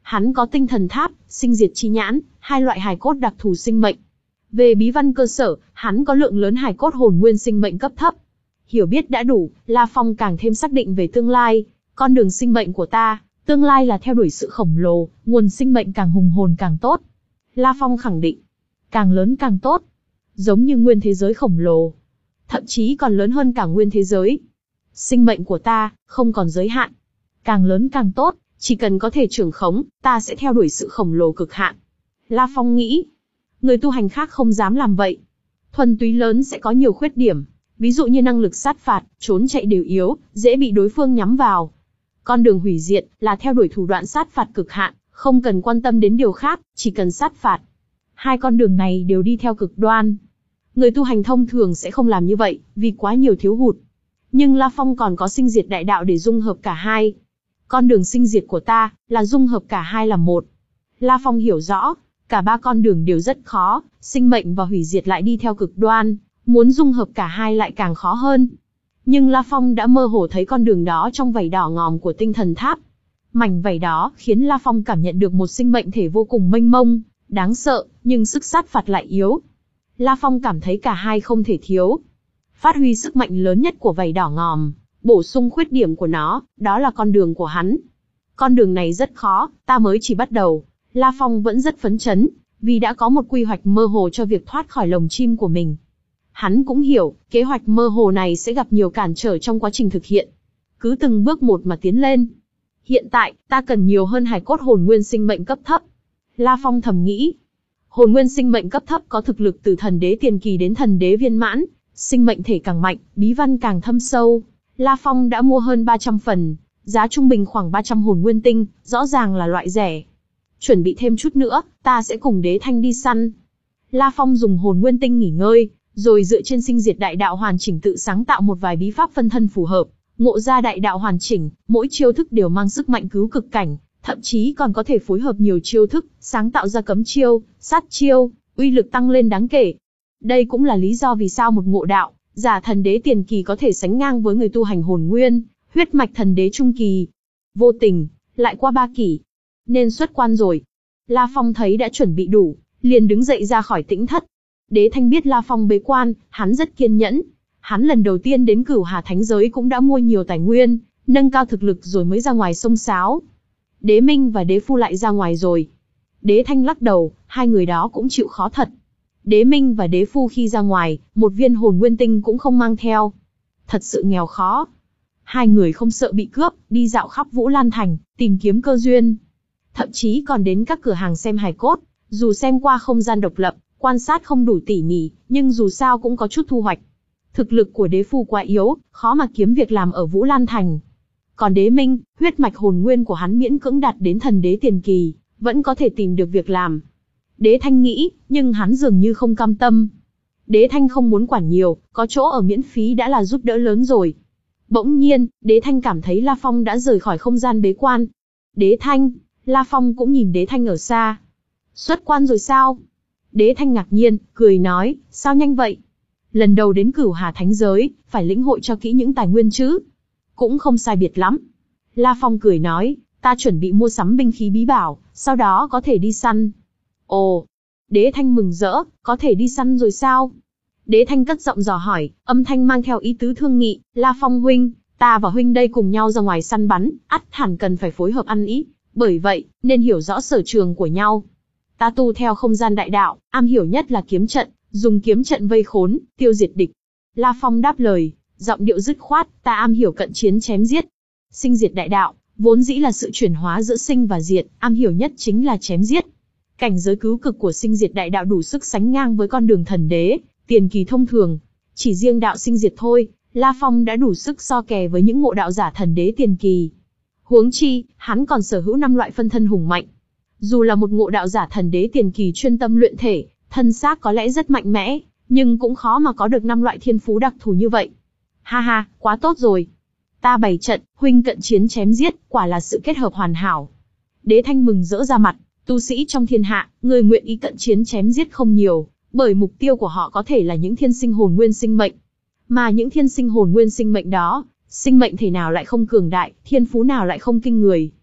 Hắn có tinh thần tháp, sinh diệt chi nhãn, hai loại hài cốt đặc thù sinh mệnh. Về bí văn cơ sở, hắn có lượng lớn hài cốt hồn nguyên sinh mệnh cấp thấp. Hiểu biết đã đủ, La Phong càng thêm xác định về tương lai. Con đường sinh mệnh của ta, tương lai là theo đuổi sự khổng lồ, nguồn sinh mệnh càng hùng hồn càng tốt. La Phong khẳng định, càng lớn càng tốt. Giống như nguyên thế giới khổng lồ, thậm chí còn lớn hơn cả nguyên thế giới. Sinh mệnh của ta, không còn giới hạn. Càng lớn càng tốt, chỉ cần có thể trưởng khống, ta sẽ theo đuổi sự khổng lồ cực hạn. La Phong nghĩ, người tu hành khác không dám làm vậy. Thuần túy lớn sẽ có nhiều khuyết điểm, ví dụ như năng lực sát phạt, trốn chạy đều yếu, dễ bị đối phương nhắm vào. Con đường hủy diệt là theo đuổi thủ đoạn sát phạt cực hạn, không cần quan tâm đến điều khác, chỉ cần sát phạt. Hai con đường này đều đi theo cực đoan. Người tu hành thông thường sẽ không làm như vậy, vì quá nhiều thiếu hụt. Nhưng La Phong còn có sinh diệt đại đạo để dung hợp cả hai. Con đường sinh diệt của ta, là dung hợp cả hai làm một. La Phong hiểu rõ, cả ba con đường đều rất khó, sinh mệnh và hủy diệt lại đi theo cực đoan, muốn dung hợp cả hai lại càng khó hơn. Nhưng La Phong đã mơ hồ thấy con đường đó trong vảy đỏ ngòm của tinh thần tháp. Mảnh vảy đó khiến La Phong cảm nhận được một sinh mệnh thể vô cùng mênh mông, đáng sợ, nhưng sức sát phạt lại yếu. La Phong cảm thấy cả hai không thể thiếu. Phát huy sức mạnh lớn nhất của vảy đỏ ngòm, bổ sung khuyết điểm của nó, đó là con đường của hắn. Con đường này rất khó, ta mới chỉ bắt đầu. La Phong vẫn rất phấn chấn, vì đã có một quy hoạch mơ hồ cho việc thoát khỏi lồng chim của mình. Hắn cũng hiểu, kế hoạch mơ hồ này sẽ gặp nhiều cản trở trong quá trình thực hiện. Cứ từng bước một mà tiến lên. Hiện tại, ta cần nhiều hơn hài cốt hồn nguyên sinh mệnh cấp thấp. La Phong thầm nghĩ. Hồn nguyên sinh mệnh cấp thấp có thực lực từ thần đế tiền kỳ đến thần đế viên mãn, sinh mệnh thể càng mạnh, bí văn càng thâm sâu. La Phong đã mua hơn ba trăm phần, giá trung bình khoảng ba trăm hồn nguyên tinh, rõ ràng là loại rẻ. Chuẩn bị thêm chút nữa, ta sẽ cùng Đế Thanh đi săn. La Phong dùng hồn nguyên tinh nghỉ ngơi, rồi dựa trên sinh diệt đại đạo hoàn chỉnh tự sáng tạo một vài bí pháp phân thân phù hợp, ngộ ra đại đạo hoàn chỉnh, mỗi chiêu thức đều mang sức mạnh cứu cực cảnh, thậm chí còn có thể phối hợp nhiều chiêu thức, sáng tạo ra cấm chiêu, sát chiêu, uy lực tăng lên đáng kể. Đây cũng là lý do vì sao một ngộ đạo giả thần đế tiền kỳ có thể sánh ngang với người tu hành hồn nguyên, huyết mạch thần đế trung kỳ. Vô tình, lại qua ba kỷ. Nên xuất quan rồi. La Phong thấy đã chuẩn bị đủ, liền đứng dậy ra khỏi tĩnh thất. Đế Thanh biết La Phong bế quan, hắn rất kiên nhẫn. Hắn lần đầu tiên đến Cửu Hà Thánh Giới cũng đã mua nhiều tài nguyên, nâng cao thực lực rồi mới ra ngoài xông xáo. Đế Minh và Đế Phu lại ra ngoài rồi. Đế Thanh lắc đầu, hai người đó cũng chịu khó thật. Đế Minh và Đế Phu khi ra ngoài, một viên hồn nguyên tinh cũng không mang theo. Thật sự nghèo khó. Hai người không sợ bị cướp, đi dạo khắp Vũ Lan Thành, tìm kiếm cơ duyên. Thậm chí còn đến các cửa hàng xem hài cốt, dù xem qua không gian độc lập, quan sát không đủ tỉ mỉ, nhưng dù sao cũng có chút thu hoạch. Thực lực của Đế Phu quá yếu, khó mà kiếm việc làm ở Vũ Lan Thành. Còn Đế Minh, huyết mạch hồn nguyên của hắn miễn cưỡng đạt đến thần đế tiền kỳ, vẫn có thể tìm được việc làm. Đế Thanh nghĩ, nhưng hắn dường như không cam tâm. Đế Thanh không muốn quản nhiều, có chỗ ở miễn phí đã là giúp đỡ lớn rồi. Bỗng nhiên, Đế Thanh cảm thấy La Phong đã rời khỏi không gian bế quan. Đế Thanh, La Phong cũng nhìn Đế Thanh ở xa. Xuất quan rồi sao? Đế Thanh ngạc nhiên, cười nói, sao nhanh vậy? Lần đầu đến Cửu Hà Thánh Giới, phải lĩnh hội cho kỹ những tài nguyên chứ. Cũng không sai biệt lắm. La Phong cười nói, ta chuẩn bị mua sắm binh khí bí bảo, sau đó có thể đi săn. Ồ, Đế Thanh mừng rỡ, có thể đi săn rồi sao? Đế Thanh cất giọng dò hỏi, âm thanh mang theo ý tứ thương nghị, La Phong huynh, ta và huynh đây cùng nhau ra ngoài săn bắn, ắt hẳn cần phải phối hợp ăn ý, bởi vậy, nên hiểu rõ sở trường của nhau. Ta tu theo không gian đại đạo, am hiểu nhất là kiếm trận, dùng kiếm trận vây khốn, tiêu diệt địch. La Phong đáp lời, giọng điệu dứt khoát, ta am hiểu cận chiến chém giết. Sinh diệt đại đạo, vốn dĩ là sự chuyển hóa giữa sinh và diệt, am hiểu nhất chính là chém giết. Cảnh giới cứu cực của sinh diệt đại đạo đủ sức sánh ngang với con đường thần đế, tiền kỳ thông thường. Chỉ riêng đạo sinh diệt thôi, La Phong đã đủ sức so kè với những ngộ đạo giả thần đế tiền kỳ. Huống chi, hắn còn sở hữu năm loại phân thân hùng mạnh. Dù là một ngộ đạo giả thần đế tiền kỳ chuyên tâm luyện thể, thân xác có lẽ rất mạnh mẽ, nhưng cũng khó mà có được năm loại thiên phú đặc thù như vậy. Ha ha, quá tốt rồi. Ta bày trận, huynh cận chiến chém giết, quả là sự kết hợp hoàn hảo. Đế Thanh mừng rỡ ra mặt, tu sĩ trong thiên hạ, người nguyện ý cận chiến chém giết không nhiều, bởi mục tiêu của họ có thể là những thiên sinh hồn nguyên sinh mệnh. Mà những thiên sinh hồn nguyên sinh mệnh đó, sinh mệnh thể nào lại không cường đại, thiên phú nào lại không kinh người.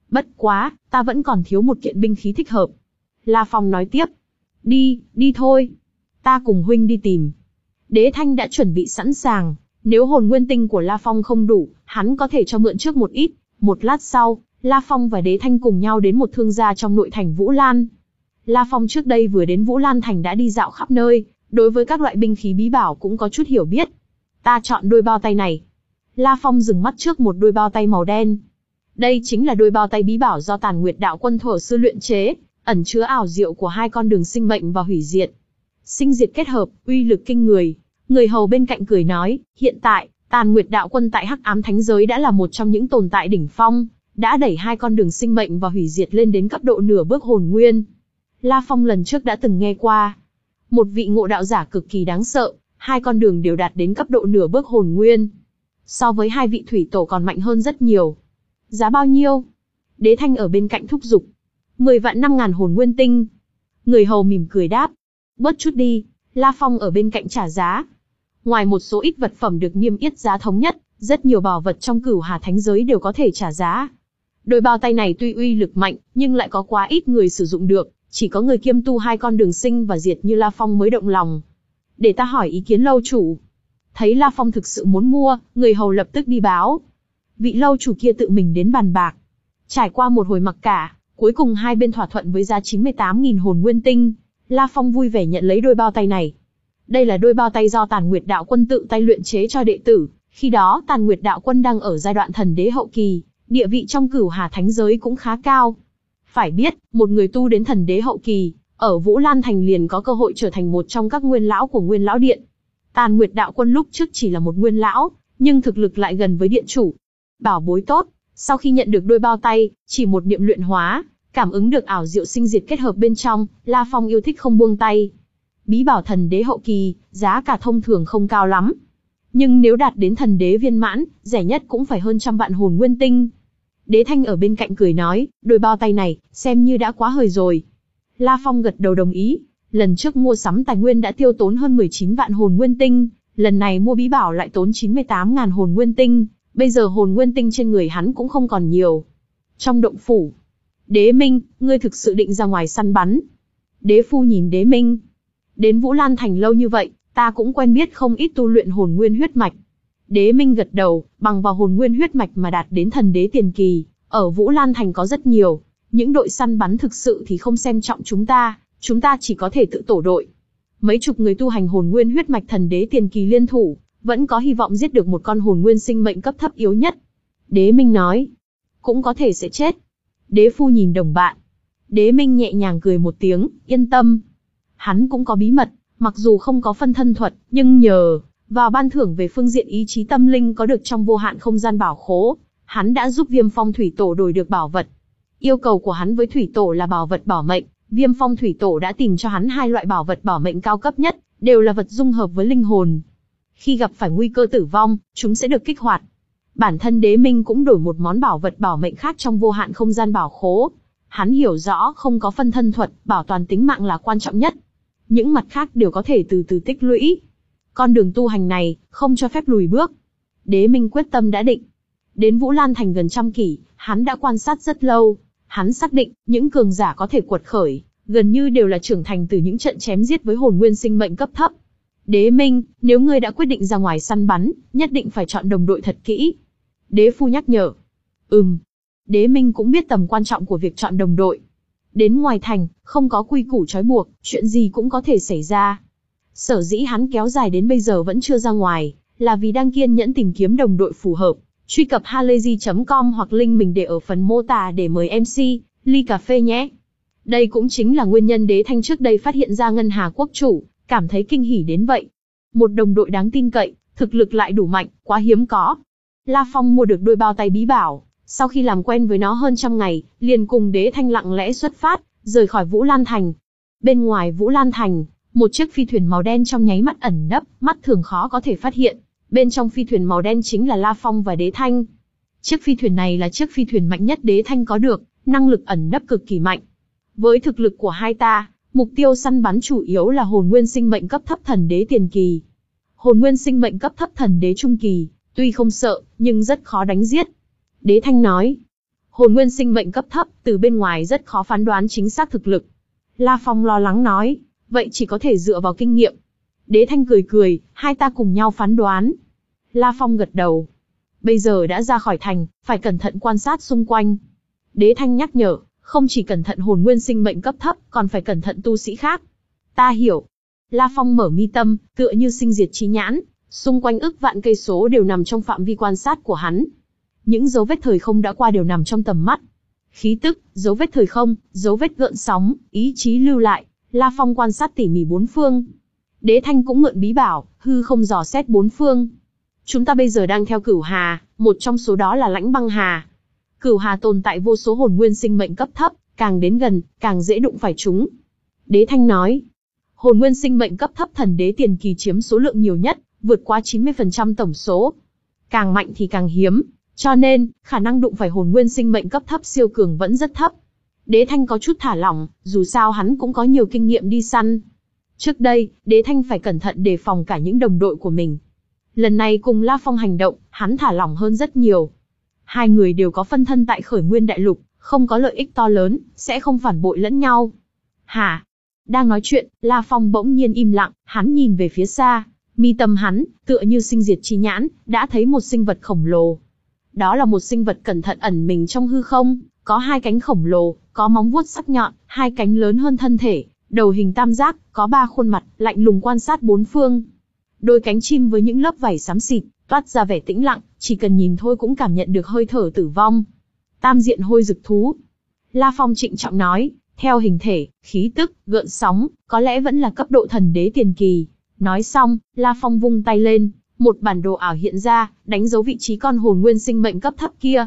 Bất quá, ta vẫn còn thiếu một kiện binh khí thích hợp. La Phong nói tiếp. Đi, đi thôi. Ta cùng huynh đi tìm. Đế Thanh đã chuẩn bị sẵn sàng. Nếu hồn nguyên tinh của La Phong không đủ, hắn có thể cho mượn trước một ít. Một lát sau, La Phong và Đế Thanh cùng nhau đến một thương gia trong nội thành Vũ Lan. La Phong trước đây vừa đến Vũ Lan thành đã đi dạo khắp nơi, đối với các loại binh khí bí bảo cũng có chút hiểu biết. Ta chọn đôi bao tay này. La Phong dừng mắt trước một đôi bao tay màu đen. Đây chính là đôi bao tay bí bảo do Tàn Nguyệt Đạo Quân thuở xưa luyện chế, ẩn chứa ảo diệu của hai con đường sinh mệnh và hủy diệt. Sinh diệt kết hợp, uy lực kinh người. Người hầu bên cạnh cười nói, hiện tại, Tàn Nguyệt Đạo Quân tại Hắc Ám Thánh Giới đã là một trong những tồn tại đỉnh phong, đã đẩy hai con đường sinh mệnh và hủy diệt lên đến cấp độ nửa bước hồn nguyên. La Phong lần trước đã từng nghe qua. Một vị ngộ đạo giả cực kỳ đáng sợ, hai con đường đều đạt đến cấp độ nửa bước hồn nguyên. So với hai vị thủy tổ còn mạnh hơn rất nhiều. Giá bao nhiêu? Đế Thanh ở bên cạnh thúc giục. Mười vạn năm ngàn hồn nguyên tinh. Người hầu mỉm cười đáp. Bớt chút đi, La Phong ở bên cạnh trả giá. Ngoài một số ít vật phẩm được niêm yết giá thống nhất, rất nhiều bảo vật trong Cửu Hà Thánh Giới đều có thể trả giá. Đôi bao tay này tuy uy lực mạnh, nhưng lại có quá ít người sử dụng được, chỉ có người kiêm tu hai con đường sinh và diệt như La Phong mới động lòng. Để ta hỏi ý kiến lâu chủ. Thấy La Phong thực sự muốn mua, người hầu lập tức đi báo. Vị lâu chủ kia tự mình đến bàn bạc. Trải qua một hồi mặc cả, cuối cùng hai bên thỏa thuận với giá chín mươi tám nghìn hồn nguyên tinh. La Phong vui vẻ nhận lấy đôi bao tay này. Đây là đôi bao tay do Tàn Nguyệt Đạo Quân tự tay luyện chế cho đệ tử. Khi đó Tàn Nguyệt Đạo Quân đang ở giai đoạn thần đế hậu kỳ, địa vị trong Cửu Hà Thánh Giới cũng khá cao. Phải biết, một người tu đến thần đế hậu kỳ, ở Vũ Lan Thành liền có cơ hội trở thành một trong các nguyên lão của Nguyên Lão Điện. Tàn Nguyệt Đạo Quân lúc trước chỉ là một nguyên lão, nhưng thực lực lại gần với điện chủ. Bảo bối tốt, sau khi nhận được đôi bao tay, chỉ một niệm luyện hóa, cảm ứng được ảo diệu sinh diệt kết hợp bên trong, La Phong yêu thích không buông tay. Bí bảo thần đế hậu kỳ, giá cả thông thường không cao lắm. Nhưng nếu đạt đến thần đế viên mãn, rẻ nhất cũng phải hơn trăm vạn hồn nguyên tinh. Đế Thanh ở bên cạnh cười nói, đôi bao tay này, xem như đã quá hời rồi. La Phong gật đầu đồng ý, lần trước mua sắm tài nguyên đã tiêu tốn hơn mười chín vạn hồn nguyên tinh, lần này mua bí bảo lại tốn chín mươi tám ngàn hồn nguyên tinh, bây giờ hồn nguyên tinh trên người hắn cũng không còn nhiều. Trong động phủ, Đế Minh, ngươi thực sự định ra ngoài săn bắn? Đế Phu nhìn Đế Minh. Đến Vũ Lan Thành lâu như vậy, ta cũng quen biết không ít tu luyện hồn nguyên huyết mạch. Đế Minh gật đầu, bằng vào hồn nguyên huyết mạch mà đạt đến thần đế tiền kỳ, ở Vũ Lan Thành có rất nhiều. Những đội săn bắn thực sự thì không xem trọng chúng ta, chúng ta chỉ có thể tự tổ đội. Mấy chục người tu hành hồn nguyên huyết mạch thần đế tiền kỳ liên thủ, vẫn có hy vọng giết được một con hồn nguyên sinh mệnh cấp thấp yếu nhất. Đế Minh nói, cũng có thể sẽ chết. Đế Phu nhìn đồng bạn. Đế Minh nhẹ nhàng cười một tiếng, yên tâm. Hắn cũng có bí mật, mặc dù không có phân thân thuật, nhưng nhờ vào ban thưởng về phương diện ý chí tâm linh có được trong vô hạn không gian bảo khố, hắn đã giúp Viêm Phong Thủy Tổ đổi được bảo vật. Yêu cầu của hắn với Thủy Tổ là bảo vật bảo mệnh, Viêm Phong Thủy Tổ đã tìm cho hắn hai loại bảo vật bảo mệnh cao cấp nhất, đều là vật dung hợp với linh hồn. Khi gặp phải nguy cơ tử vong, chúng sẽ được kích hoạt. Bản thân Đế Minh cũng đổi một món bảo vật bảo mệnh khác trong vô hạn không gian bảo khố. Hắn hiểu rõ không có phân thân thuật, bảo toàn tính mạng là quan trọng nhất. Những mặt khác đều có thể từ từ tích lũy. Con đường tu hành này, không cho phép lùi bước. Đế Minh quyết tâm đã định. Đến Vũ Lan Thành gần trăm kỷ, hắn đã quan sát rất lâu. Hắn xác định, những cường giả có thể quật khởi, gần như đều là trưởng thành từ những trận chém giết với hồn nguyên sinh mệnh cấp thấp. Đế Minh, nếu ngươi đã quyết định ra ngoài săn bắn, nhất định phải chọn đồng đội thật kỹ. Đế Phu nhắc nhở. Ừm. Đế Minh cũng biết tầm quan trọng của việc chọn đồng đội. Đến ngoài thành, không có quy củ trói buộc, chuyện gì cũng có thể xảy ra. Sở dĩ hắn kéo dài đến bây giờ vẫn chưa ra ngoài, là vì đang kiên nhẫn tìm kiếm đồng đội phù hợp. Truy cập halayzi chấm com hoặc link mình để ở phần mô tả để mời em xê, ly cà phê nhé. Đây cũng chính là nguyên nhân Đế Thanh trước đây phát hiện ra Ngân Hà Quốc Chủ, cảm thấy kinh hỉ đến vậy. Một đồng đội đáng tin cậy, thực lực lại đủ mạnh, quá hiếm có. La Phong mua được đôi bao tay bí bảo, sau khi làm quen với nó hơn trăm ngày, liền cùng Đế Thanh lặng lẽ xuất phát, rời khỏi Vũ Lan Thành. Bên ngoài Vũ Lan Thành, một chiếc phi thuyền màu đen trong nháy mắt ẩn nấp, mắt thường khó có thể phát hiện. Bên trong phi thuyền màu đen chính là La Phong và Đế Thanh. Chiếc phi thuyền này là chiếc phi thuyền mạnh nhất Đế Thanh có được, năng lực ẩn nấp cực kỳ mạnh. Với thực lực của hai ta, mục tiêu săn bắn chủ yếu là hồn nguyên sinh mệnh cấp thấp thần đế tiền kỳ. Hồn nguyên sinh mệnh cấp thấp thần đế trung kỳ, tuy không sợ, nhưng rất khó đánh giết. Đế Thanh nói, Hồn nguyên sinh mệnh cấp thấp, từ bên ngoài rất khó phán đoán chính xác thực lực. La Phong lo lắng nói, vậy chỉ có thể dựa vào kinh nghiệm. Đế Thanh cười cười, hai ta cùng nhau phán đoán. La Phong gật đầu. Bây giờ đã ra khỏi thành, phải cẩn thận quan sát xung quanh. Đế Thanh nhắc nhở, không chỉ cẩn thận hồn nguyên sinh mệnh cấp thấp, còn phải cẩn thận tu sĩ khác. Ta hiểu. La Phong mở mi tâm, tựa như sinh diệt chi nhãn, xung quanh ức vạn cây số đều nằm trong phạm vi quan sát của hắn. Những dấu vết thời không đã qua đều nằm trong tầm mắt. Khí tức, dấu vết thời không, dấu vết gợn sóng, ý chí lưu lại, La Phong quan sát tỉ mỉ bốn phương. Đế Thanh cũng mượn bí bảo, hư không dò xét bốn phương. Chúng ta bây giờ đang theo Cửu Hà, một trong số đó là Lãnh Băng Hà. Cửu Hà tồn tại vô số hồn nguyên sinh mệnh cấp thấp, càng đến gần, càng dễ đụng phải chúng. Đế Thanh nói, hồn nguyên sinh mệnh cấp thấp thần đế tiền kỳ chiếm số lượng nhiều nhất, vượt qua chín mươi phần trăm tổng số. Càng mạnh thì càng hiếm, cho nên, khả năng đụng phải hồn nguyên sinh mệnh cấp thấp siêu cường vẫn rất thấp. Đế Thanh có chút thả lỏng, dù sao hắn cũng có nhiều kinh nghiệm đi săn. Trước đây, Đế Thanh phải cẩn thận đề phòng cả những đồng đội của mình. Lần này cùng La Phong hành động, hắn thả lỏng hơn rất nhiều. Hai người đều có phân thân tại Khởi Nguyên Đại Lục, không có lợi ích to lớn, sẽ không phản bội lẫn nhau. Hả? Đang nói chuyện, La Phong bỗng nhiên im lặng, hắn nhìn về phía xa. Mi tâm hắn, tựa như sinh diệt chi nhãn, đã thấy một sinh vật khổng lồ. Đó là một sinh vật cẩn thận ẩn mình trong hư không, có hai cánh khổng lồ, có móng vuốt sắc nhọn, hai cánh lớn hơn thân thể, đầu hình tam giác, có ba khuôn mặt, lạnh lùng quan sát bốn phương. Đôi cánh chim với những lớp vảy xám xịt, toát ra vẻ tĩnh lặng, chỉ cần nhìn thôi cũng cảm nhận được hơi thở tử vong. Tam diện hôi dực thú. La Phong trịnh trọng nói, theo hình thể, khí tức, gợn sóng, có lẽ vẫn là cấp độ thần đế tiền kỳ. Nói xong, La Phong vung tay lên, một bản đồ ảo hiện ra, đánh dấu vị trí con hồn nguyên sinh mệnh cấp thấp kia.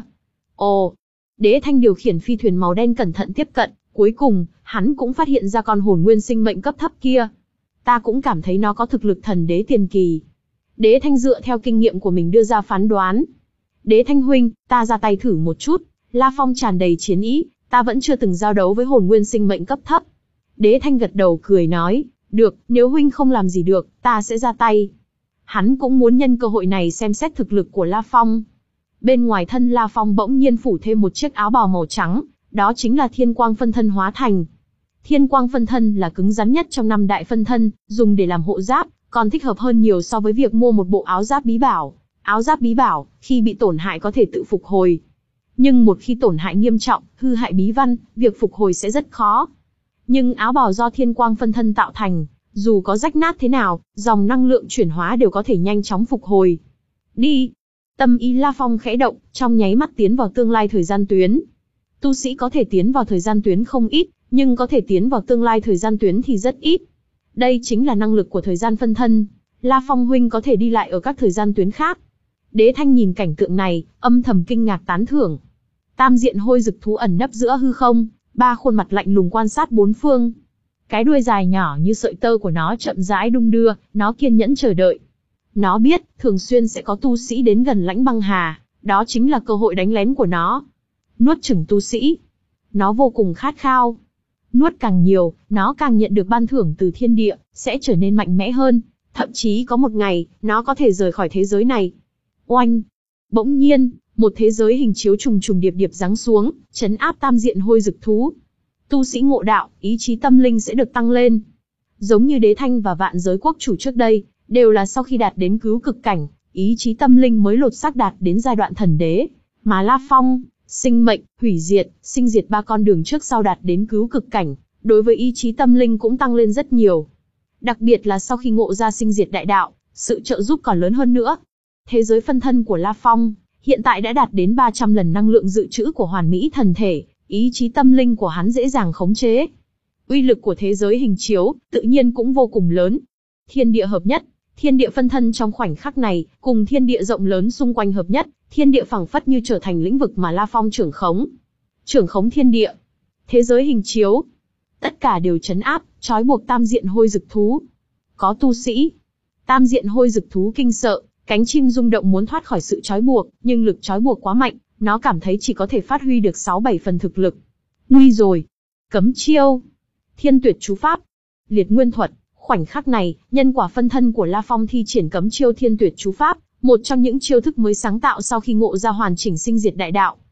Ồ! Đế Thanh điều khiển phi thuyền màu đen cẩn thận tiếp cận, cuối cùng, hắn cũng phát hiện ra con hồn nguyên sinh mệnh cấp thấp kia. Ta cũng cảm thấy nó có thực lực thần đế tiền kỳ. Đế Thanh dựa theo kinh nghiệm của mình đưa ra phán đoán. Đế Thanh huynh, ta ra tay thử một chút. La Phong tràn đầy chiến ý, ta vẫn chưa từng giao đấu với hồn nguyên sinh mệnh cấp thấp. Đế Thanh gật đầu cười nói, được, nếu huynh không làm gì được, ta sẽ ra tay. Hắn cũng muốn nhân cơ hội này xem xét thực lực của La Phong. Bên ngoài thân La Phong bỗng nhiên phủ thêm một chiếc áo bào màu trắng, đó chính là thiên quang phân thân hóa thành. Thiên quang phân thân là cứng rắn nhất trong năm đại phân thân, dùng để làm hộ giáp, còn thích hợp hơn nhiều so với việc mua một bộ áo giáp bí bảo. Áo giáp bí bảo, khi bị tổn hại có thể tự phục hồi. Nhưng một khi tổn hại nghiêm trọng, hư hại bí văn, việc phục hồi sẽ rất khó. Nhưng áo bào do thiên quang phân thân tạo thành, dù có rách nát thế nào, dòng năng lượng chuyển hóa đều có thể nhanh chóng phục hồi. Đi! Tâm ý La Phong khẽ động, trong nháy mắt tiến vào tương lai thời gian tuyến. Tu sĩ có thể tiến vào thời gian tuyến không ít, nhưng có thể tiến vào tương lai thời gian tuyến thì rất ít. Đây chính là năng lực của thời gian phân thân. La Phong huynh có thể đi lại ở các thời gian tuyến khác. Đế Thanh nhìn cảnh tượng này, âm thầm kinh ngạc tán thưởng. Tam diện hôi dực thú ẩn nấp giữa hư không, ba khuôn mặt lạnh lùng quan sát bốn phương. Cái đuôi dài nhỏ như sợi tơ của nó chậm rãi đung đưa, nó kiên nhẫn chờ đợi. Nó biết, thường xuyên sẽ có tu sĩ đến gần Lãnh Băng Hà, đó chính là cơ hội đánh lén của nó. Nuốt chửng tu sĩ. Nó vô cùng khát khao. Nuốt càng nhiều, nó càng nhận được ban thưởng từ thiên địa, sẽ trở nên mạnh mẽ hơn. Thậm chí có một ngày, nó có thể rời khỏi thế giới này. Oanh! Bỗng nhiên, một thế giới hình chiếu trùng trùng điệp điệp giáng xuống, trấn áp tam diện hôi dực thú. Tu sĩ ngộ đạo, ý chí tâm linh sẽ được tăng lên. Giống như Đế Thanh và vạn giới quốc chủ trước đây, đều là sau khi đạt đến cứu cực cảnh, ý chí tâm linh mới lột xác đạt đến giai đoạn thần đế. Mà La Phong, sinh mệnh, hủy diệt, sinh diệt ba con đường trước sau đạt đến cứu cực cảnh, đối với ý chí tâm linh cũng tăng lên rất nhiều. Đặc biệt là sau khi ngộ ra sinh diệt đại đạo, sự trợ giúp còn lớn hơn nữa. Thế giới phân thân của La Phong, hiện tại đã đạt đến ba trăm lần năng lượng dự trữ của hoàn mỹ thần thể, ý chí tâm linh của hắn dễ dàng khống chế. Uy lực của thế giới hình chiếu, tự nhiên cũng vô cùng lớn. Thiên địa hợp nhất, thiên địa phân thân trong khoảnh khắc này, cùng thiên địa rộng lớn xung quanh hợp nhất, thiên địa phẳng phất như trở thành lĩnh vực mà La Phong trưởng khống. Trưởng khống thiên địa, thế giới hình chiếu, tất cả đều trấn áp, trói buộc tam diện hôi dực thú. Có tu sĩ, tam diện hôi dực thú kinh sợ, cánh chim rung động muốn thoát khỏi sự trói buộc, nhưng lực trói buộc quá mạnh, nó cảm thấy chỉ có thể phát huy được sáu bảy phần thực lực. Nguy rồi! Cấm chiêu! Thiên tuyệt chú pháp! Liệt nguyên thuật! Khoảnh khắc này, nhân quả phân thân của La Phong thi triển cấm chiêu thiên tuyệt chú pháp, một trong những chiêu thức mới sáng tạo sau khi ngộ ra hoàn chỉnh sinh diệt đại đạo.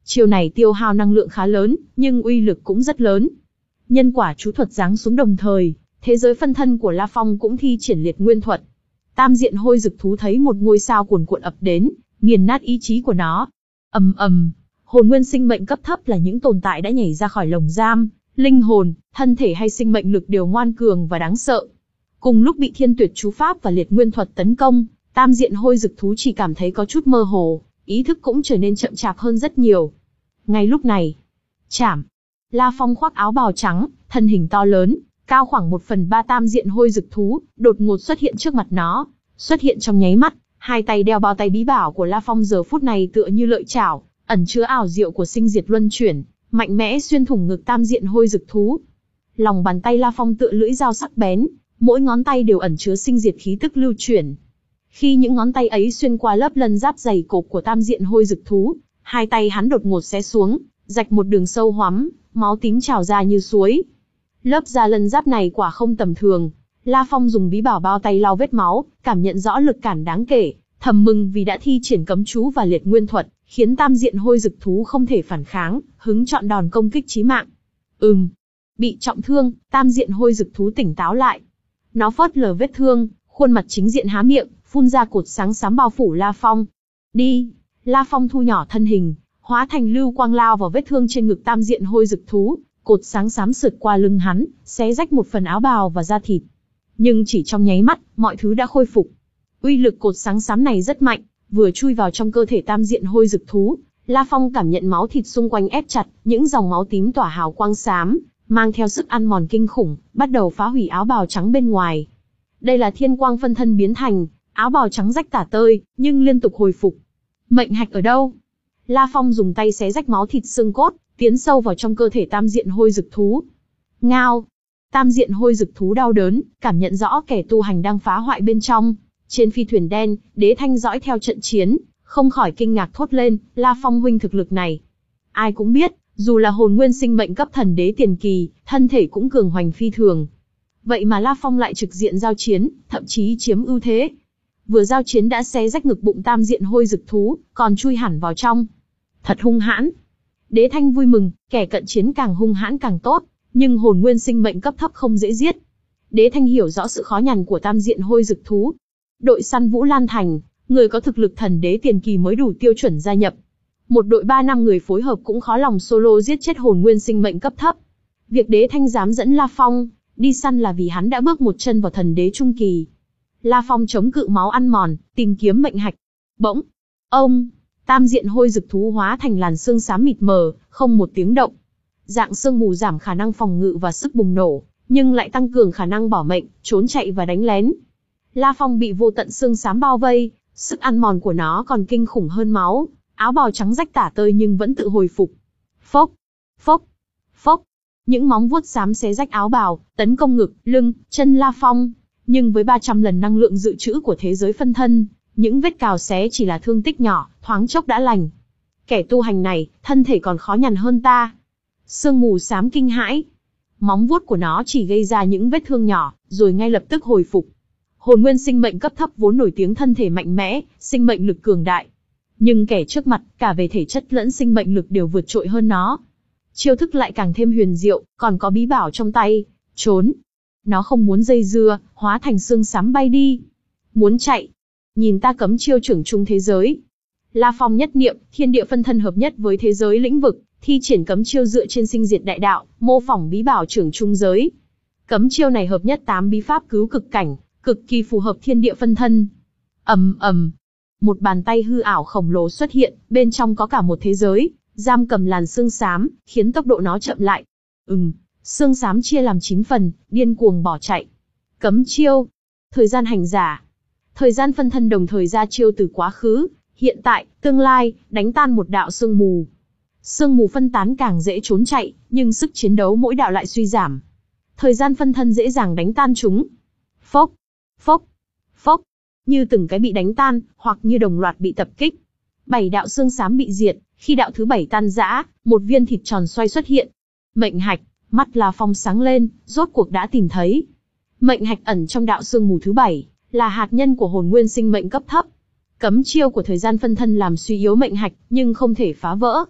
Chiêu này tiêu hao năng lượng khá lớn, nhưng uy lực cũng rất lớn. Nhân quả chú thuật giáng xuống đồng thời, thế giới phân thân của La Phong cũng thi triển liệt nguyên thuật. Tam diện hôi dực thú thấy một ngôi sao cuồn cuộn ập đến, nghiền nát ý chí của nó. Ầm ầm, hồn nguyên sinh mệnh cấp thấp là những tồn tại đã nhảy ra khỏi lồng giam, linh hồn, thân thể hay sinh mệnh lực đều ngoan cường và đáng sợ. Cùng lúc bị thiên tuyệt chú pháp và liệt nguyên thuật tấn công, tam diện hôi dực thú chỉ cảm thấy có chút mơ hồ, ý thức cũng trở nên chậm chạp hơn rất nhiều. Ngay lúc này, chảm, La Phong khoác áo bào trắng, thân hình to lớn, cao khoảng một phần ba tam diện hôi dực thú, đột ngột xuất hiện trước mặt nó. Xuất hiện trong nháy mắt, hai tay đeo bao tay bí bảo của La Phong giờ phút này tựa như lợi chảo, ẩn chứa ảo diệu của sinh diệt luân chuyển, mạnh mẽ xuyên thủng ngực tam diện hôi dực thú. Lòng bàn tay La Phong tựa lưỡi dao sắc bén, mỗi ngón tay đều ẩn chứa sinh diệt khí tức lưu chuyển. Khi những ngón tay ấy xuyên qua lớp lân giáp dày cộp của tam diện hôi dực thú, hai tay hắn đột ngột xé xuống, rạch một đường sâu hoắm, máu tím trào ra như suối. Lớp da lân giáp này quả không tầm thường. La Phong dùng bí bảo bao tay lau vết máu, cảm nhận rõ lực cản đáng kể, thầm mừng vì đã thi triển cấm chú và liệt nguyên thuật, khiến tam diện hôi dực thú không thể phản kháng, hứng chọn đòn công kích chí mạng. Ừm, bị trọng thương, tam diện hôi dực thú tỉnh táo lại. Nó phớt lờ vết thương, khuôn mặt chính diện há miệng, phun ra cột sáng xám bao phủ La Phong. Đi! La Phong thu nhỏ thân hình, hóa thành lưu quang lao vào vết thương trên ngực tam diện hôi dực thú, cột sáng xám sượt qua lưng hắn, xé rách một phần áo bào và da thịt. Nhưng chỉ trong nháy mắt, mọi thứ đã khôi phục. Uy lực cột sáng xám này rất mạnh, vừa chui vào trong cơ thể tam diện hôi dực thú, La Phong cảm nhận máu thịt xung quanh ép chặt, những dòng máu tím tỏa hào quang xám, mang theo sức ăn mòn kinh khủng, bắt đầu phá hủy áo bào trắng bên ngoài. Đây là thiên quang phân thân biến thành, áo bào trắng rách tả tơi, nhưng liên tục hồi phục. Mệnh hạch ở đâu? La Phong dùng tay xé rách máu thịt xương cốt, tiến sâu vào trong cơ thể tam diện hôi dực thú. Ngao! Tam diện hôi dực thú đau đớn, cảm nhận rõ kẻ tu hành đang phá hoại bên trong. Trên phi thuyền đen, Đế Thanh dõi theo trận chiến, không khỏi kinh ngạc thốt lên, La Phong huynh thực lực này. Ai cũng biết, dù là hồn nguyên sinh mệnh cấp thần đế tiền kỳ, thân thể cũng cường hoành phi thường. Vậy mà La Phong lại trực diện giao chiến, thậm chí chiếm ưu thế. Vừa giao chiến đã xé rách ngực bụng tam diện hôi dực thú, còn chui hẳn vào trong. Thật hung hãn. Đế Thanh vui mừng, kẻ cận chiến càng hung hãn càng tốt, nhưng hồn nguyên sinh mệnh cấp thấp không dễ giết. Đế Thanh hiểu rõ sự khó nhằn của tam diện hôi dực thú. Đội săn Vũ Lan Thành, người có thực lực thần đế tiền kỳ mới đủ tiêu chuẩn gia nhập. Một đội ba năm người phối hợp cũng khó lòng solo giết chết hồn nguyên sinh mệnh cấp thấp. Việc Đế Thanh dám dẫn La Phong đi săn là vì hắn đã bước một chân vào thần đế trung kỳ. La Phong chống cự máu ăn mòn, tìm kiếm mệnh hạch. Bỗng, ông, tam diện hôi dực thú hóa thành làn sương xám mịt mờ, không một tiếng động. Dạng sương mù giảm khả năng phòng ngự và sức bùng nổ, nhưng lại tăng cường khả năng bỏ mệnh, trốn chạy và đánh lén. La Phong bị vô tận sương xám bao vây, sức ăn mòn của nó còn kinh khủng hơn máu, áo bào trắng rách tả tơi nhưng vẫn tự hồi phục. Phốc, phốc, phốc, những móng vuốt xám xé rách áo bào, tấn công ngực, lưng, chân La Phong. Nhưng với ba trăm lần năng lượng dự trữ của thế giới phân thân, những vết cào xé chỉ là thương tích nhỏ, thoáng chốc đã lành. Kẻ tu hành này, thân thể còn khó nhằn hơn ta. Sương mù xám kinh hãi. Móng vuốt của nó chỉ gây ra những vết thương nhỏ, rồi ngay lập tức hồi phục. Hồn nguyên sinh mệnh cấp thấp vốn nổi tiếng thân thể mạnh mẽ, sinh mệnh lực cường đại. Nhưng kẻ trước mặt, cả về thể chất lẫn sinh mệnh lực đều vượt trội hơn nó. Chiêu thức lại càng thêm huyền diệu, còn có bí bảo trong tay, trốn. Nó không muốn dây dưa, hóa thành xương xám bay đi. Muốn chạy. Nhìn ta cấm chiêu trưởng trung thế giới. La Phong nhất niệm, thiên địa phân thân hợp nhất với thế giới lĩnh vực, thi triển cấm chiêu dựa trên sinh diệt đại đạo, mô phỏng bí bảo trưởng trung giới. Cấm chiêu này hợp nhất tám bí pháp cứu cực cảnh, cực kỳ phù hợp thiên địa phân thân. Ầm ầm, một bàn tay hư ảo khổng lồ xuất hiện, bên trong có cả một thế giới, giam cầm làn xương xám, khiến tốc độ nó chậm lại. Ừm, xương xám chia làm chín phần, điên cuồng bỏ chạy. Cấm chiêu, thời gian hành giả. Thời gian phân thân đồng thời ra chiêu từ quá khứ, hiện tại, tương lai, đánh tan một đạo sương mù. Sương mù phân tán càng dễ trốn chạy, nhưng sức chiến đấu mỗi đạo lại suy giảm. Thời gian phân thân dễ dàng đánh tan chúng. Phốc, phốc, phốc, như từng cái bị đánh tan, hoặc như đồng loạt bị tập kích. Bảy đạo xương xám bị diệt, khi đạo thứ bảy tan rã, một viên thịt tròn xoay xuất hiện. Mệnh hạch, mắt La Phong sáng lên, rốt cuộc đã tìm thấy. Mệnh hạch ẩn trong đạo sương mù thứ bảy, là hạt nhân của hồn nguyên sinh mệnh cấp thấp. Cấm chiêu của thời gian phân thân làm suy yếu mệnh hạch, nhưng không thể phá vỡ.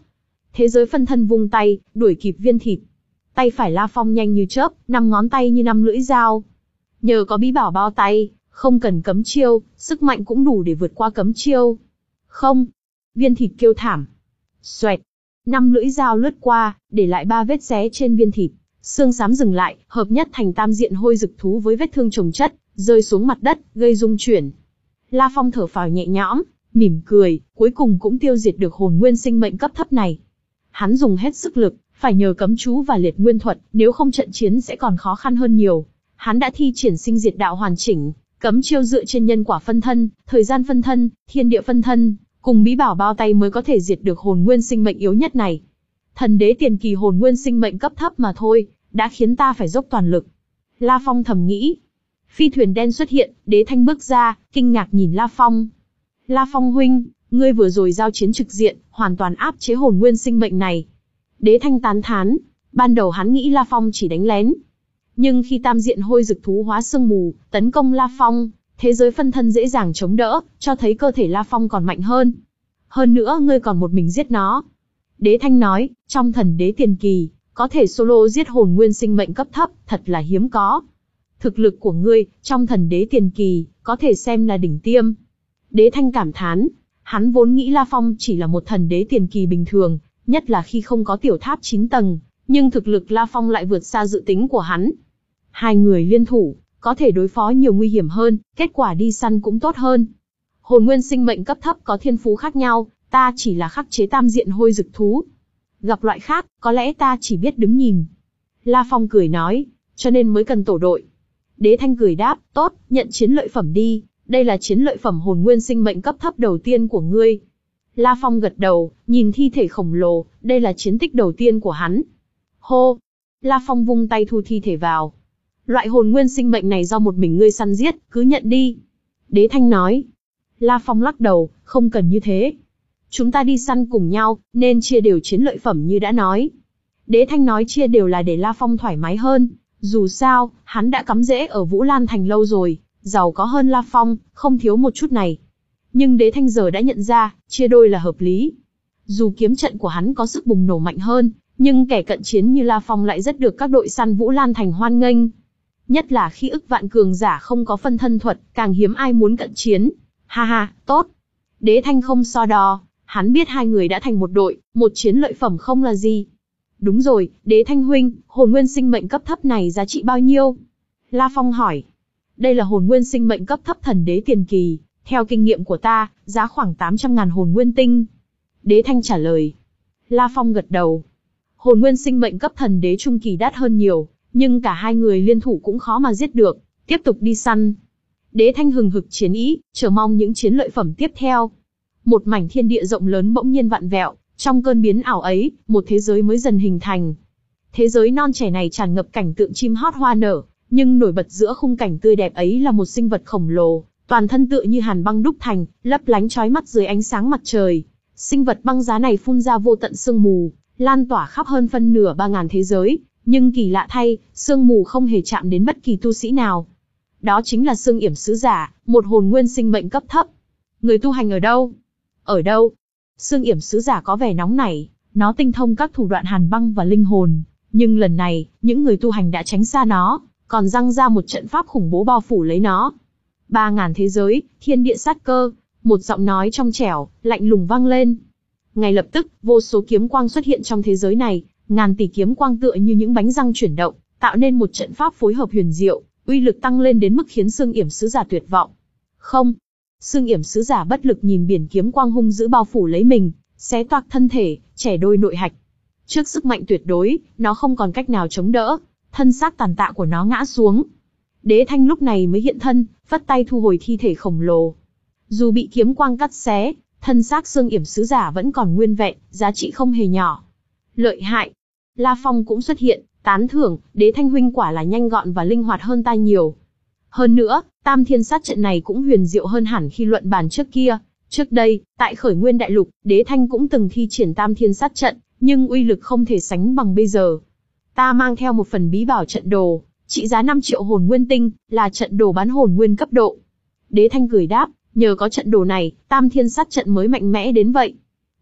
Thế giới phân thân vung tay, đuổi kịp viên thịt. Tay phải La Phong nhanh như chớp, năm ngón tay như năm lưỡi dao. Nhờ có bí bảo bao tay, không cần cấm chiêu, sức mạnh cũng đủ để vượt qua cấm chiêu. Không! Viên thịt kêu thảm. Xoẹt! Năm lưỡi dao lướt qua, để lại ba vết xé trên viên thịt. Xương xám dừng lại, hợp nhất thành tam diện hôi dực thú với vết thương chồng chất, rơi xuống mặt đất, gây rung chuyển. La Phong thở phào nhẹ nhõm, mỉm cười, cuối cùng cũng tiêu diệt được hồn nguyên sinh mệnh cấp thấp này. Hắn dùng hết sức lực, phải nhờ cấm chú và liệt nguyên thuật, nếu không trận chiến sẽ còn khó khăn hơn nhiều. Hắn đã thi triển sinh diệt đạo hoàn chỉnh, cấm chiêu dựa trên nhân quả phân thân, thời gian phân thân, thiên địa phân thân, cùng bí bảo bao tay mới có thể diệt được hồn nguyên sinh mệnh yếu nhất này. Thần đế tiền kỳ hồn nguyên sinh mệnh cấp thấp mà thôi, đã khiến ta phải dốc toàn lực. La Phong thầm nghĩ. Phi thuyền đen xuất hiện, Đế Thanh bước ra, kinh ngạc nhìn La Phong. La Phong huynh, ngươi vừa rồi giao chiến trực diện, hoàn toàn áp chế hồn nguyên sinh mệnh này. Đế Thanh tán thán, ban đầu hắn nghĩ La Phong chỉ đánh lén. Nhưng khi tam diện hôi dực thú hóa sương mù, tấn công La Phong, thế giới phân thân dễ dàng chống đỡ, cho thấy cơ thể La Phong còn mạnh hơn. Hơn nữa ngươi còn một mình giết nó. Đế Thanh nói, trong thần đế tiền kỳ, có thể solo giết hồn nguyên sinh mệnh cấp thấp, thật là hiếm có. Thực lực của ngươi, trong thần đế tiền kỳ, có thể xem là đỉnh tiêm. Đế Thanh cảm thán, hắn vốn nghĩ La Phong chỉ là một thần đế tiền kỳ bình thường, nhất là khi không có tiểu tháp chín tầng, nhưng thực lực La Phong lại vượt xa dự tính của hắn. Hai người liên thủ, có thể đối phó nhiều nguy hiểm hơn, kết quả đi săn cũng tốt hơn. Hồn nguyên sinh mệnh cấp thấp có thiên phú khác nhau, ta chỉ là khắc chế tam diện hôi dực thú. Gặp loại khác, có lẽ ta chỉ biết đứng nhìn. La Phong cười nói, cho nên mới cần tổ đội. Đế Thanh cười đáp, tốt, nhận chiến lợi phẩm đi, đây là chiến lợi phẩm hồn nguyên sinh mệnh cấp thấp đầu tiên của ngươi. La Phong gật đầu, nhìn thi thể khổng lồ, đây là chiến tích đầu tiên của hắn. Hô! La Phong vung tay thu thi thể vào. Loại hồn nguyên sinh mệnh này do một mình ngươi săn giết, cứ nhận đi. Đế Thanh nói. La Phong lắc đầu, không cần như thế. Chúng ta đi săn cùng nhau, nên chia đều chiến lợi phẩm như đã nói. Đế Thanh nói chia đều là để La Phong thoải mái hơn. Dù sao, hắn đã cắm rễ ở Vũ Lan Thành lâu rồi, giàu có hơn La Phong, không thiếu một chút này. Nhưng Đế Thanh giờ đã nhận ra, chia đôi là hợp lý. Dù kiếm trận của hắn có sức bùng nổ mạnh hơn, nhưng kẻ cận chiến như La Phong lại rất được các đội săn Vũ Lan Thành hoan nghênh. Nhất là khi ức vạn cường giả không có phân thân thuật, càng hiếm ai muốn cận chiến. Ha ha, tốt. Đế Thanh không so đo, hắn biết hai người đã thành một đội, một chiến lợi phẩm không là gì. Đúng rồi, Đế Thanh huynh, hồn nguyên sinh mệnh cấp thấp này giá trị bao nhiêu? La Phong hỏi. Đây là hồn nguyên sinh mệnh cấp thấp thần đế tiền kỳ, theo kinh nghiệm của ta, giá khoảng tám trăm ngàn hồn nguyên tinh. Đế Thanh trả lời. La Phong gật đầu. Hồn nguyên sinh mệnh cấp thần đế trung kỳ đắt hơn nhiều, nhưng cả hai người liên thủ cũng khó mà giết được, tiếp tục đi săn. Đế Thanh hừng hực chiến ý, chờ mong những chiến lợi phẩm tiếp theo. Một mảnh thiên địa rộng lớn bỗng nhiên vặn vẹo, trong cơn biến ảo ấy, một thế giới mới dần hình thành. Thế giới non trẻ này tràn ngập cảnh tượng chim hót hoa nở, nhưng nổi bật giữa khung cảnh tươi đẹp ấy là một sinh vật khổng lồ, toàn thân tựa như hàn băng đúc thành, lấp lánh chói mắt dưới ánh sáng mặt trời. Sinh vật băng giá này phun ra vô tận sương mù, lan tỏa khắp hơn phân nửa ba ngàn thế giới, nhưng kỳ lạ thay, sương mù không hề chạm đến bất kỳ tu sĩ nào. Đó chính là Sương Yểm Sứ Giả, một hồn nguyên sinh mệnh cấp thấp. Người tu hành ở đâu? Ở đâu? Sương Yểm Sứ Giả có vẻ nóng nảy, nó tinh thông các thủ đoạn hàn băng và linh hồn, nhưng lần này, những người tu hành đã tránh xa nó, còn răng ra một trận pháp khủng bố bao phủ lấy nó. Ba ngàn thế giới, thiên địa sát cơ, một giọng nói trong trẻo, lạnh lùng vang lên. Ngay lập tức, vô số kiếm quang xuất hiện trong thế giới này, ngàn tỷ kiếm quang tựa như những bánh răng chuyển động, tạo nên một trận pháp phối hợp huyền diệu, uy lực tăng lên đến mức khiến Sương Yểm Sứ Giả tuyệt vọng. Không, Sương Yểm Sứ Giả bất lực nhìn biển kiếm quang hung dữ bao phủ lấy mình, xé toạc thân thể, chẻ đôi nội hạch. Trước sức mạnh tuyệt đối, nó không còn cách nào chống đỡ, thân xác tàn tạ của nó ngã xuống. Đế Thanh lúc này mới hiện thân, vất tay thu hồi thi thể khổng lồ. Dù bị kiếm quang cắt xé, thân xác Sương Yểm Sứ Giả vẫn còn nguyên vẹn, giá trị không hề nhỏ. Lợi hại. La Phong cũng xuất hiện, tán thưởng, Đế Thanh huynh quả là nhanh gọn và linh hoạt hơn ta nhiều. Hơn nữa, Tam Thiên Sát trận này cũng huyền diệu hơn hẳn khi luận bàn trước kia. Trước đây, tại Khởi Nguyên Đại Lục, Đế Thanh cũng từng thi triển Tam Thiên Sát trận, nhưng uy lực không thể sánh bằng bây giờ. Ta mang theo một phần bí bảo trận đồ, trị giá năm triệu hồn nguyên tinh, là trận đồ bán hồn nguyên cấp độ. Đế Thanh cười đáp, nhờ có trận đồ này, Tam Thiên Sát trận mới mạnh mẽ đến vậy.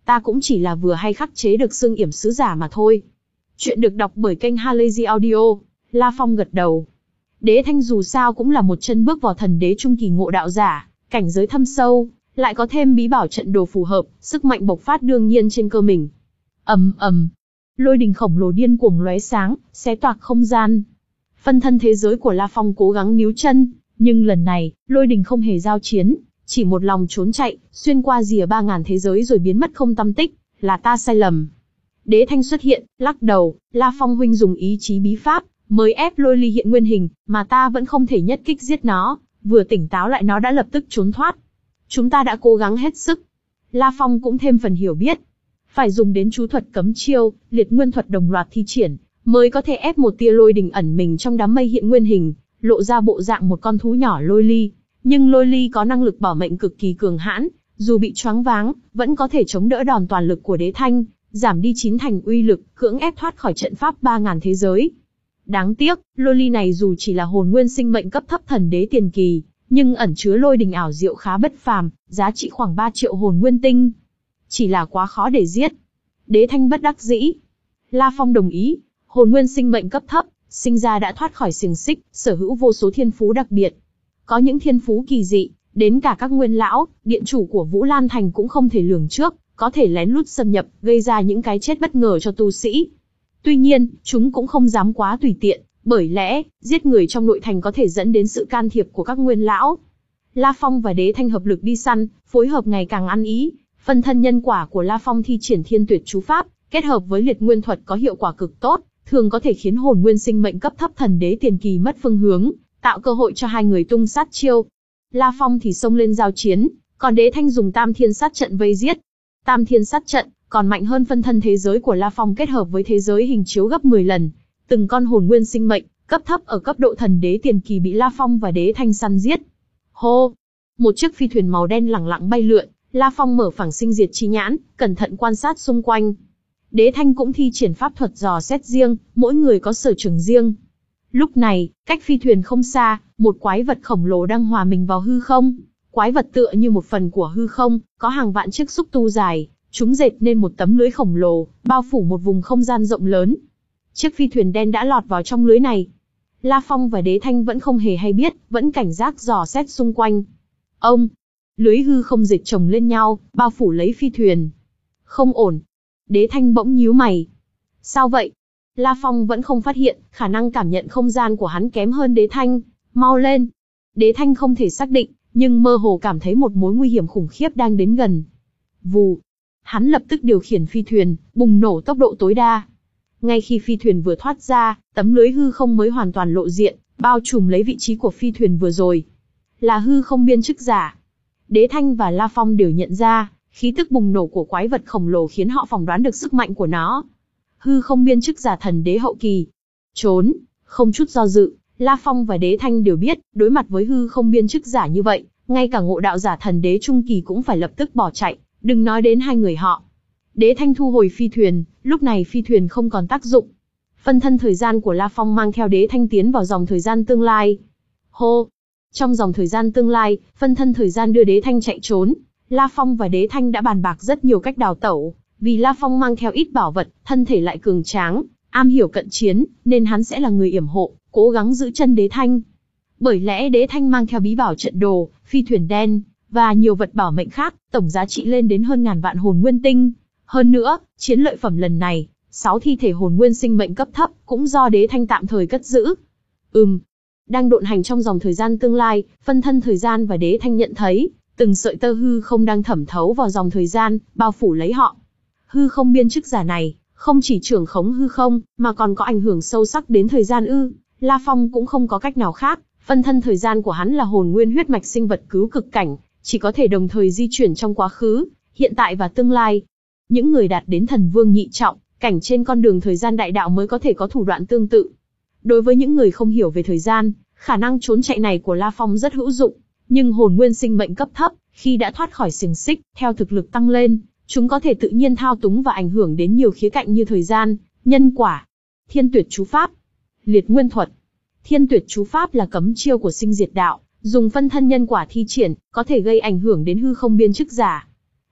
Ta cũng chỉ là vừa hay khắc chế được xương yểm sứ giả mà thôi. Chuyện được đọc bởi kênh Halazy Audio. La Phong gật đầu. Đế Thanh dù sao cũng là một chân bước vào thần đế trung kỳ ngộ đạo giả, cảnh giới thâm sâu, lại có thêm bí bảo trận đồ phù hợp, sức mạnh bộc phát đương nhiên trên cơ mình. Ầm ầm, lôi đình khổng lồ điên cuồng lóe sáng, xé toạc không gian. Phân thân thế giới của La Phong cố gắng níu chân, nhưng lần này, lôi đình không hề giao chiến, chỉ một lòng trốn chạy, xuyên qua rìa ba ngàn thế giới rồi biến mất không tăm tích, là ta sai lầm. Đế Thanh xuất hiện, lắc đầu, La Phong huynh dùng ý chí bí pháp, mới ép lôi ly hiện nguyên hình, mà ta vẫn không thể nhất kích giết nó, vừa tỉnh táo lại nó đã lập tức trốn thoát. Chúng ta đã cố gắng hết sức. La Phong cũng thêm phần hiểu biết. Phải dùng đến chú thuật cấm chiêu, liệt nguyên thuật đồng loạt thi triển, mới có thể ép một tia lôi đình ẩn mình trong đám mây hiện nguyên hình, lộ ra bộ dạng một con thú nhỏ lôi ly. Nhưng lôi ly có năng lực bảo mệnh cực kỳ cường hãn, dù bị choáng váng, vẫn có thể chống đỡ đòn toàn lực của Đế Thanh, giảm đi chín thành uy lực, cưỡng ép thoát khỏi trận pháp ba ngàn thế giới. Đáng tiếc, lôi ly này dù chỉ là hồn nguyên sinh mệnh cấp thấp thần đế tiền kỳ, nhưng ẩn chứa lôi đình ảo diệu khá bất phàm, giá trị khoảng ba triệu hồn nguyên tinh. Chỉ là quá khó để giết. Đế Thanh bất đắc dĩ. La Phong đồng ý, hồn nguyên sinh mệnh cấp thấp, sinh ra đã thoát khỏi xiềng xích, sở hữu vô số thiên phú đặc biệt. Có những thiên phú kỳ dị, đến cả các nguyên lão, điện chủ của Vũ Lan Thành cũng không thể lường trước, có thể lén lút xâm nhập, gây ra những cái chết bất ngờ cho tu sĩ. Tuy nhiên, chúng cũng không dám quá tùy tiện, bởi lẽ, giết người trong nội thành có thể dẫn đến sự can thiệp của các nguyên lão. La Phong và Đế Thanh hợp lực đi săn, phối hợp ngày càng ăn ý. Phân thân nhân quả của La Phong thi triển thiên tuyệt chú pháp, kết hợp với liệt nguyên thuật có hiệu quả cực tốt, thường có thể khiến hồn nguyên sinh mệnh cấp thấp thần đế tiền kỳ mất phương hướng, tạo cơ hội cho hai người tung sát chiêu. La Phong thì xông lên giao chiến, còn Đế Thanh dùng tam thiên sát trận vây giết. Tam thiên sát trận còn mạnh hơn phân thân thế giới của La Phong kết hợp với thế giới hình chiếu gấp mười lần. Từng con hồn nguyên sinh mệnh cấp thấp ở cấp độ thần đế tiền kỳ bị La Phong và Đế Thanh săn giết. Hô! Một chiếc phi thuyền màu đen lẳng lặng bay lượn, La Phong mở phẳng sinh diệt chi nhãn, cẩn thận quan sát xung quanh. Đế Thanh cũng thi triển pháp thuật dò xét riêng, mỗi người có sở trường riêng. Lúc này, cách phi thuyền không xa, một quái vật khổng lồ đang hòa mình vào hư không. Quái vật tựa như một phần của hư không, có hàng vạn chiếc xúc tu dài, chúng dệt nên một tấm lưới khổng lồ, bao phủ một vùng không gian rộng lớn. Chiếc phi thuyền đen đã lọt vào trong lưới này. La Phong và Đế Thanh vẫn không hề hay biết, vẫn cảnh giác dò xét xung quanh. Ông! Lưới hư không dệt chồng lên nhau, bao phủ lấy phi thuyền. Không ổn. Đế Thanh bỗng nhíu mày. Sao vậy? La Phong vẫn không phát hiện, khả năng cảm nhận không gian của hắn kém hơn Đế Thanh. Mau lên! Đế Thanh không thể xác định, nhưng mơ hồ cảm thấy một mối nguy hiểm khủng khiếp đang đến gần. Vù! Hắn lập tức điều khiển phi thuyền, bùng nổ tốc độ tối đa. Ngay khi phi thuyền vừa thoát ra, tấm lưới hư không mới hoàn toàn lộ diện, bao trùm lấy vị trí của phi thuyền vừa rồi. Là hư không biên chức giả. Đế Thanh và La Phong đều nhận ra, khí tức bùng nổ của quái vật khổng lồ khiến họ phỏng đoán được sức mạnh của nó. Hư không biên chức giả thần đế hậu kỳ. Trốn, không chút do dự, La Phong và Đế Thanh đều biết, đối mặt với hư không biên chức giả như vậy, ngay cả ngộ đạo giả thần đế trung kỳ cũng phải lập tức bỏ chạy, đừng nói đến hai người họ. Đế Thanh thu hồi phi thuyền, lúc này phi thuyền không còn tác dụng. Phân thân thời gian của La Phong mang theo Đế Thanh tiến vào dòng thời gian tương lai. Hô! Trong dòng thời gian tương lai, phân thân thời gian đưa Đế Thanh chạy trốn. La Phong và Đế Thanh đã bàn bạc rất nhiều cách đào tẩu, vì La Phong mang theo ít bảo vật, thân thể lại cường tráng, am hiểu cận chiến, nên hắn sẽ là người yểm hộ, cố gắng giữ chân Đế Thanh. Bởi lẽ Đế Thanh mang theo bí bảo trận đồ, phi thuyền đen, và nhiều vật bảo mệnh khác, tổng giá trị lên đến hơn ngàn vạn hồn nguyên tinh. Hơn nữa, chiến lợi phẩm lần này, sáu thi thể hồn nguyên sinh mệnh cấp thấp, cũng do Đế Thanh tạm thời cất giữ. Ừm. Đang độn hành trong dòng thời gian tương lai, phân thân thời gian và Đế Thanh nhận thấy, từng sợi tơ hư không đang thẩm thấu vào dòng thời gian, bao phủ lấy họ. Hư không biên chức giả này, không chỉ trưởng khống hư không, mà còn có ảnh hưởng sâu sắc đến thời gian ư. La Phong cũng không có cách nào khác, phân thân thời gian của hắn là hồn nguyên huyết mạch sinh vật cứu cực cảnh, chỉ có thể đồng thời di chuyển trong quá khứ, hiện tại và tương lai. Những người đạt đến thần vương nhị trọng, cảnh trên con đường thời gian đại đạo mới có thể có thủ đoạn tương tự. Đối với những người không hiểu về thời gian, khả năng trốn chạy này của La Phong rất hữu dụng, nhưng hồn nguyên sinh mệnh cấp thấp, khi đã thoát khỏi xiềng xích, theo thực lực tăng lên, chúng có thể tự nhiên thao túng và ảnh hưởng đến nhiều khía cạnh như thời gian, nhân quả. Thiên tuyệt chú pháp, liệt nguyên thuật. Thiên tuyệt chú pháp là cấm chiêu của sinh diệt đạo, dùng phân thân nhân quả thi triển, có thể gây ảnh hưởng đến hư không biên chức giả.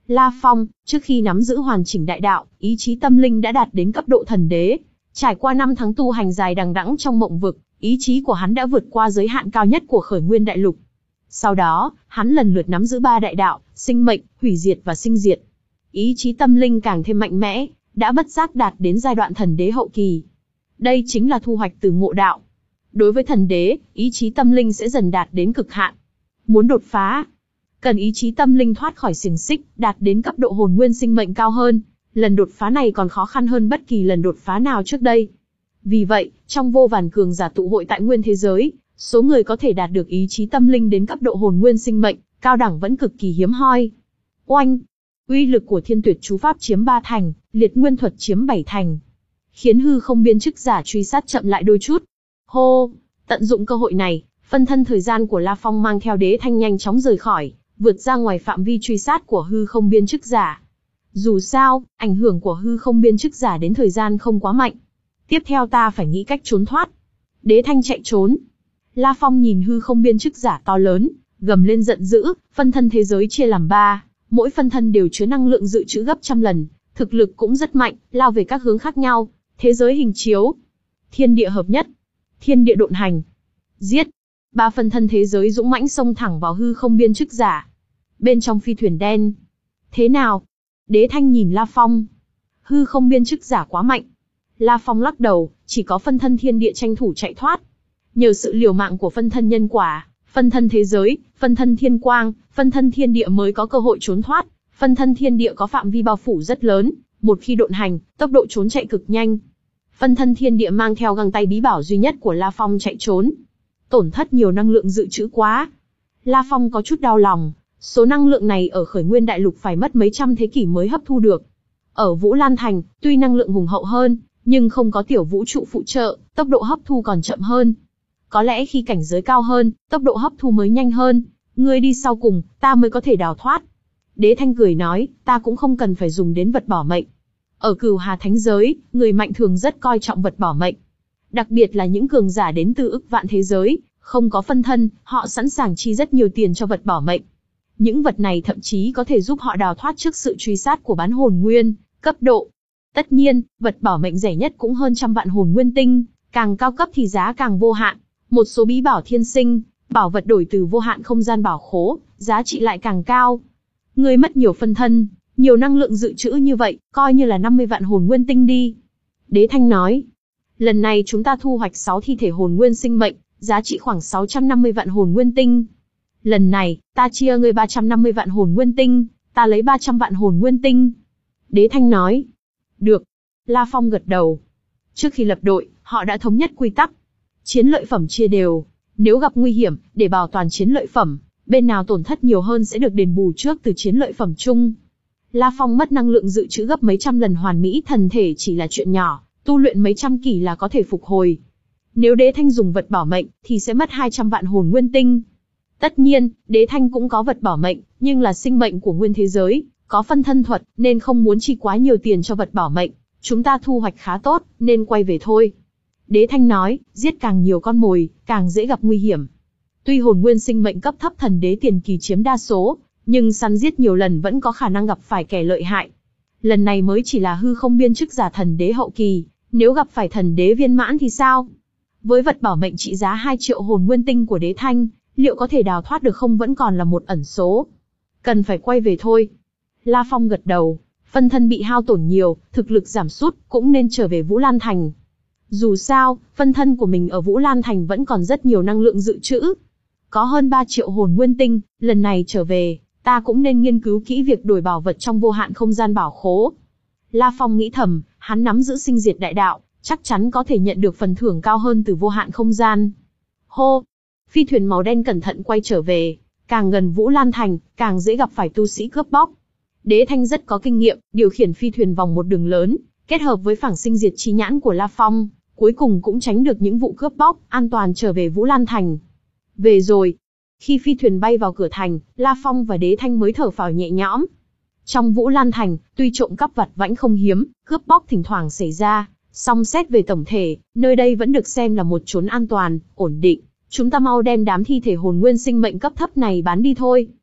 La Phong, trước khi nắm giữ hoàn chỉnh đại đạo, ý chí tâm linh đã đạt đến cấp độ thần đế. Trải qua năm tháng tu hành dài đằng đẵng trong mộng vực, ý chí của hắn đã vượt qua giới hạn cao nhất của khởi nguyên đại lục. Sau đó, hắn lần lượt nắm giữ ba đại đạo, sinh mệnh, hủy diệt và sinh diệt. Ý chí tâm linh càng thêm mạnh mẽ, đã bất giác đạt đến giai đoạn thần đế hậu kỳ. Đây chính là thu hoạch từ ngộ đạo. Đối với thần đế, ý chí tâm linh sẽ dần đạt đến cực hạn. Muốn đột phá, cần ý chí tâm linh thoát khỏi xiềng xích, đạt đến cấp độ hồn nguyên sinh mệnh cao hơn. Lần đột phá này còn khó khăn hơn bất kỳ lần đột phá nào trước đây. Vì vậy, trong vô vàn cường giả tụ hội tại nguyên thế giới, số người có thể đạt được ý chí tâm linh đến cấp độ hồn nguyên sinh mệnh, cao đẳng vẫn cực kỳ hiếm hoi. Oanh! Uy lực của thiên tuyệt chú pháp chiếm ba thành, liệt nguyên thuật chiếm bảy thành. Khiến hư không biên chức giả truy sát chậm lại đôi chút. Hô! Tận dụng cơ hội này, phân thân thời gian của La Phong mang theo Đế Thanh nhanh chóng rời khỏi, vượt ra ngoài phạm vi truy sát của hư không biên chức giả. Dù sao, ảnh hưởng của hư không biên chức giả đến thời gian không quá mạnh. Tiếp theo ta phải nghĩ cách trốn thoát. Đế Thanh chạy trốn. La Phong nhìn hư không biên chức giả to lớn, gầm lên giận dữ, phân thân thế giới chia làm ba, mỗi phân thân đều chứa năng lượng dự trữ gấp trăm lần, thực lực cũng rất mạnh, lao về các hướng khác nhau. Thế giới hình chiếu, thiên địa hợp nhất, thiên địa độn hành, giết. Ba phân thân thế giới dũng mãnh xông thẳng vào hư không biên chức giả. Bên trong phi thuyền đen. Thế nào? Đế Thanh nhìn La Phong. Hư không biên chức giả quá mạnh. La Phong lắc đầu, chỉ có phân thân thiên địa tranh thủ chạy thoát. Nhờ sự liều mạng của phân thân nhân quả, phân thân thế giới, phân thân thiên quang, phân thân thiên địa mới có cơ hội trốn thoát. Phân thân thiên địa có phạm vi bao phủ rất lớn, một khi độn hành, tốc độ trốn chạy cực nhanh. Phân thân thiên địa mang theo găng tay bí bảo duy nhất của La Phong chạy trốn. Tổn thất nhiều năng lượng dự trữ quá. La Phong có chút đau lòng, số năng lượng này ở khởi nguyên đại lục phải mất mấy trăm thế kỷ mới hấp thu được. Ở Vũ Lan Thành, tuy năng lượng hùng hậu hơn, nhưng không có tiểu vũ trụ phụ trợ, tốc độ hấp thu còn chậm hơn. Có lẽ khi cảnh giới cao hơn, tốc độ hấp thu mới nhanh hơn. Ngươi đi sau cùng, ta mới có thể đào thoát. Đế Thanh cười nói, ta cũng không cần phải dùng đến vật bỏ mệnh. Ở Cửu Hà Thánh giới, người mạnh thường rất coi trọng vật bỏ mệnh. Đặc biệt là những cường giả đến từ ức vạn thế giới, không có phân thân, họ sẵn sàng chi rất nhiều tiền cho vật bỏ mệnh. Những vật này thậm chí có thể giúp họ đào thoát trước sự truy sát của bán hồn nguyên, cấp độ. Tất nhiên, vật bảo mệnh rẻ nhất cũng hơn trăm vạn hồn nguyên tinh, càng cao cấp thì giá càng vô hạn. Một số bí bảo thiên sinh, bảo vật đổi từ vô hạn không gian bảo khố, giá trị lại càng cao. Ngươi mất nhiều phân thân, nhiều năng lượng dự trữ như vậy, coi như là năm mươi vạn hồn nguyên tinh đi. Đế Thanh nói, lần này chúng ta thu hoạch sáu thi thể hồn nguyên sinh mệnh, giá trị khoảng sáu trăm năm mươi vạn hồn nguyên tinh. Lần này, ta chia ngươi ba trăm năm mươi vạn hồn nguyên tinh, ta lấy ba trăm vạn hồn nguyên tinh. Đế Thanh nói, được. La Phong gật đầu. Trước khi lập đội, họ đã thống nhất quy tắc. Chiến lợi phẩm chia đều. Nếu gặp nguy hiểm, để bảo toàn chiến lợi phẩm, bên nào tổn thất nhiều hơn sẽ được đền bù trước từ chiến lợi phẩm chung. La Phong mất năng lượng dự trữ gấp mấy trăm lần hoàn mỹ thần thể chỉ là chuyện nhỏ, tu luyện mấy trăm kỷ là có thể phục hồi. Nếu Đế Thanh dùng vật bảo mệnh, thì sẽ mất hai trăm vạn hồn nguyên tinh. Tất nhiên, Đế Thanh cũng có vật bảo mệnh, nhưng là sinh mệnh của nguyên thế giới, có phân thân thuật, nên không muốn chi quá nhiều tiền cho vật bảo mệnh. Chúng ta thu hoạch khá tốt, nên quay về thôi. Đế Thanh nói, giết càng nhiều con mồi, càng dễ gặp nguy hiểm. Tuy hồn nguyên sinh mệnh cấp thấp thần đế tiền kỳ chiếm đa số, nhưng săn giết nhiều lần vẫn có khả năng gặp phải kẻ lợi hại. Lần này mới chỉ là hư không biên chức giả thần đế hậu kỳ, nếu gặp phải thần đế viên mãn thì sao? Với vật bảo mệnh trị giá hai triệu hồn nguyên tinh của Đế Thanh, liệu có thể đào thoát được không vẫn còn là một ẩn số. Cần phải quay về thôi. La Phong gật đầu, phân thân bị hao tổn nhiều, thực lực giảm sút, cũng nên trở về Vũ Lan Thành. Dù sao, phân thân của mình ở Vũ Lan Thành vẫn còn rất nhiều năng lượng dự trữ. Có hơn ba triệu hồn nguyên tinh, lần này trở về, ta cũng nên nghiên cứu kỹ việc đổi bảo vật trong vô hạn không gian bảo khố. La Phong nghĩ thầm, hắn nắm giữ sinh diệt đại đạo, chắc chắn có thể nhận được phần thưởng cao hơn từ vô hạn không gian. Hô! Phi thuyền màu đen cẩn thận quay trở về, càng gần Vũ Lan Thành, càng dễ gặp phải tu sĩ cướp bóc. Đế Thanh rất có kinh nghiệm, điều khiển phi thuyền vòng một đường lớn, kết hợp với phảng sinh diệt chi nhãn của La Phong, cuối cùng cũng tránh được những vụ cướp bóc, an toàn trở về Vũ Lan Thành. Về rồi. Khi phi thuyền bay vào cửa thành, La Phong và Đế Thanh mới thở phào nhẹ nhõm. Trong Vũ Lan Thành, tuy trộm cắp vặt vãnh không hiếm, cướp bóc thỉnh thoảng xảy ra, song xét về tổng thể, nơi đây vẫn được xem là một chốn an toàn, ổn định. Chúng ta mau đem đám thi thể hồn nguyên sinh mệnh cấp thấp này bán đi thôi.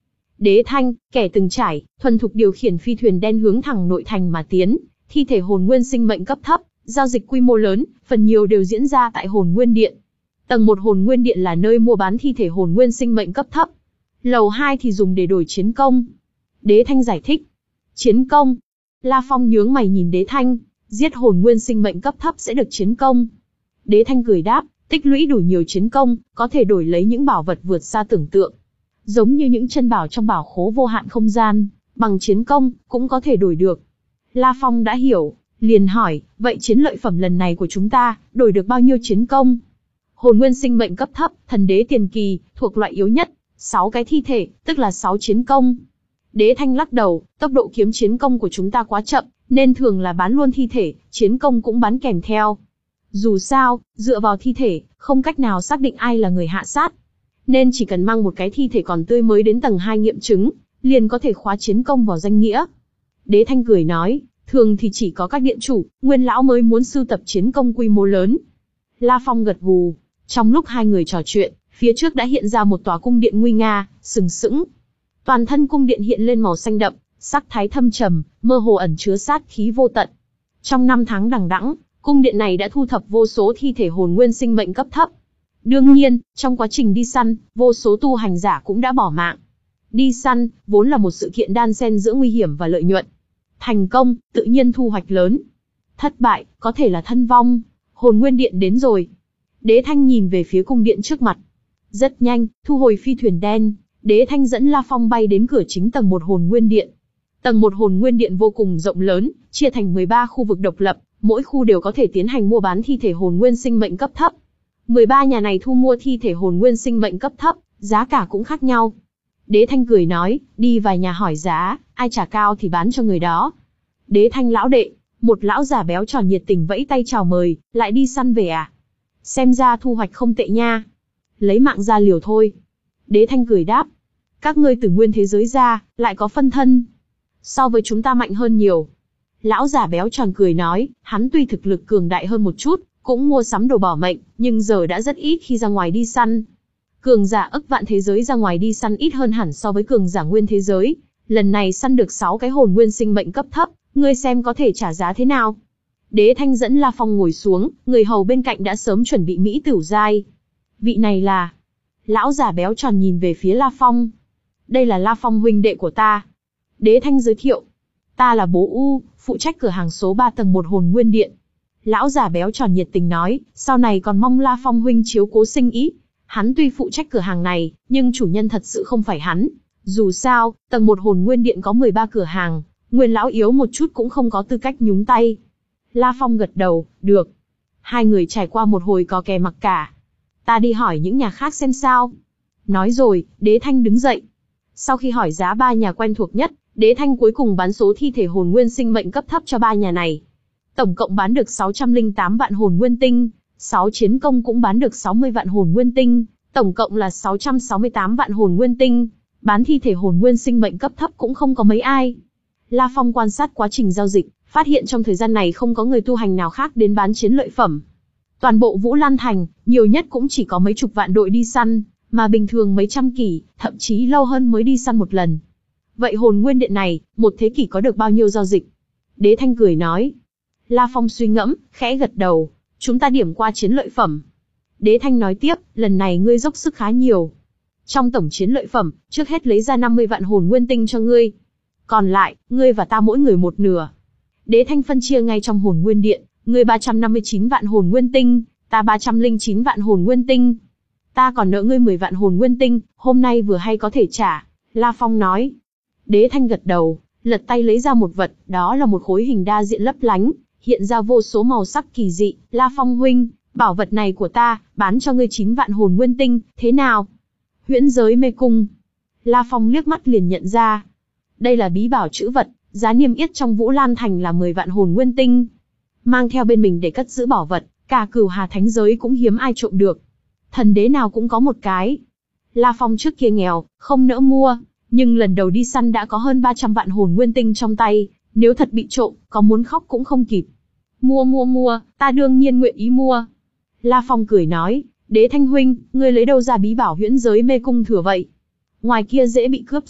Đế Thanh, kẻ từng trải, thuần thục điều khiển phi thuyền đen hướng thẳng nội thành mà tiến, thi thể hồn nguyên sinh mệnh cấp thấp, giao dịch quy mô lớn, phần nhiều đều diễn ra tại hồn nguyên điện. Tầng một hồn nguyên điện là nơi mua bán thi thể hồn nguyên sinh mệnh cấp thấp. Lầu hai thì dùng để đổi chiến công. Đế Thanh giải thích. Chiến công? La Phong nhướng mày nhìn Đế Thanh, giết hồn nguyên sinh mệnh cấp thấp sẽ được chiến công. Đế Thanh cười đáp, tích lũy đủ nhiều chiến công, có thể đổi lấy những bảo vật vượt xa tưởng tượng. Giống như những chân bảo trong bảo khố vô hạn không gian, bằng chiến công, cũng có thể đổi được. La Phong đã hiểu, liền hỏi, vậy chiến lợi phẩm lần này của chúng ta, đổi được bao nhiêu chiến công? Hồn nguyên sinh mệnh cấp thấp, thần đế tiền kỳ, thuộc loại yếu nhất, sáu cái thi thể, tức là sáu chiến công. Đế Thanh lắc đầu, tốc độ kiếm chiến công của chúng ta quá chậm, nên thường là bán luôn thi thể, chiến công cũng bán kèm theo. Dù sao, dựa vào thi thể, không cách nào xác định ai là người hạ sát. Nên chỉ cần mang một cái thi thể còn tươi mới đến tầng hai nghiệm chứng, liền có thể khóa chiến công vào danh nghĩa. Đế Thanh cười nói, thường thì chỉ có các điện chủ, nguyên lão mới muốn sưu tập chiến công quy mô lớn. La Phong gật gù, trong lúc hai người trò chuyện, phía trước đã hiện ra một tòa cung điện nguy nga, sừng sững. Toàn thân cung điện hiện lên màu xanh đậm, sắc thái thâm trầm, mơ hồ ẩn chứa sát khí vô tận. Trong năm tháng đằng đẵng, cung điện này đã thu thập vô số thi thể hồn nguyên sinh mệnh cấp thấp. Đương nhiên, trong quá trình đi săn, vô số tu hành giả cũng đã bỏ mạng. Đi săn, vốn là một sự kiện đan xen giữa nguy hiểm và lợi nhuận. Thành công, tự nhiên thu hoạch lớn. Thất bại, có thể là thân vong. Hồn nguyên điện đến rồi. Đế Thanh nhìn về phía cung điện trước mặt. Rất nhanh, thu hồi phi thuyền đen, Đế Thanh dẫn La Phong bay đến cửa chính tầng một hồn nguyên điện. Tầng một hồn nguyên điện vô cùng rộng lớn, chia thành mười ba khu vực độc lập, mỗi khu đều có thể tiến hành mua bán thi thể hồn nguyên sinh mệnh cấp thấp. mười ba nhà này thu mua thi thể hồn nguyên sinh mệnh cấp thấp, giá cả cũng khác nhau. Đế Thanh cười nói, đi vài nhà hỏi giá, ai trả cao thì bán cho người đó. Đế Thanh lão đệ, một lão già béo tròn nhiệt tình vẫy tay chào mời, lại đi săn về à? Xem ra thu hoạch không tệ nha. Lấy mạng ra liều thôi. Đế Thanh cười đáp, các ngươi từ nguyên thế giới ra, lại có phân thân. So với chúng ta mạnh hơn nhiều. Lão già béo tròn cười nói, hắn tuy thực lực cường đại hơn một chút, cũng mua sắm đồ bảo mệnh, nhưng giờ đã rất ít khi ra ngoài đi săn. Cường giả ức vạn thế giới ra ngoài đi săn ít hơn hẳn so với cường giả nguyên thế giới. Lần này săn được sáu cái hồn nguyên sinh mệnh cấp thấp, ngươi xem có thể trả giá thế nào? Đế Thanh dẫn La Phong ngồi xuống, người hầu bên cạnh đã sớm chuẩn bị mỹ tửu giai. Vị này là... Lão già béo tròn nhìn về phía La Phong. Đây là La Phong huynh đệ của ta. Đế Thanh giới thiệu. Ta là Bố U, phụ trách cửa hàng số ba tầng một hồn nguyên điện. Lão già béo tròn nhiệt tình nói, sau này còn mong La Phong huynh chiếu cố sinh ý. Hắn tuy phụ trách cửa hàng này, nhưng chủ nhân thật sự không phải hắn. Dù sao, tầng một hồn nguyên điện có mười ba cửa hàng, nguyên lão yếu một chút cũng không có tư cách nhúng tay. La Phong gật đầu, được. Hai người trải qua một hồi có kè mặc cả. Ta đi hỏi những nhà khác xem sao. Nói rồi, Đế Thanh đứng dậy. Sau khi hỏi giá ba nhà quen thuộc nhất, Đế Thanh cuối cùng bán số thi thể hồn nguyên sinh mệnh cấp thấp cho ba nhà này. Tổng cộng bán được sáu trăm lẻ tám vạn hồn nguyên tinh, sáu chiến công cũng bán được sáu mươi vạn hồn nguyên tinh, tổng cộng là sáu trăm sáu mươi tám vạn hồn nguyên tinh. Bán thi thể hồn nguyên sinh mệnh cấp thấp cũng không có mấy ai. La Phong quan sát quá trình giao dịch, phát hiện trong thời gian này không có người tu hành nào khác đến bán chiến lợi phẩm. Toàn bộ Vũ Lan Thành, nhiều nhất cũng chỉ có mấy chục vạn đội đi săn, mà bình thường mấy trăm kỷ, thậm chí lâu hơn mới đi săn một lần. Vậy hồn nguyên điện này, một thế kỷ có được bao nhiêu giao dịch? Đế Thanh cười nói. La Phong suy ngẫm, khẽ gật đầu. Chúng ta điểm qua chiến lợi phẩm. Đế Thanh nói tiếp, lần này ngươi dốc sức khá nhiều. Trong tổng chiến lợi phẩm, trước hết lấy ra năm mươi vạn hồn nguyên tinh cho ngươi. Còn lại, ngươi và ta mỗi người một nửa. Đế Thanh phân chia ngay trong hồn nguyên điện, ngươi ba trăm năm mươi chín vạn hồn nguyên tinh, ta ba trăm lẻ chín vạn hồn nguyên tinh. Ta còn nợ ngươi mười vạn hồn nguyên tinh, hôm nay vừa hay có thể trả. La Phong nói. Đế Thanh gật đầu, lật tay lấy ra một vật, đó là một khối hình đa diện lấp lánh, hiện ra vô số màu sắc kỳ dị. La Phong huynh, bảo vật này của ta, bán cho ngươi chín vạn hồn nguyên tinh, thế nào? Huyễn giới mê cung. La Phong liếc mắt liền nhận ra. Đây là bí bảo trữ vật, giá niêm yết trong Vũ Lan Thành là mười vạn hồn nguyên tinh. Mang theo bên mình để cất giữ bảo vật, cả Cửu Hà Thánh giới cũng hiếm ai trộm được. Thần đế nào cũng có một cái. La Phong trước kia nghèo, không nỡ mua, nhưng lần đầu đi săn đã có hơn ba trăm vạn hồn nguyên tinh trong tay, nếu thật bị trộm, có muốn khóc cũng không kịp. Mua mua mua, ta đương nhiên nguyện ý mua. La Phong cười nói, Đế Thanh huynh, ngươi lấy đâu ra bí bảo huyễn giới mê cung thừa vậy? Ngoài kia dễ bị cướp giết,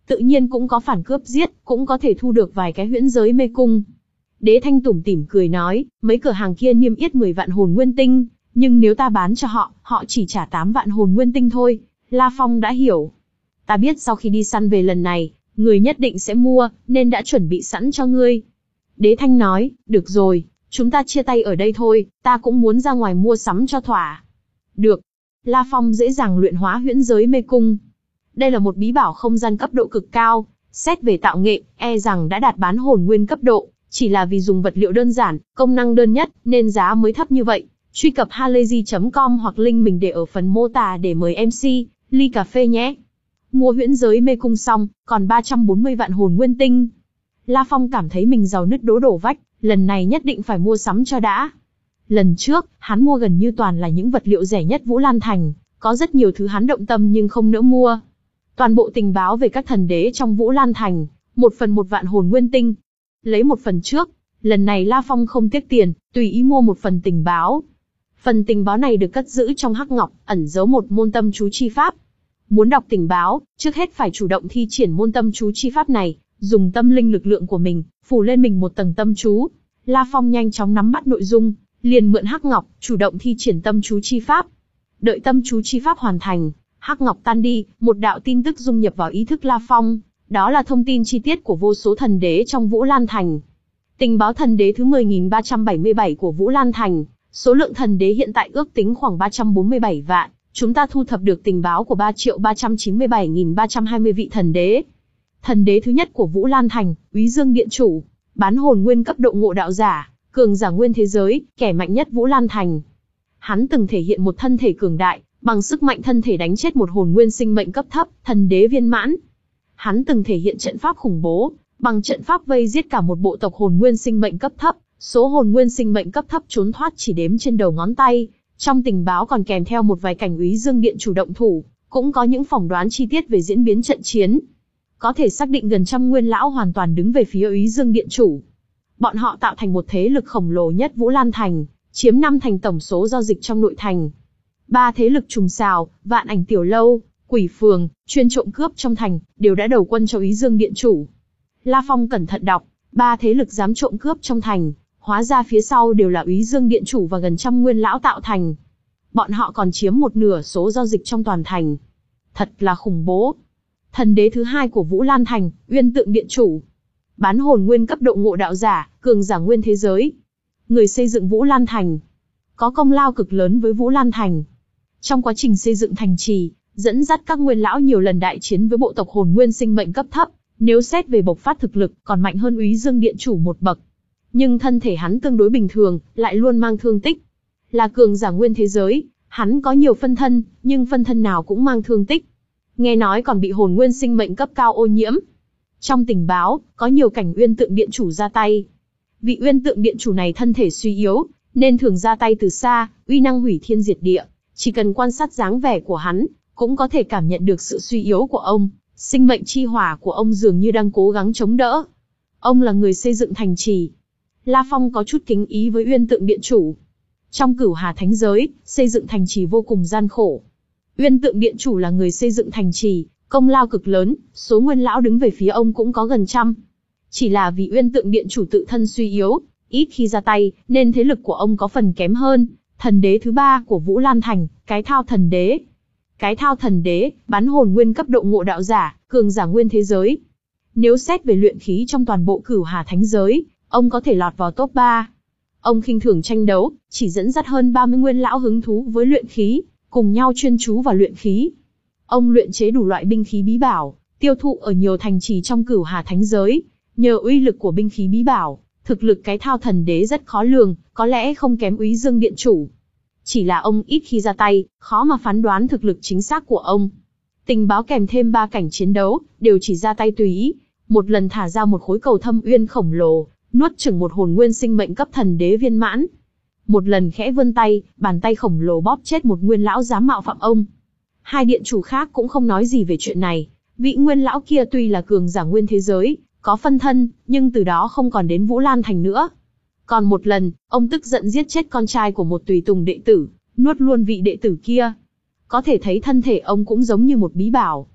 Tự nhiên cũng có phản cướp giết, cũng có thể thu được vài cái huyễn giới mê cung. Đế Thanh tủm tỉm cười nói, mấy cửa hàng kia niêm yết mười vạn hồn nguyên tinh, nhưng nếu ta bán cho họ, họ chỉ trả tám vạn hồn nguyên tinh thôi. La Phong đã hiểu. Ta biết sau khi đi săn về lần này, người nhất định sẽ mua, nên đã chuẩn bị sẵn cho ngươi. Đế Thanh nói, được rồi, chúng ta chia tay ở đây thôi, ta cũng muốn ra ngoài mua sắm cho thỏa. Được. La Phong dễ dàng luyện hóa huyễn giới mê cung. Đây là một bí bảo không gian cấp độ cực cao, xét về tạo nghệ, e rằng đã đạt bán hồn nguyên cấp độ, chỉ là vì dùng vật liệu đơn giản, công năng đơn nhất, nên giá mới thấp như vậy. Truy cập halayzi chấm com hoặc link mình để ở phần mô tả để mời em xê, ly cà phê nhé. Mua huyễn giới mê cung xong, còn ba trăm bốn mươi vạn hồn nguyên tinh. La Phong cảm thấy mình giàu nứt đố đổ vách, lần này nhất định phải mua sắm cho đã. Lần trước, hắn mua gần như toàn là những vật liệu rẻ nhất Vũ Lan Thành, có rất nhiều thứ hắn động tâm nhưng không nỡ mua. Toàn bộ tình báo về các thần đế trong Vũ Lan Thành, một phần một vạn hồn nguyên tinh. Lấy một phần trước, lần này La Phong không tiếc tiền, tùy ý mua một phần tình báo. Phần tình báo này được cất giữ trong hắc ngọc, ẩn giấu một môn tâm chú chi pháp. Muốn đọc tình báo, trước hết phải chủ động thi triển môn tâm chú chi pháp này, dùng tâm linh lực lượng của mình, phủ lên mình một tầng tâm chú. La Phong nhanh chóng nắm bắt nội dung, liền mượn hắc ngọc, chủ động thi triển tâm chú chi pháp. Đợi tâm chú chi pháp hoàn thành, hắc ngọc tan đi, một đạo tin tức dung nhập vào ý thức La Phong, đó là thông tin chi tiết của vô số thần đế trong Vũ Lan Thành. Tình báo thần đế thứ mười nghìn ba trăm bảy mươi bảy của Vũ Lan Thành, số lượng thần đế hiện tại ước tính khoảng ba trăm bốn mươi bảy vạn, chúng ta thu thập được tình báo của ba triệu ba trăm chín mươi bảy nghìn ba trăm hai mươi vị thần đế. Thần đế thứ nhất của Vũ Lan Thành, Úy Dương Điện Chủ, bán hồn nguyên cấp độ ngộ đạo giả, cường giả nguyên thế giới, kẻ mạnh nhất Vũ Lan Thành. Hắn từng thể hiện một thân thể cường đại, bằng sức mạnh thân thể đánh chết một hồn nguyên sinh mệnh cấp thấp, thần đế viên mãn. Hắn từng thể hiện trận pháp khủng bố, bằng trận pháp vây giết cả một bộ tộc hồn nguyên sinh mệnh cấp thấp, số hồn nguyên sinh mệnh cấp thấp trốn thoát chỉ đếm trên đầu ngón tay. Trong tình báo còn kèm theo một vài cảnh Úy Dương Điện Chủ động thủ, cũng có những phỏng đoán chi tiết về diễn biến trận chiến. Có thể xác định gần trăm nguyên lão hoàn toàn đứng về phía Úy Dương Điện Chủ. Bọn họ tạo thành một thế lực khổng lồ nhất Vũ Lan Thành, chiếm năm thành tổng số giao dịch trong nội thành. Ba thế lực trùng xào, Vạn Ảnh Tiểu Lâu, Quỷ Phường, chuyên trộm cướp trong thành, đều đã đầu quân cho Úy Dương Điện Chủ. La Phong cẩn thận đọc, ba thế lực dám trộm cướp trong thành, hóa ra phía sau đều là Úy Dương Điện Chủ và gần trăm nguyên lão tạo thành. Bọn họ còn chiếm một nửa số giao dịch trong toàn thành. Thật là khủng bố. Thần đế thứ hai của Vũ Lan Thành, Uyên Tượng Điện Chủ, bán hồn nguyên cấp độ ngộ đạo giả, cường giả nguyên thế giới. Người xây dựng Vũ Lan Thành, có công lao cực lớn với Vũ Lan Thành. Trong quá trình xây dựng thành trì, dẫn dắt các nguyên lão nhiều lần đại chiến với bộ tộc hồn nguyên sinh mệnh cấp thấp, nếu xét về bộc phát thực lực, còn mạnh hơn Úy Dương Điện Chủ một bậc. Nhưng thân thể hắn tương đối bình thường, lại luôn mang thương tích. Là cường giả nguyên thế giới, hắn có nhiều phân thân, nhưng phân thân nào cũng mang thương tích. Nghe nói còn bị hồn nguyên sinh mệnh cấp cao ô nhiễm. Trong tình báo, có nhiều cảnh Uyên Tượng Điện Chủ ra tay. Vị Uyên Tượng Điện Chủ này thân thể suy yếu, nên thường ra tay từ xa, uy năng hủy thiên diệt địa. Chỉ cần quan sát dáng vẻ của hắn, cũng có thể cảm nhận được sự suy yếu của ông. Sinh mệnh chi hỏa của ông dường như đang cố gắng chống đỡ. Ông là người xây dựng thành trì. La Phong có chút kính ý với Uyên Tượng Điện Chủ. Trong Cửu Hà Thánh Giới, xây dựng thành trì vô cùng gian khổ. Uyên Tượng Điện Chủ là người xây dựng thành trì, công lao cực lớn, số nguyên lão đứng về phía ông cũng có gần trăm. Chỉ là vì Uyên Tượng Điện Chủ tự thân suy yếu, ít khi ra tay, nên thế lực của ông có phần kém hơn. Thần đế thứ ba của Vũ Lan Thành, Cái Thao Thần Đế. Cái Thao Thần Đế, bán hồn nguyên cấp độ ngộ đạo giả, cường giả nguyên thế giới. Nếu xét về luyện khí trong toàn bộ Cửu Hà Thánh Giới, ông có thể lọt vào top ba. Ông khinh thường tranh đấu, chỉ dẫn dắt hơn ba mươi nguyên lão hứng thú với luyện khí, cùng nhau chuyên chú vào luyện khí. Ông luyện chế đủ loại binh khí bí bảo, tiêu thụ ở nhiều thành trì trong Cửu Hà Thánh Giới. Nhờ uy lực của binh khí bí bảo, thực lực Cái Thao Thần Đế rất khó lường, có lẽ không kém Úy Dương Điện Chủ. Chỉ là ông ít khi ra tay, khó mà phán đoán thực lực chính xác của ông. Tình báo kèm thêm ba cảnh chiến đấu, đều chỉ ra tay tùy ý. Một lần thả ra một khối cầu thâm uyên khổng lồ, nuốt chửng một hồn nguyên sinh mệnh cấp thần đế viên mãn. Một lần khẽ vươn tay, bàn tay khổng lồ bóp chết một nguyên lão dám mạo phạm ông. Hai điện chủ khác cũng không nói gì về chuyện này. Vị nguyên lão kia tuy là cường giả nguyên thế giới, có phân thân, nhưng từ đó không còn đến Vũ Lan Thành nữa. Còn một lần, ông tức giận giết chết con trai của một tùy tùng đệ tử, nuốt luôn vị đệ tử kia. Có thể thấy thân thể ông cũng giống như một bí bảo.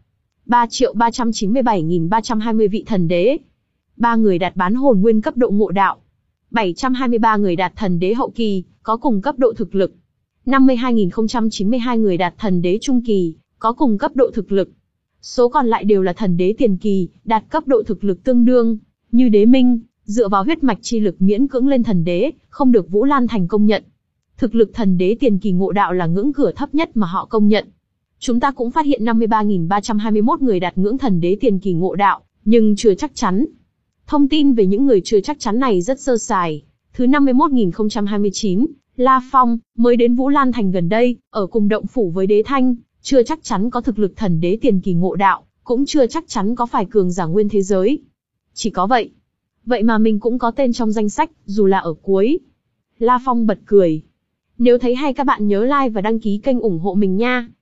ba triệu ba trăm chín mươi bảy nghìn ba trăm hai mươi vị thần đế. ba người đạt bán hồn nguyên cấp độ ngộ đạo. bảy trăm hai mươi ba người đạt thần đế hậu kỳ, có cùng cấp độ thực lực. năm mươi hai nghìn không trăm chín mươi hai người đạt thần đế trung kỳ, có cùng cấp độ thực lực. Số còn lại đều là thần đế tiền kỳ, đạt cấp độ thực lực tương đương, như Đế Minh, dựa vào huyết mạch chi lực miễn cưỡng lên thần đế, không được Vũ Lan Thành công nhận. Thực lực thần đế tiền kỳ ngộ đạo là ngưỡng cửa thấp nhất mà họ công nhận. Chúng ta cũng phát hiện năm mươi ba nghìn ba trăm hai mươi mốt người đạt ngưỡng thần đế tiền kỳ ngộ đạo, nhưng chưa chắc chắn. Thông tin về những người chưa chắc chắn này rất sơ sài. Thứ năm mươi mốt nghìn không trăm hai mươi chín, La Phong, mới đến Vũ Lan Thành gần đây, ở cùng động phủ với Đế Thanh, chưa chắc chắn có thực lực thần đế tiền kỳ ngộ đạo, cũng chưa chắc chắn có phải cường giả nguyên thế giới. Chỉ có vậy. Vậy mà mình cũng có tên trong danh sách, dù là ở cuối. La Phong bật cười. Nếu thấy hay các bạn nhớ like và đăng ký kênh ủng hộ mình nha.